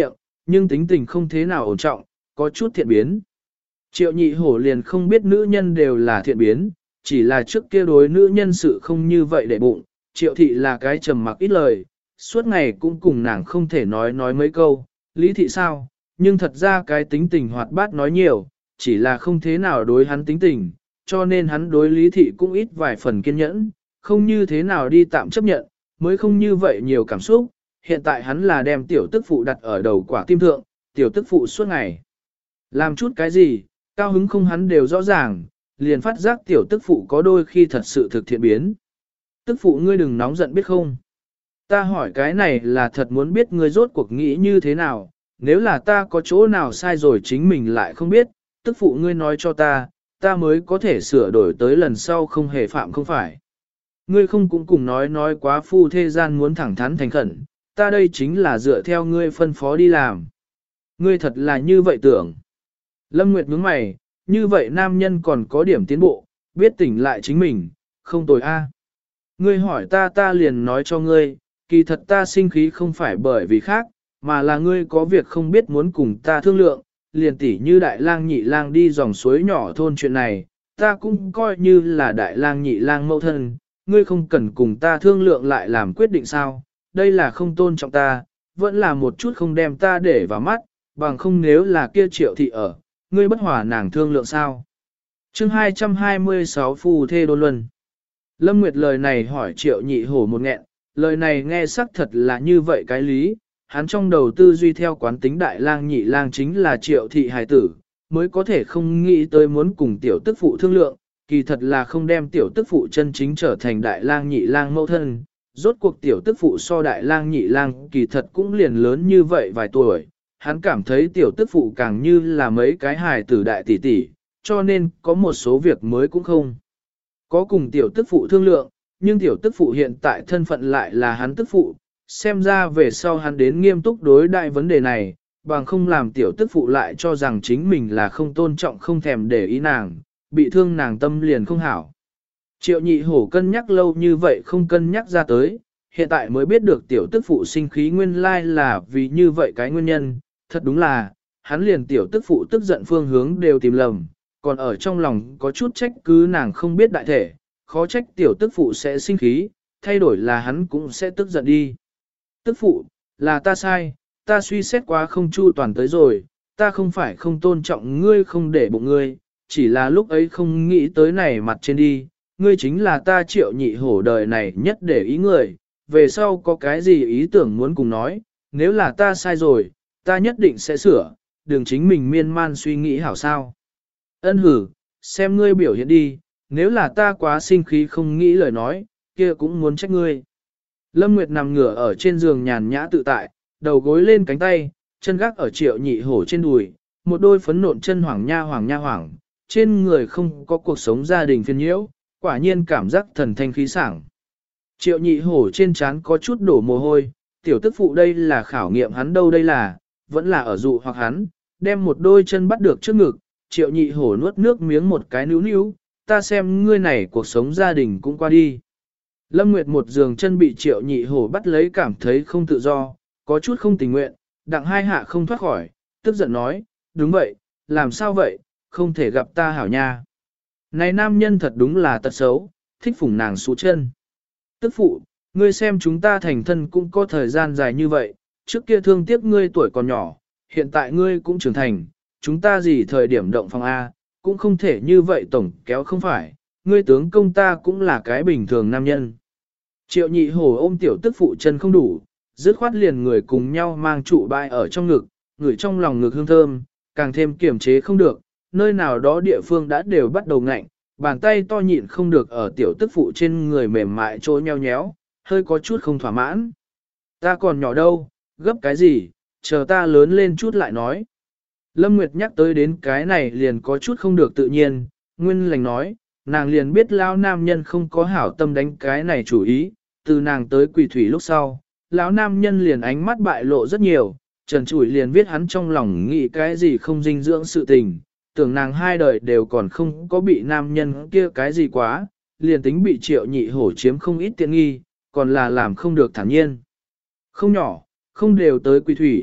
nhưng tính tình không thế nào ổn trọng, có chút thiện biến. Triệu nhị hổ liền không biết nữ nhân đều là thiện biến, chỉ là trước kia đối nữ nhân sự không như vậy để bụng, triệu thị là cái trầm mặc ít lời, suốt ngày cũng cùng nàng không thể nói mấy câu, lý thị sao, nhưng thật ra cái tính tình hoạt bát nói nhiều, chỉ là không thế nào đối hắn tính tình, cho nên hắn đối lý thị cũng ít vài phần kiên nhẫn, không như thế nào đi tạm chấp nhận, mới không như vậy nhiều cảm xúc, hiện tại hắn là đem tiểu tức phụ đặt ở đầu quả tim thượng, tiểu tức phụ suốt ngày. Làm chút cái gì, cao hứng không hắn đều rõ ràng, liền phát giác tiểu tức phụ có đôi khi thật sự thực thiện biến. Tức phụ ngươi đừng nóng giận biết không? Ta hỏi cái này là thật muốn biết ngươi rốt cuộc nghĩ như thế nào, nếu là ta có chỗ nào sai rồi chính mình lại không biết, tức phụ ngươi nói cho ta mới có thể sửa đổi tới lần sau không hề phạm không phải. Ngươi không cũng cùng nói quá phu thế gian muốn thẳng thắn thành khẩn, ta đây chính là dựa theo ngươi phân phó đi làm. Ngươi thật là như vậy tưởng. Lâm Nguyệt nhướng mày, như vậy nam nhân còn có điểm tiến bộ, biết tỉnh lại chính mình, không tồi a. Ngươi hỏi ta liền nói cho ngươi, kỳ thật ta sinh khí không phải bởi vì khác, mà là ngươi có việc không biết muốn cùng ta thương lượng, liền tỉ như đại lang nhị lang đi dòng suối nhỏ thôn chuyện này, ta cũng coi như là đại lang nhị lang mẫu thân, ngươi không cần cùng ta thương lượng lại làm quyết định sao, đây là không tôn trọng ta, vẫn là một chút không đem ta để vào mắt, bằng không nếu là kia triệu thị ở, ngươi bất hòa nàng thương lượng sao. Chương 226 Phu Thê Đôn Luân. Lâm Nguyệt lời này hỏi triệu nhị hổ một nghẹn, lời này nghe sắc thật là như vậy cái lý, hắn trong đầu tư duy theo quán tính đại lang nhị lang chính là triệu thị hài tử, mới có thể không nghĩ tới muốn cùng tiểu tức phụ thương lượng, kỳ thật là không đem tiểu tức phụ chân chính trở thành đại lang nhị lang mẫu thân, rốt cuộc tiểu tức phụ so đại lang nhị lang kỳ thật cũng liền lớn như vậy vài tuổi, hắn cảm thấy tiểu tức phụ càng như là mấy cái hài tử đại tỷ tỷ, cho nên có một số việc mới cũng không. Có cùng tiểu tức phụ thương lượng, nhưng tiểu tức phụ hiện tại thân phận lại là hắn tức phụ, xem ra về sau hắn đến nghiêm túc đối đại vấn đề này, bằng không làm tiểu tức phụ lại cho rằng chính mình là không tôn trọng không thèm để ý nàng, bị thương nàng tâm liền không hảo. Triệu nhị hổ cân nhắc lâu như vậy không cân nhắc ra tới, hiện tại mới biết được tiểu tức phụ sinh khí nguyên lai là vì như vậy cái nguyên nhân, thật đúng là, hắn liền tiểu tức phụ tức giận phương hướng đều tìm lầm, còn ở trong lòng có chút trách cứ nàng không biết đại thể, khó trách tiểu tức phụ sẽ sinh khí, thay đổi là hắn cũng sẽ tức giận đi. Tức phụ, là ta sai, ta suy xét quá không chu toàn tới rồi, ta không phải không tôn trọng ngươi không để bụng ngươi, chỉ là lúc ấy không nghĩ tới này mặt trên đi, ngươi chính là ta triệu nhị hổ đời này nhất để ý người, về sau có cái gì ý tưởng muốn cùng nói, nếu là ta sai rồi, ta nhất định sẽ sửa, đừng chính mình miên man suy nghĩ hảo sao. Ân hử, xem ngươi biểu hiện đi, nếu là ta quá sinh khí không nghĩ lời nói, kia cũng muốn trách ngươi. Lâm Nguyệt nằm ngửa ở trên giường nhàn nhã tự tại, đầu gối lên cánh tay, chân gác ở triệu nhị hổ trên đùi, một đôi phấn nộn chân hoảng nha hoảng, trên người không có cuộc sống gia đình phiền nhiễu, quả nhiên cảm giác thần thanh khí sảng. Triệu nhị hổ trên trán có chút đổ mồ hôi, tiểu tức phụ đây là khảo nghiệm hắn đâu đây là, vẫn là ở dụ hoặc hắn, đem một đôi chân bắt được trước ngực, triệu nhị hổ nuốt nước miếng một cái níu, ta xem ngươi này cuộc sống gia đình cũng qua đi. Lâm Nguyệt một giường chân bị triệu nhị hổ bắt lấy cảm thấy không tự do, có chút không tình nguyện, đặng hai hạ không thoát khỏi, tức giận nói, đúng vậy, làm sao vậy, không thể gặp ta hảo nha. Này nam nhân thật đúng là tật xấu, thích phủng nàng xú chân. Tức phụ, ngươi xem chúng ta thành thân cũng có thời gian dài như vậy, trước kia thương tiếc ngươi tuổi còn nhỏ, hiện tại ngươi cũng trưởng thành, chúng ta gì thời điểm động phòng A, cũng không thể như vậy tổng kéo không phải, ngươi tướng công ta cũng là cái bình thường nam nhân. Triệu nhị hổ ôm tiểu tức phụ chân không đủ, dứt khoát liền người cùng nhau mang trụ bại ở trong ngực, người trong lòng ngực hương thơm, càng thêm kiềm chế không được, nơi nào đó địa phương đã đều bắt đầu ngạnh, bàn tay to nhịn không được ở tiểu tức phụ trên người mềm mại trôi nheo nhéo, hơi có chút không thỏa mãn. Ta còn nhỏ đâu, gấp cái gì, chờ ta lớn lên chút lại nói. Lâm Nguyệt nhắc tới đến cái này liền có chút không được tự nhiên, nguyên lành nói, nàng liền biết lão nam nhân không có hảo tâm đánh cái này chủ ý, từ nàng tới quỳ thủy lúc sau, lão nam nhân liền ánh mắt bại lộ rất nhiều, trần trụi liền viết hắn trong lòng nghĩ cái gì không dinh dưỡng sự tình, tưởng nàng hai đời đều còn không có bị nam nhân kia cái gì quá, liền tính bị triệu nhị hổ chiếm không ít tiện nghi, còn là làm không được thản nhiên. Không nhỏ, không đều tới quỳ thủy,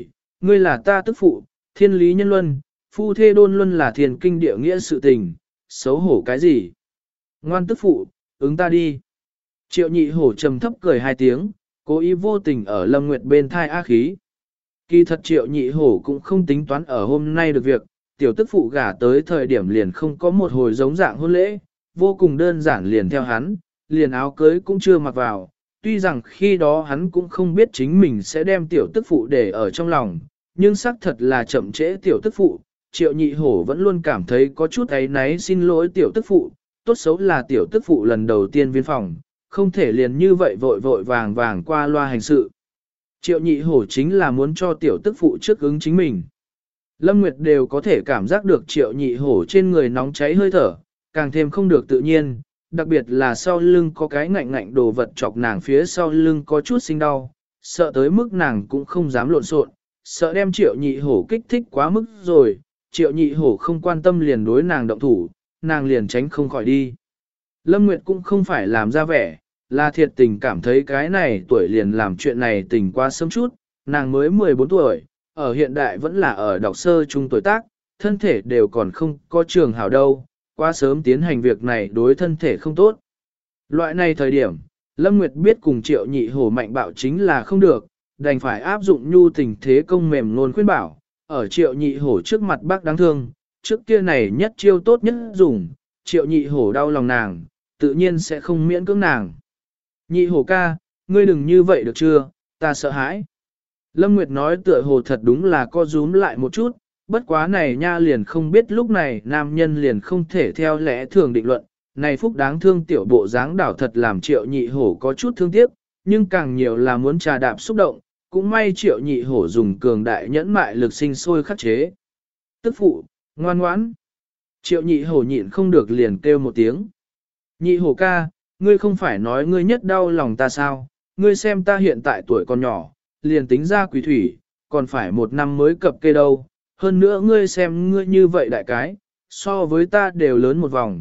ngươi là ta tức phụ, thiên lý nhân luân, phu thê đôn luân là thiền kinh địa nghĩa sự tình, xấu hổ cái gì? Ngoan tức phụ, ứng ta đi. Triệu nhị hổ trầm thấp cười hai tiếng, cố ý vô tình ở Lâm Nguyệt bên thai ác khí. Kỳ thật triệu nhị hổ cũng không tính toán ở hôm nay được việc, tiểu tức phụ gả tới thời điểm liền không có một hồi giống dạng hôn lễ, vô cùng đơn giản liền theo hắn, liền áo cưới cũng chưa mặc vào, tuy rằng khi đó hắn cũng không biết chính mình sẽ đem tiểu tức phụ để ở trong lòng, nhưng xác thật là chậm trễ tiểu tức phụ, triệu nhị hổ vẫn luôn cảm thấy có chút áy náy xin lỗi tiểu tức phụ, tốt xấu là tiểu tức phụ lần đầu tiên viên phòng, không thể liền như vậy vội vội vàng vàng qua loa hành sự. Triệu nhị hổ chính là muốn cho tiểu tức phụ trước ứng chính mình. Lâm Nguyệt đều có thể cảm giác được triệu nhị hổ trên người nóng cháy hơi thở, càng thêm không được tự nhiên, đặc biệt là sau lưng có cái ngạnh ngạnh đồ vật chọc nàng phía sau lưng có chút sinh đau, sợ tới mức nàng cũng không dám lộn xộn, sợ đem triệu nhị hổ kích thích quá mức rồi, triệu nhị hổ không quan tâm liền đối nàng động thủ, nàng liền tránh không khỏi đi. Lâm Nguyệt cũng không phải làm ra vẻ, là thiệt tình cảm thấy cái này tuổi liền làm chuyện này tình quá sớm chút, nàng mới 14 tuổi, ở hiện đại vẫn là ở đọc sơ trung tuổi tác, thân thể đều còn không có trường hảo đâu, quá sớm tiến hành việc này đối thân thể không tốt. Loại này thời điểm, Lâm Nguyệt biết cùng triệu nhị hổ mạnh bạo chính là không được, đành phải áp dụng nhu tình thế công mềm luôn khuyên bảo, ở triệu nhị hổ trước mặt bác đáng thương, trước kia này nhất chiêu tốt nhất dùng, triệu nhị hổ đau lòng nàng, tự nhiên sẽ không miễn cưỡng nàng. Nhị hổ ca, ngươi đừng như vậy được chưa, ta sợ hãi. Lâm Nguyệt nói tựa hồ thật đúng là co rúm lại một chút, bất quá này nha liền không biết lúc này nam nhân liền không thể theo lẽ thường định luận, này phúc đáng thương tiểu bộ dáng đảo thật làm triệu nhị hổ có chút thương tiếc, nhưng càng nhiều là muốn trà đạp xúc động, cũng may triệu nhị hổ dùng cường đại nhẫn mại lực sinh sôi khắc chế. Tức phụ, ngoan ngoãn. Triệu nhị hổ nhịn không được liền kêu một tiếng. Nhị hổ ca, ngươi không phải nói ngươi nhất đau lòng ta sao, ngươi xem ta hiện tại tuổi còn nhỏ, liền tính ra quỷ thủy, còn phải 1 năm mới cập kê đâu, hơn nữa ngươi xem ngươi như vậy đại cái, so với ta đều lớn một vòng,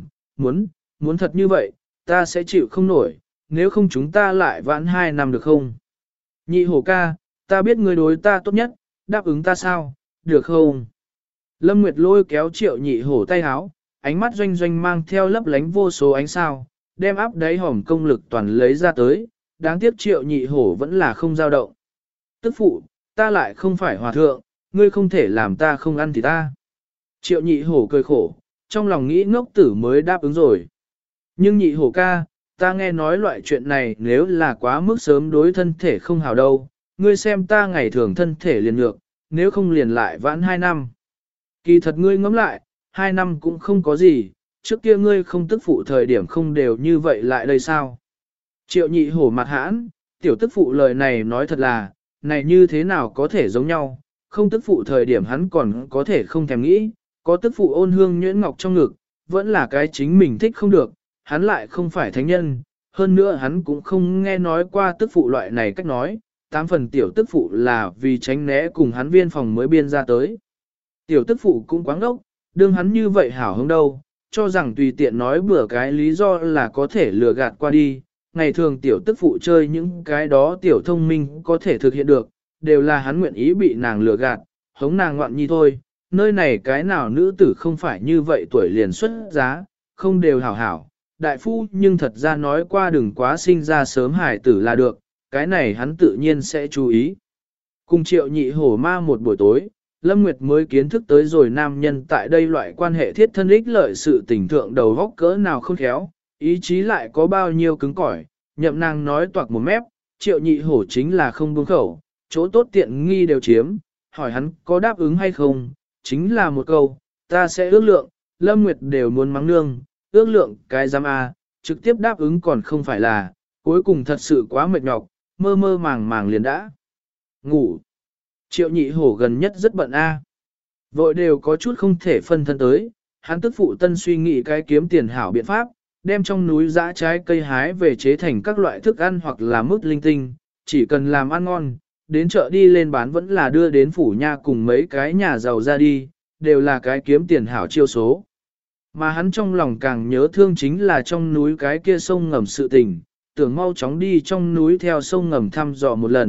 muốn thật như vậy, ta sẽ chịu không nổi, nếu không chúng ta lại vãn 2 năm được không? Nhị hổ ca, ta biết ngươi đối ta tốt nhất, đáp ứng ta sao, được không? Lâm Nguyệt lôi kéo triệu nhị hổ tay háo, ánh mắt doanh doanh mang theo lấp lánh vô số ánh sao, đem áp đáy hòm công lực toàn lấy ra tới, đáng tiếc triệu nhị hổ vẫn là không dao động. Tức phụ, ta lại không phải hòa thượng, ngươi không thể làm ta không ăn thì ta. Triệu nhị hổ cười khổ, trong lòng nghĩ ngốc tử mới đáp ứng rồi. Nhưng nhị hổ ca, ta nghe nói loại chuyện này nếu là quá mức sớm đối thân thể không hào đâu, ngươi xem ta ngày thường thân thể liền nhược, nếu không liền lại vãn 2 năm. Kỳ thật ngươi ngẫm lại, 2 năm cũng không có gì, trước kia ngươi không tức phụ thời điểm không đều như vậy lại đây sao? Triệu nhị hổ mặt hãn, tiểu tức phụ lời này nói thật là, này như thế nào có thể giống nhau, không tức phụ thời điểm hắn còn có thể không thèm nghĩ, có tức phụ ôn hương nhuyễn ngọc trong ngực, vẫn là cái chính mình thích không được, hắn lại không phải thánh nhân, hơn nữa hắn cũng không nghe nói qua tức phụ loại này cách nói, 8 phần tiểu tức phụ là vì tránh né cùng hắn viên phòng mới biên ra tới. Tiểu tức phụ cũng quáng đốc, đương hắn như vậy hảo hứng đâu, cho rằng tùy tiện nói bừa cái lý do là có thể lừa gạt qua đi, ngày thường tiểu tức phụ chơi những cái đó tiểu thông minh có thể thực hiện được, đều là hắn nguyện ý bị nàng lừa gạt, hống nàng ngoạn nhi thôi, nơi này cái nào nữ tử không phải như vậy tuổi liền xuất giá, không đều hảo hảo, đại phu nhưng thật ra nói qua đừng quá sinh ra sớm hải tử là được, cái này hắn tự nhiên sẽ chú ý. Cùng triệu nhị hổ ma một buổi tối, Lâm Nguyệt mới kiến thức tới rồi nam nhân tại đây loại quan hệ thiết thân ích lợi sự tình thượng đầu góc cỡ nào không khéo, ý chí lại có bao nhiêu cứng cỏi, nhậm nàng nói toạc một mép, triệu nhị hổ chính là không buông khẩu, chỗ tốt tiện nghi đều chiếm, hỏi hắn có đáp ứng hay không, chính là một câu, ta sẽ ước lượng, Lâm Nguyệt đều muốn mắng nương, ước lượng cái giám A, trực tiếp đáp ứng còn không phải là, cuối cùng thật sự quá mệt nhọc, mơ mơ màng màng liền đã ngủ. Triệu nhị hổ gần nhất rất bận A. Vội đều có chút không thể phân thân tới, hắn tức phụ tân suy nghĩ cái kiếm tiền hảo biện pháp, đem trong núi dã trái cây hái về chế thành các loại thức ăn hoặc là mức linh tinh, chỉ cần làm ăn ngon, đến chợ đi lên bán vẫn là đưa đến phủ nha cùng mấy cái nhà giàu ra đi, đều là cái kiếm tiền hảo chiêu số. Mà hắn trong lòng càng nhớ thương chính là trong núi cái kia sông ngầm sự tình, tưởng mau chóng đi trong núi theo sông ngầm thăm dò một lần,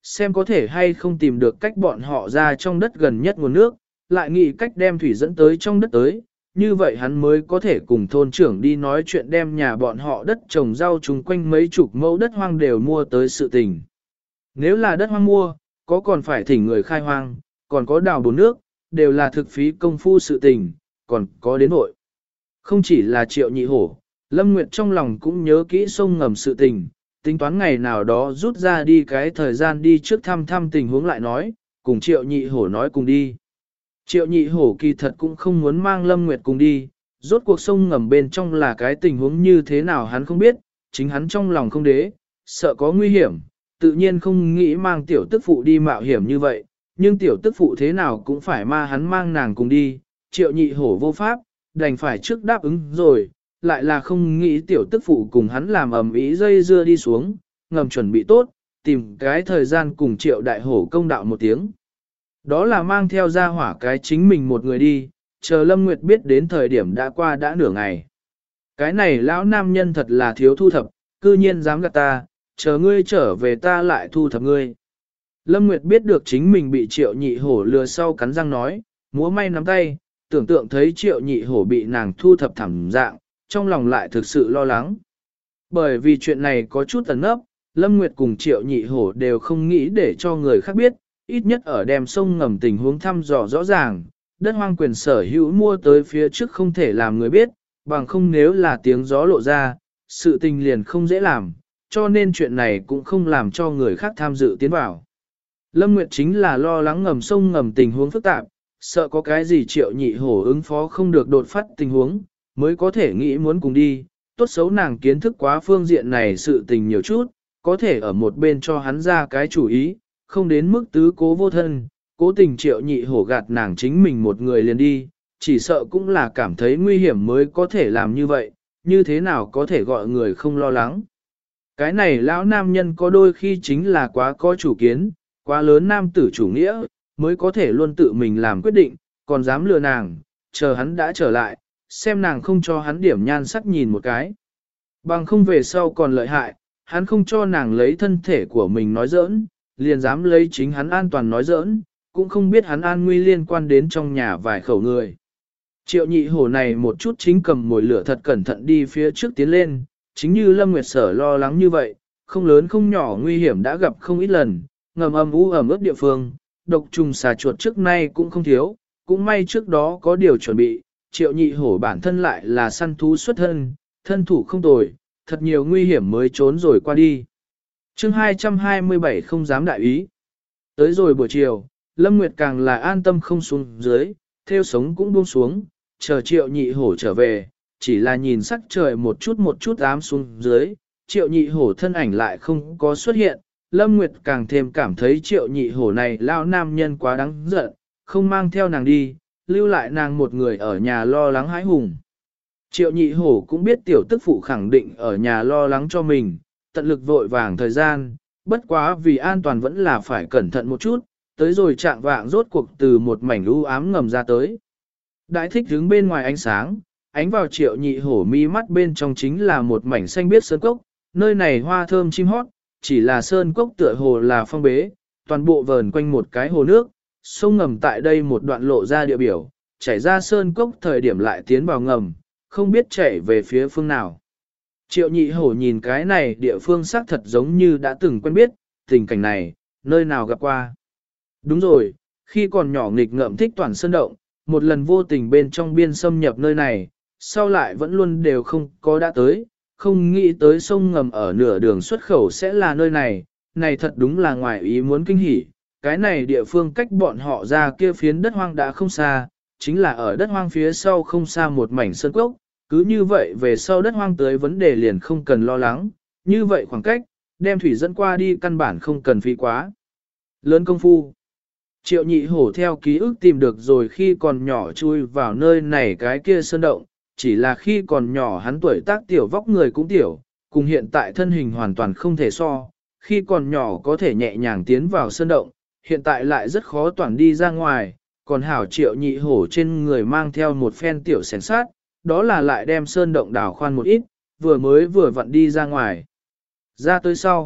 xem có thể hay không tìm được cách bọn họ ra trong đất gần nhất nguồn nước, lại nghĩ cách đem thủy dẫn tới trong đất tới, như vậy hắn mới có thể cùng thôn trưởng đi nói chuyện đem nhà bọn họ đất trồng rau chung quanh mấy chục mẫu đất hoang đều mua tới sự tình. Nếu là đất hoang mua, có còn phải thỉnh người khai hoang, còn có đào bồn nước, đều là thực phí công phu sự tình, còn có đến nội. Không chỉ là Triệu Nhị Hổ, Lâm Nguyệt trong lòng cũng nhớ kỹ sông ngầm sự tình, tính toán ngày nào đó rút ra đi cái thời gian đi trước thăm tình huống lại nói, cùng Triệu Nhị Hổ nói cùng đi. Triệu Nhị Hổ kỳ thật cũng không muốn mang Lâm Nguyệt cùng đi, rốt cuộc sông ngầm bên trong là cái tình huống như thế nào hắn không biết, chính hắn trong lòng không đế, sợ có nguy hiểm, tự nhiên không nghĩ mang tiểu tức phụ đi mạo hiểm như vậy, nhưng tiểu tức phụ thế nào cũng phải hắn mang nàng cùng đi, Triệu Nhị Hổ vô pháp, đành phải trước đáp ứng rồi, lại là không nghĩ tiểu tức phụ cùng hắn làm ầm ĩ dây dưa đi xuống, ngầm chuẩn bị tốt, tìm cái thời gian cùng Triệu Đại Hổ công đạo một tiếng. Đó là mang theo ra hỏa cái chính mình một người đi, chờ Lâm Nguyệt biết đến thời điểm đã qua đã nửa ngày. Cái này lão nam nhân thật là thiếu thu thập, cư nhiên dám gạt ta, chờ ngươi trở về ta lại thu thập ngươi. Lâm Nguyệt biết được chính mình bị Triệu Nhị Hổ lừa sau cắn răng nói, múa may nắm tay, tưởng tượng thấy Triệu Nhị Hổ bị nàng thu thập thẳng dạng, trong lòng lại thực sự lo lắng. Bởi vì chuyện này có chút ẩn nấp, Lâm Nguyệt cùng Triệu Nhị Hổ đều không nghĩ để cho người khác biết, ít nhất ở đem sông ngầm tình huống thăm dò rõ ràng, đất hoang quyền sở hữu mua tới phía trước không thể làm người biết, bằng không nếu là tiếng gió lộ ra, sự tình liền không dễ làm, cho nên chuyện này cũng không làm cho người khác tham dự tiến vào. Lâm Nguyệt chính là lo lắng ngầm sông ngầm tình huống phức tạp, sợ có cái gì Triệu Nhị Hổ ứng phó không được đột phát tình huống, mới có thể nghĩ muốn cùng đi, tốt xấu nàng kiến thức quá phương diện này sự tình nhiều chút, có thể ở một bên cho hắn ra cái chủ ý, không đến mức tứ cố vô thân, cố tình Triệu Nhị Hổ gạt nàng chính mình một người liền đi, chỉ sợ cũng là cảm thấy nguy hiểm mới có thể làm như vậy, như thế nào có thể gọi người không lo lắng. Cái này lão nam nhân có đôi khi chính là quá có chủ kiến, quá lớn nam tử chủ nghĩa, mới có thể luôn tự mình làm quyết định, còn dám lừa nàng, chờ hắn đã trở lại, xem nàng không cho hắn điểm nhan sắc nhìn một cái. Bằng không về sau còn lợi hại, hắn không cho nàng lấy thân thể của mình nói giỡn, liền dám lấy chính hắn an toàn nói giỡn, cũng không biết hắn an nguy liên quan đến trong nhà vài khẩu người. Triệu Nhị Hổ này một chút chính cầm mồi lửa thật cẩn thận đi phía trước tiến lên, chính như Lâm Nguyệt Sở lo lắng như vậy, không lớn không nhỏ nguy hiểm đã gặp không ít lần, ngầm âm u ẩm ướt địa phương, độc trùng xà chuột trước nay cũng không thiếu, cũng may trước đó có điều chuẩn bị, Triệu Nhị Hổ bản thân lại là săn thú xuất thân, thân thủ không tồi, thật nhiều nguy hiểm mới trốn rồi qua đi. Chương 227 không dám đại ý. Tới rồi buổi chiều, Lâm Nguyệt càng là an tâm không xuống dưới, theo sống cũng buông xuống, chờ Triệu Nhị Hổ trở về, chỉ là nhìn sắc trời một chút ám xuống dưới, Triệu Nhị Hổ thân ảnh lại không có xuất hiện, Lâm Nguyệt càng thêm cảm thấy Triệu Nhị Hổ này lao nam nhân quá đáng giận, không mang theo nàng đi, lưu lại nàng một người ở nhà lo lắng hãi hùng. Triệu Nhị Hổ cũng biết tiểu tức phụ khẳng định ở nhà lo lắng cho mình, tận lực vội vàng thời gian, bất quá vì an toàn vẫn là phải cẩn thận một chút, tới rồi trạng vạng rốt cuộc từ một mảnh u ám ngầm ra tới. Đại thích đứng bên ngoài ánh sáng, ánh vào Triệu Nhị Hổ mi mắt bên trong chính là một mảnh xanh biếc sơn cốc, nơi này hoa thơm chim hót, chỉ là sơn cốc tựa hồ là phong bế, toàn bộ vờn quanh một cái hồ nước, sông ngầm tại đây một đoạn lộ ra địa biểu, chảy ra sơn cốc thời điểm lại tiến vào ngầm, không biết chảy về phía phương nào. Triệu Nhị Hổ nhìn cái này địa phương xác thật giống như đã từng quen biết, tình cảnh này, nơi nào gặp qua. Đúng rồi, khi còn nhỏ nghịch ngợm thích toàn sơn động, một lần vô tình bên trong biên xâm nhập nơi này, sau lại vẫn luôn đều không có đã tới, không nghĩ tới sông ngầm ở nửa đường xuất khẩu sẽ là nơi này, này thật đúng là ngoài ý muốn kinh hỉ. Cái này địa phương cách bọn họ ra kia phiến đất hoang đã không xa, chính là ở đất hoang phía sau không xa một mảnh sơn cốc, cứ như vậy về sau đất hoang tới vấn đề liền không cần lo lắng, như vậy khoảng cách, đem thủy dẫn qua đi căn bản không cần phí quá. Lớn công phu. Triệu Nhị Hổ theo ký ức tìm được rồi khi còn nhỏ chui vào nơi này cái kia sơn động, chỉ là khi còn nhỏ hắn tuổi tác tiểu vóc người cũng tiểu, cùng hiện tại thân hình hoàn toàn không thể so, khi còn nhỏ có thể nhẹ nhàng tiến vào sơn động, hiện tại lại rất khó toàn đi ra ngoài, còn hảo Triệu Nhị Hổ trên người mang theo một phen tiểu xén sát, đó là lại đem sơn động đào khoan một ít, vừa mới vừa vặn đi ra ngoài. Ra tới sau,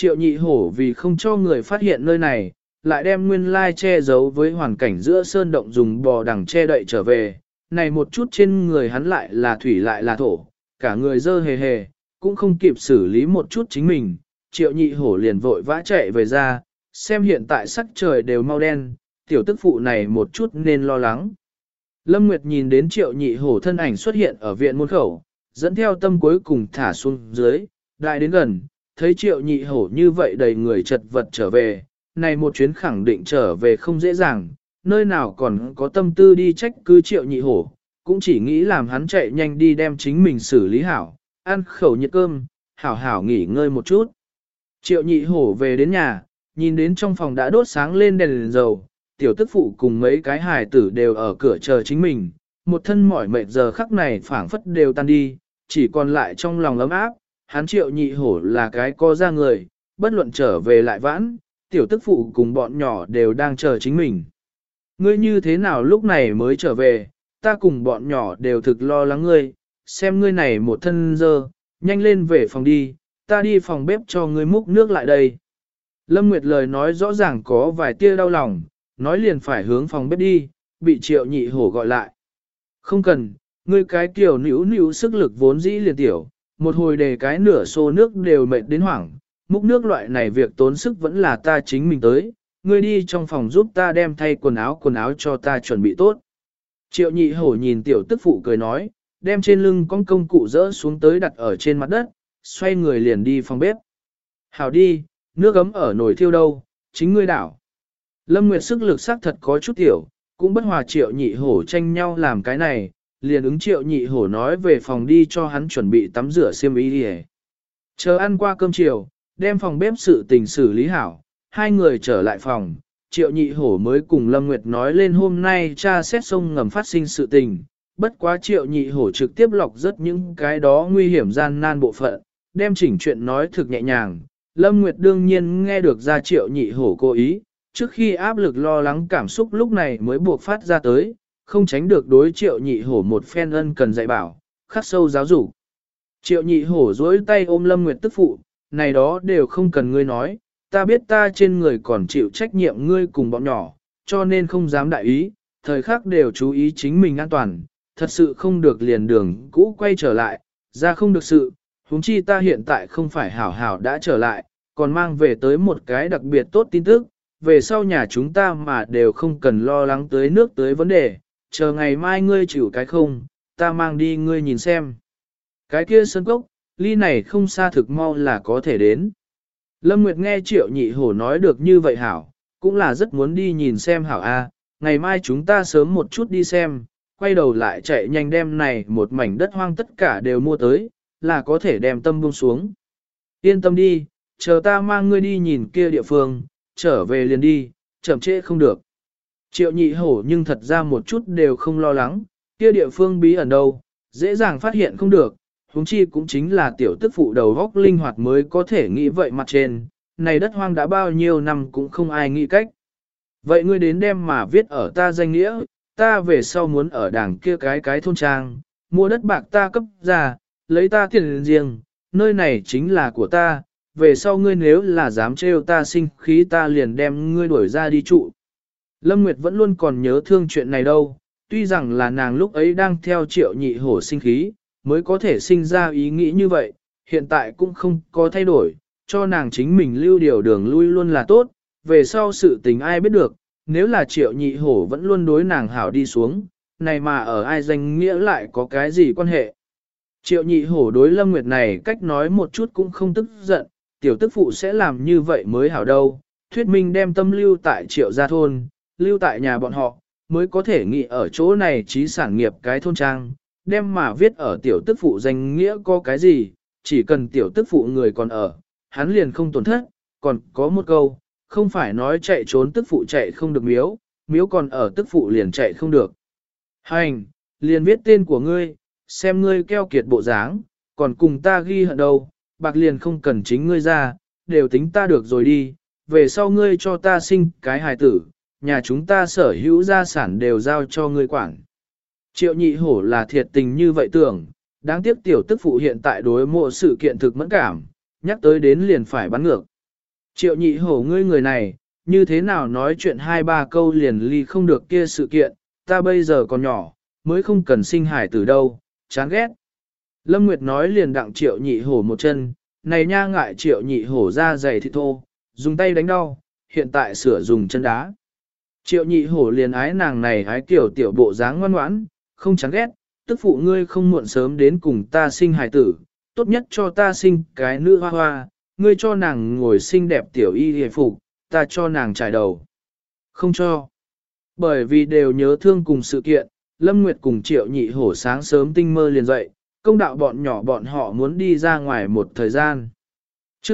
Triệu nhị hổ vì không cho người phát hiện nơi này, lại đem nguyên lai che giấu với hoàn cảnh giữa sơn động dùng bò đằng che đậy trở về. Này một chút trên người hắn lại là thủy lại là thổ, cả người dơ hề hề, cũng không kịp xử lý một chút chính mình. Triệu nhị hổ liền vội vã chạy về ra, xem hiện tại sắc trời đều mau đen, tiểu tức phụ này một chút nên lo lắng. Lâm Nguyệt nhìn đến triệu nhị hổ thân ảnh xuất hiện ở viện môn khẩu, dẫn theo tâm cuối cùng thả xuống dưới, lại đến gần, thấy triệu nhị hổ như vậy đầy người chật vật trở về, này một chuyến khẳng định trở về không dễ dàng, nơi nào còn có tâm tư đi trách cứ triệu nhị hổ, cũng chỉ nghĩ làm hắn chạy nhanh đi đem chính mình xử lý hảo, ăn khẩu nhiệt cơm, hảo hảo nghỉ ngơi một chút. Triệu nhị hổ về đến nhà, nhìn đến trong phòng đã đốt sáng lên đèn dầu, tiểu tức phụ cùng mấy cái hài tử đều ở cửa chờ chính mình, một thân mỏi mệt giờ khắc này phảng phất đều tan đi, chỉ còn lại trong lòng ấm áp, hắn triệu nhị hổ là cái co ra người, bất luận trở về lại vãn, tiểu tức phụ cùng bọn nhỏ đều đang chờ chính mình. Ngươi như thế nào lúc này mới trở về, ta cùng bọn nhỏ đều thực lo lắng ngươi, xem ngươi này một thân dơ, nhanh lên về phòng đi, ta đi phòng bếp cho ngươi múc nước lại đây. Lâm Nguyệt lời nói rõ ràng có vài tia đau lòng, nói liền phải hướng phòng bếp đi, bị triệu nhị hổ gọi lại. Không cần, ngươi cái kiểu níu sức lực vốn dĩ liền tiểu, một hồi đề cái nửa xô nước đều mệt đến hoảng, múc nước loại này việc tốn sức vẫn là ta chính mình tới, ngươi đi trong phòng giúp ta đem thay quần áo cho ta chuẩn bị tốt. Triệu nhị hổ nhìn tiểu tức phụ cười nói, đem trên lưng con công cụ dỡ xuống tới đặt ở trên mặt đất, xoay người liền đi phòng bếp. Hảo đi, nước ấm ở nồi thiêu đâu, chính ngươi đảo. Lâm Nguyệt sức lực xác thật có chút tiểu, cũng bất hòa triệu nhị hổ tranh nhau làm cái này, liền ứng triệu nhị hổ nói về phòng đi cho hắn chuẩn bị tắm rửa xiêm y đi. Chờ ăn qua cơm chiều, đem phòng bếp sự tình xử lý hảo, hai người trở lại phòng, triệu nhị hổ mới cùng Lâm Nguyệt nói lên hôm nay cha xét sông ngầm phát sinh sự tình, bất quá triệu nhị hổ trực tiếp lọc rất những cái đó nguy hiểm gian nan bộ phận, đem chỉnh chuyện nói thực nhẹ nhàng. Lâm Nguyệt đương nhiên nghe được ra triệu nhị hổ cố ý, trước khi áp lực lo lắng cảm xúc lúc này mới buộc phát ra tới, không tránh được đối triệu nhị hổ một phen ân cần dạy bảo, khắc sâu giáo dục. Triệu nhị hổ dối tay ôm Lâm Nguyệt tức phụ, này đó đều không cần ngươi nói, ta biết ta trên người còn chịu trách nhiệm ngươi cùng bọn nhỏ, cho nên không dám đại ý, thời khắc đều chú ý chính mình an toàn, thật sự không được liền đường cũ quay trở lại, ra không được sự, huống chi ta hiện tại không phải hảo hảo đã trở lại, còn mang về tới một cái đặc biệt tốt tin tức, về sau nhà chúng ta mà đều không cần lo lắng tới nước tới vấn đề, chờ ngày mai ngươi chịu cái không, ta mang đi ngươi nhìn xem. Cái kia sơn cốc, ly này không xa thực mau là có thể đến. Lâm Nguyệt nghe triệu nhị hổ nói được như vậy hảo, cũng là rất muốn đi nhìn xem hảo A, ngày mai chúng ta sớm một chút đi xem, quay đầu lại chạy nhanh đem này một mảnh đất hoang tất cả đều mua tới, là có thể đem tâm buông xuống. Yên tâm đi, chờ ta mang ngươi đi nhìn kia địa phương, trở về liền đi, chậm trễ không được. Triệu nhị hổ nhưng thật ra một chút đều không lo lắng, kia địa phương bí ẩn đâu, dễ dàng phát hiện không được, huống chi cũng chính là tiểu tức phụ đầu góc linh hoạt mới có thể nghĩ vậy mặt trên, này đất hoang đã bao nhiêu năm cũng không ai nghĩ cách. Vậy ngươi đến đem mà viết ở ta danh nghĩa, ta về sau muốn ở đảng kia cái thôn trang, mua đất bạc ta cấp ra, lấy ta tiền riêng, nơi này chính là của ta, về sau ngươi nếu là dám trêu ta sinh khí ta liền đem ngươi đuổi ra đi trụ. Lâm Nguyệt vẫn luôn còn nhớ thương chuyện này đâu, tuy rằng là nàng lúc ấy đang theo triệu nhị hổ sinh khí, mới có thể sinh ra ý nghĩ như vậy, hiện tại cũng không có thay đổi, cho nàng chính mình lưu điều đường lui luôn là tốt, về sau sự tình ai biết được, nếu là triệu nhị hổ vẫn luôn đối nàng hảo đi xuống, này mà ở ai danh nghĩa lại có cái gì quan hệ. Triệu nhị hổ đối Lâm Nguyệt này cách nói một chút cũng không tức giận, tiểu tức phụ sẽ làm như vậy mới hảo đâu, thuyết minh đem tâm lưu tại triệu gia thôn, lưu tại nhà bọn họ, mới có thể nghĩ ở chỗ này trí sản nghiệp cái thôn trang, đem mà viết ở tiểu tức phụ danh nghĩa có cái gì, chỉ cần tiểu tức phụ người còn ở, hắn liền không tổn thất, còn có một câu, không phải nói chạy trốn tức phụ chạy không được miếu, miếu còn ở tức phụ liền chạy không được. Hành, liền viết tên của ngươi, xem ngươi keo kiệt bộ dáng, còn cùng ta ghi hận đâu, bạc liền không cần chính ngươi ra, đều tính ta được rồi đi, về sau ngươi cho ta sinh cái hài tử, nhà chúng ta sở hữu gia sản đều giao cho ngươi quản. Triệu nhị hổ là thiệt tình như vậy tưởng, đáng tiếc tiểu tức phụ hiện tại đối mộ sự kiện thực mẫn cảm, nhắc tới đến liền phải bắn ngược. Triệu nhị hổ ngươi người này, như thế nào nói chuyện hai ba câu liền ly không được kia sự kiện, ta bây giờ còn nhỏ, mới không cần sinh hải từ đâu, chán ghét. Lâm Nguyệt nói liền đặng triệu nhị hổ một chân, này nha ngại triệu nhị hổ ra giày thịt thô, dùng tay đánh đau, hiện tại sửa dùng chân đá. Triệu nhị hổ liền ái nàng này ái kiểu tiểu bộ dáng ngoan ngoãn, không chán ghét, tức phụ ngươi không muộn sớm đến cùng ta sinh hài tử, tốt nhất cho ta sinh cái nữ hoa hoa, ngươi cho nàng ngồi xinh đẹp tiểu y hề phục, ta cho nàng trải đầu. Không cho. Bởi vì đều nhớ thương cùng sự kiện, Lâm Nguyệt cùng triệu nhị hổ sáng sớm tinh mơ liền dậy, công đạo bọn nhỏ bọn họ muốn đi ra ngoài một thời gian. chương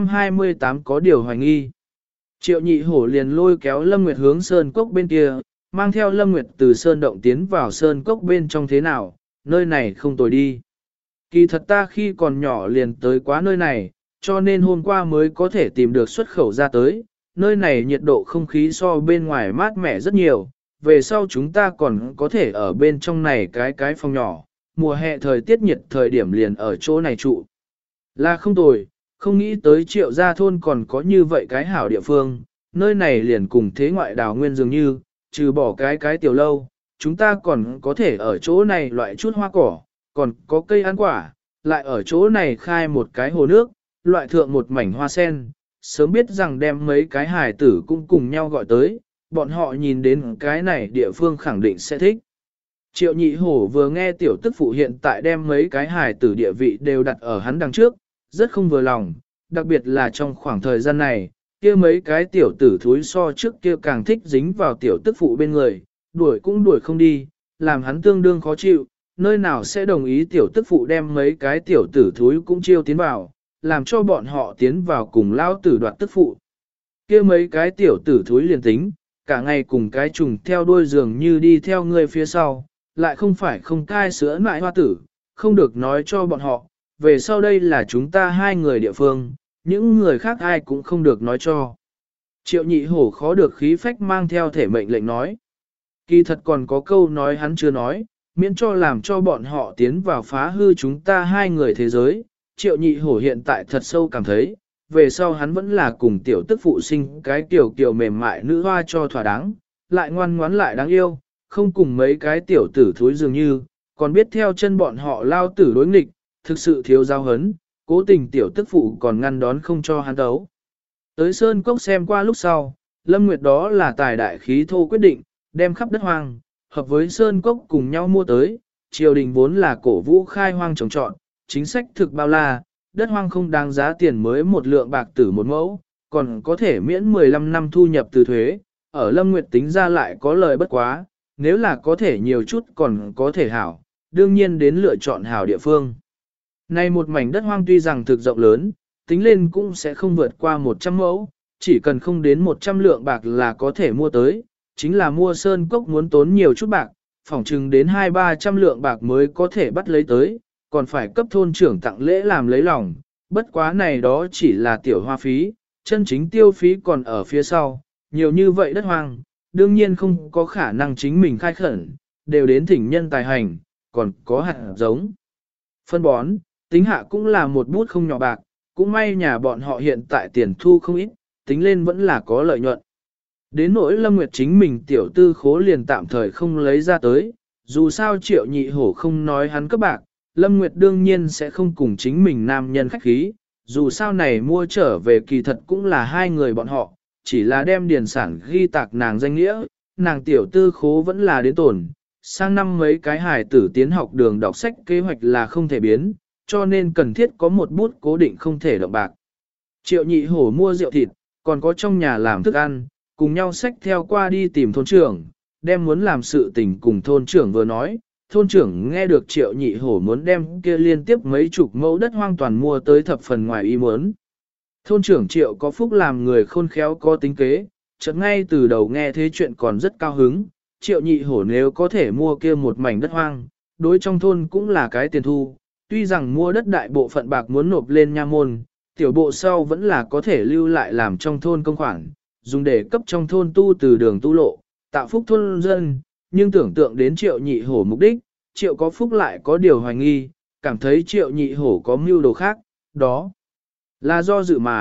228 có điều hoài nghi. Triệu nhị hổ liền lôi kéo Lâm Nguyệt hướng sơn cốc bên kia, mang theo Lâm Nguyệt từ sơn động tiến vào sơn cốc bên trong thế nào, nơi này không tồi đi. Kỳ thật ta khi còn nhỏ liền tới quá nơi này, cho nên hôm qua mới có thể tìm được xuất khẩu ra tới, nơi này nhiệt độ không khí so bên ngoài mát mẻ rất nhiều, về sau chúng ta còn có thể ở bên trong này cái phòng nhỏ, mùa hè thời tiết nhiệt thời điểm liền ở chỗ này trụ. Là không tồi, không nghĩ tới triệu gia thôn còn có như vậy cái hảo địa phương, nơi này liền cùng thế ngoại đào nguyên dường như, trừ bỏ cái tiểu lâu, chúng ta còn có thể ở chỗ này loại chút hoa cỏ, còn có cây ăn quả, lại ở chỗ này khai một cái hồ nước, loại thượng một mảnh hoa sen, sớm biết rằng đem mấy cái hài tử cũng cùng nhau gọi tới, bọn họ nhìn đến cái này địa phương khẳng định sẽ thích. Triệu nhị hổ vừa nghe tiểu tức phụ hiện tại đem mấy cái hài tử địa vị đều đặt ở hắn đằng trước, rất không vừa lòng, đặc biệt là trong khoảng thời gian này, kia mấy cái tiểu tử thúi so trước kia càng thích dính vào tiểu tức phụ bên người, đuổi cũng đuổi không đi, làm hắn tương đương khó chịu, nơi nào sẽ đồng ý tiểu tức phụ đem mấy cái tiểu tử thúi cũng chiêu tiến vào, làm cho bọn họ tiến vào cùng lao tử đoạt tức phụ. Kia mấy cái tiểu tử thúi liền tính, cả ngày cùng cái trùng theo đuôi giường như đi theo người phía sau, lại không phải không cai sữa mại hoa tử, không được nói cho bọn họ, về sau đây là chúng ta hai người địa phương, những người khác ai cũng không được nói cho. Triệu nhị hổ khó được khí phách mang theo thể mệnh lệnh nói. Kỳ thật còn có câu nói hắn chưa nói, miễn cho làm cho bọn họ tiến vào phá hư chúng ta hai người thế giới. Triệu nhị hổ hiện tại thật sâu cảm thấy, về sau hắn vẫn là cùng tiểu tức phụ sinh cái kiểu mềm mại nữ hoa cho thỏa đáng, lại ngoan ngoãn lại đáng yêu, không cùng mấy cái tiểu tử thúi dường như, còn biết theo chân bọn họ lao tử đối nghịch, thực sự thiếu giao hấn, cố tình tiểu tức phụ còn ngăn đón không cho hắn đấu. Tới Sơn Cốc xem qua lúc sau, Lâm Nguyệt đó là tài đại khí thô quyết định, đem khắp đất hoang, hợp với Sơn Cốc cùng nhau mua tới, triều đình vốn là cổ vũ khai hoang trồng trọt, chính sách thực bao la, đất hoang không đáng giá tiền mới một lượng bạc tử một mẫu, còn có thể miễn 15 năm thu nhập từ thuế, ở Lâm Nguyệt tính ra lại có lời bất quá, nếu là có thể nhiều chút còn có thể hảo, đương nhiên đến lựa chọn hảo địa phương. Này một mảnh đất hoang tuy rằng thực rộng lớn, tính lên cũng sẽ không vượt qua 100 mẫu, chỉ cần không đến 100 lượng bạc là có thể mua tới, chính là mua Sơn Cốc muốn tốn nhiều chút bạc, phỏng chừng đến 200-300 lượng bạc mới có thể bắt lấy tới, còn phải cấp thôn trưởng tặng lễ làm lấy lòng, bất quá này đó chỉ là tiểu hoa phí, chân chính tiêu phí còn ở phía sau, nhiều như vậy đất hoang, đương nhiên không có khả năng chính mình khai khẩn, đều đến thỉnh nhân tài hành, còn có hạt giống. Phân bón, tính hạ cũng là một bút không nhỏ bạc, cũng may nhà bọn họ hiện tại tiền thu không ít, tính lên vẫn là có lợi nhuận. Đến nỗi Lâm Nguyệt chính mình tiểu tư khố liền tạm thời không lấy ra tới, dù sao triệu nhị hổ không nói hắn cấp bạc, Lâm Nguyệt đương nhiên sẽ không cùng chính mình nam nhân khách khí, dù sao này mua trở về kỳ thật cũng là hai người bọn họ, chỉ là đem điền sản ghi tạc nàng danh nghĩa, nàng tiểu tư khố vẫn là đến tổn, sang năm mấy cái hài tử tiến học đường đọc sách kế hoạch là không thể biến, cho nên cần thiết có một bút cố định không thể động bạc. Triệu nhị hổ mua rượu thịt, còn có trong nhà làm thức ăn, cùng nhau xách theo qua đi tìm thôn trưởng, đem muốn làm sự tình cùng thôn trưởng vừa nói. Thôn trưởng nghe được triệu nhị hổ muốn đem kia liên tiếp mấy chục mẫu đất hoang toàn mua tới thập phần ngoài ý muốn. Thôn trưởng triệu có phúc làm người khôn khéo có tính kế, chợt ngay từ đầu nghe thế chuyện còn rất cao hứng, triệu nhị hổ nếu có thể mua kia một mảnh đất hoang, đối trong thôn cũng là cái tiền thu, tuy rằng mua đất đại bộ phận bạc muốn nộp lên nha môn, tiểu bộ sau vẫn là có thể lưu lại làm trong thôn công khoản, dùng để cấp trong thôn tu từ đường tu lộ, tạo phúc thôn dân, nhưng tưởng tượng đến triệu nhị hổ mục đích, triệu có phúc lại có điều hoài nghi, cảm thấy triệu nhị hổ có mưu đồ khác, đó là do dự mà,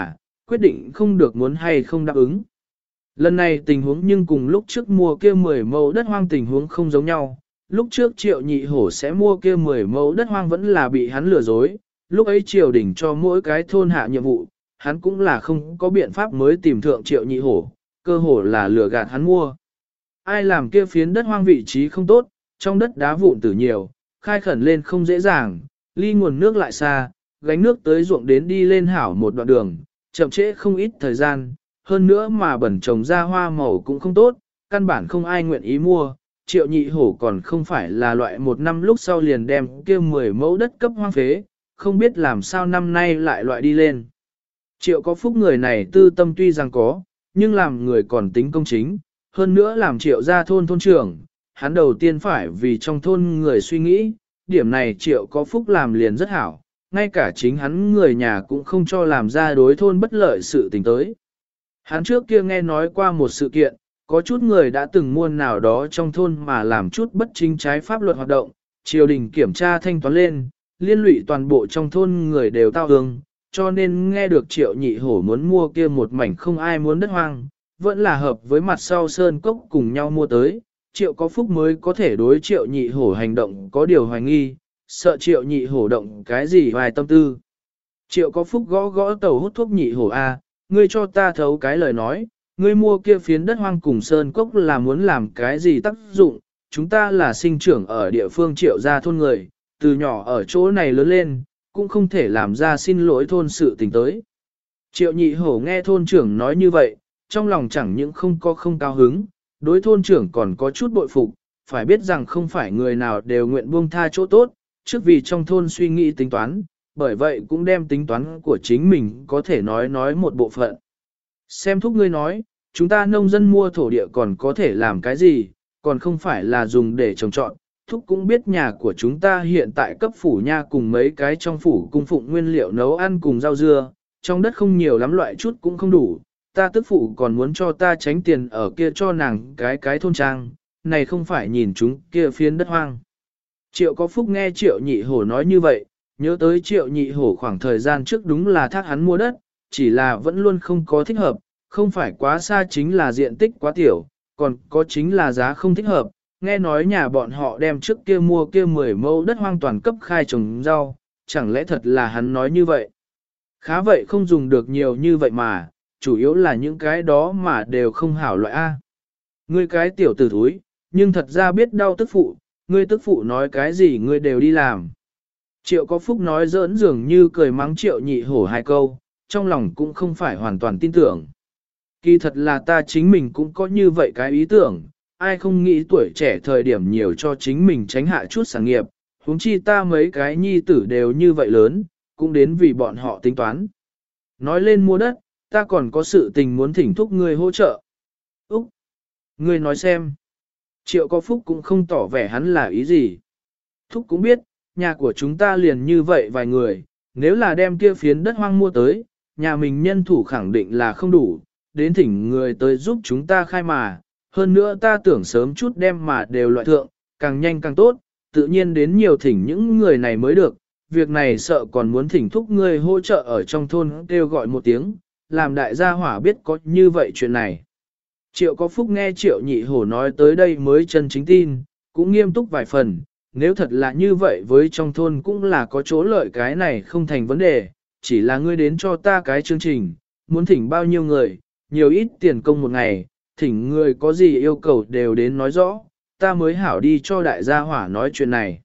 quyết định không được muốn hay không đáp ứng. Lần này tình huống nhưng cùng lúc trước mua kia 10 mẫu đất hoang tình huống không giống nhau. Lúc trước Triệu Nhị Hổ sẽ mua kia 10 mẫu đất hoang vẫn là bị hắn lừa dối. Lúc ấy triều đình cho mỗi cái thôn hạ nhiệm vụ, hắn cũng là không có biện pháp mới tìm thượng Triệu Nhị Hổ, cơ hồ là lừa gạt hắn mua. Ai làm kia phiến đất hoang vị trí không tốt, trong đất đá vụn tử nhiều, khai khẩn lên không dễ dàng, ly nguồn nước lại xa, gánh nước tới ruộng đến đi lên hảo một đoạn đường, chậm trễ không ít thời gian, hơn nữa mà bẩn trồng ra hoa màu cũng không tốt, căn bản không ai nguyện ý mua. Triệu Nhị Hổ còn không phải là loại một năm lúc sau liền đem kia 10 mẫu đất cấp hoang phế, không biết làm sao năm nay lại loại đi lên. Triệu có phúc người này tư tâm tuy rằng có, nhưng làm người còn tính công chính, hơn nữa làm Triệu gia thôn thôn trưởng, hắn đầu tiên phải vì trong thôn người suy nghĩ, điểm này Triệu có phúc làm liền rất hảo, ngay cả chính hắn người nhà cũng không cho làm ra đối thôn bất lợi sự tình tới. Hắn trước kia nghe nói qua một sự kiện, có chút người đã từng mua nào đó trong thôn mà làm chút bất chính trái pháp luật hoạt động, triều đình kiểm tra thanh toán lên, liên lụy toàn bộ trong thôn người đều tao hương, cho nên nghe được Triệu Nhị Hổ muốn mua kia một mảnh không ai muốn đất hoang, vẫn là hợp với mặt sau Sơn Cốc cùng nhau mua tới, Triệu có phúc mới có thể đối Triệu Nhị Hổ hành động có điều hoài nghi, sợ Triệu Nhị Hổ động cái gì hoài tâm tư. Triệu có phúc gõ gõ tàu hút thuốc Nhị Hổ A, ngươi cho ta thấu cái lời nói, ngươi mua kia phiến đất hoang cùng Sơn Cốc là muốn làm cái gì tác dụng, chúng ta là sinh trưởng ở địa phương Triệu gia thôn người, từ nhỏ ở chỗ này lớn lên, cũng không thể làm ra xin lỗi thôn sự tình tới. Triệu Nhị Hổ nghe thôn trưởng nói như vậy, trong lòng chẳng những không cao hứng, đối thôn trưởng còn có chút bội phục, phải biết rằng không phải người nào đều nguyện buông tha chỗ tốt, trước vì trong thôn suy nghĩ tính toán, bởi vậy cũng đem tính toán của chính mình có thể nói một bộ phận. Xem thúc ngươi nói, chúng ta nông dân mua thổ địa còn có thể làm cái gì, còn không phải là dùng để trồng trọt. Thúc cũng biết nhà của chúng ta hiện tại cấp phủ nha cùng mấy cái trong phủ cung phụng nguyên liệu nấu ăn cùng rau dưa, trong đất không nhiều lắm loại chút cũng không đủ, ta tức phụ còn muốn cho ta tránh tiền ở kia cho nàng cái thôn trang, này không phải nhìn chúng kia phiến đất hoang. Triệu có phúc nghe Triệu Nhị Hổ nói như vậy, nhớ tới Triệu Nhị Hổ khoảng thời gian trước đúng là thác hắn mua đất, chỉ là vẫn luôn không có thích hợp, không phải quá xa chính là diện tích quá tiểu, còn có chính là giá không thích hợp. Nghe nói nhà bọn họ đem trước kia mua kia 10 mẫu đất hoang toàn cấp khai trồng rau, chẳng lẽ thật là hắn nói như vậy? Khá vậy không dùng được nhiều như vậy mà, chủ yếu là những cái đó mà đều không hảo loại A. Ngươi cái tiểu tử thúi, nhưng thật ra biết đau tức phụ, ngươi tức phụ nói cái gì ngươi đều đi làm. Triệu có phúc nói giỡn dường như cười mắng Triệu Nhị Hổ hai câu, trong lòng cũng không phải hoàn toàn tin tưởng. Kỳ thật là ta chính mình cũng có như vậy cái ý tưởng, ai không nghĩ tuổi trẻ thời điểm nhiều cho chính mình tránh hạ chút sản nghiệp, huống chi ta mấy cái nhi tử đều như vậy lớn, cũng đến vì bọn họ tính toán. Nói lên mua đất, ta còn có sự tình muốn thỉnh thúc ngươi hỗ trợ. Úc! Ngươi nói xem. Triệu có phúc cũng không tỏ vẻ hắn là ý gì. Thúc cũng biết, nhà của chúng ta liền như vậy vài người, nếu là đem kia phiến đất hoang mua tới, nhà mình nhân thủ khẳng định là không đủ, đến thỉnh người tới giúp chúng ta khai mà, hơn nữa ta tưởng sớm chút đem mà đều loại thượng, càng nhanh càng tốt, tự nhiên đến nhiều thỉnh những người này mới được, việc này sợ còn muốn thỉnh thúc ngươi hỗ trợ ở trong thôn kêu gọi một tiếng, làm đại gia hỏa biết có như vậy chuyện này. Triệu có phúc nghe Triệu Nhị Hổ nói tới đây mới chân chính tin, cũng nghiêm túc vài phần, nếu thật là như vậy với trong thôn cũng là có chỗ lợi cái này không thành vấn đề, chỉ là ngươi đến cho ta cái chương trình, muốn thỉnh bao nhiêu người, nhiều ít tiền công một ngày, thỉnh người có gì yêu cầu đều đến nói rõ, ta mới hảo đi cho đại gia hỏa nói chuyện này.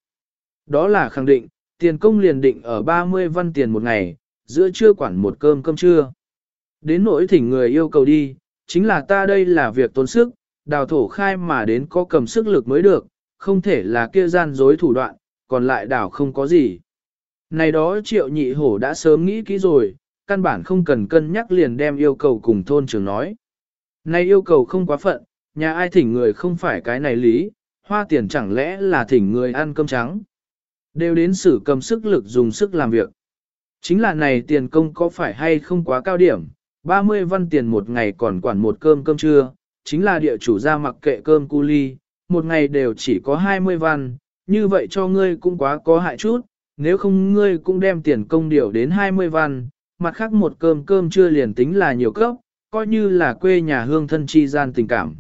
Đó là khẳng định, tiền công liền định ở 30 văn tiền một ngày, giữa trưa quản một cơm trưa. Đến nỗi thỉnh người yêu cầu đi, chính là ta đây là việc tốn sức, đào thổ khai mà đến có cầm sức lực mới được, không thể là kia gian dối thủ đoạn, còn lại đảo không có gì. Này đó Triệu Nhị Hổ đã sớm nghĩ kỹ rồi, căn bản không cần cân nhắc liền đem yêu cầu cùng thôn trưởng nói. Này yêu cầu không quá phận, nhà ai thỉnh người không phải cái này lý, hoa tiền chẳng lẽ là thỉnh người ăn cơm trắng. Đều đến xử cầm sức lực dùng sức làm việc. Chính là này tiền công có phải hay không quá cao điểm, 30 văn tiền một ngày còn quản một cơm trưa, chính là địa chủ ra mặc kệ cơm cu ly, một ngày đều chỉ có 20 văn, như vậy cho ngươi cũng quá có hại chút, nếu không ngươi cũng đem tiền công điều đến 20 văn, mặt khác một cơm cơm trưa liền tính là nhiều cấp, coi như là quê nhà hương thân chi gian tình cảm.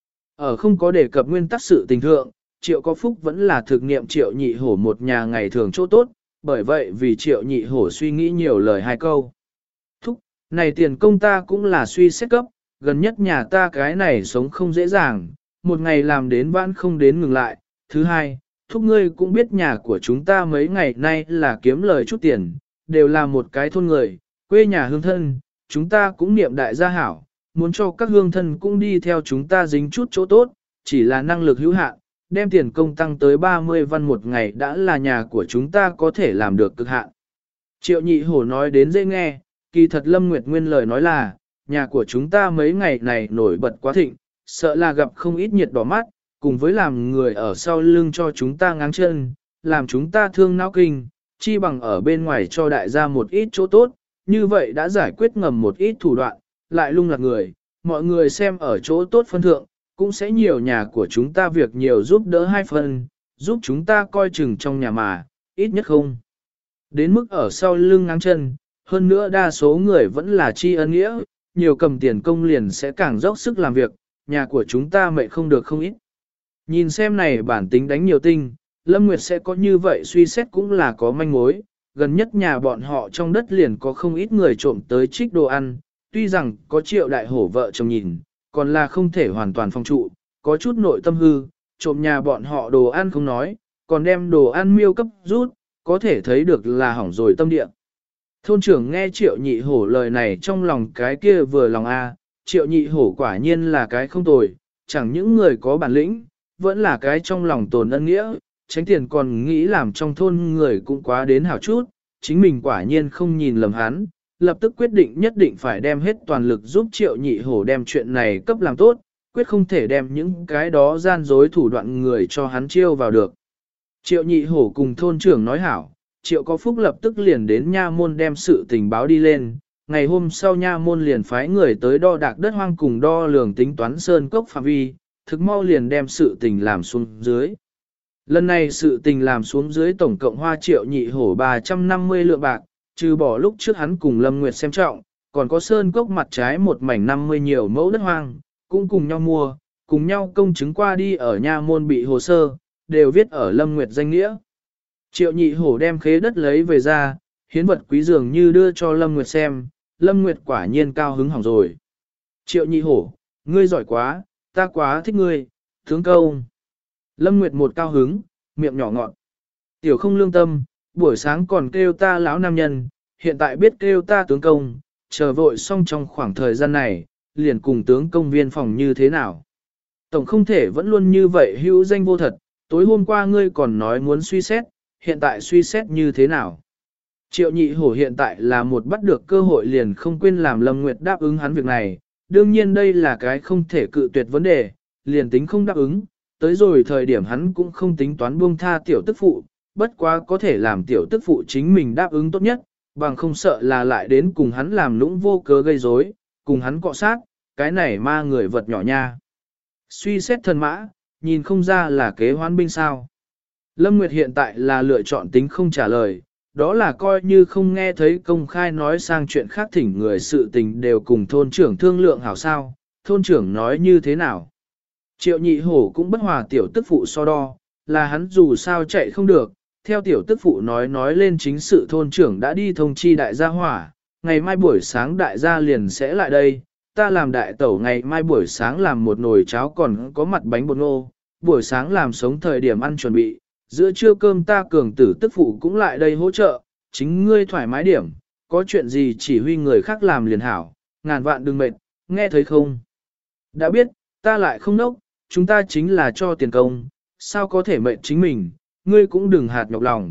Ở không có đề cập nguyên tắc sự tình thượng, Triệu có phúc vẫn là thực nghiệm Triệu nhị hổ một nhà ngày thường chỗ tốt, bởi vậy vì Triệu nhị hổ suy nghĩ nhiều lời hai câu. Thúc, này tiền công ta cũng là suy xét cấp, gần nhất nhà ta cái này sống không dễ dàng, một ngày làm đến vãn không đến ngừng lại. Thứ hai, thúc ngươi cũng biết nhà của chúng ta mấy ngày nay là kiếm lời chút tiền, đều là một cái thôn người, quê nhà hương thân, chúng ta cũng niệm đại gia hảo, muốn cho các hương thân cũng đi theo chúng ta dính chút chỗ tốt, chỉ là năng lực hữu hạn, đem tiền công tăng tới 30 văn một ngày đã là nhà của chúng ta có thể làm được cực hạn. Triệu nhị hổ nói đến dễ nghe, kỳ thật Lâm Nguyệt Nguyên lời nói là, nhà của chúng ta mấy ngày này nổi bật quá thịnh, sợ là gặp không ít nhiệt đỏ mắt, cùng với làm người ở sau lưng cho chúng ta ngáng chân, làm chúng ta thương não kinh, chi bằng ở bên ngoài cho đại gia một ít chỗ tốt, như vậy đã giải quyết ngầm một ít thủ đoạn, lại lung lạc người, mọi người xem ở chỗ tốt phân thượng, cũng sẽ nhiều nhà của chúng ta việc nhiều giúp đỡ hai phần, giúp chúng ta coi chừng trong nhà mà, ít nhất không. Đến mức ở sau lưng ngáng chân, hơn nữa đa số người vẫn là tri ân nghĩa, nhiều cầm tiền công liền sẽ càng dốc sức làm việc, nhà của chúng ta mệt không được không ít. Nhìn xem này bản tính đánh nhiều tinh, Lâm Nguyệt sẽ có như vậy suy xét cũng là có manh mối, gần nhất nhà bọn họ trong đất liền có không ít người trộm tới trích đồ ăn, tuy rằng có Triệu đại hổ vợ chồng nhìn, còn là không thể hoàn toàn phong trụ, có chút nội tâm hư, trộm nhà bọn họ đồ ăn không nói, còn đem đồ ăn miêu cấp rút, có thể thấy được là hỏng rồi tâm địa. Thôn trưởng nghe Triệu nhị hổ lời này trong lòng cái kia vừa lòng Triệu nhị hổ quả nhiên là cái không tồi, chẳng những người có bản lĩnh, vẫn là cái trong lòng tồn ân nghĩa, tránh tiền còn nghĩ làm trong thôn người cũng quá đến hảo chút, chính mình quả nhiên không nhìn lầm hắn, lập tức quyết định nhất định phải đem hết toàn lực giúp Triệu nhị hổ đem chuyện này cấp làm tốt, quyết không thể đem những cái đó gian dối thủ đoạn người cho hắn chiêu vào được. Triệu nhị hổ cùng thôn trưởng nói hảo, Triệu có phúc lập tức liền đến nha môn đem sự tình báo đi lên, ngày hôm sau nha môn liền phái người tới đo đạc đất hoang cùng đo lường tính toán sơn cốc phạm vi, thực mau liền đem sự tình làm xuống dưới. Lần này sự tình làm xuống dưới tổng cộng hoa Triệu nhị hổ 350 lượng bạc, trừ bỏ lúc trước hắn cùng Lâm Nguyệt xem trọng, còn có sơn cốc mặt trái một mảnh 50 nhiều mẫu đất hoang, cũng cùng nhau mua, cùng nhau công chứng qua đi ở nha môn bị hồ sơ, đều viết ở Lâm Nguyệt danh nghĩa. Triệu nhị hổ đem khế đất lấy về ra, hiến vật quý dường như đưa cho Lâm Nguyệt xem, Lâm Nguyệt quả nhiên cao hứng hỏng rồi. Triệu nhị hổ, ngươi giỏi quá, ta quá thích ngươi, tướng công. Lâm Nguyệt một cao hứng, miệng nhỏ ngọt. Tiểu không lương tâm, buổi sáng còn kêu ta lão nam nhân, hiện tại biết kêu ta tướng công, chờ vội xong trong khoảng thời gian này, liền cùng tướng công viên phòng như thế nào. Tổng không thể vẫn luôn như vậy hữu danh vô thật, tối hôm qua ngươi còn nói muốn suy xét, hiện tại suy xét như thế nào. Triệu nhị hổ hiện tại là một bắt được cơ hội liền không quên làm Lâm Nguyệt đáp ứng hắn việc này, đương nhiên đây là cái không thể cự tuyệt vấn đề, liền tính không đáp ứng, tới rồi thời điểm hắn cũng không tính toán buông tha tiểu tức phụ, bất quá có thể làm tiểu tức phụ chính mình đáp ứng tốt nhất, bằng không sợ là lại đến cùng hắn làm lũng vô cớ gây rối, cùng hắn cọ sát, cái này ma người vật nhỏ nha. Suy xét thần mã, nhìn không ra là kế hoán binh sao. Lâm Nguyệt hiện tại là lựa chọn tính không trả lời, đó là coi như không nghe thấy công khai nói sang chuyện khác thỉnh người sự tình đều cùng thôn trưởng thương lượng hảo sao, thôn trưởng nói như thế nào. Triệu nhị hổ cũng bất hòa tiểu tức phụ so đo, là hắn dù sao chạy không được, theo tiểu tức phụ nói lên chính sự thôn trưởng đã đi thông chi đại gia hỏa, ngày mai buổi sáng đại gia liền sẽ lại đây, ta làm đại tẩu ngày mai buổi sáng làm một nồi cháo còn có mặt bánh bột ngô, buổi sáng làm sống thời điểm ăn chuẩn bị, giữa trưa cơm ta cường tử tức phụ cũng lại đây hỗ trợ, chính ngươi thoải mái điểm, có chuyện gì chỉ huy người khác làm liền hảo, ngàn vạn đừng mệt, nghe thấy không? Đã biết, ta lại không nốc, chúng ta chính là cho tiền công, sao có thể mệt chính mình, ngươi cũng đừng hạt nhọc lòng,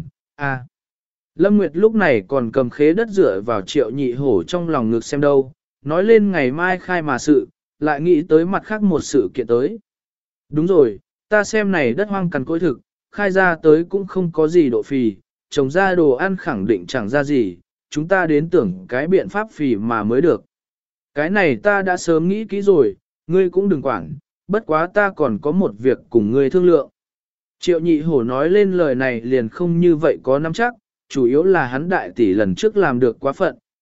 Lâm Nguyệt lúc này còn cầm khế đất dựa vào Triệu nhị hổ trong lòng ngực xem đâu, nói lên ngày mai khai mà sự, lại nghĩ tới mặt khác một sự kiện tới. Đúng rồi, ta xem này đất hoang cằn cỗi thực, khai ra tới cũng không có gì độ phì, trồng ra đồ ăn khẳng định chẳng ra gì, chúng ta đến tưởng cái biện pháp phì mà mới được. Cái này ta đã sớm nghĩ kỹ rồi, ngươi cũng đừng quản, bất quá ta còn có một việc cùng ngươi thương lượng. Triệu nhị hổ nói lên lời này liền không như vậy có nắm chắc, chủ yếu là hắn đại tỷ lần trước làm được quá phận,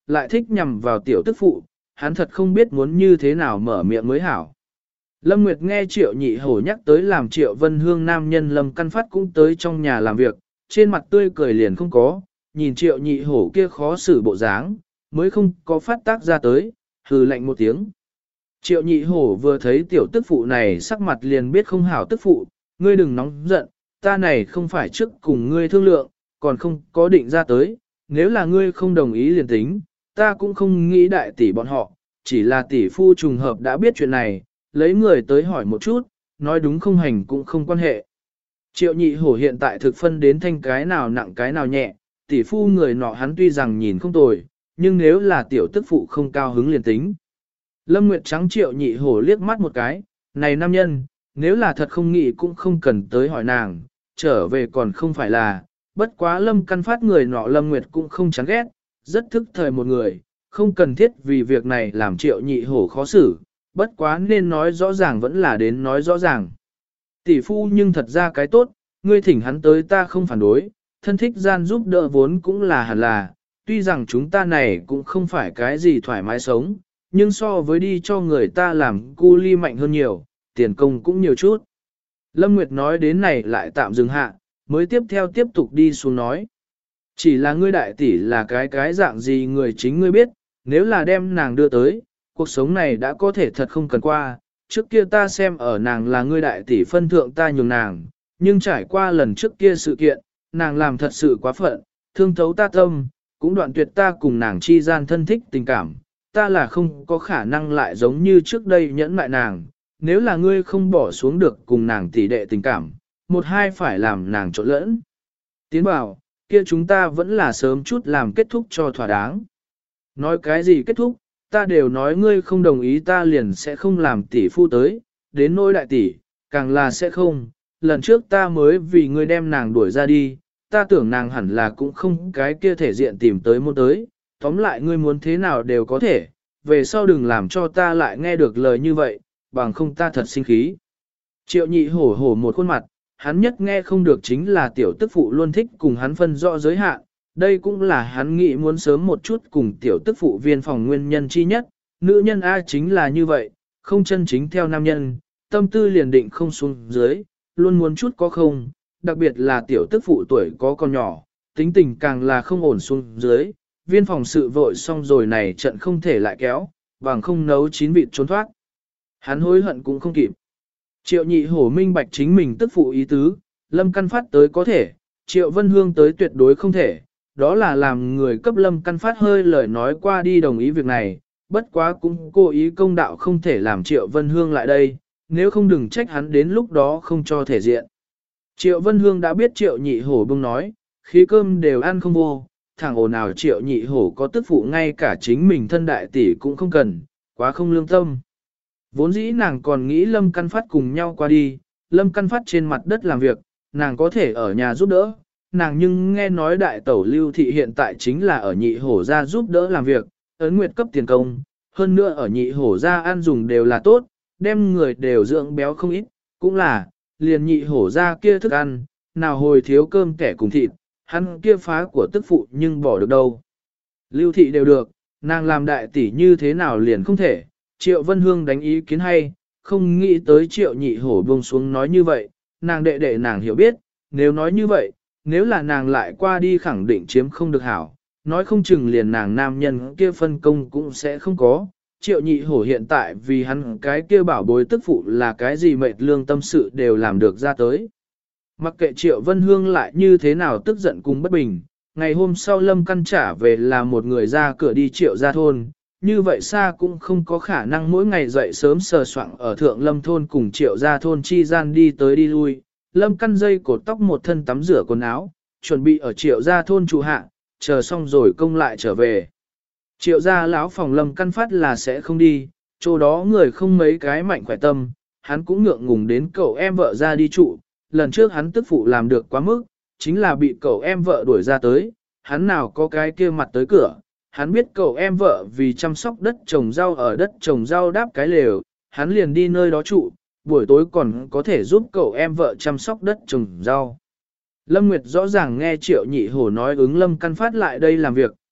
lại thích nhằm vào tiểu tức phụ, hắn thật không biết muốn như thế nào mở miệng mới hảo. Lâm Nguyệt nghe Triệu Nhị Hổ nhắc tới làm Triệu Vân Hương nam nhân Lâm Căn Phát cũng tới trong nhà làm việc, trên mặt tươi cười liền không có, nhìn Triệu Nhị Hổ kia khó xử bộ dáng, mới không có phát tác ra tới, hừ lạnh một tiếng. Triệu Nhị Hổ vừa thấy tiểu tức phụ này sắc mặt liền biết không hảo tức phụ, ngươi đừng nóng giận, ta này không phải trước cùng ngươi thương lượng, còn không có định ra tới, nếu là ngươi không đồng ý liền tính, ta cũng không nghĩ đại tỷ bọn họ, chỉ là tỷ phu trùng hợp đã biết chuyện này, lấy người tới hỏi một chút, nói đúng không hành cũng không quan hệ. Triệu Nhị Hổ hiện tại thực phân đến thanh cái nào nặng cái nào nhẹ, tỷ phu người nọ hắn tuy rằng nhìn không tồi, nhưng nếu là tiểu tức phụ không cao hứng liền tính. Lâm Nguyệt trắng Triệu Nhị Hổ liếc mắt một cái, này nam nhân, nếu là thật không nghĩ cũng không cần tới hỏi nàng, trở về còn không phải là, bất quá Lâm Căn Phát người nọ Lâm Nguyệt cũng không chán ghét, rất thức thời một người, không cần thiết vì việc này làm Triệu Nhị Hổ khó xử, bất quá nên nói rõ ràng vẫn là đến nói rõ ràng. Tỷ phu nhưng thật ra cái tốt, ngươi thỉnh hắn tới ta không phản đối, thân thích gian giúp đỡ vốn cũng là hẳn là, tuy rằng chúng ta này cũng không phải cái gì thoải mái sống, nhưng so với đi cho người ta làm cu ly mạnh hơn nhiều, tiền công cũng nhiều chút. Lâm Nguyệt nói đến này lại tạm dừng hạ, mới tiếp theo tiếp tục đi xuống nói. Chỉ là ngươi đại tỷ là cái dạng gì người chính ngươi biết, nếu là đem nàng đưa tới, cuộc sống này đã có thể thật không cần qua, trước kia ta xem ở nàng là ngươi đại tỷ phân thượng ta nhường nàng, nhưng trải qua lần trước kia sự kiện, nàng làm thật sự quá phận, thương thấu ta tâm, cũng đoạn tuyệt ta cùng nàng chi gian thân thích tình cảm, ta là không có khả năng lại giống như trước đây nhẫn mại nàng, nếu là ngươi không bỏ xuống được cùng nàng tỷ đệ tình cảm, một hai phải làm nàng trộn lẫn. Tiến bảo, kia chúng ta vẫn là sớm chút làm kết thúc cho thỏa đáng. Nói cái gì kết thúc, ta đều nói ngươi không đồng ý ta liền sẽ không làm tỷ phu tới, đến nỗi đại tỷ, càng là sẽ không, lần trước ta mới vì ngươi đem nàng đuổi ra đi, ta tưởng nàng hẳn là cũng không cái kia thể diện tìm tới môn tới, tóm lại ngươi muốn thế nào đều có thể, về sau đừng làm cho ta lại nghe được lời như vậy, bằng không ta thật sinh khí. Triệu Nhị Hổ hổ một khuôn mặt, hắn nhất nghe không được chính là tiểu tức phụ luôn thích cùng hắn phân rõ giới hạn, đây cũng là hắn nghĩ muốn sớm một chút cùng tiểu tức phụ viên phòng nguyên nhân chi nhất, nữ nhân A chính là như vậy, không chân chính theo nam nhân, tâm tư liền định không xuống dưới, luôn muốn chút có không, đặc biệt là tiểu tức phụ tuổi có con nhỏ, tính tình càng là không ổn xuống dưới, viên phòng sự vội xong rồi này trận không thể lại kéo, bằng không nấu chín vịt trốn thoát. Hắn hối hận cũng không kịp. Triệu Nhị Hổ minh bạch chính mình tức phụ ý tứ, Lâm Căn Phát tới có thể, Triệu Vân Hương tới tuyệt đối không thể, đó là làm người cấp Lâm Căn Phát hơi lời nói qua đi đồng ý việc này, bất quá cũng cố ý công đạo không thể làm Triệu Vân Hương lại đây, nếu không đừng trách hắn đến lúc đó không cho thể diện. Triệu Vân Hương đã biết Triệu Nhị Hổ bưng nói, khí cơm đều ăn không vô, thẳng ồn ào Triệu Nhị Hổ có tức phụ ngay cả chính mình thân đại tỷ cũng không cần, quá không lương tâm. Vốn dĩ nàng còn nghĩ Lâm Căn Phát cùng nhau qua đi, Lâm Căn Phát trên mặt đất làm việc, nàng có thể ở nhà giúp đỡ, nàng nhưng nghe nói đại tẩu Lưu Thị hiện tại chính là ở Nhị Hổ ra giúp đỡ làm việc, ấn nguyệt cấp tiền công, hơn nữa ở Nhị Hổ ra ăn dùng đều là tốt, đem người đều dưỡng béo không ít, cũng là, liền Nhị Hổ ra kia thức ăn, nào hồi thiếu cơm kẻ cùng thịt, hắn kia phá của tức phụ nhưng bỏ được đâu. Lưu Thị đều được, nàng làm đại tỷ như thế nào liền không thể. Triệu Vân Hương đánh ý kiến hay, không nghĩ tới Triệu Nhị Hổ buông xuống nói như vậy, nàng đệ đệ nàng hiểu biết, nếu nói như vậy, nếu là nàng lại qua đi khẳng định chiếm không được hảo, nói không chừng liền nàng nam nhân kia phân công cũng sẽ không có. Triệu Nhị Hổ hiện tại vì hắn cái kia bảo bối tức phụ là cái gì mệt lương tâm sự đều làm được ra tới. Mặc kệ Triệu Vân Hương lại như thế nào tức giận cùng bất bình, ngày hôm sau Lâm Căn trả về là một người ra cửa đi Triệu gia thôn. Như vậy xa cũng không có khả năng mỗi ngày dậy sớm sờ soạng ở thượng lâm thôn cùng Triệu gia thôn chi gian đi tới đi lui. Lâm Căn dây cột tóc một thân tắm rửa quần áo, chuẩn bị ở Triệu gia thôn trụ hạ, chờ xong rồi công lại trở về. Triệu gia lão phòng Lâm Căn Phát là sẽ không đi, chỗ đó người không mấy cái mạnh khỏe tâm, hắn cũng ngượng ngùng đến cậu em vợ ra đi trụ, lần trước hắn tức phụ làm được quá mức, chính là bị cậu em vợ đuổi ra tới, hắn nào có cái kia mặt tới cửa. Hắn biết cậu em vợ vì chăm sóc đất trồng rau ở đất trồng rau đáp cái lều, hắn liền đi nơi đó trụ, buổi tối còn có thể giúp cậu em vợ chăm sóc đất trồng rau. Lâm Nguyệt rõ ràng nghe Triệu Nhị Hổ nói ứng Lâm Căn Phát lại đây làm việc,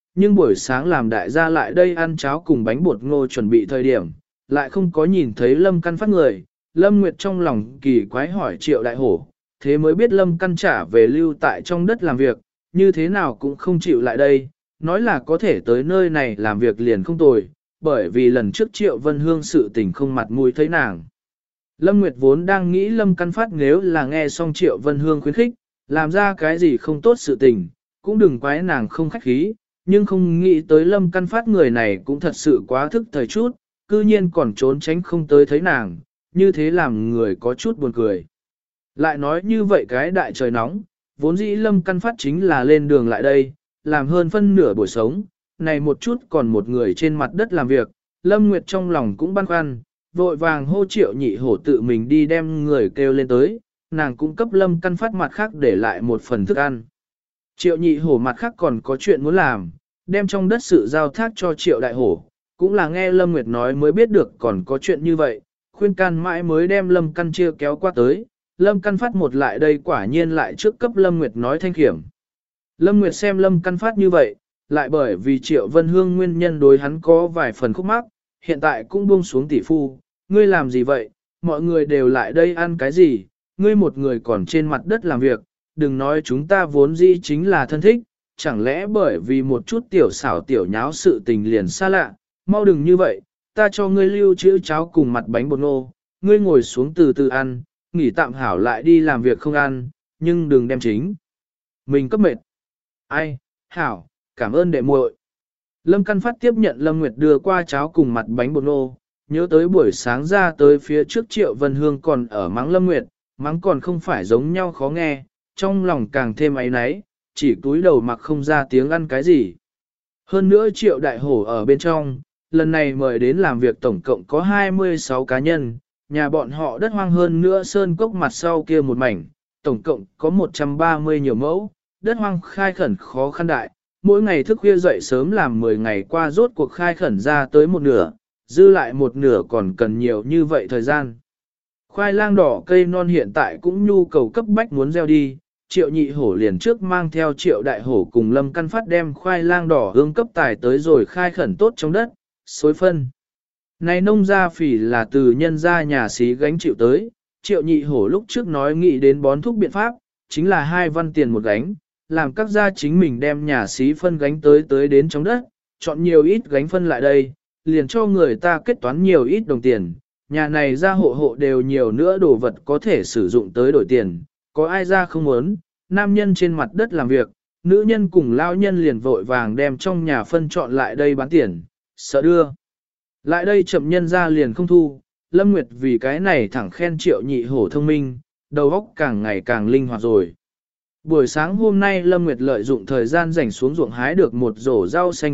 nhưng buổi sáng làm đại gia lại đây ăn cháo cùng bánh bột ngô chuẩn bị thời điểm, lại không có nhìn thấy Lâm Căn Phát người. Lâm Nguyệt trong lòng kỳ quái hỏi Triệu Đại Hổ, thế mới biết Lâm Căn trả về lưu tại trong đất làm việc, như thế nào cũng không chịu lại đây, nói là có thể tới nơi này làm việc liền không tồi, bởi vì lần trước Triệu Vân Hương sự tình không mặt mũi thấy nàng. Lâm Nguyệt vốn đang nghĩ Lâm Căn Phát nếu là nghe xong Triệu Vân Hương khuyến khích, làm ra cái gì không tốt sự tình, cũng đừng quái nàng không khách khí, nhưng không nghĩ tới Lâm Căn Phát người này cũng thật sự quá thức thời chút, cư nhiên còn trốn tránh không tới thấy nàng, như thế làm người có chút buồn cười. Lại nói như vậy cái đại trời nóng, vốn dĩ Lâm Căn Phát chính là lên đường lại đây, làm hơn phân nửa buổi sống, này một chút còn một người trên mặt đất làm việc, Lâm Nguyệt trong lòng cũng băn khoăn, vội vàng hô Triệu Nhị Hổ tự mình đi đem người kêu lên tới, nàng cũng cấp Lâm Căn Phát mặt khác để lại một phần thức ăn. Triệu Nhị Hổ mặt khác còn có chuyện muốn làm, đem trong đất sự giao thác cho Triệu Đại Hổ, cũng là nghe Lâm Nguyệt nói mới biết được còn có chuyện như vậy, khuyên can mãi mới đem Lâm Căn chia kéo qua tới, Lâm Căn Phát một lại đây quả nhiên lại trước cấp Lâm Nguyệt nói thanh khiểm. Lâm Nguyệt xem Lâm Căn Phát như vậy, lại bởi vì Triệu Vân Hương nguyên nhân đối hắn có vài phần khúc mắc, hiện tại cũng buông xuống tỷ phu, ngươi làm gì vậy, mọi người đều lại đây ăn cái gì, ngươi một người còn trên mặt đất làm việc, đừng nói chúng ta vốn dĩ chính là thân thích, chẳng lẽ bởi vì một chút tiểu xảo tiểu nháo sự tình liền xa lạ, mau đừng như vậy, ta cho ngươi lưu trữ cháo cùng mặt bánh bột ngô, ngươi ngồi xuống từ từ ăn, nghỉ tạm hảo lại đi làm việc không ăn, nhưng đừng đem chính. Mình cấp mệt. Ai, hảo, cảm ơn đệ muội. Lâm Căn Phát tiếp nhận Lâm Nguyệt đưa qua cháo cùng mặt bánh bột ngô, nhớ tới buổi sáng ra tới phía trước Triệu Vân Hương còn ở mắng Lâm Nguyệt, mắng còn không phải giống nhau khó nghe, trong lòng càng thêm áy náy, chỉ túi đầu mặc không ra tiếng ăn cái gì. Hơn nữa Triệu Đại Hổ ở bên trong, lần này mời đến làm việc tổng cộng có 26 cá nhân, nhà bọn họ đất hoang hơn nữa sơn cốc mặt sau kia một mảnh, tổng cộng có 130 nhiều mẫu, đất hoang khai khẩn khó khăn đại, mỗi ngày thức khuya dậy sớm làm 10 ngày qua rốt cuộc khai khẩn ra tới một nửa, dư lại một nửa còn cần nhiều như vậy thời gian. Khoai lang đỏ cây non hiện tại cũng nhu cầu cấp bách muốn gieo đi, Triệu Nhị Hổ liền trước mang theo Triệu Đại Hổ cùng Lâm Căn Phát đem khoai lang đỏ hương cấp tài tới rồi khai khẩn tốt trong đất, xối phân. Này nông gia phỉ là từ nhân gia nhà xí gánh chịu tới, Triệu Nhị Hổ lúc trước nói nghĩ đến bón thuốc biện pháp, chính là 2 văn tiền một gánh, làm các gia chính mình đem nhà xí phân gánh tới đến trong đất, chọn nhiều ít gánh phân lại đây, liền cho người ta kết toán nhiều ít đồng tiền, nhà này ra hộ hộ đều nhiều nữa đồ vật có thể sử dụng tới đổi tiền, có ai ra không muốn, nam nhân trên mặt đất làm việc, nữ nhân cùng lao nhân liền vội vàng đem trong nhà phân chọn lại đây bán tiền, sợ đưa. Lại đây chậm nhân ra liền không thu, Lâm Nguyệt vì cái này thẳng khen Triệu Nhị Hổ thông minh, đầu óc càng ngày càng linh hoạt rồi. Buổi sáng hôm nay Lâm Nguyệt lợi dụng thời gian rảnh xuống ruộng hái được một rổ rau xanh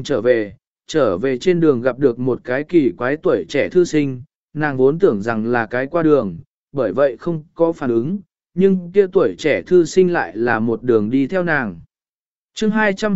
trở về trên đường gặp được một cái kỳ quái tuổi trẻ thư sinh, nàng vốn tưởng rằng là cái qua đường, bởi vậy không có phản ứng, nhưng kia tuổi trẻ thư sinh lại là một đường đi theo nàng. Chương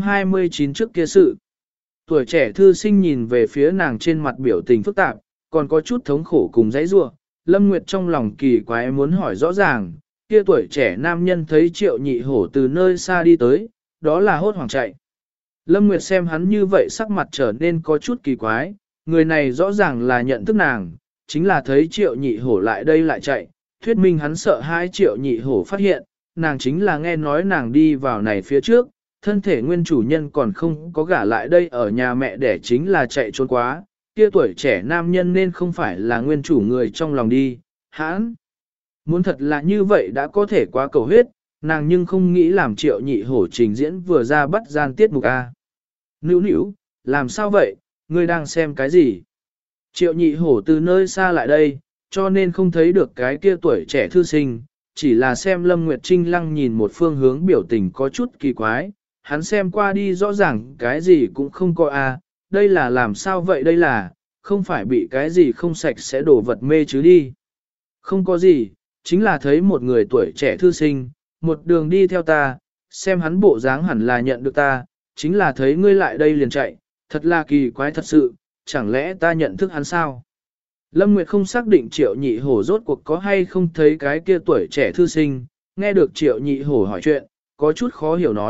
229 trước kia sự. Tuổi trẻ thư sinh nhìn về phía nàng trên mặt biểu tình phức tạp, còn có chút thống khổ cùng dãy rua. Lâm Nguyệt trong lòng kỳ quái muốn hỏi rõ ràng, kia tuổi trẻ nam nhân thấy Triệu Nhị Hổ từ nơi xa đi tới, đó là hốt hoảng chạy. Lâm Nguyệt xem hắn như vậy sắc mặt trở nên có chút kỳ quái, người này rõ ràng là nhận thức nàng, chính là thấy Triệu Nhị Hổ lại đây lại chạy, thuyết minh hắn sợ hai Triệu Nhị Hổ phát hiện, nàng chính là nghe nói nàng đi vào này phía trước, thân thể nguyên chủ nhân còn không có gả lại đây ở nhà mẹ đẻ chính là chạy trốn quá, kia tuổi trẻ nam nhân nên không phải là nguyên chủ người trong lòng đi, hãn. Muốn thật là như vậy đã có thể quá cầu huyết, nàng nhưng không nghĩ làm Triệu Nhị Hổ trình diễn vừa ra bắt gian tiết mục A. Nữu nữu, làm sao vậy, ngươi đang xem cái gì? Triệu Nhị Hổ từ nơi xa lại đây, cho nên không thấy được cái kia tuổi trẻ thư sinh, chỉ là xem Lâm Nguyệt Trinh lăng nhìn một phương hướng biểu tình có chút kỳ quái, hắn xem qua đi rõ ràng cái gì cũng không có a, đây là làm sao vậy đây là, không phải bị cái gì không sạch sẽ đổ vật mê chứ đi. Không có gì, chính là thấy một người tuổi trẻ thư sinh, một đường đi theo ta, xem hắn bộ dáng hẳn là nhận được ta, chính là thấy ngươi lại đây liền chạy, thật là kỳ quái thật sự, chẳng lẽ ta nhận thức hắn sao? Lâm Nguyệt không xác định Triệu Nhị Hổ rốt cuộc có hay không thấy cái kia tuổi trẻ thư sinh, nghe được Triệu Nhị Hổ hỏi chuyện, có chút khó hiểu nói,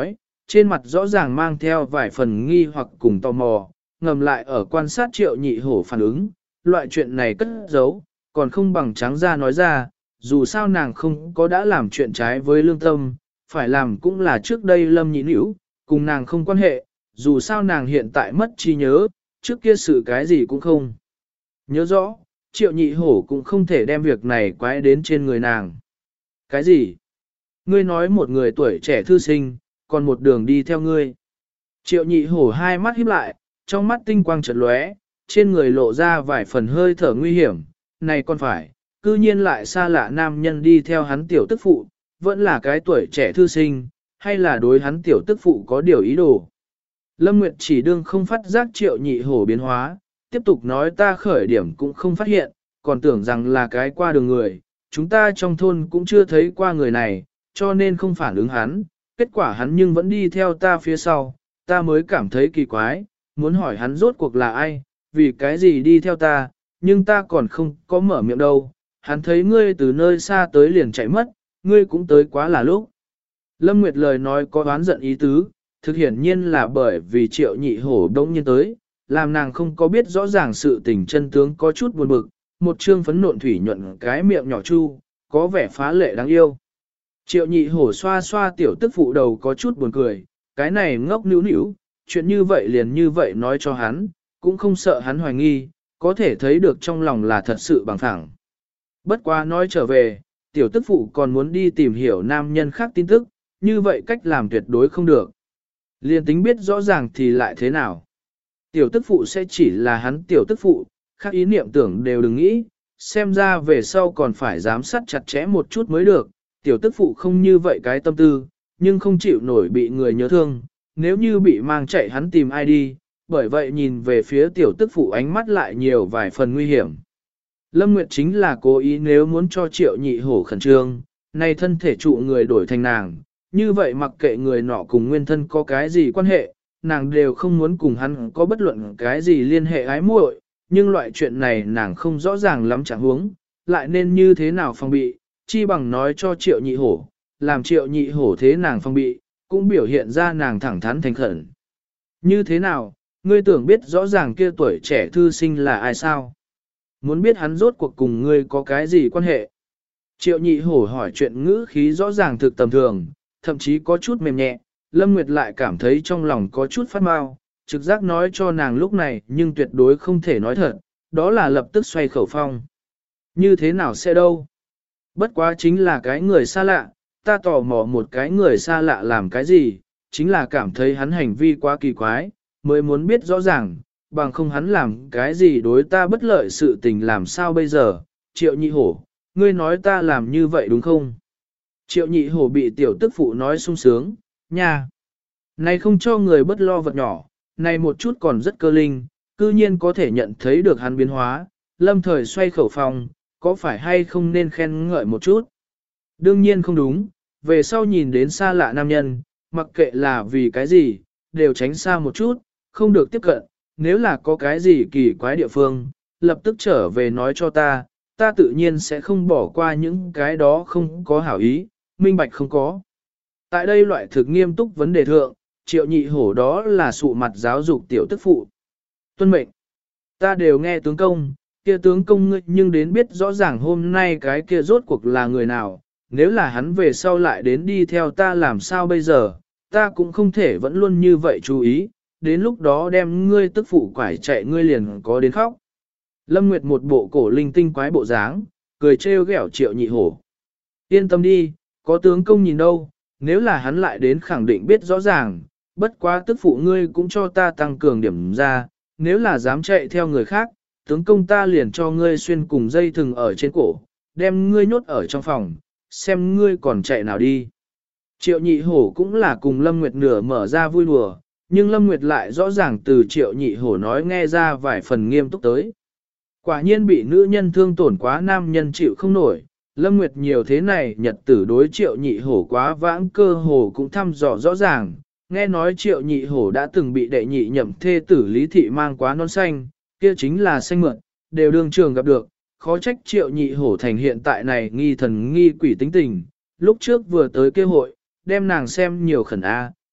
trên mặt rõ ràng mang theo vài phần nghi hoặc cùng tò mò, ngầm lại ở quan sát triệu nhị hổ phản ứng, loại chuyện này cất giấu, còn không bằng trắng ra nói ra, dù sao nàng không có đã làm chuyện trái với lương tâm, phải làm cũng là trước đây lâm nhị nữ, cùng nàng không quan hệ, dù sao nàng hiện tại mất trí nhớ, trước kia sự cái gì cũng không. Nhớ rõ, triệu nhị hổ cũng không thể đem việc này quái đến trên người nàng. Cái gì? Ngươi nói một người tuổi trẻ thư sinh, còn một đường đi theo ngươi. Triệu nhị hổ hai mắt híp lại, trong mắt tinh quang chợt lóe, trên người lộ ra vài phần hơi thở nguy hiểm. Này còn phải, cư nhiên lại xa lạ nam nhân đi theo hắn tiểu tức phụ, vẫn là cái tuổi trẻ thư sinh, hay là đối hắn tiểu tức phụ có điều ý đồ. Lâm Nguyệt chỉ đương không phát giác triệu nhị hổ biến hóa, tiếp tục nói ta khởi điểm cũng không phát hiện, còn tưởng rằng là cái qua đường người, chúng ta trong thôn cũng chưa thấy qua người này, cho nên không phản ứng hắn, kết quả hắn nhưng vẫn đi theo ta phía sau, ta mới cảm thấy kỳ quái, muốn hỏi hắn rốt cuộc là ai, vì cái gì đi theo ta, nhưng ta còn không có mở miệng đâu, hắn thấy ngươi từ nơi xa tới liền chạy mất, ngươi cũng tới quá là lúc. Lâm Nguyệt lời nói có oán giận ý tứ, thực hiển nhiên là bởi vì triệu nhị hổ đống nhiên tới, làm nàng không có biết rõ ràng sự tình chân tướng có chút buồn bực, một trương phấn nộn thủy nhuận cái miệng nhỏ chu, có vẻ phá lệ đáng yêu. Triệu nhị hổ xoa xoa tiểu tức phụ đầu có chút buồn cười, cái này ngốc níu níu, chuyện như vậy liền như vậy nói cho hắn, cũng không sợ hắn hoài nghi, có thể thấy được trong lòng là thật sự bằng phẳng. Bất quá nói trở về, tiểu tức phụ còn muốn đi tìm hiểu nam nhân khác tin tức, như vậy cách làm tuyệt đối không được. Liên tính biết rõ ràng thì lại thế nào. Tiểu tức phụ sẽ chỉ là hắn tiểu tức phụ, khác ý niệm tưởng đều đừng nghĩ, xem ra về sau còn phải giám sát chặt chẽ một chút mới được. Tiểu tức phụ không như vậy cái tâm tư, nhưng không chịu nổi bị người nhớ thương, nếu như bị mang chạy hắn tìm ai đi, bởi vậy nhìn về phía tiểu tức phụ ánh mắt lại nhiều vài phần nguy hiểm. Lâm Nguyệt chính là cố ý nếu muốn cho triệu nhị hổ khẩn trương, nay thân thể trụ người đổi thành nàng, như vậy mặc kệ người nọ cùng nguyên thân có cái gì quan hệ, nàng đều không muốn cùng hắn có bất luận cái gì liên hệ ái muội, nhưng loại chuyện này nàng không rõ ràng lắm chẳng huống, lại nên như thế nào phòng bị, chi bằng nói cho triệu nhị hổ, làm triệu nhị hổ thế nàng phòng bị, cũng biểu hiện ra nàng thẳng thắn thành khẩn. Như thế nào, ngươi tưởng biết rõ ràng kia tuổi trẻ thư sinh là ai sao? Muốn biết hắn rốt cuộc cùng ngươi có cái gì quan hệ? Triệu nhị hổ hỏi chuyện ngữ khí rõ ràng thực tầm thường, thậm chí có chút mềm nhẹ, Lâm Nguyệt lại cảm thấy trong lòng có chút phát mau, trực giác nói cho nàng lúc này nhưng tuyệt đối không thể nói thật, đó là lập tức xoay khẩu phong. Như thế nào sẽ đâu? Bất quá chính là cái người xa lạ, ta tò mò một cái người xa lạ làm cái gì, chính là cảm thấy hắn hành vi quá kỳ quái, mới muốn biết rõ ràng, bằng không hắn làm cái gì đối ta bất lợi sự tình làm sao bây giờ, triệu nhị hổ, ngươi nói ta làm như vậy đúng không? Triệu nhị hổ bị tiểu tức phụ nói sung sướng, nha. Này không cho người bất lo vật nhỏ, này một chút còn rất cơ linh, cư nhiên có thể nhận thấy được hắn biến hóa, lâm thời xoay khẩu phòng, có phải hay không nên khen ngợi một chút? Đương nhiên không đúng, về sau nhìn đến xa lạ nam nhân, mặc kệ là vì cái gì, đều tránh xa một chút, không được tiếp cận, nếu là có cái gì kỳ quái địa phương, lập tức trở về nói cho ta, ta tự nhiên sẽ không bỏ qua những cái đó không có hảo ý, minh bạch không có. Tại đây loại thực nghiêm túc vấn đề thượng, triệu nhị hổ đó là sụ mặt giáo dục tiểu tức phụ. Tuân mệnh, ta đều nghe tướng công, kia tướng công ngươi nhưng đến biết rõ ràng hôm nay cái kia rốt cuộc là người nào, nếu là hắn về sau lại đến đi theo ta làm sao bây giờ, ta cũng không thể vẫn luôn như vậy chú ý, đến lúc đó đem ngươi tức phụ quải chạy ngươi liền có đến khóc. Lâm Nguyệt một bộ cổ linh tinh quái bộ dáng, cười trêu ghẹo triệu nhị hổ. Yên tâm đi, có tướng công nhìn đâu, nếu là hắn lại đến khẳng định biết rõ ràng, bất quá tức phụ ngươi cũng cho ta tăng cường điểm ra, nếu là dám chạy theo người khác, tướng công ta liền cho ngươi xuyên cùng dây thừng ở trên cổ, đem ngươi nhốt ở trong phòng, xem ngươi còn chạy nào đi. Triệu nhị hổ cũng là cùng Lâm Nguyệt nửa mở ra vui đùa, nhưng Lâm Nguyệt lại rõ ràng từ triệu nhị hổ nói nghe ra vài phần nghiêm túc tới. Quả nhiên bị nữ nhân thương tổn quá nam nhân chịu không nổi, Lâm Nguyệt nhiều thế này nhật tử đối triệu nhị hổ quá vãng cơ hồ cũng thăm dò rõ ràng, nghe nói triệu nhị hổ đã từng bị đệ nhị nhậm thê tử Lý Thị mang quá non xanh, kia chính là xanh mượn, đều đương trường gặp được, khó trách triệu nhị hổ thành hiện tại này nghi thần nghi quỷ tính tình, lúc trước vừa tới kêu hội, đem nàng xem nhiều khẩn A,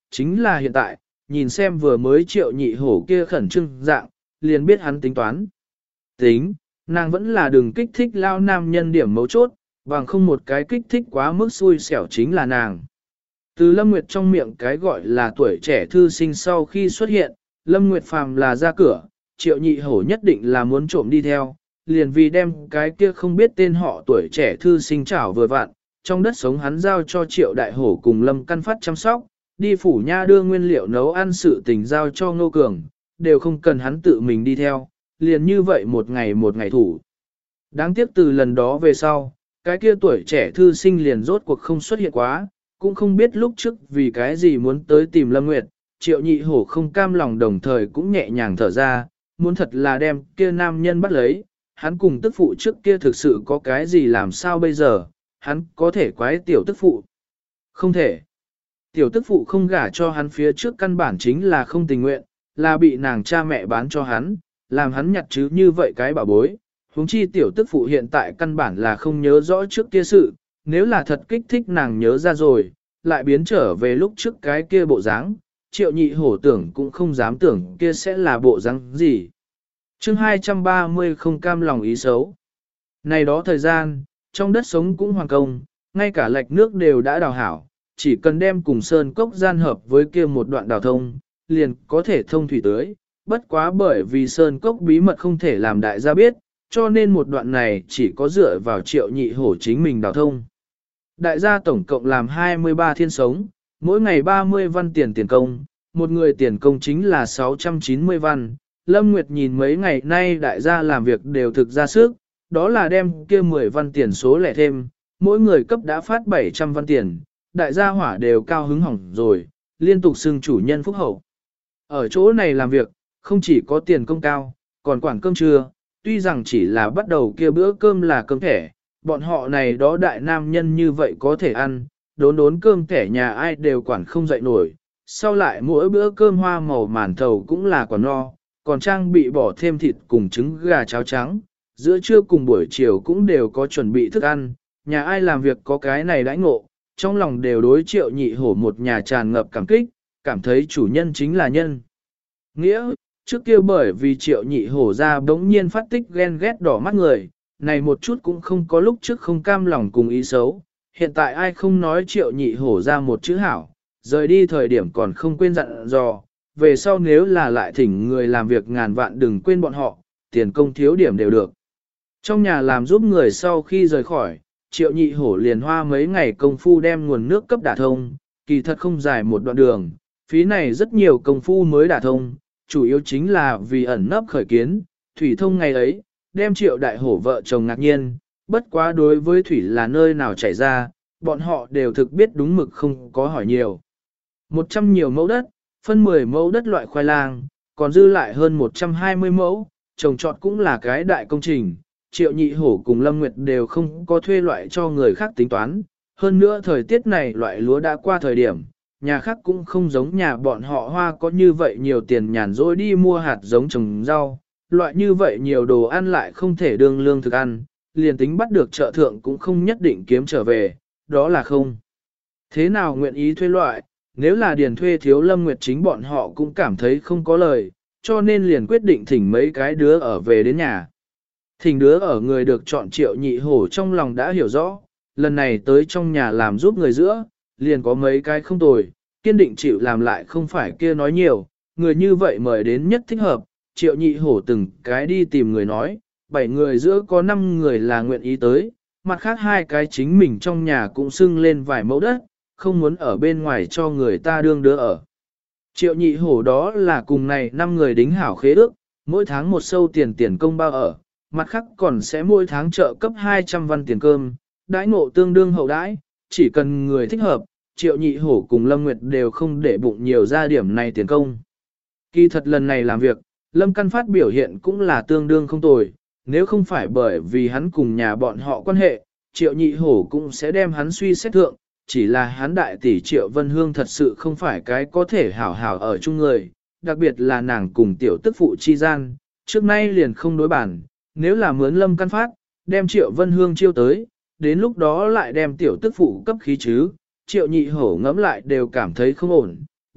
chính là hiện tại, nhìn xem vừa mới triệu nhị hổ kia khẩn trương dạng, liền biết hắn tính toán. Tính, nàng vẫn là đừng kích thích lao nam nhân điểm mấu chốt, bằng không một cái kích thích quá mức xui xẻo chính là nàng. Từ Lâm Nguyệt trong miệng cái gọi là tuổi trẻ thư sinh sau khi xuất hiện, Lâm Nguyệt phàm là ra cửa, triệu nhị hổ nhất định là muốn trộm đi theo, liền vì đem cái kia không biết tên họ tuổi trẻ thư sinh chảo vừa vặn, trong đất sống hắn giao cho triệu đại hổ cùng Lâm Căn Phát chăm sóc, đi phủ nha đưa nguyên liệu nấu ăn sự tình giao cho Ngô Cường, đều không cần hắn tự mình đi theo, liền như vậy một ngày thủ. Đáng tiếc từ lần đó về sau, cái kia tuổi trẻ thư sinh liền rốt cuộc không xuất hiện quá, cũng không biết lúc trước vì cái gì muốn tới tìm Lâm Nguyệt, triệu nhị hổ không cam lòng đồng thời cũng nhẹ nhàng thở ra, muốn thật là đem kia nam nhân bắt lấy, hắn cùng tức phụ trước kia thực sự có cái gì làm sao bây giờ, hắn có thể quái tiểu tức phụ. Không thể. Tiểu tức phụ không gả cho hắn phía trước căn bản chính là không tình nguyện, là bị nàng cha mẹ bán cho hắn, làm hắn nhặt chứ như vậy cái bảo bối. Huống chi tiểu tức phụ hiện tại căn bản là không nhớ rõ trước kia sự, nếu là thật kích thích nàng nhớ ra rồi, lại biến trở về lúc trước cái kia bộ dáng, triệu nhị hổ tưởng cũng không dám tưởng kia sẽ là bộ dáng gì. Chương 230 không cam lòng ý xấu. Này đó thời gian, trong đất sống cũng hoàn công, ngay cả lạch nước đều đã đào hảo, chỉ cần đem cùng sơn cốc gian hợp với kia một đoạn đào thông, liền có thể thông thủy tưới. Bất quá bởi vì sơn cốc bí mật không thể làm đại gia biết, cho nên một đoạn này chỉ có dựa vào triệu nhị hổ chính mình đào thông. Đại gia tổng cộng làm 23 thiên sống, mỗi ngày 30 văn tiền công, một người tiền công chính là 690 văn. Lâm Nguyệt nhìn mấy ngày nay đại gia làm việc đều thực ra sức, đó là đem kia 10 văn tiền số lẻ thêm, mỗi người cấp đã phát 700 văn tiền, đại gia hỏa đều cao hứng hỏng rồi, liên tục xưng chủ nhân phúc hậu. Ở chỗ này làm việc, không chỉ có tiền công cao, còn quản cơm trưa, tuy rằng chỉ là bắt đầu kia bữa cơm là cơm thẻ, bọn họ này đó đại nam nhân như vậy có thể ăn, đốn cơm thẻ nhà ai đều quản không dậy nổi, sau lại mỗi bữa cơm hoa màu màn thầu cũng là quả no, còn trang bị bỏ thêm thịt cùng trứng gà cháo trắng, giữa trưa cùng buổi chiều cũng đều có chuẩn bị thức ăn, nhà ai làm việc có cái này đãi ngộ, trong lòng đều đối triệu nhị hổ một nhà tràn ngập cảm kích, cảm thấy chủ nhân chính là nhân. Nghĩa, trước kia bởi vì triệu nhị hổ ra bỗng nhiên phát tích ghen ghét đỏ mắt người, này một chút cũng không có lúc trước không cam lòng cùng ý xấu, hiện tại ai không nói triệu nhị hổ ra một chữ hảo, rời đi thời điểm còn không quên dặn dò, về sau nếu là lại thỉnh người làm việc ngàn vạn đừng quên bọn họ, tiền công thiếu điểm đều được. Trong nhà làm giúp người sau khi rời khỏi, triệu nhị hổ liền hoa mấy ngày công phu đem nguồn nước cấp đả thông, kỳ thật không dài một đoạn đường, phí này rất nhiều công phu mới đả thông, chủ yếu chính là vì ẩn nấp khởi kiến, thủy thông ngày ấy, đem triệu đại hổ vợ chồng ngạc nhiên, bất quá đối với thủy là nơi nào chảy ra, bọn họ đều thực biết đúng mực không có hỏi nhiều. 100 nhiều mẫu đất, phân 10 mẫu đất loại khoai lang, còn dư lại hơn 120 mẫu, trồng trọt cũng là cái đại công trình, triệu nhị hổ cùng Lâm Nguyệt đều không có thuê loại cho người khác tính toán, hơn nữa thời tiết này loại lúa đã qua thời điểm, nhà khác cũng không giống nhà bọn họ hoa có như vậy nhiều tiền nhàn rỗi đi mua hạt giống trồng rau, loại như vậy nhiều đồ ăn lại không thể đương lương thực ăn, liền tính bắt được chợ thượng cũng không nhất định kiếm trở về, đó là không. Thế nào nguyện ý thuê loại, nếu là điền thuê thiếu Lâm Nguyệt chính bọn họ cũng cảm thấy không có lời, cho nên liền quyết định thỉnh mấy cái đứa ở về đến nhà. Thỉnh đứa ở người được chọn triệu nhị hổ trong lòng đã hiểu rõ, lần này tới trong nhà làm giúp người giữa, liền có mấy cái không tồi, kiên định chịu làm lại không phải kia nói nhiều, người như vậy mời đến nhất thích hợp, triệu nhị hổ từng cái đi tìm người nói, 7 người giữa có 5 người là nguyện ý tới, mặt khác 2 cái chính mình trong nhà cũng xưng lên vài mẫu đất, không muốn ở bên ngoài cho người ta đương đứa ở. Triệu nhị hổ đó là cùng này 5 người đính hảo khế ước, mỗi tháng một sâu tiền công bao ở, mặt khác còn sẽ mỗi tháng trợ cấp 200 văn tiền cơm, đãi ngộ tương đương hậu đãi, chỉ cần người thích hợp, triệu nhị hổ cùng Lâm Nguyệt đều không để bụng nhiều ra điểm này tiền công. Kỳ thật lần này làm việc, Lâm Căn Phát biểu hiện cũng là tương đương không tồi, nếu không phải bởi vì hắn cùng nhà bọn họ quan hệ, triệu nhị hổ cũng sẽ đem hắn suy xét thượng, chỉ là hắn đại tỷ triệu Vân Hương thật sự không phải cái có thể hảo hảo ở chung người, đặc biệt là nàng cùng tiểu tức phụ chi gian, trước nay liền không đối bản, nếu là mướn Lâm Căn Phát, đem triệu Vân Hương chiêu tới, đến lúc đó lại đem tiểu tức phụ cấp khí chứ, triệu nhị hổ ngẫm lại đều cảm thấy không ổn,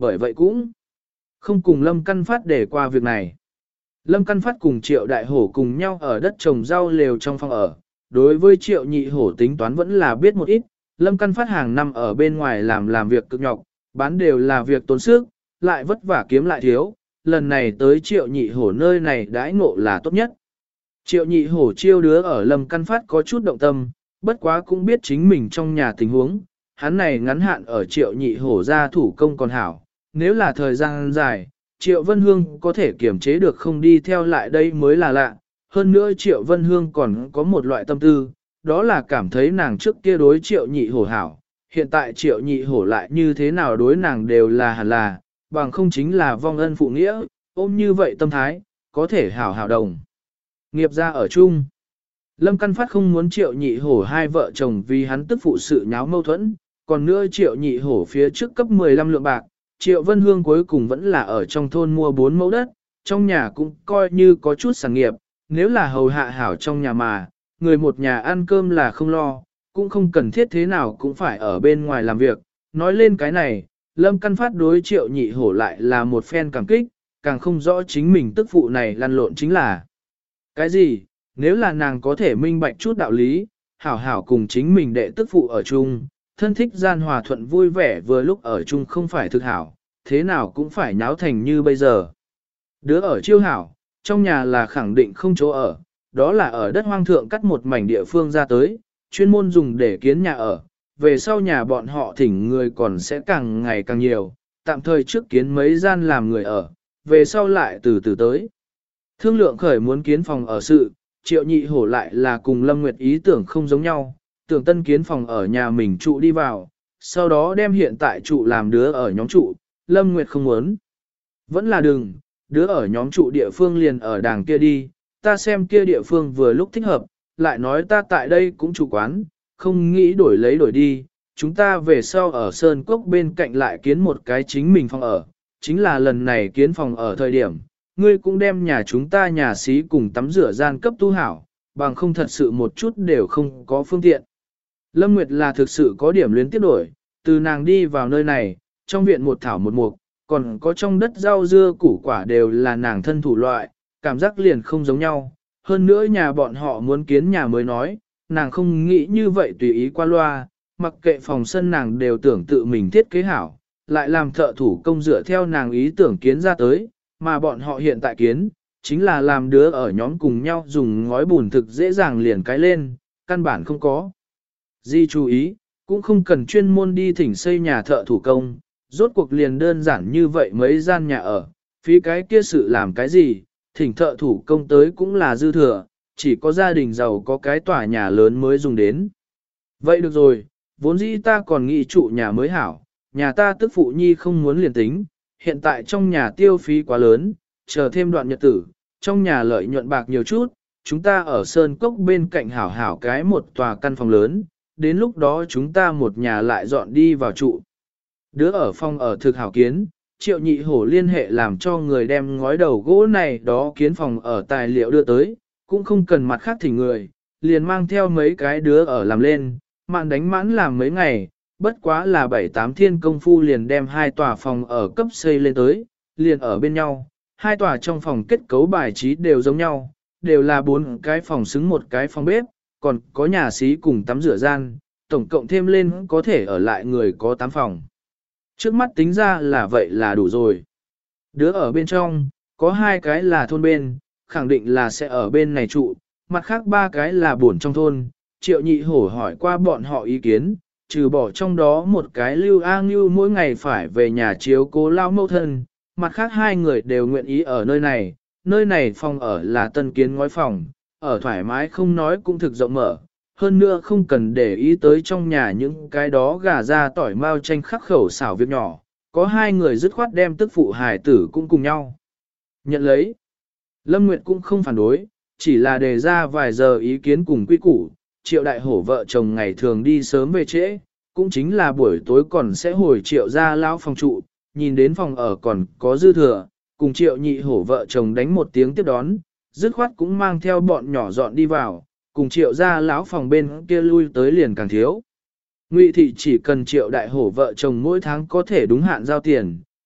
bởi vậy cũng không cùng Lâm Căn Phát để qua việc này. Lâm Căn Phát cùng Triệu Đại Hổ cùng nhau ở đất trồng rau lều trong phòng ở, đối với Triệu Nhị Hổ tính toán vẫn là biết một ít, Lâm Căn Phát hàng năm ở bên ngoài làm việc cực nhọc, bán đều là việc tốn sức, lại vất vả kiếm lại thiếu, lần này tới Triệu Nhị Hổ nơi này đãi ngộ là tốt nhất. Triệu Nhị Hổ chiêu đứa ở Lâm Căn Phát có chút động tâm, bất quá cũng biết chính mình trong nhà tình huống, hắn này ngắn hạn ở Triệu Nhị Hổ ra thủ công còn hảo, nếu là thời gian dài, Triệu Vân Hương có thể kiểm chế được không đi theo lại đây mới là lạ. Hơn nữa Triệu Vân Hương còn có một loại tâm tư, đó là cảm thấy nàng trước kia đối Triệu Nhị Hổ hảo, hiện tại Triệu Nhị Hổ lại như thế nào đối nàng đều là hẳn là, bằng không chính là vong ân phụ nghĩa, ôm như vậy tâm thái, có thể hảo hảo đồng. Nghiệp ra ở chung. Lâm Căn Phát không muốn Triệu Nhị Hổ hai vợ chồng vì hắn tức phụ sự nháo mâu thuẫn, còn nữa Triệu Nhị Hổ phía trước cấp 15 lượng bạc, Triệu Vân Hương cuối cùng vẫn là ở trong thôn mua 4 mẫu đất, trong nhà cũng coi như có chút sản nghiệp, nếu là hầu hạ hảo trong nhà mà, người một nhà ăn cơm là không lo, cũng không cần thiết thế nào cũng phải ở bên ngoài làm việc. Nói lên cái này, Lâm Căn Phát đối Triệu Nhị Hổ lại là một phen cảm kích, càng không rõ chính mình tức phụ này lăn lộn chính là cái gì, nếu là nàng có thể minh bạch chút đạo lý, hảo hảo cùng chính mình đệ tức phụ ở chung, thân thích gian hòa thuận vui vẻ vừa lúc ở chung không phải thực hảo, thế nào cũng phải nháo thành như bây giờ. Đứa ở chiêu hảo, trong nhà là khẳng định không chỗ ở, đó là ở đất hoang thượng cắt một mảnh địa phương ra tới, chuyên môn dùng để kiến nhà ở, về sau nhà bọn họ thỉnh người còn sẽ càng ngày càng nhiều, tạm thời trước kiến mấy gian làm người ở, về sau lại từ từ tới. Thương lượng khởi muốn kiến phòng ở sự, Triệu Nhị Hổ lại là cùng Lâm Nguyệt ý tưởng không giống nhau, tưởng tân kiến phòng ở nhà mình trụ đi vào, sau đó đem hiện tại trụ làm đứa ở nhóm trụ, Lâm Nguyệt không muốn. Vẫn là đừng, đứa ở nhóm trụ địa phương liền ở đàng kia đi, ta xem kia địa phương vừa lúc thích hợp, lại nói ta tại đây cũng chủ quán, không nghĩ đổi lấy đổi đi, chúng ta về sau ở Sơn Cốc bên cạnh lại kiến một cái chính mình phòng ở, chính là lần này kiến phòng ở thời điểm, ngươi cũng đem nhà chúng ta nhà xí cùng tắm rửa gian cấp tu hảo, bằng không thật sự một chút đều không có phương tiện. Lâm Nguyệt là thực sự có điểm luyến tiếp đổi, từ nàng đi vào nơi này, trong viện một thảo một mục, còn có trong đất rau dưa củ quả đều là nàng thân thủ loại, cảm giác liền không giống nhau. Hơn nữa nhà bọn họ muốn kiến nhà mới nói, nàng không nghĩ như vậy tùy ý qua loa, mặc kệ phòng sân nàng đều tưởng tự mình thiết kế hảo, lại làm thợ thủ công dựa theo nàng ý tưởng kiến ra tới, mà bọn họ hiện tại kiến, chính là làm đứa ở nhóm cùng nhau dùng ngói bùn thực dễ dàng liền cái lên, căn bản không có gì chú ý, cũng không cần chuyên môn đi thỉnh xây nhà thợ thủ công, rốt cuộc liền đơn giản như vậy mấy gian nhà ở, phí cái kia sự làm cái gì, thỉnh thợ thủ công tới cũng là dư thừa, chỉ có gia đình giàu có cái tòa nhà lớn mới dùng đến. Vậy được rồi, vốn dĩ ta còn nghĩ trụ nhà mới hảo, nhà ta tức phụ nhi không muốn liền tính, hiện tại trong nhà tiêu phí quá lớn, chờ thêm đoạn nhật tử, trong nhà lợi nhuận bạc nhiều chút, chúng ta ở Sơn Cốc bên cạnh hảo hảo cái một tòa căn phòng lớn, đến lúc đó chúng ta một nhà lại dọn đi vào trụ. Đứa ở phòng ở thực hảo kiến, Triệu Nhị Hổ liên hệ làm cho người đem ngói đầu gỗ này đó kiến phòng ở tài liệu đưa tới, cũng không cần mặt khác thỉnh người, liền mang theo mấy cái đứa ở làm lên, mạn đánh mãn làm mấy ngày, bất quá là 7-8 thiên công phu liền đem hai tòa phòng ở cấp xây lên tới, liền ở bên nhau, hai tòa trong phòng kết cấu bài trí đều giống nhau, đều là 4 cái phòng xứng một cái phòng bếp, còn có nhà xí cùng tắm rửa gian, tổng cộng thêm lên có thể ở lại người có 8 phòng. Trước mắt tính ra là vậy là đủ rồi. Đứa ở bên trong, có 2 cái là thôn bên, khẳng định là sẽ ở bên này trụ, mặt khác 3 cái là buồn trong thôn. Triệu Nhị Hổ hỏi qua bọn họ ý kiến, trừ bỏ trong đó một cái Lưu A Ngưu mỗi ngày phải về nhà chiếu cố lao mẫu thân, mặt khác 2 người đều nguyện ý ở nơi này phòng ở là tân kiến ngói phòng, ở thoải mái không nói cũng thực rộng mở, hơn nữa không cần để ý tới trong nhà những cái đó gà ra tỏi mau tranh khắc khẩu xảo việc nhỏ, có 2 người dứt khoát đem tức phụ hài tử cũng cùng nhau. Nhận lấy, Lâm Nguyệt cũng không phản đối, chỉ là đề ra vài giờ ý kiến cùng quy củ, Triệu Đại Hổ vợ chồng ngày thường đi sớm về trễ, cũng chính là buổi tối còn sẽ hồi Triệu ra lão phòng trụ, nhìn đến phòng ở còn có dư thừa, cùng Triệu Nhị Hổ vợ chồng đánh một tiếng tiếp đón, dứt khoát cũng mang theo bọn nhỏ dọn đi vào, cùng Triệu ra lão phòng bên kia lui tới liền càng thiếu. Ngụy thị chỉ cần Triệu Đại Hổ vợ chồng mỗi tháng có thể đúng hạn giao tiền,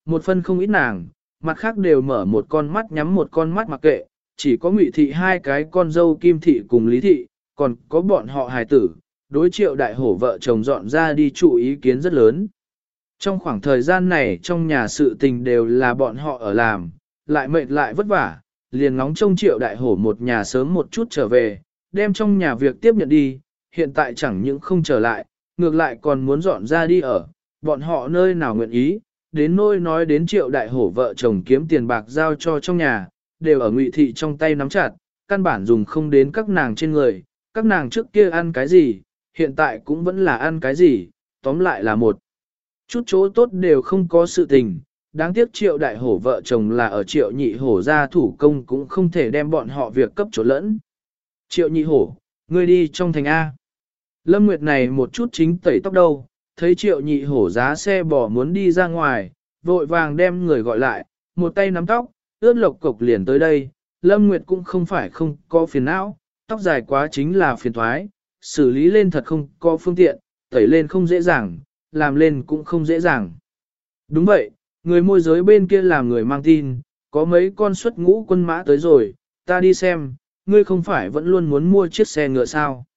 một phân không ít nàng, mặt khác đều mở một con mắt nhắm một con mắt mặc kệ, chỉ có Ngụy thị hai cái con dâu Kim thị cùng Lý thị, còn có bọn họ hài tử, đối Triệu Đại Hổ vợ chồng dọn ra đi trụ ý kiến rất lớn. Trong khoảng thời gian này trong nhà sự tình đều là bọn họ ở làm, lại mệt lại vất vả, liền ngóng trông Triệu Đại Hổ một nhà sớm một chút trở về, đem trong nhà việc tiếp nhận đi, hiện tại chẳng những không trở lại, ngược lại còn muốn dọn ra đi ở, bọn họ nơi nào nguyện ý, đến nỗi nói đến Triệu Đại Hổ vợ chồng kiếm tiền bạc giao cho trong nhà, đều ở Ngụy thị trong tay nắm chặt, căn bản dùng không đến các nàng trên người, các nàng trước kia ăn cái gì, hiện tại cũng vẫn là ăn cái gì, tóm lại là một chút chỗ tốt đều không có sự tình. Đáng tiếc Triệu Đại Hổ vợ chồng là ở Triệu Nhị Hổ gia thủ công cũng không thể đem bọn họ việc cấp chỗ lẫn. Triệu Nhị Hổ, ngươi đi trong thành A. Lâm Nguyệt này một chút chính tẩy tóc đâu, thấy Triệu Nhị Hổ giá xe bò muốn đi ra ngoài, vội vàng đem người gọi lại, một tay nắm tóc, ướt lộc cục liền tới đây. Lâm Nguyệt cũng không phải không có phiền não, tóc dài quá chính là phiền thoái, xử lý lên thật không có phương tiện, tẩy lên không dễ dàng, làm lên cũng không dễ dàng. Đúng vậy, người môi giới bên kia làm người mang tin, có mấy con xuất ngũ quân mã tới rồi, ta đi xem, ngươi không phải vẫn luôn muốn mua chiếc xe ngựa sao.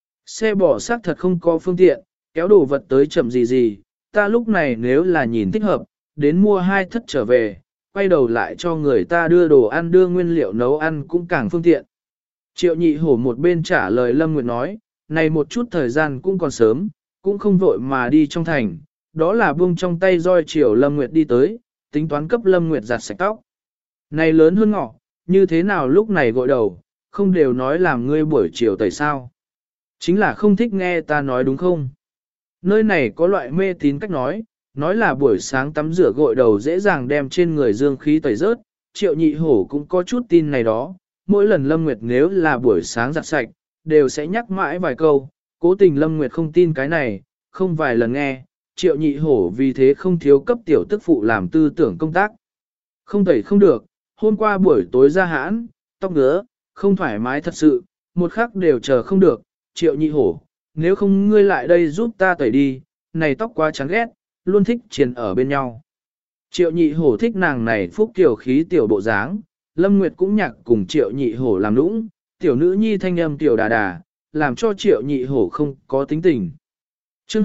Xe bỏ xác thật không có phương tiện, kéo đồ vật tới chậm gì, ta lúc này nếu là nhìn thích hợp, đến mua 2 thất trở về, quay đầu lại cho người ta đưa đồ ăn đưa nguyên liệu nấu ăn cũng càng phương tiện. Triệu Nhị Hổ một bên trả lời Lâm Nguyệt nói, này một chút thời gian cũng còn sớm, cũng không vội mà đi trong thành, đó là buông trong tay roi chiều Lâm Nguyệt đi tới, tính toán cấp Lâm Nguyệt giặt sạch tóc. Này lớn hơn ngọ, như thế nào lúc này gội đầu, không đều nói làm ngươi buổi chiều tẩy sao. Chính là không thích nghe ta nói đúng không? Nơi này có loại mê tín cách nói là buổi sáng tắm rửa gội đầu dễ dàng đem trên người dương khí tẩy rớt, Triệu Nhị Hổ cũng có chút tin này đó, mỗi lần Lâm Nguyệt nếu là buổi sáng giặt sạch, đều sẽ nhắc mãi vài câu, cố tình Lâm Nguyệt không tin cái này, không vài lần nghe, Triệu Nhị Hổ vì thế không thiếu cấp tiểu tức phụ làm tư tưởng công tác. Không tẩy không được, hôm qua buổi tối ra hãn, tóc ngứa, không thoải mái thật sự, một khắc đều chờ không được, Triệu Nhị Hổ, nếu không ngươi lại đây giúp ta tẩy đi, này tóc quá chán ghét, luôn thích triền ở bên nhau. Triệu Nhị Hổ thích nàng này phúc kiểu khí tiểu bộ dáng, Lâm Nguyệt cũng nhạc cùng Triệu Nhị Hổ làm nũng, tiểu nữ nhi thanh âm tiểu đà đà, làm cho Triệu Nhị Hổ không có tính tình. Chương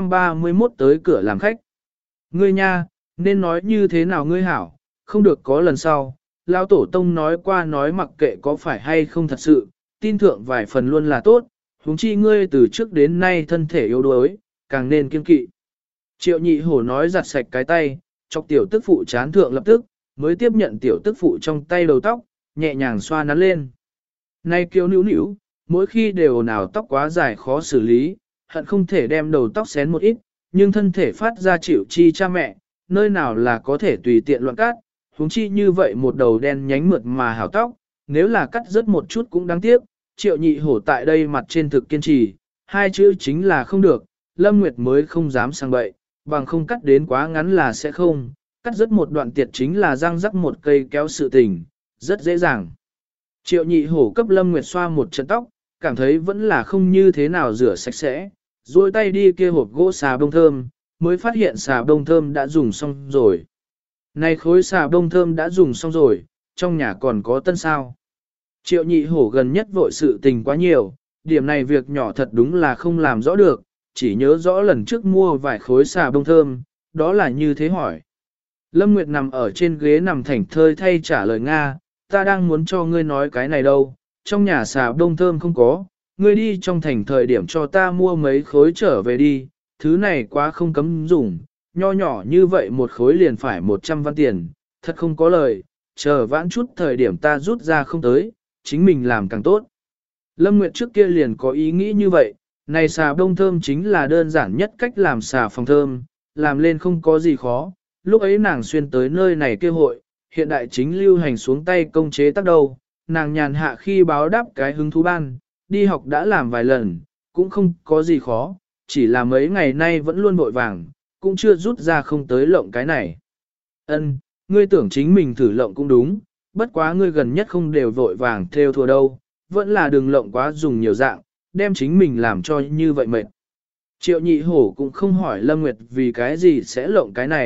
231 tới cửa làm khách. Ngươi nha, nên nói như thế nào ngươi hảo, không được có lần sau. Lão tổ tông nói qua nói mặc kệ có phải hay không thật sự, tin thượng vài phần luôn là tốt, huống chi ngươi từ trước đến nay thân thể yếu đuối, càng nên kiên kỵ. Triệu Nhị Hổ nói giặt sạch cái tay, chọc tiểu tức phụ chán thượng lập tức, mới tiếp nhận tiểu tức phụ trong tay đầu tóc, nhẹ nhàng xoa nắn lên. Nay kiều nữu nữu, mỗi khi đều nào tóc quá dài khó xử lý, hận không thể đem đầu tóc xén một ít, nhưng thân thể phát ra chịu chi cha mẹ, nơi nào là có thể tùy tiện loạn cắt, huống chi như vậy một đầu đen nhánh mượt mà hảo tóc, nếu là cắt rớt một chút cũng đáng tiếc. Triệu Nhị Hổ tại đây mặt trên thực kiên trì, 2 chữ chính là không được, Lâm Nguyệt mới không dám sang bậy, bằng không cắt đến quá ngắn là sẽ không, cắt rớt một đoạn tiệt chính là răng rắc một cây kéo sự tình, rất dễ dàng. Triệu Nhị Hổ cấp Lâm Nguyệt xoa một trận tóc, cảm thấy vẫn là không như thế nào rửa sạch sẽ, duỗi tay đi kia hộp gỗ xà bông thơm, mới phát hiện xà bông thơm đã dùng xong rồi. Này khối xà bông thơm đã dùng xong rồi, trong nhà còn có tân sao. Triệu Nhị Hổ gần nhất vội sự tình quá nhiều, điểm này việc nhỏ thật đúng là không làm rõ được, chỉ nhớ rõ lần trước mua vài khối xà bông thơm, đó là như thế hỏi. Lâm Nguyệt nằm ở trên ghế nằm thảnh thơi thay trả lời Nga, ta đang muốn cho ngươi nói cái này đâu, trong nhà xà bông thơm không có, ngươi đi trong thành thời điểm cho ta mua mấy khối trở về đi, thứ này quá không cấm dùng, nho nhỏ như vậy một khối liền phải 100 văn tiền, thật không có lời, chờ vãn chút thời điểm ta rút ra không tới, chính mình làm càng tốt. Lâm Nguyệt trước kia liền có ý nghĩ như vậy, này xà bông thơm chính là đơn giản nhất cách làm xà phòng thơm, làm lên không có gì khó, lúc ấy nàng xuyên tới nơi này kêu hội, hiện đại chính lưu hành xuống tay công chế tác đầu, nàng nhàn hạ khi báo đáp cái hứng thú ban, đi học đã làm vài lần, cũng không có gì khó, chỉ là mấy ngày nay vẫn luôn vội vàng, cũng chưa rút ra không tới lộng cái này. Ân, ngươi tưởng chính mình thử lộng cũng đúng, bất quá ngươi gần nhất không đều vội vàng theo thua đâu, vẫn là đừng lộng quá dùng nhiều dạng, đem chính mình làm cho như vậy mệt. Triệu Nhị Hổ cũng không hỏi Lâm Nguyệt vì cái gì sẽ lộng cái này,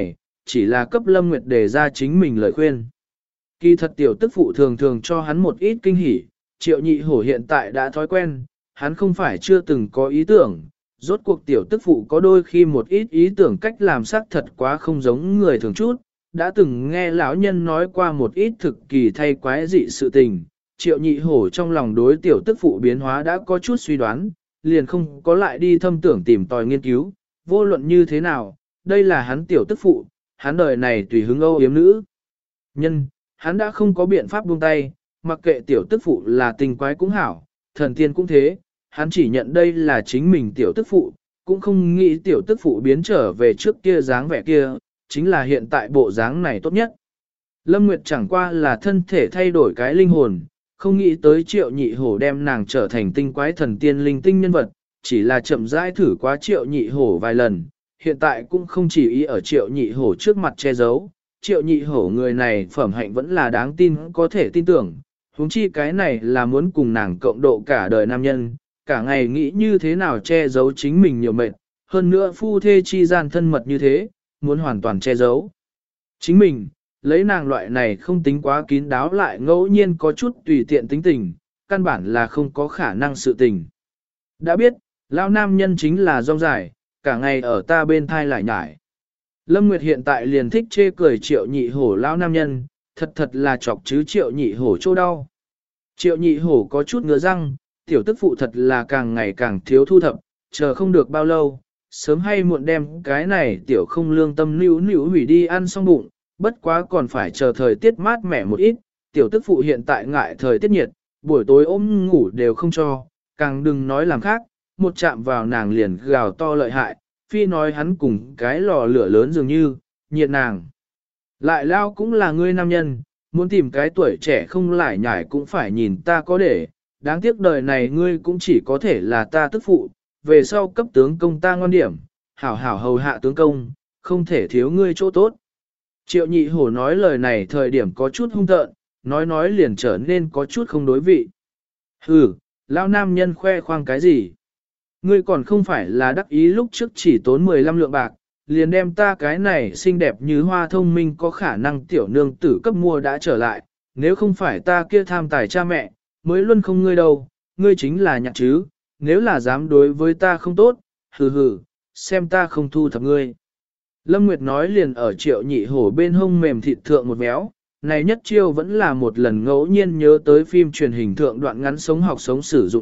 chỉ là cấp Lâm Nguyệt đề ra chính mình lời khuyên. Kỳ thật tiểu tức phụ thường thường cho hắn một ít kinh hỉ, Triệu Nhị Hổ hiện tại đã thói quen, hắn không phải chưa từng có ý tưởng, rốt cuộc tiểu tức phụ có đôi khi một ít ý tưởng cách làm sắc thật quá không giống người thường chút, đã từng nghe lão nhân nói qua một ít thực kỳ thay quái dị sự tình, Triệu Nhị Hổ trong lòng đối tiểu tức phụ biến hóa đã có chút suy đoán, liền không có lại đi thâm tưởng tìm tòi nghiên cứu, vô luận như thế nào, đây là hắn tiểu tức phụ, hắn đời này tùy hứng âu yếm nữ. Nhân, hắn đã không có biện pháp buông tay, mặc kệ tiểu tức phụ là tình quái cũng hảo, thần tiên cũng thế, hắn chỉ nhận đây là chính mình tiểu tức phụ, cũng không nghĩ tiểu tức phụ biến trở về trước kia dáng vẻ kia, chính là hiện tại bộ dáng này tốt nhất. Lâm Nguyệt chẳng qua là thân thể thay đổi cái linh hồn, không nghĩ tới Triệu Nhị Hổ đem nàng trở thành tinh quái thần tiên linh tinh nhân vật, chỉ là chậm rãi thử quá Triệu Nhị Hổ vài lần, hiện tại cũng không chỉ ý ở Triệu Nhị Hổ trước mặt che giấu. Triệu Nhị Hổ người này phẩm hạnh vẫn là đáng tin có thể tin tưởng, huống chi cái này là muốn cùng nàng cộng độ cả đời nam nhân, cả ngày nghĩ như thế nào che giấu chính mình nhiều mệt, hơn nữa phu thê chi gian thân mật như thế, muốn hoàn toàn che giấu. Chính mình, lấy nàng loại này không tính quá kín đáo lại ngẫu nhiên có chút tùy tiện tính tình, căn bản là không có khả năng sự tình. Đã biết, lão nam nhân chính là rong dài, cả ngày ở ta bên thai lại nhải. Lâm Nguyệt hiện tại liền thích chê cười Triệu Nhị Hổ lão nam nhân, thật là chọc chứ Triệu Nhị Hổ chỗ đau. Triệu Nhị Hổ có chút ngứa răng, tiểu tức phụ thật là càng ngày càng thiếu thu thập, chờ không được bao lâu, sớm hay muộn đem cái này tiểu không lương tâm níu hủy đi ăn xong bụng, bất quá còn phải chờ thời tiết mát mẻ một ít, tiểu tức phụ hiện tại ngại thời tiết nhiệt, buổi tối ôm ngủ đều không cho, càng đừng nói làm khác, một chạm vào nàng liền gào to lợi hại, phi nói hắn cùng cái lò lửa lớn dường như, nhiệt nàng. Lại lao cũng là ngươi nam nhân, muốn tìm cái tuổi trẻ không lại nhải cũng phải nhìn ta có để, đáng tiếc đời này ngươi cũng chỉ có thể là ta tức phụ, về sau cấp tướng công ta ngoan điểm, hảo hảo hầu hạ tướng công, không thể thiếu ngươi chỗ tốt. Triệu Nhị Hổ nói lời này thời điểm có chút hung tợn, nói liền trở nên có chút không đối vị. Hừ, lao nam nhân khoe khoang cái gì? Ngươi còn không phải là đắc ý lúc trước chỉ tốn 15 lượng bạc, liền đem ta cái này xinh đẹp như hoa thông minh có khả năng tiểu nương tử cấp mua đã trở lại, nếu không phải ta kia tham tài cha mẹ, mới luôn không ngươi đâu, ngươi chính là nhạc chứ, nếu là dám đối với ta không tốt, hừ, xem ta không thu thập ngươi. Lâm Nguyệt nói liền ở Triệu Nhị Hổ bên hông mềm thịt thượng một béo, này nhất chiêu vẫn là một lần ngẫu nhiên nhớ tới phim truyền hình thượng đoạn ngắn sống học sống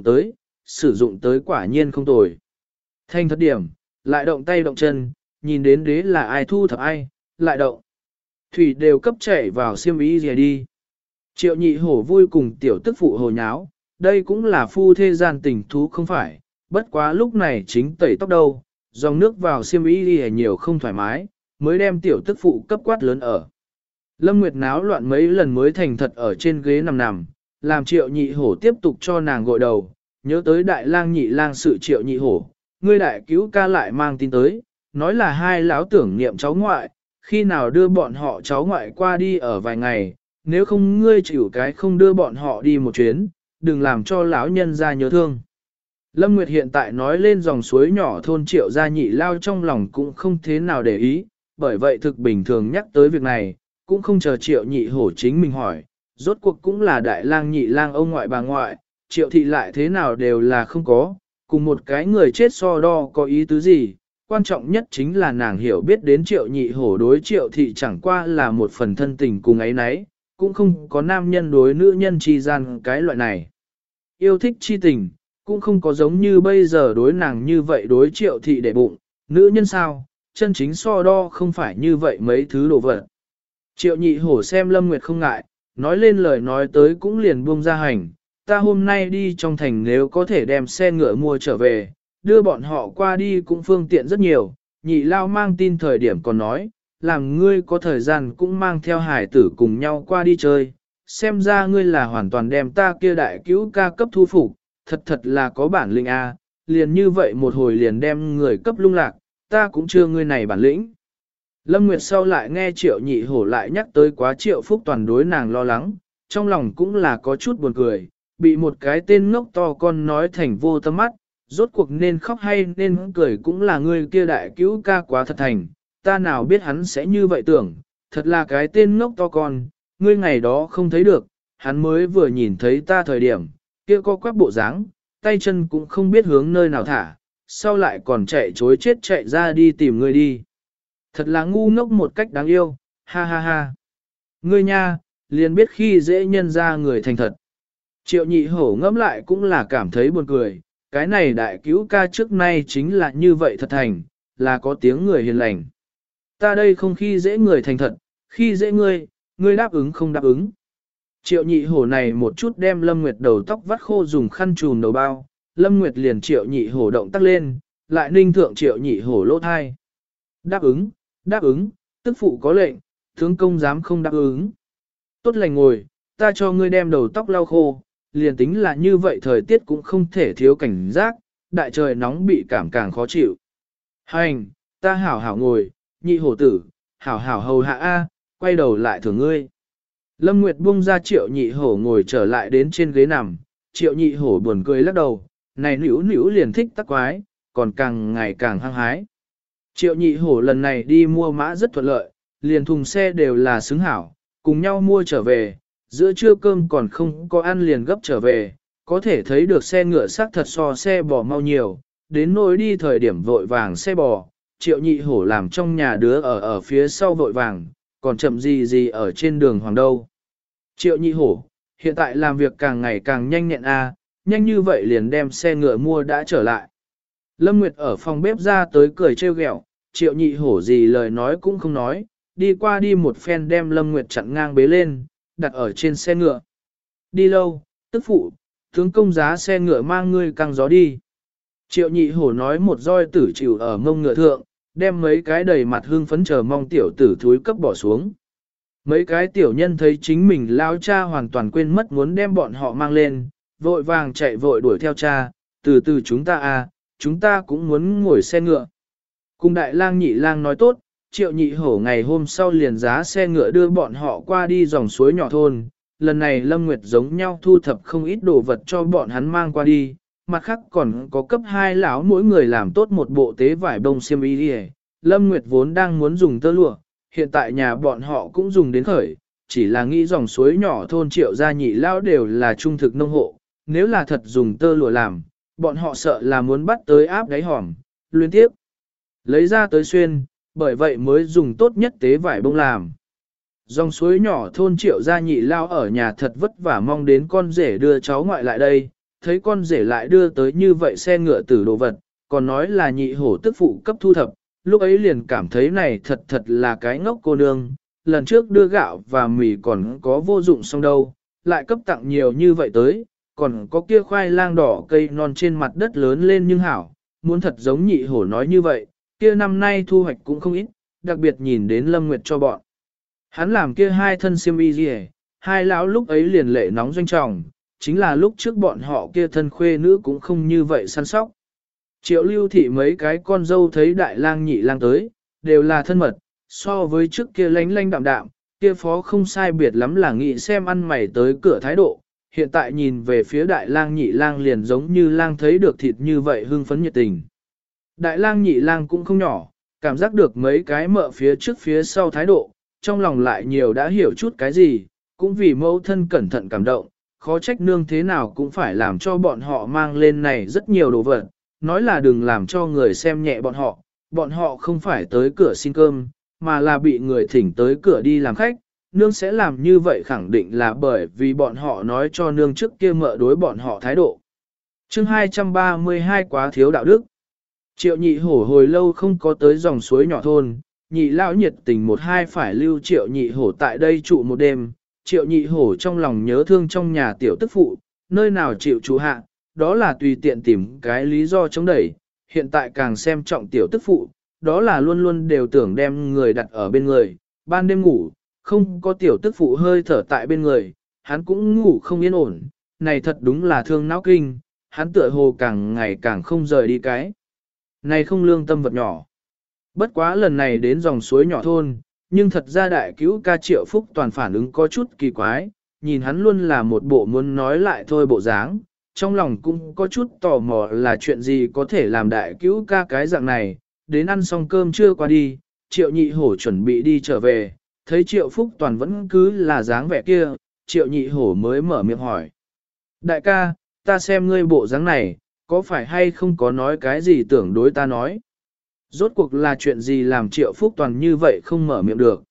sử dụng tới quả nhiên không tồi. Thanh thất điểm, lại động tay động chân, nhìn đến đế là ai thu thập ai, lại động. Thủy đều cấp chảy vào xiêm y gì đi. Triệu Nhị Hổ vui cùng tiểu tức phụ hồ nháo, đây cũng là phu thê gian tình thú không phải, bất quá lúc này chính tẩy tóc đâu, dòng nước vào xiêm y đi nhiều không thoải mái, mới đem tiểu tức phụ cấp quát lớn ở. Lâm Nguyệt náo loạn mấy lần mới thành thật ở trên ghế nằm, làm Triệu Nhị Hổ tiếp tục cho nàng gội đầu, nhớ tới đại lang nhị lang sự Triệu Nhị Hổ, ngươi đại cứu ca lại mang tin tới, nói là hai lão tưởng niệm cháu ngoại, khi nào đưa bọn họ cháu ngoại qua đi ở vài ngày, nếu không ngươi chịu cái không đưa bọn họ đi một chuyến, đừng làm cho lão nhân ra nhớ thương. Lâm Nguyệt hiện tại nói lên dòng suối nhỏ thôn Triệu gia nhị lao trong lòng cũng không thế nào để ý, bởi vậy thực bình thường nhắc tới việc này, cũng không chờ Triệu Nhị Hổ chính mình hỏi, rốt cuộc cũng là đại lang nhị lang ông ngoại bà ngoại, Triệu thị lại thế nào đều là không có, cùng một cái người chết so đo có ý tứ gì, quan trọng nhất chính là nàng hiểu biết đến Triệu Nhị Hổ đối Triệu thị chẳng qua là một phần thân tình cùng ấy nấy, cũng không có nam nhân đối nữ nhân chi gian cái loại này. Yêu thích chi tình, cũng không có giống như bây giờ đối nàng như vậy đối Triệu thị để bụng, nữ nhân sao, chân chính so đo không phải như vậy mấy thứ đồ vật. Triệu Nhị Hổ xem Lâm Nguyệt không ngại, nói lên lời nói tới cũng liền buông ra hành, ta hôm nay đi trong thành nếu có thể đem xe ngựa mua trở về, đưa bọn họ qua đi cũng phương tiện rất nhiều, nhị lao mang tin thời điểm còn nói, làm ngươi có thời gian cũng mang theo hải tử cùng nhau qua đi chơi, xem ra ngươi là hoàn toàn đem ta kia đại cứu ca cấp thu phục, thật là có bản lĩnh a, liền như vậy một hồi liền đem người cấp lung lạc, ta cũng chưa ngươi này bản lĩnh. Lâm Nguyệt sau lại nghe Triệu Nhị Hổ lại nhắc tới quá Triệu Phúc Toàn đối nàng lo lắng, trong lòng cũng là có chút buồn cười, bị một cái tên ngốc to con nói thành vô tâm mắt, rốt cuộc nên khóc hay nên cười cũng là ngươi kia đại cứu ca quá thật thành, ta nào biết hắn sẽ như vậy tưởng, thật là cái tên ngốc to con, ngươi ngày đó không thấy được, hắn mới vừa nhìn thấy ta thời điểm, kia co quắp bộ dáng, tay chân cũng không biết hướng nơi nào thả, sau lại còn chạy chối chết chạy ra đi tìm ngươi đi. Thật là ngu ngốc một cách đáng yêu, ha ha ha. Ngươi nha, liền biết khi dễ nhân ra người thành thật. Triệu nhị hổ ngẫm lại cũng là cảm thấy buồn cười, cái này đại cứu ca trước nay chính là như vậy thật thành, là có tiếng người hiền lành. Ta đây không khi dễ người thành thật, khi dễ ngươi, ngươi đáp ứng không đáp ứng. Triệu nhị hổ này một chút đem Lâm Nguyệt đầu tóc vắt khô dùng khăn trùm đầu bao, Lâm Nguyệt liền triệu nhị hổ động tác lên, lại ninh thượng triệu nhị hổ lỗ thai. Đáp ứng, tức phụ có lệnh, tướng công dám không đáp ứng. Tốt lành ngồi, ta cho ngươi đem đầu tóc lau khô, liền tính là như vậy thời tiết cũng không thể thiếu cảnh giác, đại trời nóng bị cảm càng khó chịu. Hành, ta hảo hảo ngồi, nhị hổ tử, hảo hảo hầu hạ A, quay đầu lại thưởng ngươi. Lâm Nguyệt buông ra triệu nhị hổ ngồi trở lại đến trên ghế nằm, triệu nhị hổ buồn cười lắc đầu, này nữu nữu liền thích tắc quái, còn càng ngày càng hăng hái. Triệu nhị hổ lần này đi mua mã rất thuận lợi, liền thùng xe đều là xứng hảo, cùng nhau mua trở về, giữa trưa cơm còn không có ăn liền gấp trở về, có thể thấy được xe ngựa xác thật so xe bò mau nhiều, đến nỗi đi thời điểm vội vàng xe bò, triệu nhị hổ làm trong nhà đứa ở phía sau vội vàng, còn chậm gì ở trên đường hoàng đâu. Triệu nhị hổ, hiện tại làm việc càng ngày càng nhanh nhẹn a, nhanh như vậy liền đem xe ngựa mua đã trở lại. Lâm Nguyệt ở phòng bếp ra tới cười trêu ghẹo, triệu nhị hổ gì lời nói cũng không nói, đi qua đi một phen đem Lâm Nguyệt chặn ngang bế lên, đặt ở trên xe ngựa. Đi lâu, tức phụ, tướng công giá xe ngựa mang ngươi căng gió đi. Triệu nhị hổ nói một roi tử chịu ở mông ngựa thượng, đem mấy cái đầy mặt hương phấn chờ mong tiểu tử thúi cấp bỏ xuống. Mấy cái tiểu nhân thấy chính mình lao cha hoàn toàn quên mất muốn đem bọn họ mang lên, vội vàng chạy vội đuổi theo cha, từ từ chúng ta cũng muốn ngồi xe ngựa. Cùng đại lang nhị lang nói tốt, triệu nhị hổ ngày hôm sau liền giá xe ngựa đưa bọn họ qua đi dòng suối nhỏ thôn. Lần này Lâm Nguyệt giống nhau thu thập không ít đồ vật cho bọn hắn mang qua đi, mặt khác còn có cấp 2 lão mỗi người làm tốt một bộ tế vải bông xiêm y đi. Lâm Nguyệt vốn đang muốn dùng tơ lụa, hiện tại nhà bọn họ cũng dùng đến khởi, chỉ là nghĩ dòng suối nhỏ thôn triệu gia nhị lão đều là trung thực nông hộ, nếu là thật dùng tơ lụa làm, bọn họ sợ là muốn bắt tới áp đáy hòm, liên tiếp lấy ra tới xuyên, bởi vậy mới dùng tốt nhất tế vải bông làm. Dòng suối nhỏ thôn triệu gia nhị lao ở nhà thật vất vả mong đến con rể đưa cháu ngoại lại đây, thấy con rể lại đưa tới như vậy xe ngựa tử đồ vật, còn nói là nhị hổ tức phụ cấp thu thập, lúc ấy liền cảm thấy này thật là cái ngốc cô nương, lần trước đưa gạo và mì còn có vô dụng xong đâu, lại cấp tặng nhiều như vậy tới, còn có kia khoai lang đỏ cây non trên mặt đất lớn lên nhưng hảo, muốn thật giống nhị hổ nói như vậy, kia năm nay thu hoạch cũng không ít, đặc biệt nhìn đến Lâm Nguyệt cho bọn. Hắn làm kia 2 thân xiêm y gì, 2 lão lúc ấy liền lệ nóng doanh trọng, chính là lúc trước bọn họ kia thân khuê nữ cũng không như vậy săn sóc. Triệu lưu thị mấy cái con dâu thấy đại lang nhị lang tới, đều là thân mật, so với trước kia lánh lánh đạm đạm, kia phó không sai biệt lắm là nghĩ xem ăn mày tới cửa thái độ, hiện tại nhìn về phía đại lang nhị lang liền giống như lang thấy được thịt như vậy hưng phấn nhiệt tình. Đại lang nhị lang cũng không nhỏ, cảm giác được mấy cái mợ phía trước phía sau thái độ, trong lòng lại nhiều đã hiểu chút cái gì, cũng vì mẫu thân cẩn thận cảm động, khó trách nương thế nào cũng phải làm cho bọn họ mang lên này rất nhiều đồ vật, nói là đừng làm cho người xem nhẹ bọn họ không phải tới cửa xin cơm, mà là bị người thỉnh tới cửa đi làm khách, nương sẽ làm như vậy khẳng định là bởi vì bọn họ nói cho nương trước kia mợ đối bọn họ thái độ. Chương 232 quá thiếu đạo đức. Triệu nhị hổ hồi lâu không có tới dòng suối nhỏ thôn, nhị lão nhiệt tình một hai phải lưu triệu nhị hổ tại đây trụ một đêm, triệu nhị hổ trong lòng nhớ thương trong nhà tiểu tức phụ, nơi nào chịu trụ hạ, đó là tùy tiện tìm cái lý do chống đẩy, hiện tại càng xem trọng tiểu tức phụ, đó là luôn luôn đều tưởng đem người đặt ở bên người, ban đêm ngủ, không có tiểu tức phụ hơi thở tại bên người, hắn cũng ngủ không yên ổn, này thật đúng là thương não kinh, hắn tựa hồ càng ngày càng không rời đi cái. Này không lương tâm vật nhỏ. Bất quá lần này đến dòng suối nhỏ thôn, nhưng thật ra đại cứu ca Triệu Phúc toàn phản ứng có chút kỳ quái, nhìn hắn luôn là một bộ muốn nói lại thôi bộ dáng, trong lòng cũng có chút tò mò là chuyện gì có thể làm đại cứu ca cái dạng này, đến ăn xong cơm trưa qua đi, triệu nhị hổ chuẩn bị đi trở về, thấy triệu phúc toàn vẫn cứ là dáng vẻ kia, triệu nhị hổ mới mở miệng hỏi. Đại ca, ta xem ngươi bộ dáng này, có phải hay không có nói cái gì tưởng đối ta nói? Rốt cuộc là chuyện gì làm triệu phúc toàn như vậy không mở miệng được?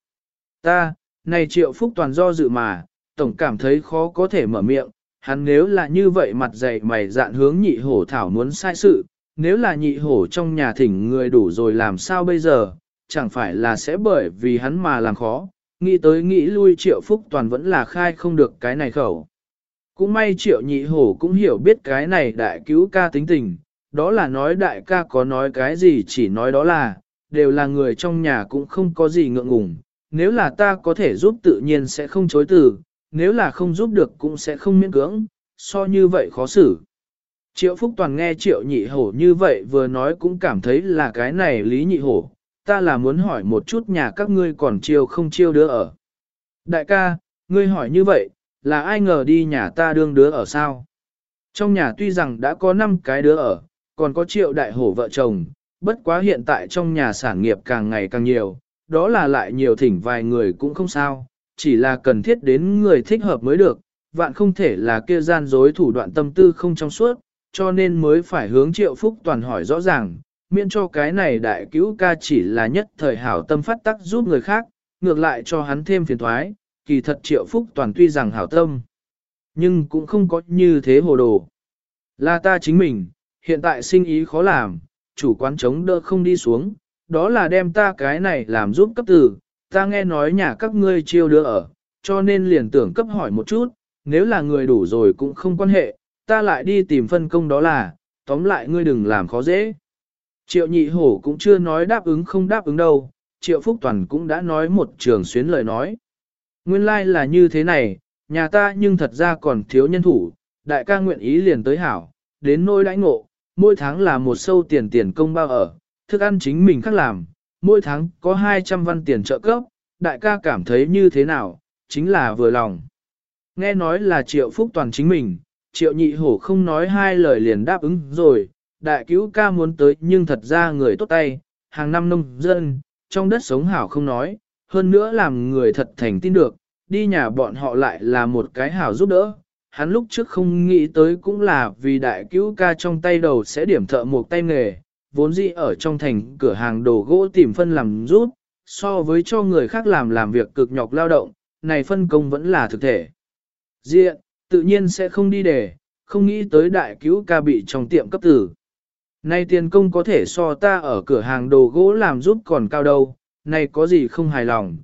Này triệu phúc toàn do dự mà, tổng cảm thấy khó có thể mở miệng, hắn nếu là như vậy mặt dày mày dạn hướng nhị hổ thảo muốn sai sự, nếu là nhị hổ trong nhà thỉnh người đủ rồi làm sao bây giờ, chẳng phải là sẽ bởi vì hắn mà làm khó, nghĩ tới nghĩ lui triệu phúc toàn vẫn là khai không được cái này khẩu. Cũng may triệu nhị hổ cũng hiểu biết cái này đại cứu ca tính tình, đó là nói đại ca có nói cái gì chỉ nói đó là, đều là người trong nhà cũng không có gì ngượng ngùng, nếu là ta có thể giúp tự nhiên sẽ không chối từ, nếu là không giúp được cũng sẽ không miễn cưỡng, so như vậy khó xử. Triệu Phúc Toàn nghe Triệu Nhị Hổ như vậy vừa nói cũng cảm thấy là cái này Lý Nhị Hổ, ta là muốn hỏi một chút nhà các ngươi còn chiêu không chiêu đứa ở. Đại ca, ngươi hỏi như vậy, là ai ngờ đi nhà ta đương đứa ở sao? Trong nhà tuy rằng đã có 5 cái đứa ở, còn có Triệu Đại Hổ vợ chồng, bất quá hiện tại trong nhà sản nghiệp càng ngày càng nhiều, đó là lại nhiều thỉnh vài người cũng không sao, chỉ là cần thiết đến người thích hợp mới được, vạn không thể là kia gian dối thủ đoạn tâm tư không trong suốt, cho nên mới phải hướng Triệu Phúc Toàn hỏi rõ ràng, miễn cho cái này đại cứu ca chỉ là nhất thời hảo tâm phát tác giúp người khác, ngược lại cho hắn thêm phiền thoái, kỳ thật Triệu Phúc Toàn tuy rằng hảo tâm, nhưng cũng không có như thế hồ đồ. Là ta chính mình, hiện tại sinh ý khó làm, chủ quán chống đỡ không đi xuống, đó là đem ta cái này làm giúp cấp từ, ta nghe nói nhà các ngươi chiêu đứa ở, cho nên liền tưởng cấp hỏi một chút, nếu là người đủ rồi cũng không quan hệ, ta lại đi tìm phân công đó là, tóm lại ngươi đừng làm khó dễ. Triệu Nhị Hổ cũng chưa nói đáp ứng không đáp ứng đâu, Triệu Phúc Toàn cũng đã nói một trường xuyến lời nói. Nguyên lai like là như thế này, nhà ta nhưng thật ra còn thiếu nhân thủ, đại ca nguyện ý liền tới hảo, đến nôi đãi ngộ, mỗi tháng là một sâu tiền công bao ở, thức ăn chính mình khác làm, mỗi tháng có 200 văn tiền trợ cấp, đại ca cảm thấy như thế nào, chính là vừa lòng. Nghe nói là Triệu Phúc Toàn chính mình, Triệu Nhị Hổ không nói hai lời liền đáp ứng rồi, đại cứu ca muốn tới nhưng thật ra người tốt tay, hàng năm nông dân, trong đất sống hảo không nói, hơn nữa làm người thật thành tin được, đi nhà bọn họ lại là một cái hảo giúp đỡ. Hắn lúc trước không nghĩ tới cũng là vì đại cứu ca trong tay đầu sẽ điểm thợ một tay nghề, vốn dĩ ở trong thành cửa hàng đồ gỗ tìm phân làm giúp, so với cho người khác làm việc cực nhọc lao động, này phân công vẫn là thực thể. Diện, tự nhiên sẽ không đi để, không nghĩ tới đại cứu ca bị trong tiệm cấp tử. Này tiền công có thể so ta ở cửa hàng đồ gỗ làm giúp còn cao đâu, này có gì không hài lòng,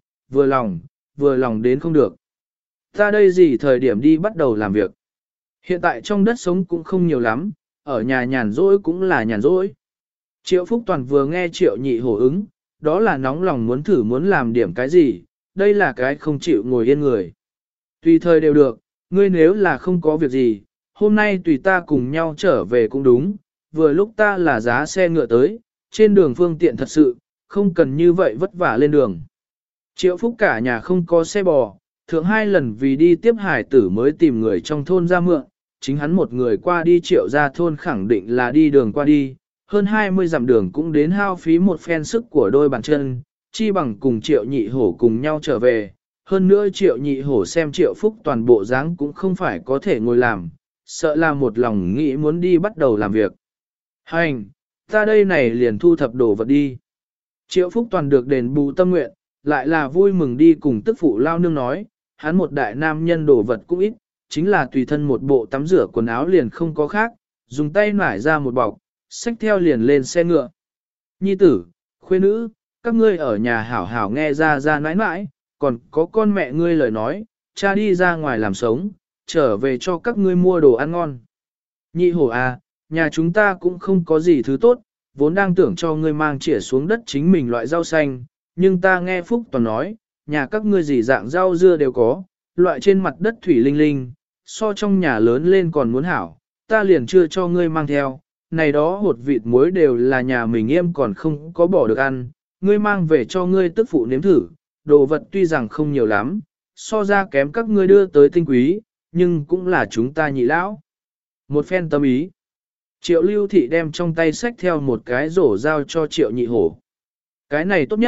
vừa lòng đến không được. Ta đây gì thời điểm đi bắt đầu làm việc. Hiện tại trong đất sống cũng không nhiều lắm, ở nhà nhàn rỗi cũng là nhàn rỗi. Triệu Phúc Toàn vừa nghe Triệu Nhị Hổ ứng, đó là nóng lòng muốn thử muốn làm điểm cái gì, đây là cái không chịu ngồi yên người. Tùy thời đều được, ngươi nếu là không có việc gì, hôm nay tùy ta cùng nhau trở về cũng đúng, vừa lúc ta là giá xe ngựa tới, trên đường phương tiện thật sự, không cần như vậy vất vả lên đường. Triệu Phúc cả nhà không có xe bò, thượng 2 lần vì đi tiếp hải tử mới tìm người trong thôn ra mượn, chính hắn một người qua đi Triệu ra thôn khẳng định là đi đường qua đi, hơn 20 dặm đường cũng đến hao phí một phen sức của đôi bàn chân, chi bằng cùng Triệu Nhị Hổ cùng nhau trở về. Hơn nữa Triệu Nhị Hổ xem Triệu Phúc Toàn bộ dáng cũng không phải có thể ngồi làm, sợ là một lòng nghĩ muốn đi bắt đầu làm việc. Hành, ta đây này liền thu thập đồ vật đi. Triệu Phúc Toàn được đền bù tâm nguyện, lại là vui mừng đi cùng tức phụ lao nương nói, hắn một đại nam nhân đồ vật cũng ít, chính là tùy thân một bộ tắm rửa quần áo liền không có khác, dùng tay nải ra một bọc, xách theo liền lên xe ngựa. Nhi tử, khuê nữ, các ngươi ở nhà hảo hảo nghe ra nãi nãi, còn có con mẹ ngươi lời nói, cha đi ra ngoài làm sống, trở về cho các ngươi mua đồ ăn ngon. Nhị Hổ à, nhà chúng ta cũng không có gì thứ tốt, vốn đang tưởng cho ngươi mang chĩa xuống đất chính mình loại rau xanh, nhưng ta nghe Phúc Toàn nói, nhà các ngươi gì dạng rau dưa đều có, loại trên mặt đất thủy linh linh, so trong nhà lớn lên còn muốn hảo, ta liền chưa cho ngươi mang theo, này đó hột vịt muối đều là nhà mình em còn không có bỏ được ăn, ngươi mang về cho ngươi tức phụ nếm thử, đồ vật tuy rằng không nhiều lắm, so ra kém các ngươi đưa tới tinh quý, nhưng cũng là chúng ta nhị lão. Một phen tâm ý. Triệu Lưu Thị đem trong tay xách theo một cái rổ giao cho Triệu Nhị Hổ. Cái này tốt nhất,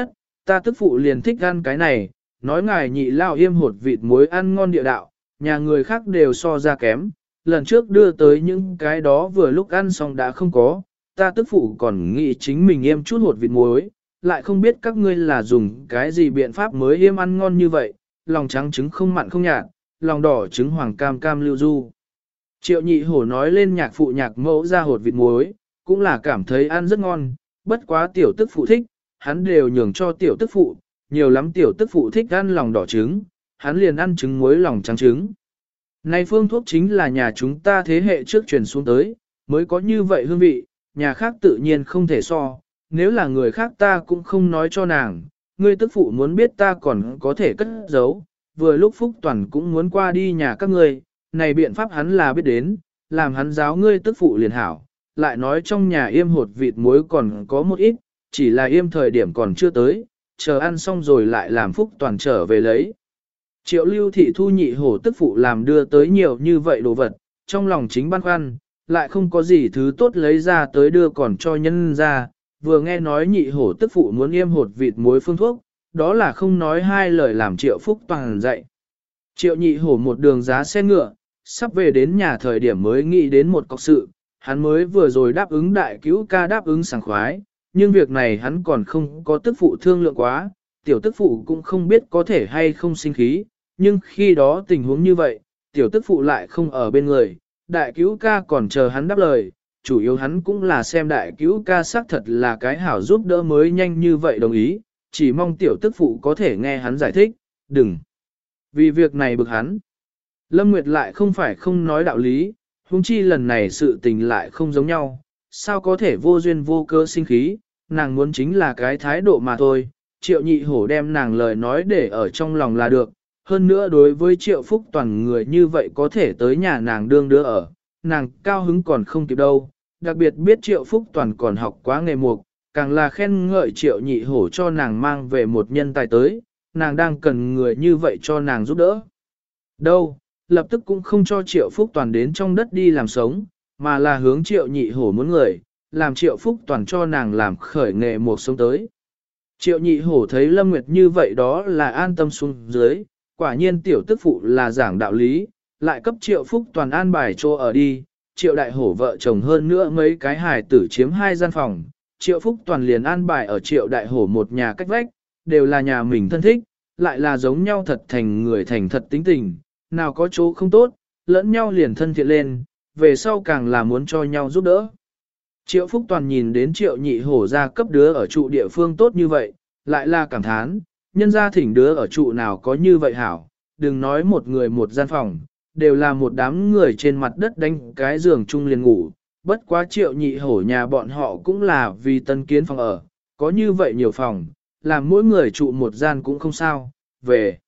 ta tức phụ liền thích ăn cái này, nói ngài nhị lao yêm hột vịt muối ăn ngon địa đạo, nhà người khác đều so ra kém, lần trước đưa tới những cái đó vừa lúc ăn xong đã không có, ta tức phụ còn nghĩ chính mình yêm chút hột vịt muối, lại không biết các ngươi là dùng cái gì biện pháp mới yêm ăn ngon như vậy, lòng trắng trứng không mặn không nhạt, lòng đỏ trứng hoàng cam cam lưu du. Triệu nhị hổ nói lên nhạc phụ nhạc mẫu ra hột vịt muối, cũng là cảm thấy ăn rất ngon, bất quá tiểu tức phụ thích, hắn đều nhường cho tiểu tức phụ, nhiều lắm tiểu tức phụ thích ăn lòng đỏ trứng, hắn liền ăn trứng muối lòng trắng trứng. Này phương thuốc chính là nhà chúng ta thế hệ trước truyền xuống tới, mới có như vậy hương vị, nhà khác tự nhiên không thể so, nếu là người khác ta cũng không nói cho nàng, ngươi tức phụ muốn biết ta còn có thể cất giấu, vừa lúc Phúc Toàn cũng muốn qua đi nhà các ngươi, này biện pháp hắn là biết đến, làm hắn giáo ngươi tức phụ liền hảo, lại nói trong nhà yêm hột vịt muối còn có một ít, chỉ là yêm thời điểm còn chưa tới, chờ ăn xong rồi lại làm Phúc Toàn trở về lấy. Triệu lưu thị thu nhị hổ tức phụ làm đưa tới nhiều như vậy đồ vật, trong lòng chính băn khoăn, lại không có gì thứ tốt lấy ra tới đưa còn cho nhân ra, vừa nghe nói nhị hổ tức phụ muốn yêm hột vịt muối phương thuốc, đó là không nói hai lời làm Triệu Phúc Toàn dạy. Triệu nhị hổ một đường giá xe ngựa, sắp về đến nhà thời điểm mới nghĩ đến một cọc sự, hắn mới vừa rồi đáp ứng đại cứu ca đáp ứng sảng khoái, nhưng việc này hắn còn không có tức phụ thương lượng quá, tiểu tức phụ cũng không biết có thể hay không sinh khí, nhưng khi đó tình huống như vậy, tiểu tức phụ lại không ở bên người, đại cứu ca còn chờ hắn đáp lời, chủ yếu hắn cũng là xem đại cứu ca xác thật là cái hảo giúp đỡ mới nhanh như vậy đồng ý, chỉ mong tiểu tức phụ có thể nghe hắn giải thích, đừng. Vì việc này bực hắn. Lâm Nguyệt lại không phải không nói đạo lý, huống chi lần này sự tình lại không giống nhau, sao có thể vô duyên vô cớ sinh khí, nàng muốn chính là cái thái độ mà thôi, Triệu nhị hổ đem nàng lời nói để ở trong lòng là được, hơn nữa đối với Triệu Phúc Toàn người như vậy có thể tới nhà nàng đương đứa ở, nàng cao hứng còn không kịp đâu, đặc biệt biết Triệu Phúc Toàn còn học quá nghề mục, càng là khen ngợi Triệu nhị hổ cho nàng mang về một nhân tài tới, nàng đang cần người như vậy cho nàng giúp đỡ. Đâu, lập tức cũng không cho Triệu Phúc Toàn đến trong đất đi làm sống, mà là hướng Triệu nhị hổ muốn người, làm Triệu Phúc Toàn cho nàng làm khởi nghề một sống tới. Triệu nhị hổ thấy Lâm Nguyệt như vậy đó là an tâm xuống dưới, quả nhiên tiểu tức phụ là giảng đạo lý, lại cấp Triệu Phúc Toàn an bài cho ở đi, Triệu đại hổ vợ chồng hơn nữa mấy cái hài tử chiếm 2 gian phòng, Triệu Phúc Toàn liền an bài ở Triệu đại hổ một nhà cách vách, đều là nhà mình thân thích, lại là giống nhau thật thành người thành thật tính tình, nào có chỗ không tốt, lẫn nhau liền thân thiện lên, về sau càng là muốn cho nhau giúp đỡ. Triệu Phúc Toàn nhìn đến Triệu nhị hổ ra cấp đứa ở trụ địa phương tốt như vậy, lại là cảm thán, nhân gia thỉnh đứa ở trụ nào có như vậy hảo, đừng nói một người một gian phòng, đều là một đám người trên mặt đất đánh cái giường chung liền ngủ, bất quá Triệu nhị hổ nhà bọn họ cũng là vì tân kiến phòng ở, có như vậy nhiều phòng, làm mỗi người trụ một gian cũng không sao, về.